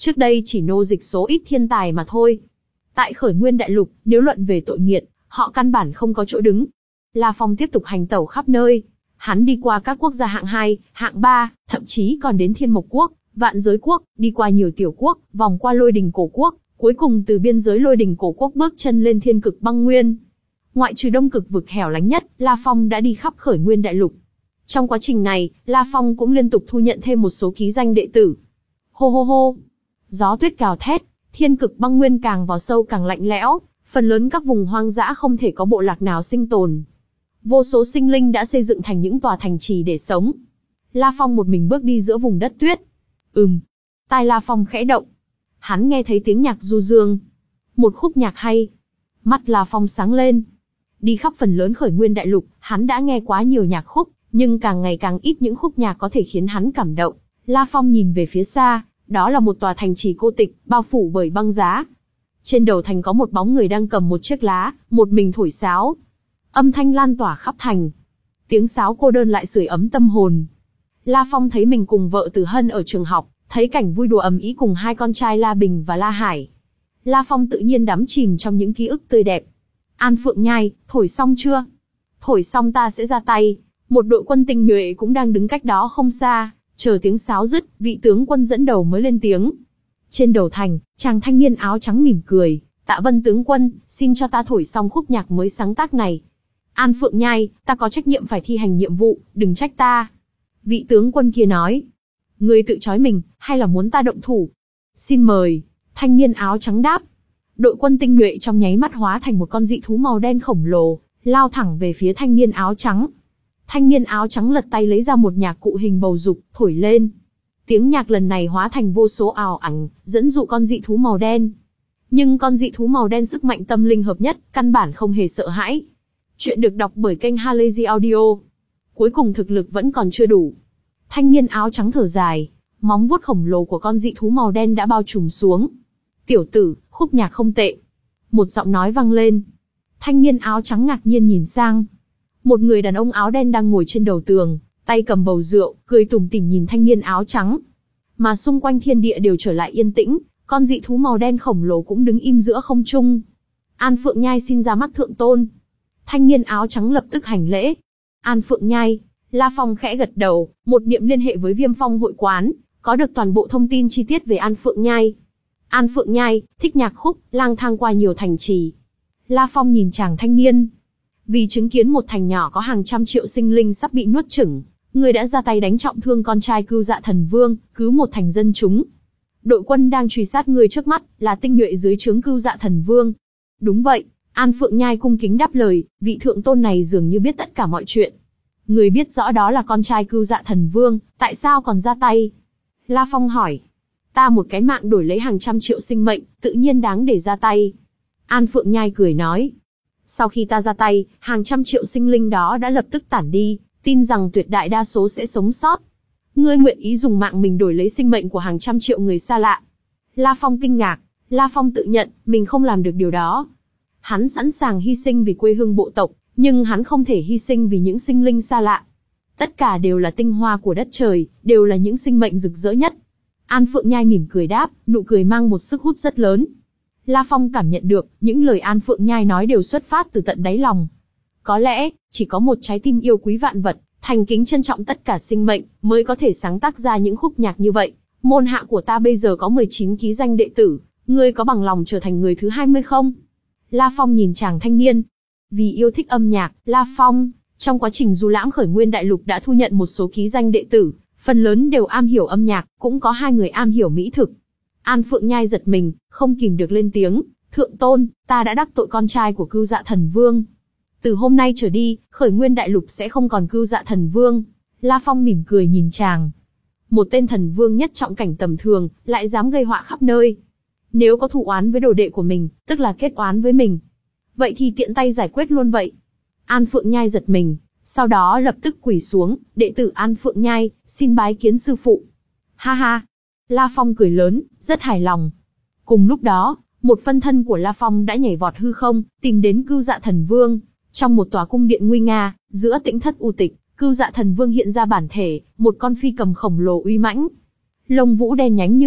trước đây chỉ nô dịch số ít thiên tài mà thôi. Tại Khởi Nguyên Đại Lục, nếu luận về tội nghiệt, họ căn bản không có chỗ đứng. La Phong tiếp tục hành tẩu khắp nơi. Hắn đi qua các quốc gia hạng hai, hạng ba, thậm chí còn đến Thiên Mộc Quốc, Vạn Giới Quốc, đi qua nhiều tiểu quốc, vòng qua Lôi Đình Cổ Quốc, cuối cùng từ biên giới Lôi Đình Cổ Quốc bước chân lên Thiên Cực Băng Nguyên. Ngoại trừ Đông Cực vực hẻo lánh nhất, La Phong đã đi khắp Khởi Nguyên Đại Lục. Trong quá trình này, La Phong cũng liên tục thu nhận thêm một số ký danh đệ tử. Hô hô hô, gió tuyết gào thét, Thiên Cực Băng Nguyên càng vào sâu càng lạnh lẽo, phần lớn các vùng hoang dã không thể có bộ lạc nào sinh tồn. Vô số sinh linh đã xây dựng thành những tòa thành trì để sống. La Phong một mình bước đi giữa vùng đất tuyết. Ừm, tai La Phong khẽ động. Hắn nghe thấy tiếng nhạc du dương. Một khúc nhạc hay. Mắt La Phong sáng lên. Đi khắp phần lớn Khởi Nguyên Đại Lục, hắn đã nghe quá nhiều nhạc khúc, nhưng càng ngày càng ít những khúc nhạc có thể khiến hắn cảm động. La Phong nhìn về phía xa, đó là một tòa thành trì cô tịch, bao phủ bởi băng giá. Trên đầu thành có một bóng người đang cầm một chiếc lá, một mình thổi sáo. Âm thanh lan tỏa khắp thành. Tiếng sáo cô đơn lại sưởi ấm tâm hồn. La Phong thấy mình cùng vợ Tử Hân ở trường học, thấy cảnh vui đùa ầm ĩ cùng hai con trai La Bình và La Hải. La Phong tự nhiên đắm chìm trong những ký ức tươi đẹp. An Phượng Nhai, thổi xong chưa? Thổi xong ta sẽ ra tay. Một đội quân tinh nhuệ cũng đang đứng cách đó không xa, chờ tiếng sáo dứt, vị tướng quân dẫn đầu mới lên tiếng. Trên đầu thành, chàng thanh niên áo trắng mỉm cười, Tạ Vân tướng quân, xin cho ta thổi xong khúc nhạc mới sáng tác này. An Phượng Nhai, ta có trách nhiệm phải thi hành nhiệm vụ, đừng trách ta. Vị tướng quân kia nói. Ngươi tự trói mình, hay là muốn ta động thủ? Xin mời, thanh niên áo trắng đáp. Đội quân tinh nhuệ trong nháy mắt hóa thành một con dị thú màu đen khổng lồ, lao thẳng về phía thanh niên áo trắng. Thanh niên áo trắng lật tay lấy ra một nhạc cụ hình bầu dục, thổi lên. Tiếng nhạc lần này hóa thành vô số ảo ảnh, dẫn dụ con dị thú màu đen. Nhưng con dị thú màu đen sức mạnh tâm linh hợp nhất, căn bản không hề sợ hãi. Chuyện được đọc bởi kênh Halazy Audio. Cuối cùng thực lực vẫn còn chưa đủ. Thanh niên áo trắng thở dài, móng vuốt khổng lồ của con dị thú màu đen đã bao trùm xuống. Tiểu tử, khúc nhạc không tệ. Một giọng nói vang lên. Thanh niên áo trắng ngạc nhiên nhìn sang. Một người đàn ông áo đen đang ngồi trên đầu tường, tay cầm bầu rượu, cười tủm tỉm nhìn thanh niên áo trắng. Mà xung quanh thiên địa đều trở lại yên tĩnh, con dị thú màu đen khổng lồ cũng đứng im giữa không trung. An Phượng Nhai xin ra mắt thượng tôn. Thanh niên áo trắng lập tức hành lễ. An Phượng Nhai, La Phong khẽ gật đầu, một niệm liên hệ với Viêm Phong hội quán, có được toàn bộ thông tin chi tiết về An Phượng Nhai. An Phượng Nhai, thích nhạc khúc, lang thang qua nhiều thành trì. La Phong nhìn chàng thanh niên. Vì chứng kiến một thành nhỏ có hàng trăm triệu sinh linh sắp bị nuốt chửng, người đã ra tay đánh trọng thương con trai Cưu Dạ Thần Vương, cứu một thành dân chúng. Đội quân đang truy sát người trước mắt, là tinh nhuệ dưới trướng Cưu Dạ Thần Vương. Đúng vậy, An Phượng Nhai cung kính đáp lời, vị thượng tôn này dường như biết tất cả mọi chuyện. Người biết rõ đó là con trai Cưu Dạ Thần Vương, tại sao còn ra tay? La Phong hỏi. Ta một cái mạng đổi lấy hàng trăm triệu sinh mệnh, tự nhiên đáng để ra tay. An Phượng Nhai cười nói. Sau khi ta ra tay, hàng trăm triệu sinh linh đó đã lập tức tản đi, tin rằng tuyệt đại đa số sẽ sống sót. Ngươi nguyện ý dùng mạng mình đổi lấy sinh mệnh của hàng trăm triệu người xa lạ. La Phong kinh ngạc, La Phong tự nhận, mình không làm được điều đó. Hắn sẵn sàng hy sinh vì quê hương bộ tộc, nhưng hắn không thể hy sinh vì những sinh linh xa lạ. Tất cả đều là tinh hoa của đất trời, đều là những sinh mệnh rực rỡ nhất. An Phượng Nhai mỉm cười đáp, nụ cười mang một sức hút rất lớn. La Phong cảm nhận được, những lời An Phượng Nhai nói đều xuất phát từ tận đáy lòng. Có lẽ, chỉ có một trái tim yêu quý vạn vật, thành kính trân trọng tất cả sinh mệnh, mới có thể sáng tác ra những khúc nhạc như vậy. Môn hạ của ta bây giờ có mười chín ký danh đệ tử, ngươi có bằng lòng trở thành người thứ hai mươi không? La Phong nhìn chàng thanh niên. Vì yêu thích âm nhạc, La Phong, trong quá trình du lãm Khởi Nguyên Đại Lục đã thu nhận một số ký danh đệ tử, phần lớn đều am hiểu âm nhạc, cũng có hai người am hiểu mỹ thực. An Phượng Nhai giật mình, không kìm được lên tiếng, thượng tôn, ta đã đắc tội con trai của Cưu Dạ Thần Vương. Từ hôm nay trở đi, Khởi Nguyên Đại Lục sẽ không còn Cưu Dạ Thần Vương. La Phong mỉm cười nhìn chàng. Một tên thần vương nhất trọng cảnh tầm thường, lại dám gây họa khắp nơi. Nếu có thù oán với đồ đệ của mình, tức là kết oán với mình. Vậy thì tiện tay giải quyết luôn vậy. An Phượng Nhai giật mình, sau đó lập tức quỳ xuống, đệ tử An Phượng Nhai, xin bái kiến sư phụ. Ha ha. La Phong cười lớn, rất hài lòng. Cùng lúc đó, một phân thân của La Phong đã nhảy vọt hư không, tìm đến Cưu Dạ Thần Vương. Trong một tòa cung điện nguy nga, giữa tĩnh thất u tịch, Cưu Dạ Thần Vương hiện ra bản thể, một con phi cầm khổng lồ uy mãnh. Lông vũ đen nhánh như mực,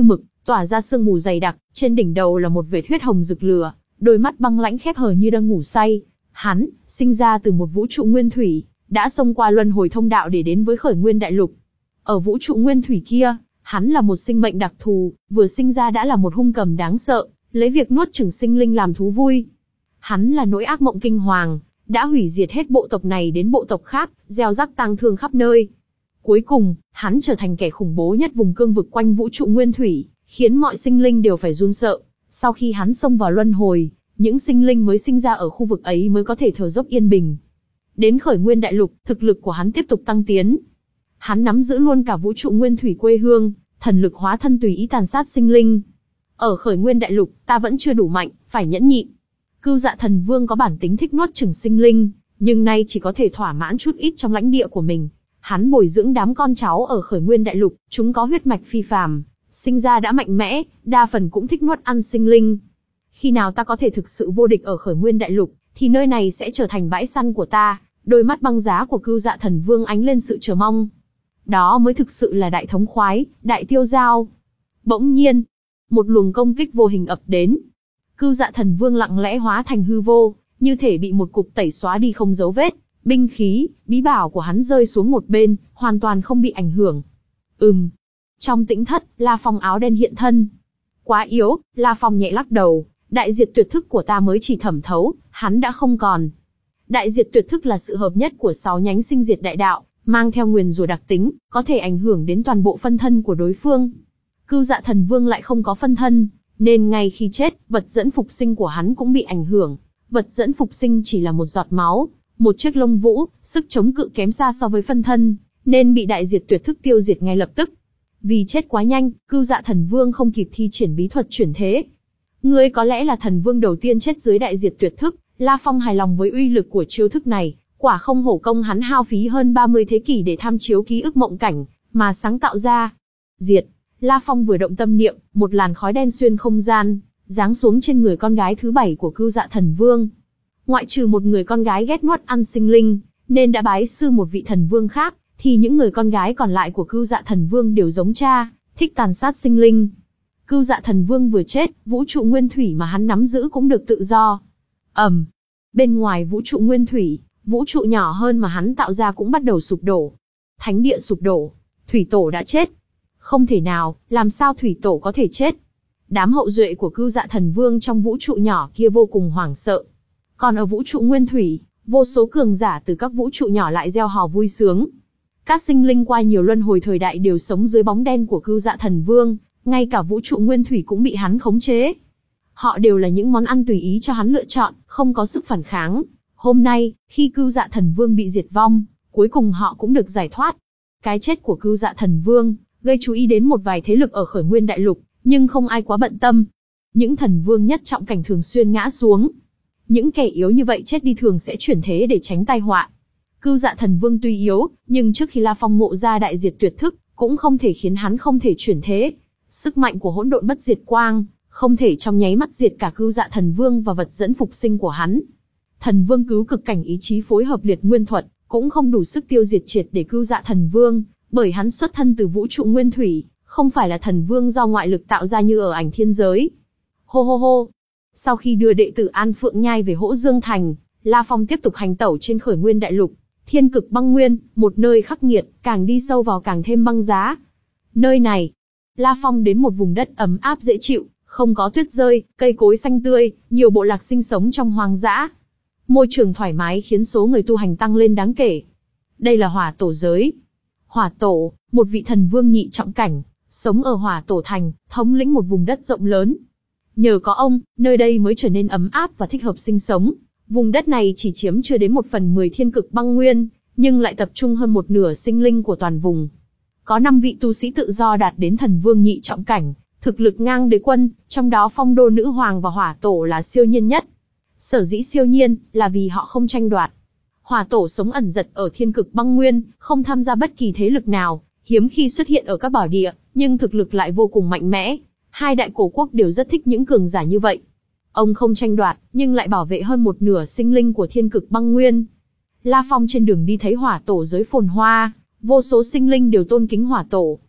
tỏa ra sương mù dày đặc, trên đỉnh đầu là một vệt huyết hồng rực lửa, đôi mắt băng lãnh khép hờ như đang ngủ say. Hắn, sinh ra từ một vũ trụ nguyên thủy, đã xông qua luân hồi thông đạo để đến với khởi nguyên đại lục. Ở vũ trụ nguyên thủy kia, hắn là một sinh mệnh đặc thù, vừa sinh ra đã là một hung cầm đáng sợ, lấy việc nuốt chửng sinh linh làm thú vui. Hắn là nỗi ác mộng kinh hoàng, đã hủy diệt hết bộ tộc này đến bộ tộc khác, gieo rắc tang thương khắp nơi. Cuối cùng, hắn trở thành kẻ khủng bố nhất vùng cương vực quanh vũ trụ nguyên thủy, khiến mọi sinh linh đều phải run sợ. Sau khi hắn xông vào luân hồi, những sinh linh mới sinh ra ở khu vực ấy mới có thể thở dốc yên bình. Đến khởi nguyên đại lục, thực lực của hắn tiếp tục tăng tiến. Hắn nắm giữ luôn cả vũ trụ nguyên thủy quê hương, thần lực hóa thân tùy ý tàn sát sinh linh. Ở khởi nguyên đại lục, ta vẫn chưa đủ mạnh, phải nhẫn nhịn. Cưu Dạ Thần Vương có bản tính thích nuốt chửng sinh linh, nhưng nay chỉ có thể thỏa mãn chút ít trong lãnh địa của mình. Hắn bồi dưỡng đám con cháu ở khởi nguyên đại lục, chúng có huyết mạch phi phàm, sinh ra đã mạnh mẽ, đa phần cũng thích nuốt ăn sinh linh. Khi nào ta có thể thực sự vô địch ở khởi nguyên đại lục, thì nơi này sẽ trở thành bãi săn của ta. Đôi mắt băng giá của Cưu Dạ Thần Vương ánh lên sự chờ mong. Đó mới thực sự là đại thống khoái, đại tiêu dao. Bỗng nhiên, một luồng công kích vô hình ập đến. Cưu Dạ Thần Vương lặng lẽ hóa thành hư vô, như thể bị một cục tẩy xóa đi không dấu vết. Binh khí, bí bảo của hắn rơi xuống một bên, hoàn toàn không bị ảnh hưởng. Ừm. Trong tĩnh thất, La Phong áo đen hiện thân. Quá yếu, La Phong nhẹ lắc đầu, đại diệt tuyệt thức của ta mới chỉ thẩm thấu, hắn đã không còn. Đại diệt tuyệt thức là sự hợp nhất của sáu nhánh sinh diệt đại đạo, mang theo nguyền rủa đặc tính, có thể ảnh hưởng đến toàn bộ phân thân của đối phương. Cưu Dạ Thần Vương lại không có phân thân, nên ngay khi chết, vật dẫn phục sinh của hắn cũng bị ảnh hưởng. Vật dẫn phục sinh chỉ là một giọt máu, một chiếc lông vũ, sức chống cự kém xa so với phân thân, nên bị đại diệt tuyệt thức tiêu diệt ngay lập tức. Vì chết quá nhanh, Cưu Dạ Thần Vương không kịp thi triển bí thuật chuyển thế. Ngươi có lẽ là thần vương đầu tiên chết dưới đại diệt tuyệt thức. La Phong hài lòng với uy lực của chiêu thức này, quả không hổ công hắn hao phí hơn ba mươi thế kỷ để tham chiếu ký ức mộng cảnh, mà sáng tạo ra. Diệt. La Phong vừa động tâm niệm, một làn khói đen xuyên không gian, giáng xuống trên người con gái thứ bảy của Cưu Dạ Thần Vương. Ngoại trừ một người con gái ghét nuốt ăn sinh linh, nên đã bái sư một vị thần vương khác, thì những người con gái còn lại của Cưu Dạ Thần Vương đều giống cha, thích tàn sát sinh linh. Cưu Dạ Thần Vương vừa chết, vũ trụ nguyên thủy mà hắn nắm giữ cũng được tự do. ầm, um, bên ngoài vũ trụ nguyên thủy, vũ trụ nhỏ hơn mà hắn tạo ra cũng bắt đầu sụp đổ. Thánh địa sụp đổ, thủy tổ đã chết. Không thể nào, làm sao thủy tổ có thể chết? Đám hậu duệ của Cưu Dạ Thần Vương trong vũ trụ nhỏ kia vô cùng hoảng sợ. Còn ở vũ trụ nguyên thủy, vô số cường giả từ các vũ trụ nhỏ lại reo hò vui sướng. Các sinh linh qua nhiều luân hồi thời đại đều sống dưới bóng đen của Cưu Dạ Thần Vương, ngay cả vũ trụ nguyên thủy cũng bị hắn khống chế. Họ đều là những món ăn tùy ý cho hắn lựa chọn, không có sức phản kháng. Hôm nay, khi Cưu Dạ Thần Vương bị diệt vong, cuối cùng họ cũng được giải thoát. Cái chết của Cưu Dạ Thần Vương gây chú ý đến một vài thế lực ở khởi nguyên đại lục, nhưng không ai quá bận tâm. Những thần vương nhất trọng cảnh thường xuyên ngã xuống. Những kẻ yếu như vậy chết đi thường sẽ chuyển thế để tránh tai họa. Cưu Dạ Thần Vương tuy yếu, nhưng trước khi La Phong ngộ ra đại diệt tuyệt thức, cũng không thể khiến hắn không thể chuyển thế. Sức mạnh của hỗn độn bất diệt quang, không thể trong nháy mắt diệt cả Cưu Dạ Thần Vương và vật dẫn phục sinh của hắn. Thần Vương cứu cực cảnh ý chí phối hợp liệt nguyên thuật, cũng không đủ sức tiêu diệt triệt để Cưu Dạ Thần Vương, bởi hắn xuất thân từ vũ trụ nguyên thủy, không phải là thần vương do ngoại lực tạo ra như ở ảnh thiên giới. Hô hô hô. Sau khi đưa đệ tử An Phượng Nhai về Hỗ Dương Thành, La Phong tiếp tục hành tẩu trên khởi nguyên đại lục. Thiên cực băng nguyên, một nơi khắc nghiệt, càng đi sâu vào càng thêm băng giá. Nơi này, La Phong đến một vùng đất ấm áp dễ chịu, không có tuyết rơi, cây cối xanh tươi, nhiều bộ lạc sinh sống trong hoang dã. Môi trường thoải mái khiến số người tu hành tăng lên đáng kể. Đây là Hỏa Tổ giới. Hỏa Tổ, một vị thần vương nhị trọng cảnh, sống ở Hỏa Tổ thành, thống lĩnh một vùng đất rộng lớn. Nhờ có ông, nơi đây mới trở nên ấm áp và thích hợp sinh sống. Vùng đất này chỉ chiếm chưa đến một phần mười thiên cực băng nguyên, nhưng lại tập trung hơn một nửa sinh linh của toàn vùng. Có năm vị tu sĩ tự do đạt đến thần vương nhị trọng cảnh, thực lực ngang đế quân, trong đó Phong Đô Nữ Hoàng và Hỏa Tổ là siêu nhiên nhất. Sở dĩ siêu nhiên, là vì họ không tranh đoạt. Hỏa Tổ sống ẩn dật ở thiên cực băng nguyên, không tham gia bất kỳ thế lực nào, hiếm khi xuất hiện ở các bảo địa, nhưng thực lực lại vô cùng mạnh mẽ. Hai đại cổ quốc đều rất thích những cường giả như vậy. Ông không tranh đoạt, nhưng lại bảo vệ hơn một nửa sinh linh của thiên cực băng nguyên. La Phong trên đường đi thấy Hỏa Tổ giới phồn hoa, vô số sinh linh đều tôn kính Hỏa Tổ.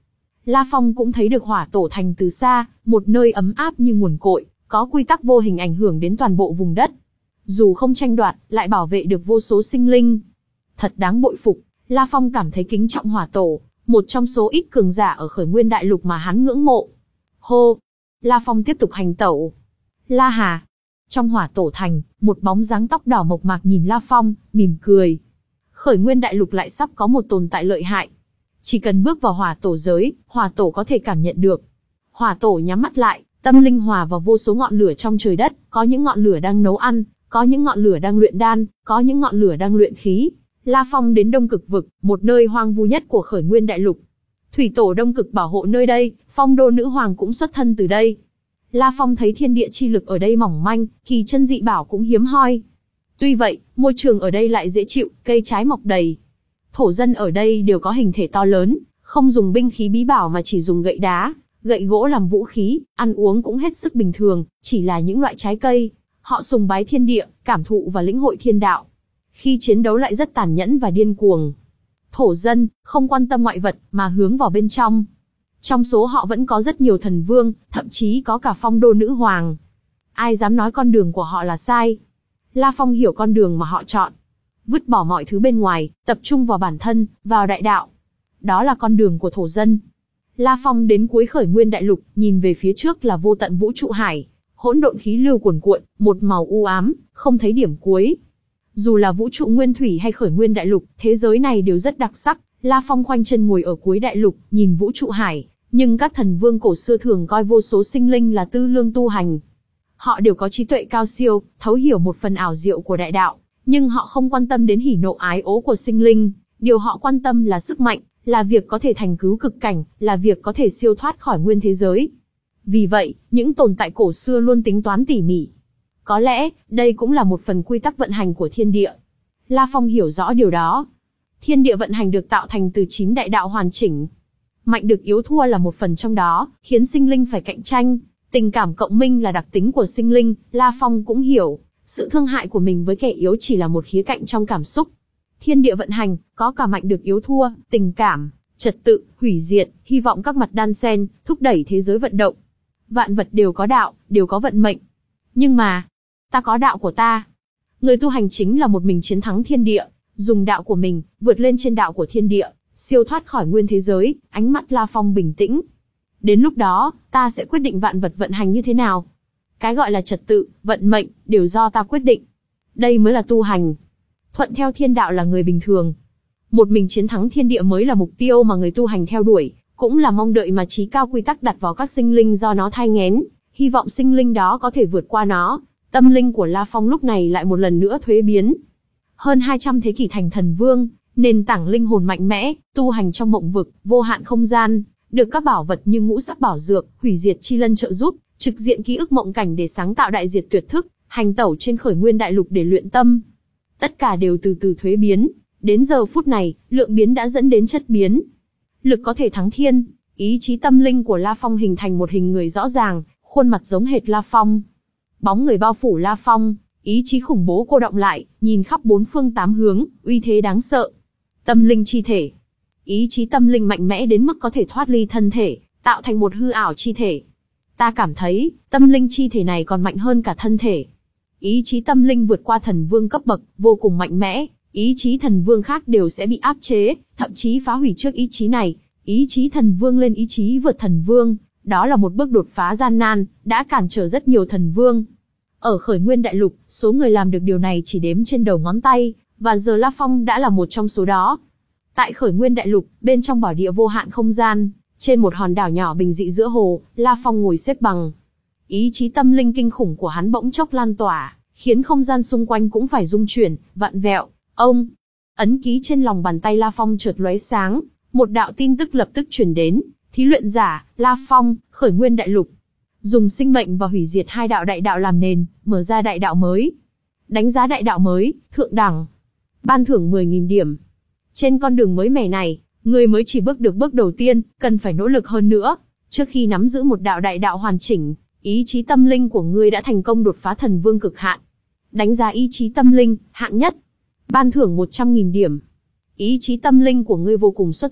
La Phong cũng thấy được hỏa tổ thành từ xa, một nơi ấm áp như nguồn cội, có quy tắc vô hình ảnh hưởng đến toàn bộ vùng đất. Dù không tranh đoạt, lại bảo vệ được vô số sinh linh. Thật đáng bội phục, La Phong cảm thấy kính trọng hỏa tổ, một trong số ít cường giả ở khởi nguyên đại lục mà hắn ngưỡng mộ. Hô! La Phong tiếp tục hành tẩu. La Hà! Trong hỏa tổ thành, một bóng dáng tóc đỏ mộc mạc nhìn La Phong, mỉm cười. Khởi nguyên đại lục lại sắp có một tồn tại lợi hại. Chỉ cần bước vào hỏa tổ giới, hỏa tổ có thể cảm nhận được. Hỏa tổ nhắm mắt lại, tâm linh hòa vào vô số ngọn lửa trong trời đất, có những ngọn lửa đang nấu ăn, có những ngọn lửa đang luyện đan, có những ngọn lửa đang luyện khí. La Phong đến Đông Cực Vực, một nơi hoang vu nhất của khởi nguyên đại lục. Thủy tổ Đông Cực bảo hộ nơi đây, Phong đô nữ hoàng cũng xuất thân từ đây. La Phong thấy thiên địa chi lực ở đây mỏng manh, kỳ chân dị bảo cũng hiếm hoi. Tuy vậy, môi trường ở đây lại dễ chịu, cây trái mọc đầy. Thổ dân ở đây đều có hình thể to lớn, không dùng binh khí bí bảo mà chỉ dùng gậy đá, gậy gỗ làm vũ khí, ăn uống cũng hết sức bình thường, chỉ là những loại trái cây. Họ sùng bái thiên địa, cảm thụ và lĩnh hội thiên đạo. Khi chiến đấu lại rất tàn nhẫn và điên cuồng. Thổ dân, không quan tâm ngoại vật, mà hướng vào bên trong. Trong số họ vẫn có rất nhiều thần vương, thậm chí có cả phong đô nữ hoàng. Ai dám nói con đường của họ là sai? La Phong hiểu con đường mà họ chọn. Vứt bỏ mọi thứ bên ngoài, tập trung vào bản thân, vào đại đạo. Đó là con đường của thổ dân. La Phong đến cuối khởi nguyên đại lục, nhìn về phía trước là vô tận vũ trụ hải. Hỗn độn khí lưu cuồn cuộn, một màu u ám, không thấy điểm cuối. Dù là vũ trụ nguyên thủy hay khởi nguyên đại lục, thế giới này đều rất đặc sắc. La Phong khoanh chân ngồi ở cuối đại lục, nhìn vũ trụ hải. Nhưng các thần vương cổ xưa thường coi vô số sinh linh là tư lương tu hành. Họ đều có trí tuệ cao siêu, thấu hiểu một phần ảo diệu của đại đạo, nhưng họ không quan tâm đến hỉ nộ ái ố của sinh linh. Điều họ quan tâm là sức mạnh, là việc có thể thành cứu cực cảnh, là việc có thể siêu thoát khỏi nguyên thế giới. Vì vậy, những tồn tại cổ xưa luôn tính toán tỉ mỉ. Có lẽ, đây cũng là một phần quy tắc vận hành của thiên địa. La Phong hiểu rõ điều đó. Thiên địa vận hành được tạo thành từ chín đại đạo hoàn chỉnh. Mạnh được yếu thua là một phần trong đó, khiến sinh linh phải cạnh tranh. Tình cảm cộng minh là đặc tính của sinh linh, La Phong cũng hiểu. Sự thương hại của mình với kẻ yếu chỉ là một khía cạnh trong cảm xúc. Thiên địa vận hành, có cả mạnh được yếu thua, tình cảm, trật tự, hủy diệt, hy vọng các mặt đan xen, thúc đẩy thế giới vận động. Vạn vật đều có đạo, đều có vận mệnh. Nhưng mà, ta có đạo của ta. Người tu hành chính là một mình chiến thắng thiên địa, dùng đạo của mình, vượt lên trên đạo của thiên địa, siêu thoát khỏi nguyên thế giới. Ánh mắt La Phong bình tĩnh. Đến lúc đó, ta sẽ quyết định vạn vật vận hành như thế nào. Cái gọi là trật tự, vận mệnh, đều do ta quyết định. Đây mới là tu hành. Thuận theo thiên đạo là người bình thường. Một mình chiến thắng thiên địa mới là mục tiêu mà người tu hành theo đuổi, cũng là mong đợi mà trí cao quy tắc đặt vào các sinh linh do nó thai nghén, hy vọng sinh linh đó có thể vượt qua nó. Tâm linh của La Phong lúc này lại một lần nữa thuế biến. Hơn hai trăm thế kỷ thành thần vương, nền tảng linh hồn mạnh mẽ, tu hành trong mộng vực, vô hạn không gian, được các bảo vật như ngũ sắc bảo dược, hủy diệt chi lân trợ giúp, trực diện ký ức mộng cảnh để sáng tạo đại diệt tuyệt thức, hành tẩu trên khởi nguyên đại lục để luyện tâm. Tất cả đều từ từ thuế biến, đến giờ phút này, lượng biến đã dẫn đến chất biến. Lực có thể thắng thiên, ý chí tâm linh của La Phong hình thành một hình người rõ ràng, khuôn mặt giống hệt La Phong. Bóng người bao phủ La Phong, ý chí khủng bố cô động lại, nhìn khắp bốn phương tám hướng, uy thế đáng sợ. Tâm linh chi thể. Ý chí tâm linh mạnh mẽ đến mức có thể thoát ly thân thể, tạo thành một hư ảo chi thể. Ta cảm thấy, tâm linh chi thể này còn mạnh hơn cả thân thể. Ý chí tâm linh vượt qua thần vương cấp bậc, vô cùng mạnh mẽ, ý chí thần vương khác đều sẽ bị áp chế, thậm chí phá hủy trước ý chí này. Ý chí thần vương lên ý chí vượt thần vương, đó là một bước đột phá gian nan, đã cản trở rất nhiều thần vương. Ở khởi nguyên đại lục, số người làm được điều này chỉ đếm trên đầu ngón tay, và giờ La Phong đã là một trong số đó. Tại khởi nguyên đại lục, bên trong bảo địa vô hạn không gian, trên một hòn đảo nhỏ bình dị giữa hồ, La Phong ngồi xếp bằng. Ý chí tâm linh kinh khủng của hắn bỗng chốc lan tỏa, khiến không gian xung quanh cũng phải rung chuyển, vặn vẹo. Ông, ấn ký trên lòng bàn tay La Phong chợt lóe sáng, một đạo tin tức lập tức truyền đến. Thí luyện giả, La Phong, khởi nguyên đại lục. Dùng sinh mệnh và hủy diệt hai đạo đại đạo làm nền, mở ra đại đạo mới. Đánh giá đại đạo mới, thượng đẳng. Ban thưởng mười nghìn điểm. Trên con đường mới mẻ này, người mới chỉ bước được bước đầu tiên, cần phải nỗ lực hơn nữa. Trước khi nắm giữ một đạo đại đạo hoàn chỉnh, ý chí tâm linh của ngươi đã thành công đột phá thần vương cực hạn. Đánh giá ý chí tâm linh, hạng nhất. Ban thưởng một trăm nghìn điểm. Ý chí tâm linh của ngươi vô cùng xuất sắc,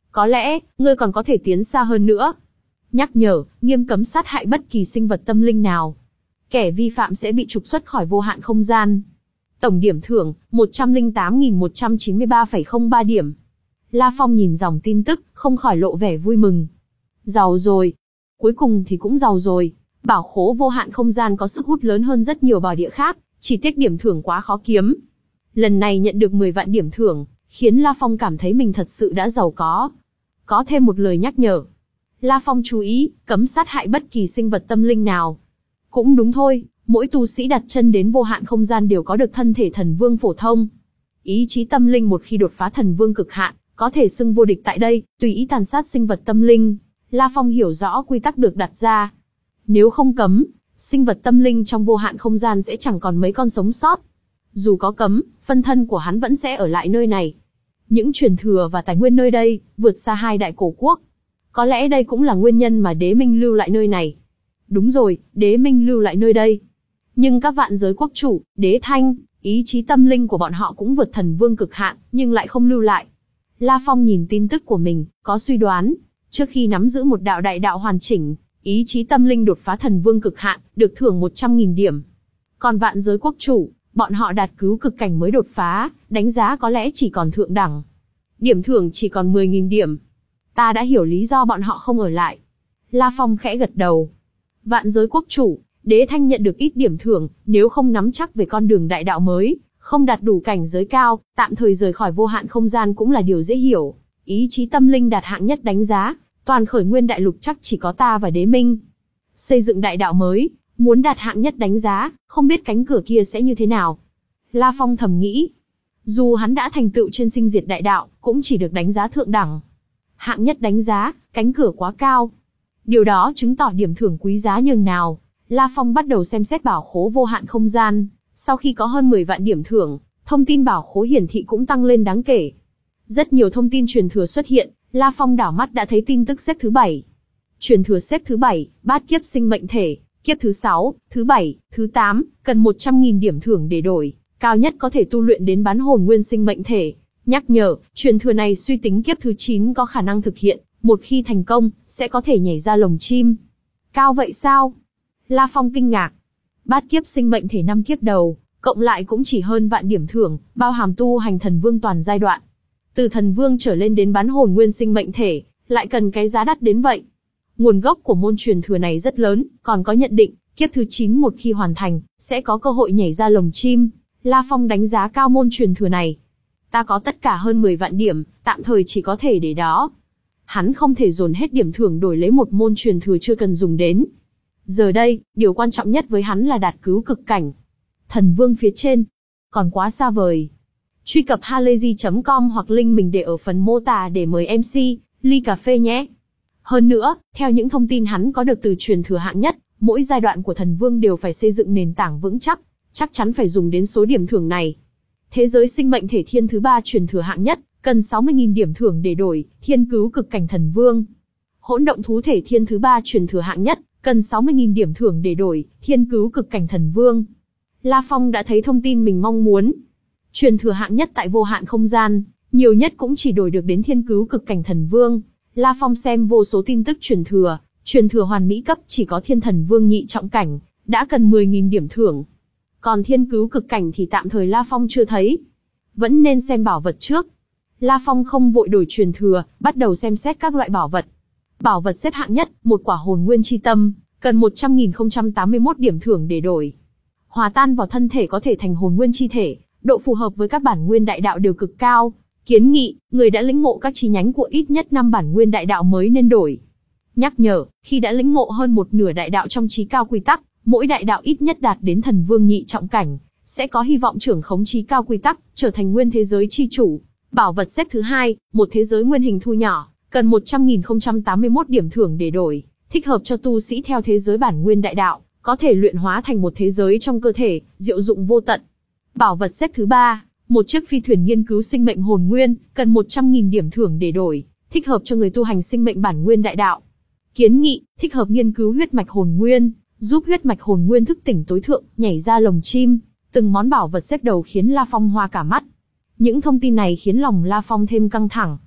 Có lẽ, ngươi còn có thể tiến xa hơn nữa. Nhắc nhở, nghiêm cấm sát hại bất kỳ sinh vật tâm linh nào. Kẻ vi phạm sẽ bị trục xuất khỏi vô hạn không gian. Tổng điểm thưởng, một trăm lẻ tám nghìn một trăm chín mươi ba phẩy không ba điểm. La Phong nhìn dòng tin tức, không khỏi lộ vẻ vui mừng. Giàu rồi. Cuối cùng thì cũng giàu rồi. Bảo khố vô hạn không gian có sức hút lớn hơn rất nhiều bảo địa khác, chỉ tiếc điểm thưởng quá khó kiếm. Lần này nhận được mười vạn điểm thưởng, khiến La Phong cảm thấy mình thật sự đã giàu có. Có thêm một lời nhắc nhở. La Phong chú ý, cấm sát hại bất kỳ sinh vật tâm linh nào. Cũng đúng thôi, mỗi tu sĩ đặt chân đến vô hạn không gian đều có được thân thể thần vương phổ thông. Ý chí tâm linh một khi đột phá thần vương cực hạn, có thể xưng vô địch tại đây, tùy ý tàn sát sinh vật tâm linh. La Phong hiểu rõ quy tắc được đặt ra. Nếu không cấm, sinh vật tâm linh trong vô hạn không gian sẽ chẳng còn mấy con sống sót. Dù có cấm, phân thân của hắn vẫn sẽ ở lại nơi này. Những truyền thừa và tài nguyên nơi đây, vượt xa hai đại cổ quốc. Có lẽ đây cũng là nguyên nhân mà Đế Minh lưu lại nơi này. Đúng rồi, Đế Minh lưu lại nơi đây. Nhưng các vạn giới quốc chủ, Đế Thanh, ý chí tâm linh của bọn họ cũng vượt thần vương cực hạn, nhưng lại không lưu lại. La Phong nhìn tin tức của mình, có suy đoán. Trước khi nắm giữ một đạo đại đạo hoàn chỉnh, ý chí tâm linh đột phá thần vương cực hạn, được thưởng một trăm nghìn điểm. Còn vạn giới quốc chủ, bọn họ đạt cứu cực cảnh mới đột phá, đánh giá có lẽ chỉ còn thượng đẳng. Điểm thưởng chỉ còn mười nghìn điểm. Ta đã hiểu lý do bọn họ không ở lại. La Phong khẽ gật đầu. Vạn giới quốc chủ, Đế Thanh nhận được ít điểm thưởng, nếu không nắm chắc về con đường đại đạo mới, không đạt đủ cảnh giới cao, tạm thời rời khỏi vô hạn không gian cũng là điều dễ hiểu. Ý chí tâm linh đạt hạng nhất đánh giá, toàn khởi nguyên đại lục chắc chỉ có ta và Đế Minh. Xây dựng đại đạo mới, muốn đạt hạng nhất đánh giá, không biết cánh cửa kia sẽ như thế nào. La Phong thầm nghĩ. Dù hắn đã thành tựu trên sinh diệt đại đạo, cũng chỉ được đánh giá thượng đẳng. Hạng nhất đánh giá, cánh cửa quá cao. Điều đó chứng tỏ điểm thưởng quý giá nhường nào. La Phong bắt đầu xem xét bảo khố vô hạn không gian. Sau khi có hơn mười vạn điểm thưởng, thông tin bảo khố hiển thị cũng tăng lên đáng kể. Rất nhiều thông tin truyền thừa xuất hiện, La Phong đảo mắt đã thấy tin tức xếp thứ bảy. Truyền thừa xếp thứ bảy, bát kiếp sinh mệnh thể, kiếp thứ sáu, thứ bảy, thứ tám, cần một trăm nghìn điểm thưởng để đổi, cao nhất có thể tu luyện đến bán hồn nguyên sinh mệnh thể. Nhắc nhở, truyền thừa này suy tính kiếp thứ chín có khả năng thực hiện, một khi thành công, sẽ có thể nhảy ra lồng chim. Cao vậy sao? La Phong kinh ngạc. Bát kiếp sinh mệnh thể năm kiếp đầu, cộng lại cũng chỉ hơn vạn điểm thưởng, bao hàm tu hành thần vương toàn giai đoạn. Từ thần vương trở lên đến bán hồn nguyên sinh mệnh thể, lại cần cái giá đắt đến vậy. Nguồn gốc của môn truyền thừa này rất lớn, còn có nhận định, kiếp thứ chín một khi hoàn thành, sẽ có cơ hội nhảy ra lồng chim. La Phong đánh giá cao môn truyền thừa này. Ta có tất cả hơn mười vạn điểm, tạm thời chỉ có thể để đó. Hắn không thể dồn hết điểm thưởng đổi lấy một môn truyền thừa chưa cần dùng đến. Giờ đây, điều quan trọng nhất với hắn là đạt cứu cực cảnh. Thần vương phía trên, còn quá xa vời. Truy cập halayzi chấm com hoặc link mình để ở phần mô tả để mời em xê, ly cà phê nhé. Hơn nữa, theo những thông tin hắn có được từ truyền thừa hạng nhất, mỗi giai đoạn của thần vương đều phải xây dựng nền tảng vững chắc, chắc chắn phải dùng đến số điểm thưởng này. Thế giới sinh mệnh thể thiên thứ ba truyền thừa hạng nhất, cần sáu mươi nghìn điểm thưởng để đổi, thiên cứu cực cảnh thần vương. Hỗn động thú thể thiên thứ ba truyền thừa hạng nhất, cần sáu mươi nghìn điểm thưởng để đổi, thiên cứu cực cảnh thần vương. La Phong đã thấy thông tin mình mong muốn. Truyền thừa hạng nhất tại vô hạn không gian, nhiều nhất cũng chỉ đổi được đến thiên cứu cực cảnh thần vương. La Phong xem vô số tin tức truyền thừa, truyền thừa hoàn mỹ cấp chỉ có thiên thần vương nhị trọng cảnh, đã cần mười nghìn điểm thưởng. Còn thiên cứu cực cảnh thì tạm thời La Phong chưa thấy. Vẫn nên xem bảo vật trước. La Phong không vội đổi truyền thừa, bắt đầu xem xét các loại bảo vật. Bảo vật xếp hạng nhất, một quả hồn nguyên chi tâm, cần một trăm nghìn không trăm tám mươi mốt điểm thưởng để đổi. Hòa tan vào thân thể có thể thành hồn nguyên chi thể, độ phù hợp với các bản nguyên đại đạo đều cực cao. Kiến nghị, người đã lĩnh ngộ các chi nhánh của ít nhất năm bản nguyên đại đạo mới nên đổi. Nhắc nhở, khi đã lĩnh ngộ hơn một nửa đại đạo trong chí cao quy tắc, mỗi đại đạo ít nhất đạt đến thần vương nhị trọng cảnh, sẽ có hy vọng trưởng khống chí cao quy tắc, trở thành nguyên thế giới chi chủ. Bảo vật xếp thứ hai, một thế giới nguyên hình thu nhỏ, cần một trăm nghìn không trăm tám mươi mốt điểm thưởng để đổi, thích hợp cho tu sĩ theo thế giới bản nguyên đại đạo, có thể luyện hóa thành một thế giới trong cơ thể, diệu dụng vô tận. Bảo vật xếp thứ ba, một chiếc phi thuyền nghiên cứu sinh mệnh hồn nguyên, cần một trăm nghìn điểm thưởng để đổi, thích hợp cho người tu hành sinh mệnh bản nguyên đại đạo. Kiến nghị, thích hợp nghiên cứu huyết mạch hồn nguyên, giúp huyết mạch hồn nguyên thức tỉnh tối thượng, nhảy ra lồng chim. Từng món bảo vật xếp đầu khiến La Phong hoa cả mắt. Những thông tin này khiến lòng La Phong thêm căng thẳng.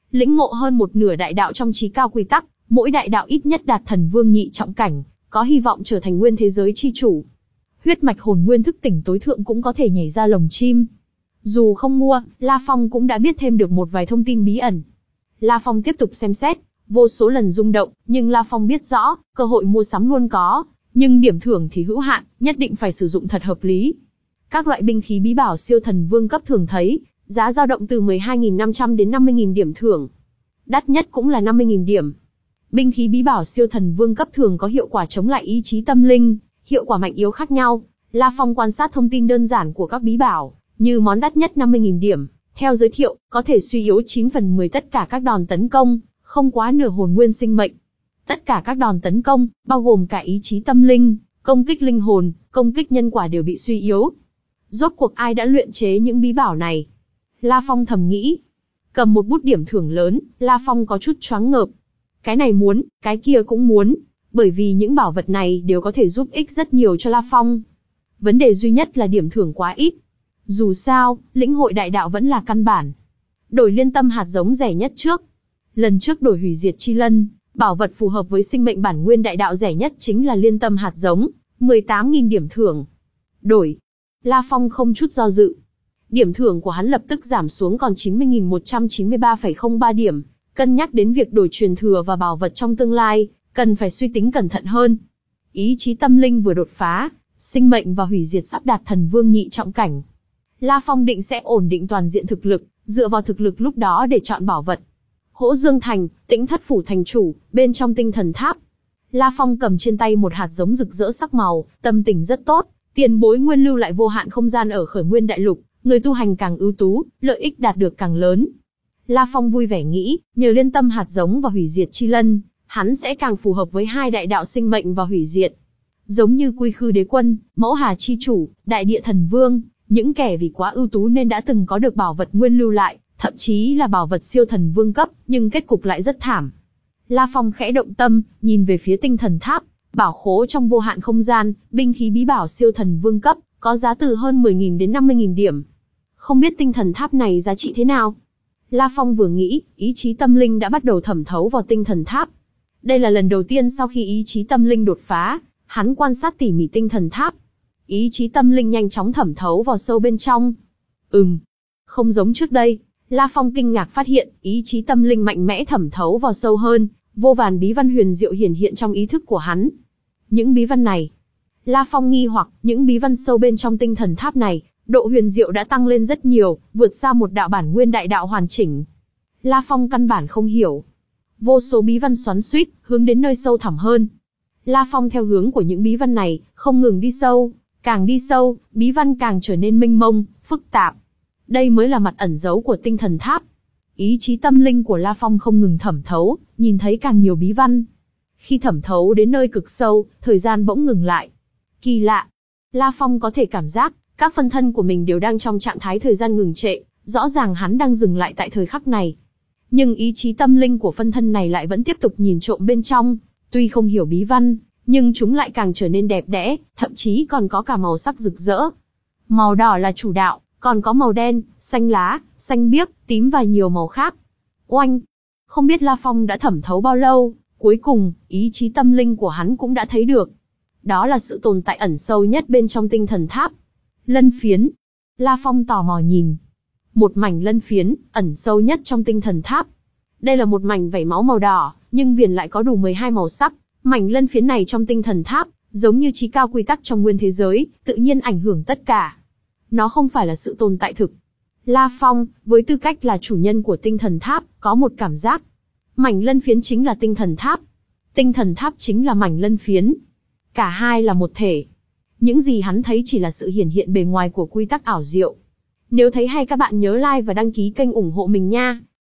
lĩnh ngộ hơn một nửa đại đạo trong trí cao quy tắc, mỗi đại đạo ít nhất đạt thần vương nhị trọng cảnh, có hy vọng trở thành nguyên thế giới chi chủ. Huyết mạch hồn nguyên thức tỉnh tối thượng cũng có thể nhảy ra lồng chim. Dù không mua, La Phong cũng đã biết thêm được một vài thông tin bí ẩn. La Phong tiếp tục xem xét, vô số lần rung động, nhưng La Phong biết rõ, cơ hội mua sắm luôn có, nhưng điểm thưởng thì hữu hạn, nhất định phải sử dụng thật hợp lý. Các loại binh khí bí bảo siêu thần vương cấp thường thấy, giá dao động từ mười hai nghìn năm trăm đến năm mươi nghìn điểm thưởng. Đắt nhất cũng là năm mươi nghìn điểm. Binh khí bí bảo siêu thần vương cấp thường có hiệu quả chống lại ý chí tâm linh, hiệu quả mạnh yếu khác nhau. La Phong quan sát thông tin đơn giản của các bí bảo, như món đắt nhất năm mươi nghìn điểm, theo giới thiệu, có thể suy yếu chín phần mười tất cả các đòn tấn công, không quá nửa hồn nguyên sinh mệnh. Tất cả các đòn tấn công, bao gồm cả ý chí tâm linh, công kích linh hồn, công kích nhân quả đều bị suy yếu. Rốt cuộc ai đã luyện chế những bí bảo này? La Phong thầm nghĩ. Cầm một bút điểm thưởng lớn, La Phong có chút choáng ngợp. Cái này muốn, cái kia cũng muốn, bởi vì những bảo vật này đều có thể giúp ích rất nhiều cho La Phong. Vấn đề duy nhất là điểm thưởng quá ít. Dù sao, lĩnh hội đại đạo vẫn là căn bản. Đổi liên tâm hạt giống rẻ nhất trước. Lần trước đổi hủy diệt chi lân, bảo vật phù hợp với sinh mệnh bản nguyên đại đạo rẻ nhất chính là liên tâm hạt giống, mười tám nghìn điểm thưởng. Đổi. La Phong không chút do dự. Điểm thưởng của hắn lập tức giảm xuống còn chín mươi nghìn một trăm chín mươi ba phẩy không ba điểm. Cân nhắc đến việc đổi truyền thừa và bảo vật trong tương lai, cần phải suy tính cẩn thận hơn. Ý chí tâm linh vừa đột phá, sinh mệnh và hủy diệt sắp đạt thần vương nhị trọng cảnh. La Phong định sẽ ổn định toàn diện thực lực, dựa vào thực lực lúc đó để chọn bảo vật. Hỗ Dương Thành, Tĩnh Thất Phủ thành chủ, bên trong tinh thần tháp. La Phong cầm trên tay một hạt giống rực rỡ sắc màu, tâm tình rất tốt, tiền bối nguyên lưu lại vô hạn không gian ở Khởi Nguyên Đại Lục, người tu hành càng ưu tú, lợi ích đạt được càng lớn. La Phong vui vẻ nghĩ, nhờ liên tâm hạt giống và hủy diệt chi lân, hắn sẽ càng phù hợp với hai đại đạo sinh mệnh và hủy diệt. Giống như Quy Khư Đế Quân, Mẫu Hà chi chủ, Đại Địa Thần Vương, những kẻ vì quá ưu tú nên đã từng có được bảo vật nguyên lưu lại, thậm chí là bảo vật siêu thần vương cấp, nhưng kết cục lại rất thảm. La Phong khẽ động tâm, nhìn về phía tinh thần tháp, bảo khố trong vô hạn không gian, binh khí bí bảo siêu thần vương cấp, có giá từ hơn mười nghìn đến năm mươi nghìn điểm. Không biết tinh thần tháp này giá trị thế nào? La Phong vừa nghĩ, ý chí tâm linh đã bắt đầu thẩm thấu vào tinh thần tháp. Đây là lần đầu tiên sau khi ý chí tâm linh đột phá, hắn quan sát tỉ mỉ tinh thần tháp. Ý chí tâm linh nhanh chóng thẩm thấu vào sâu bên trong. Ừm, không giống trước đây. La Phong kinh ngạc phát hiện, ý chí tâm linh mạnh mẽ thẩm thấu vào sâu hơn, vô vàn bí văn huyền diệu hiển hiện trong ý thức của hắn. Những bí văn này, La Phong nghi hoặc, những bí văn sâu bên trong tinh thần tháp này, độ huyền diệu đã tăng lên rất nhiều, vượt xa một đạo bản nguyên đại đạo hoàn chỉnh. La Phong căn bản không hiểu. Vô số bí văn xoắn xuýt, hướng đến nơi sâu thẳm hơn. La Phong theo hướng của những bí văn này, không ngừng đi sâu, càng đi sâu, bí văn càng trở nên mênh mông, phức tạp. Đây mới là mặt ẩn giấu của tinh thần tháp. Ý chí tâm linh của La Phong không ngừng thẩm thấu, nhìn thấy càng nhiều bí văn. Khi thẩm thấu đến nơi cực sâu, thời gian bỗng ngừng lại. Kỳ lạ. La Phong có thể cảm giác, các phân thân của mình đều đang trong trạng thái thời gian ngừng trệ, rõ ràng hắn đang dừng lại tại thời khắc này. Nhưng ý chí tâm linh của phân thân này lại vẫn tiếp tục nhìn trộm bên trong, tuy không hiểu bí văn, nhưng chúng lại càng trở nên đẹp đẽ, thậm chí còn có cả màu sắc rực rỡ. Màu đỏ là chủ đạo, còn có màu đen, xanh lá, xanh biếc, tím và nhiều màu khác. Oanh! Không biết La Phong đã thẩm thấu bao lâu, cuối cùng, ý chí tâm linh của hắn cũng đã thấy được. Đó là sự tồn tại ẩn sâu nhất bên trong tinh thần tháp. Lân phiến. La Phong tò mò nhìn. Một mảnh lân phiến, ẩn sâu nhất trong tinh thần tháp. Đây là một mảnh vảy máu màu đỏ, nhưng viền lại có đủ mười hai màu sắc. Mảnh lân phiến này trong tinh thần tháp, giống như chí cao quy tắc trong nguyên thế giới, tự nhiên ảnh hưởng tất cả. Nó không phải là sự tồn tại thực. La Phong, với tư cách là chủ nhân của tinh thần tháp, có một cảm giác. Mảnh lân phiến chính là tinh thần tháp. Tinh thần tháp chính là mảnh lân phiến. Cả hai là một thể. Những gì hắn thấy chỉ là sự hiển hiện bề ngoài của quy tắc ảo diệu. Nếu thấy hay các bạn nhớ like và đăng ký kênh ủng hộ mình nha.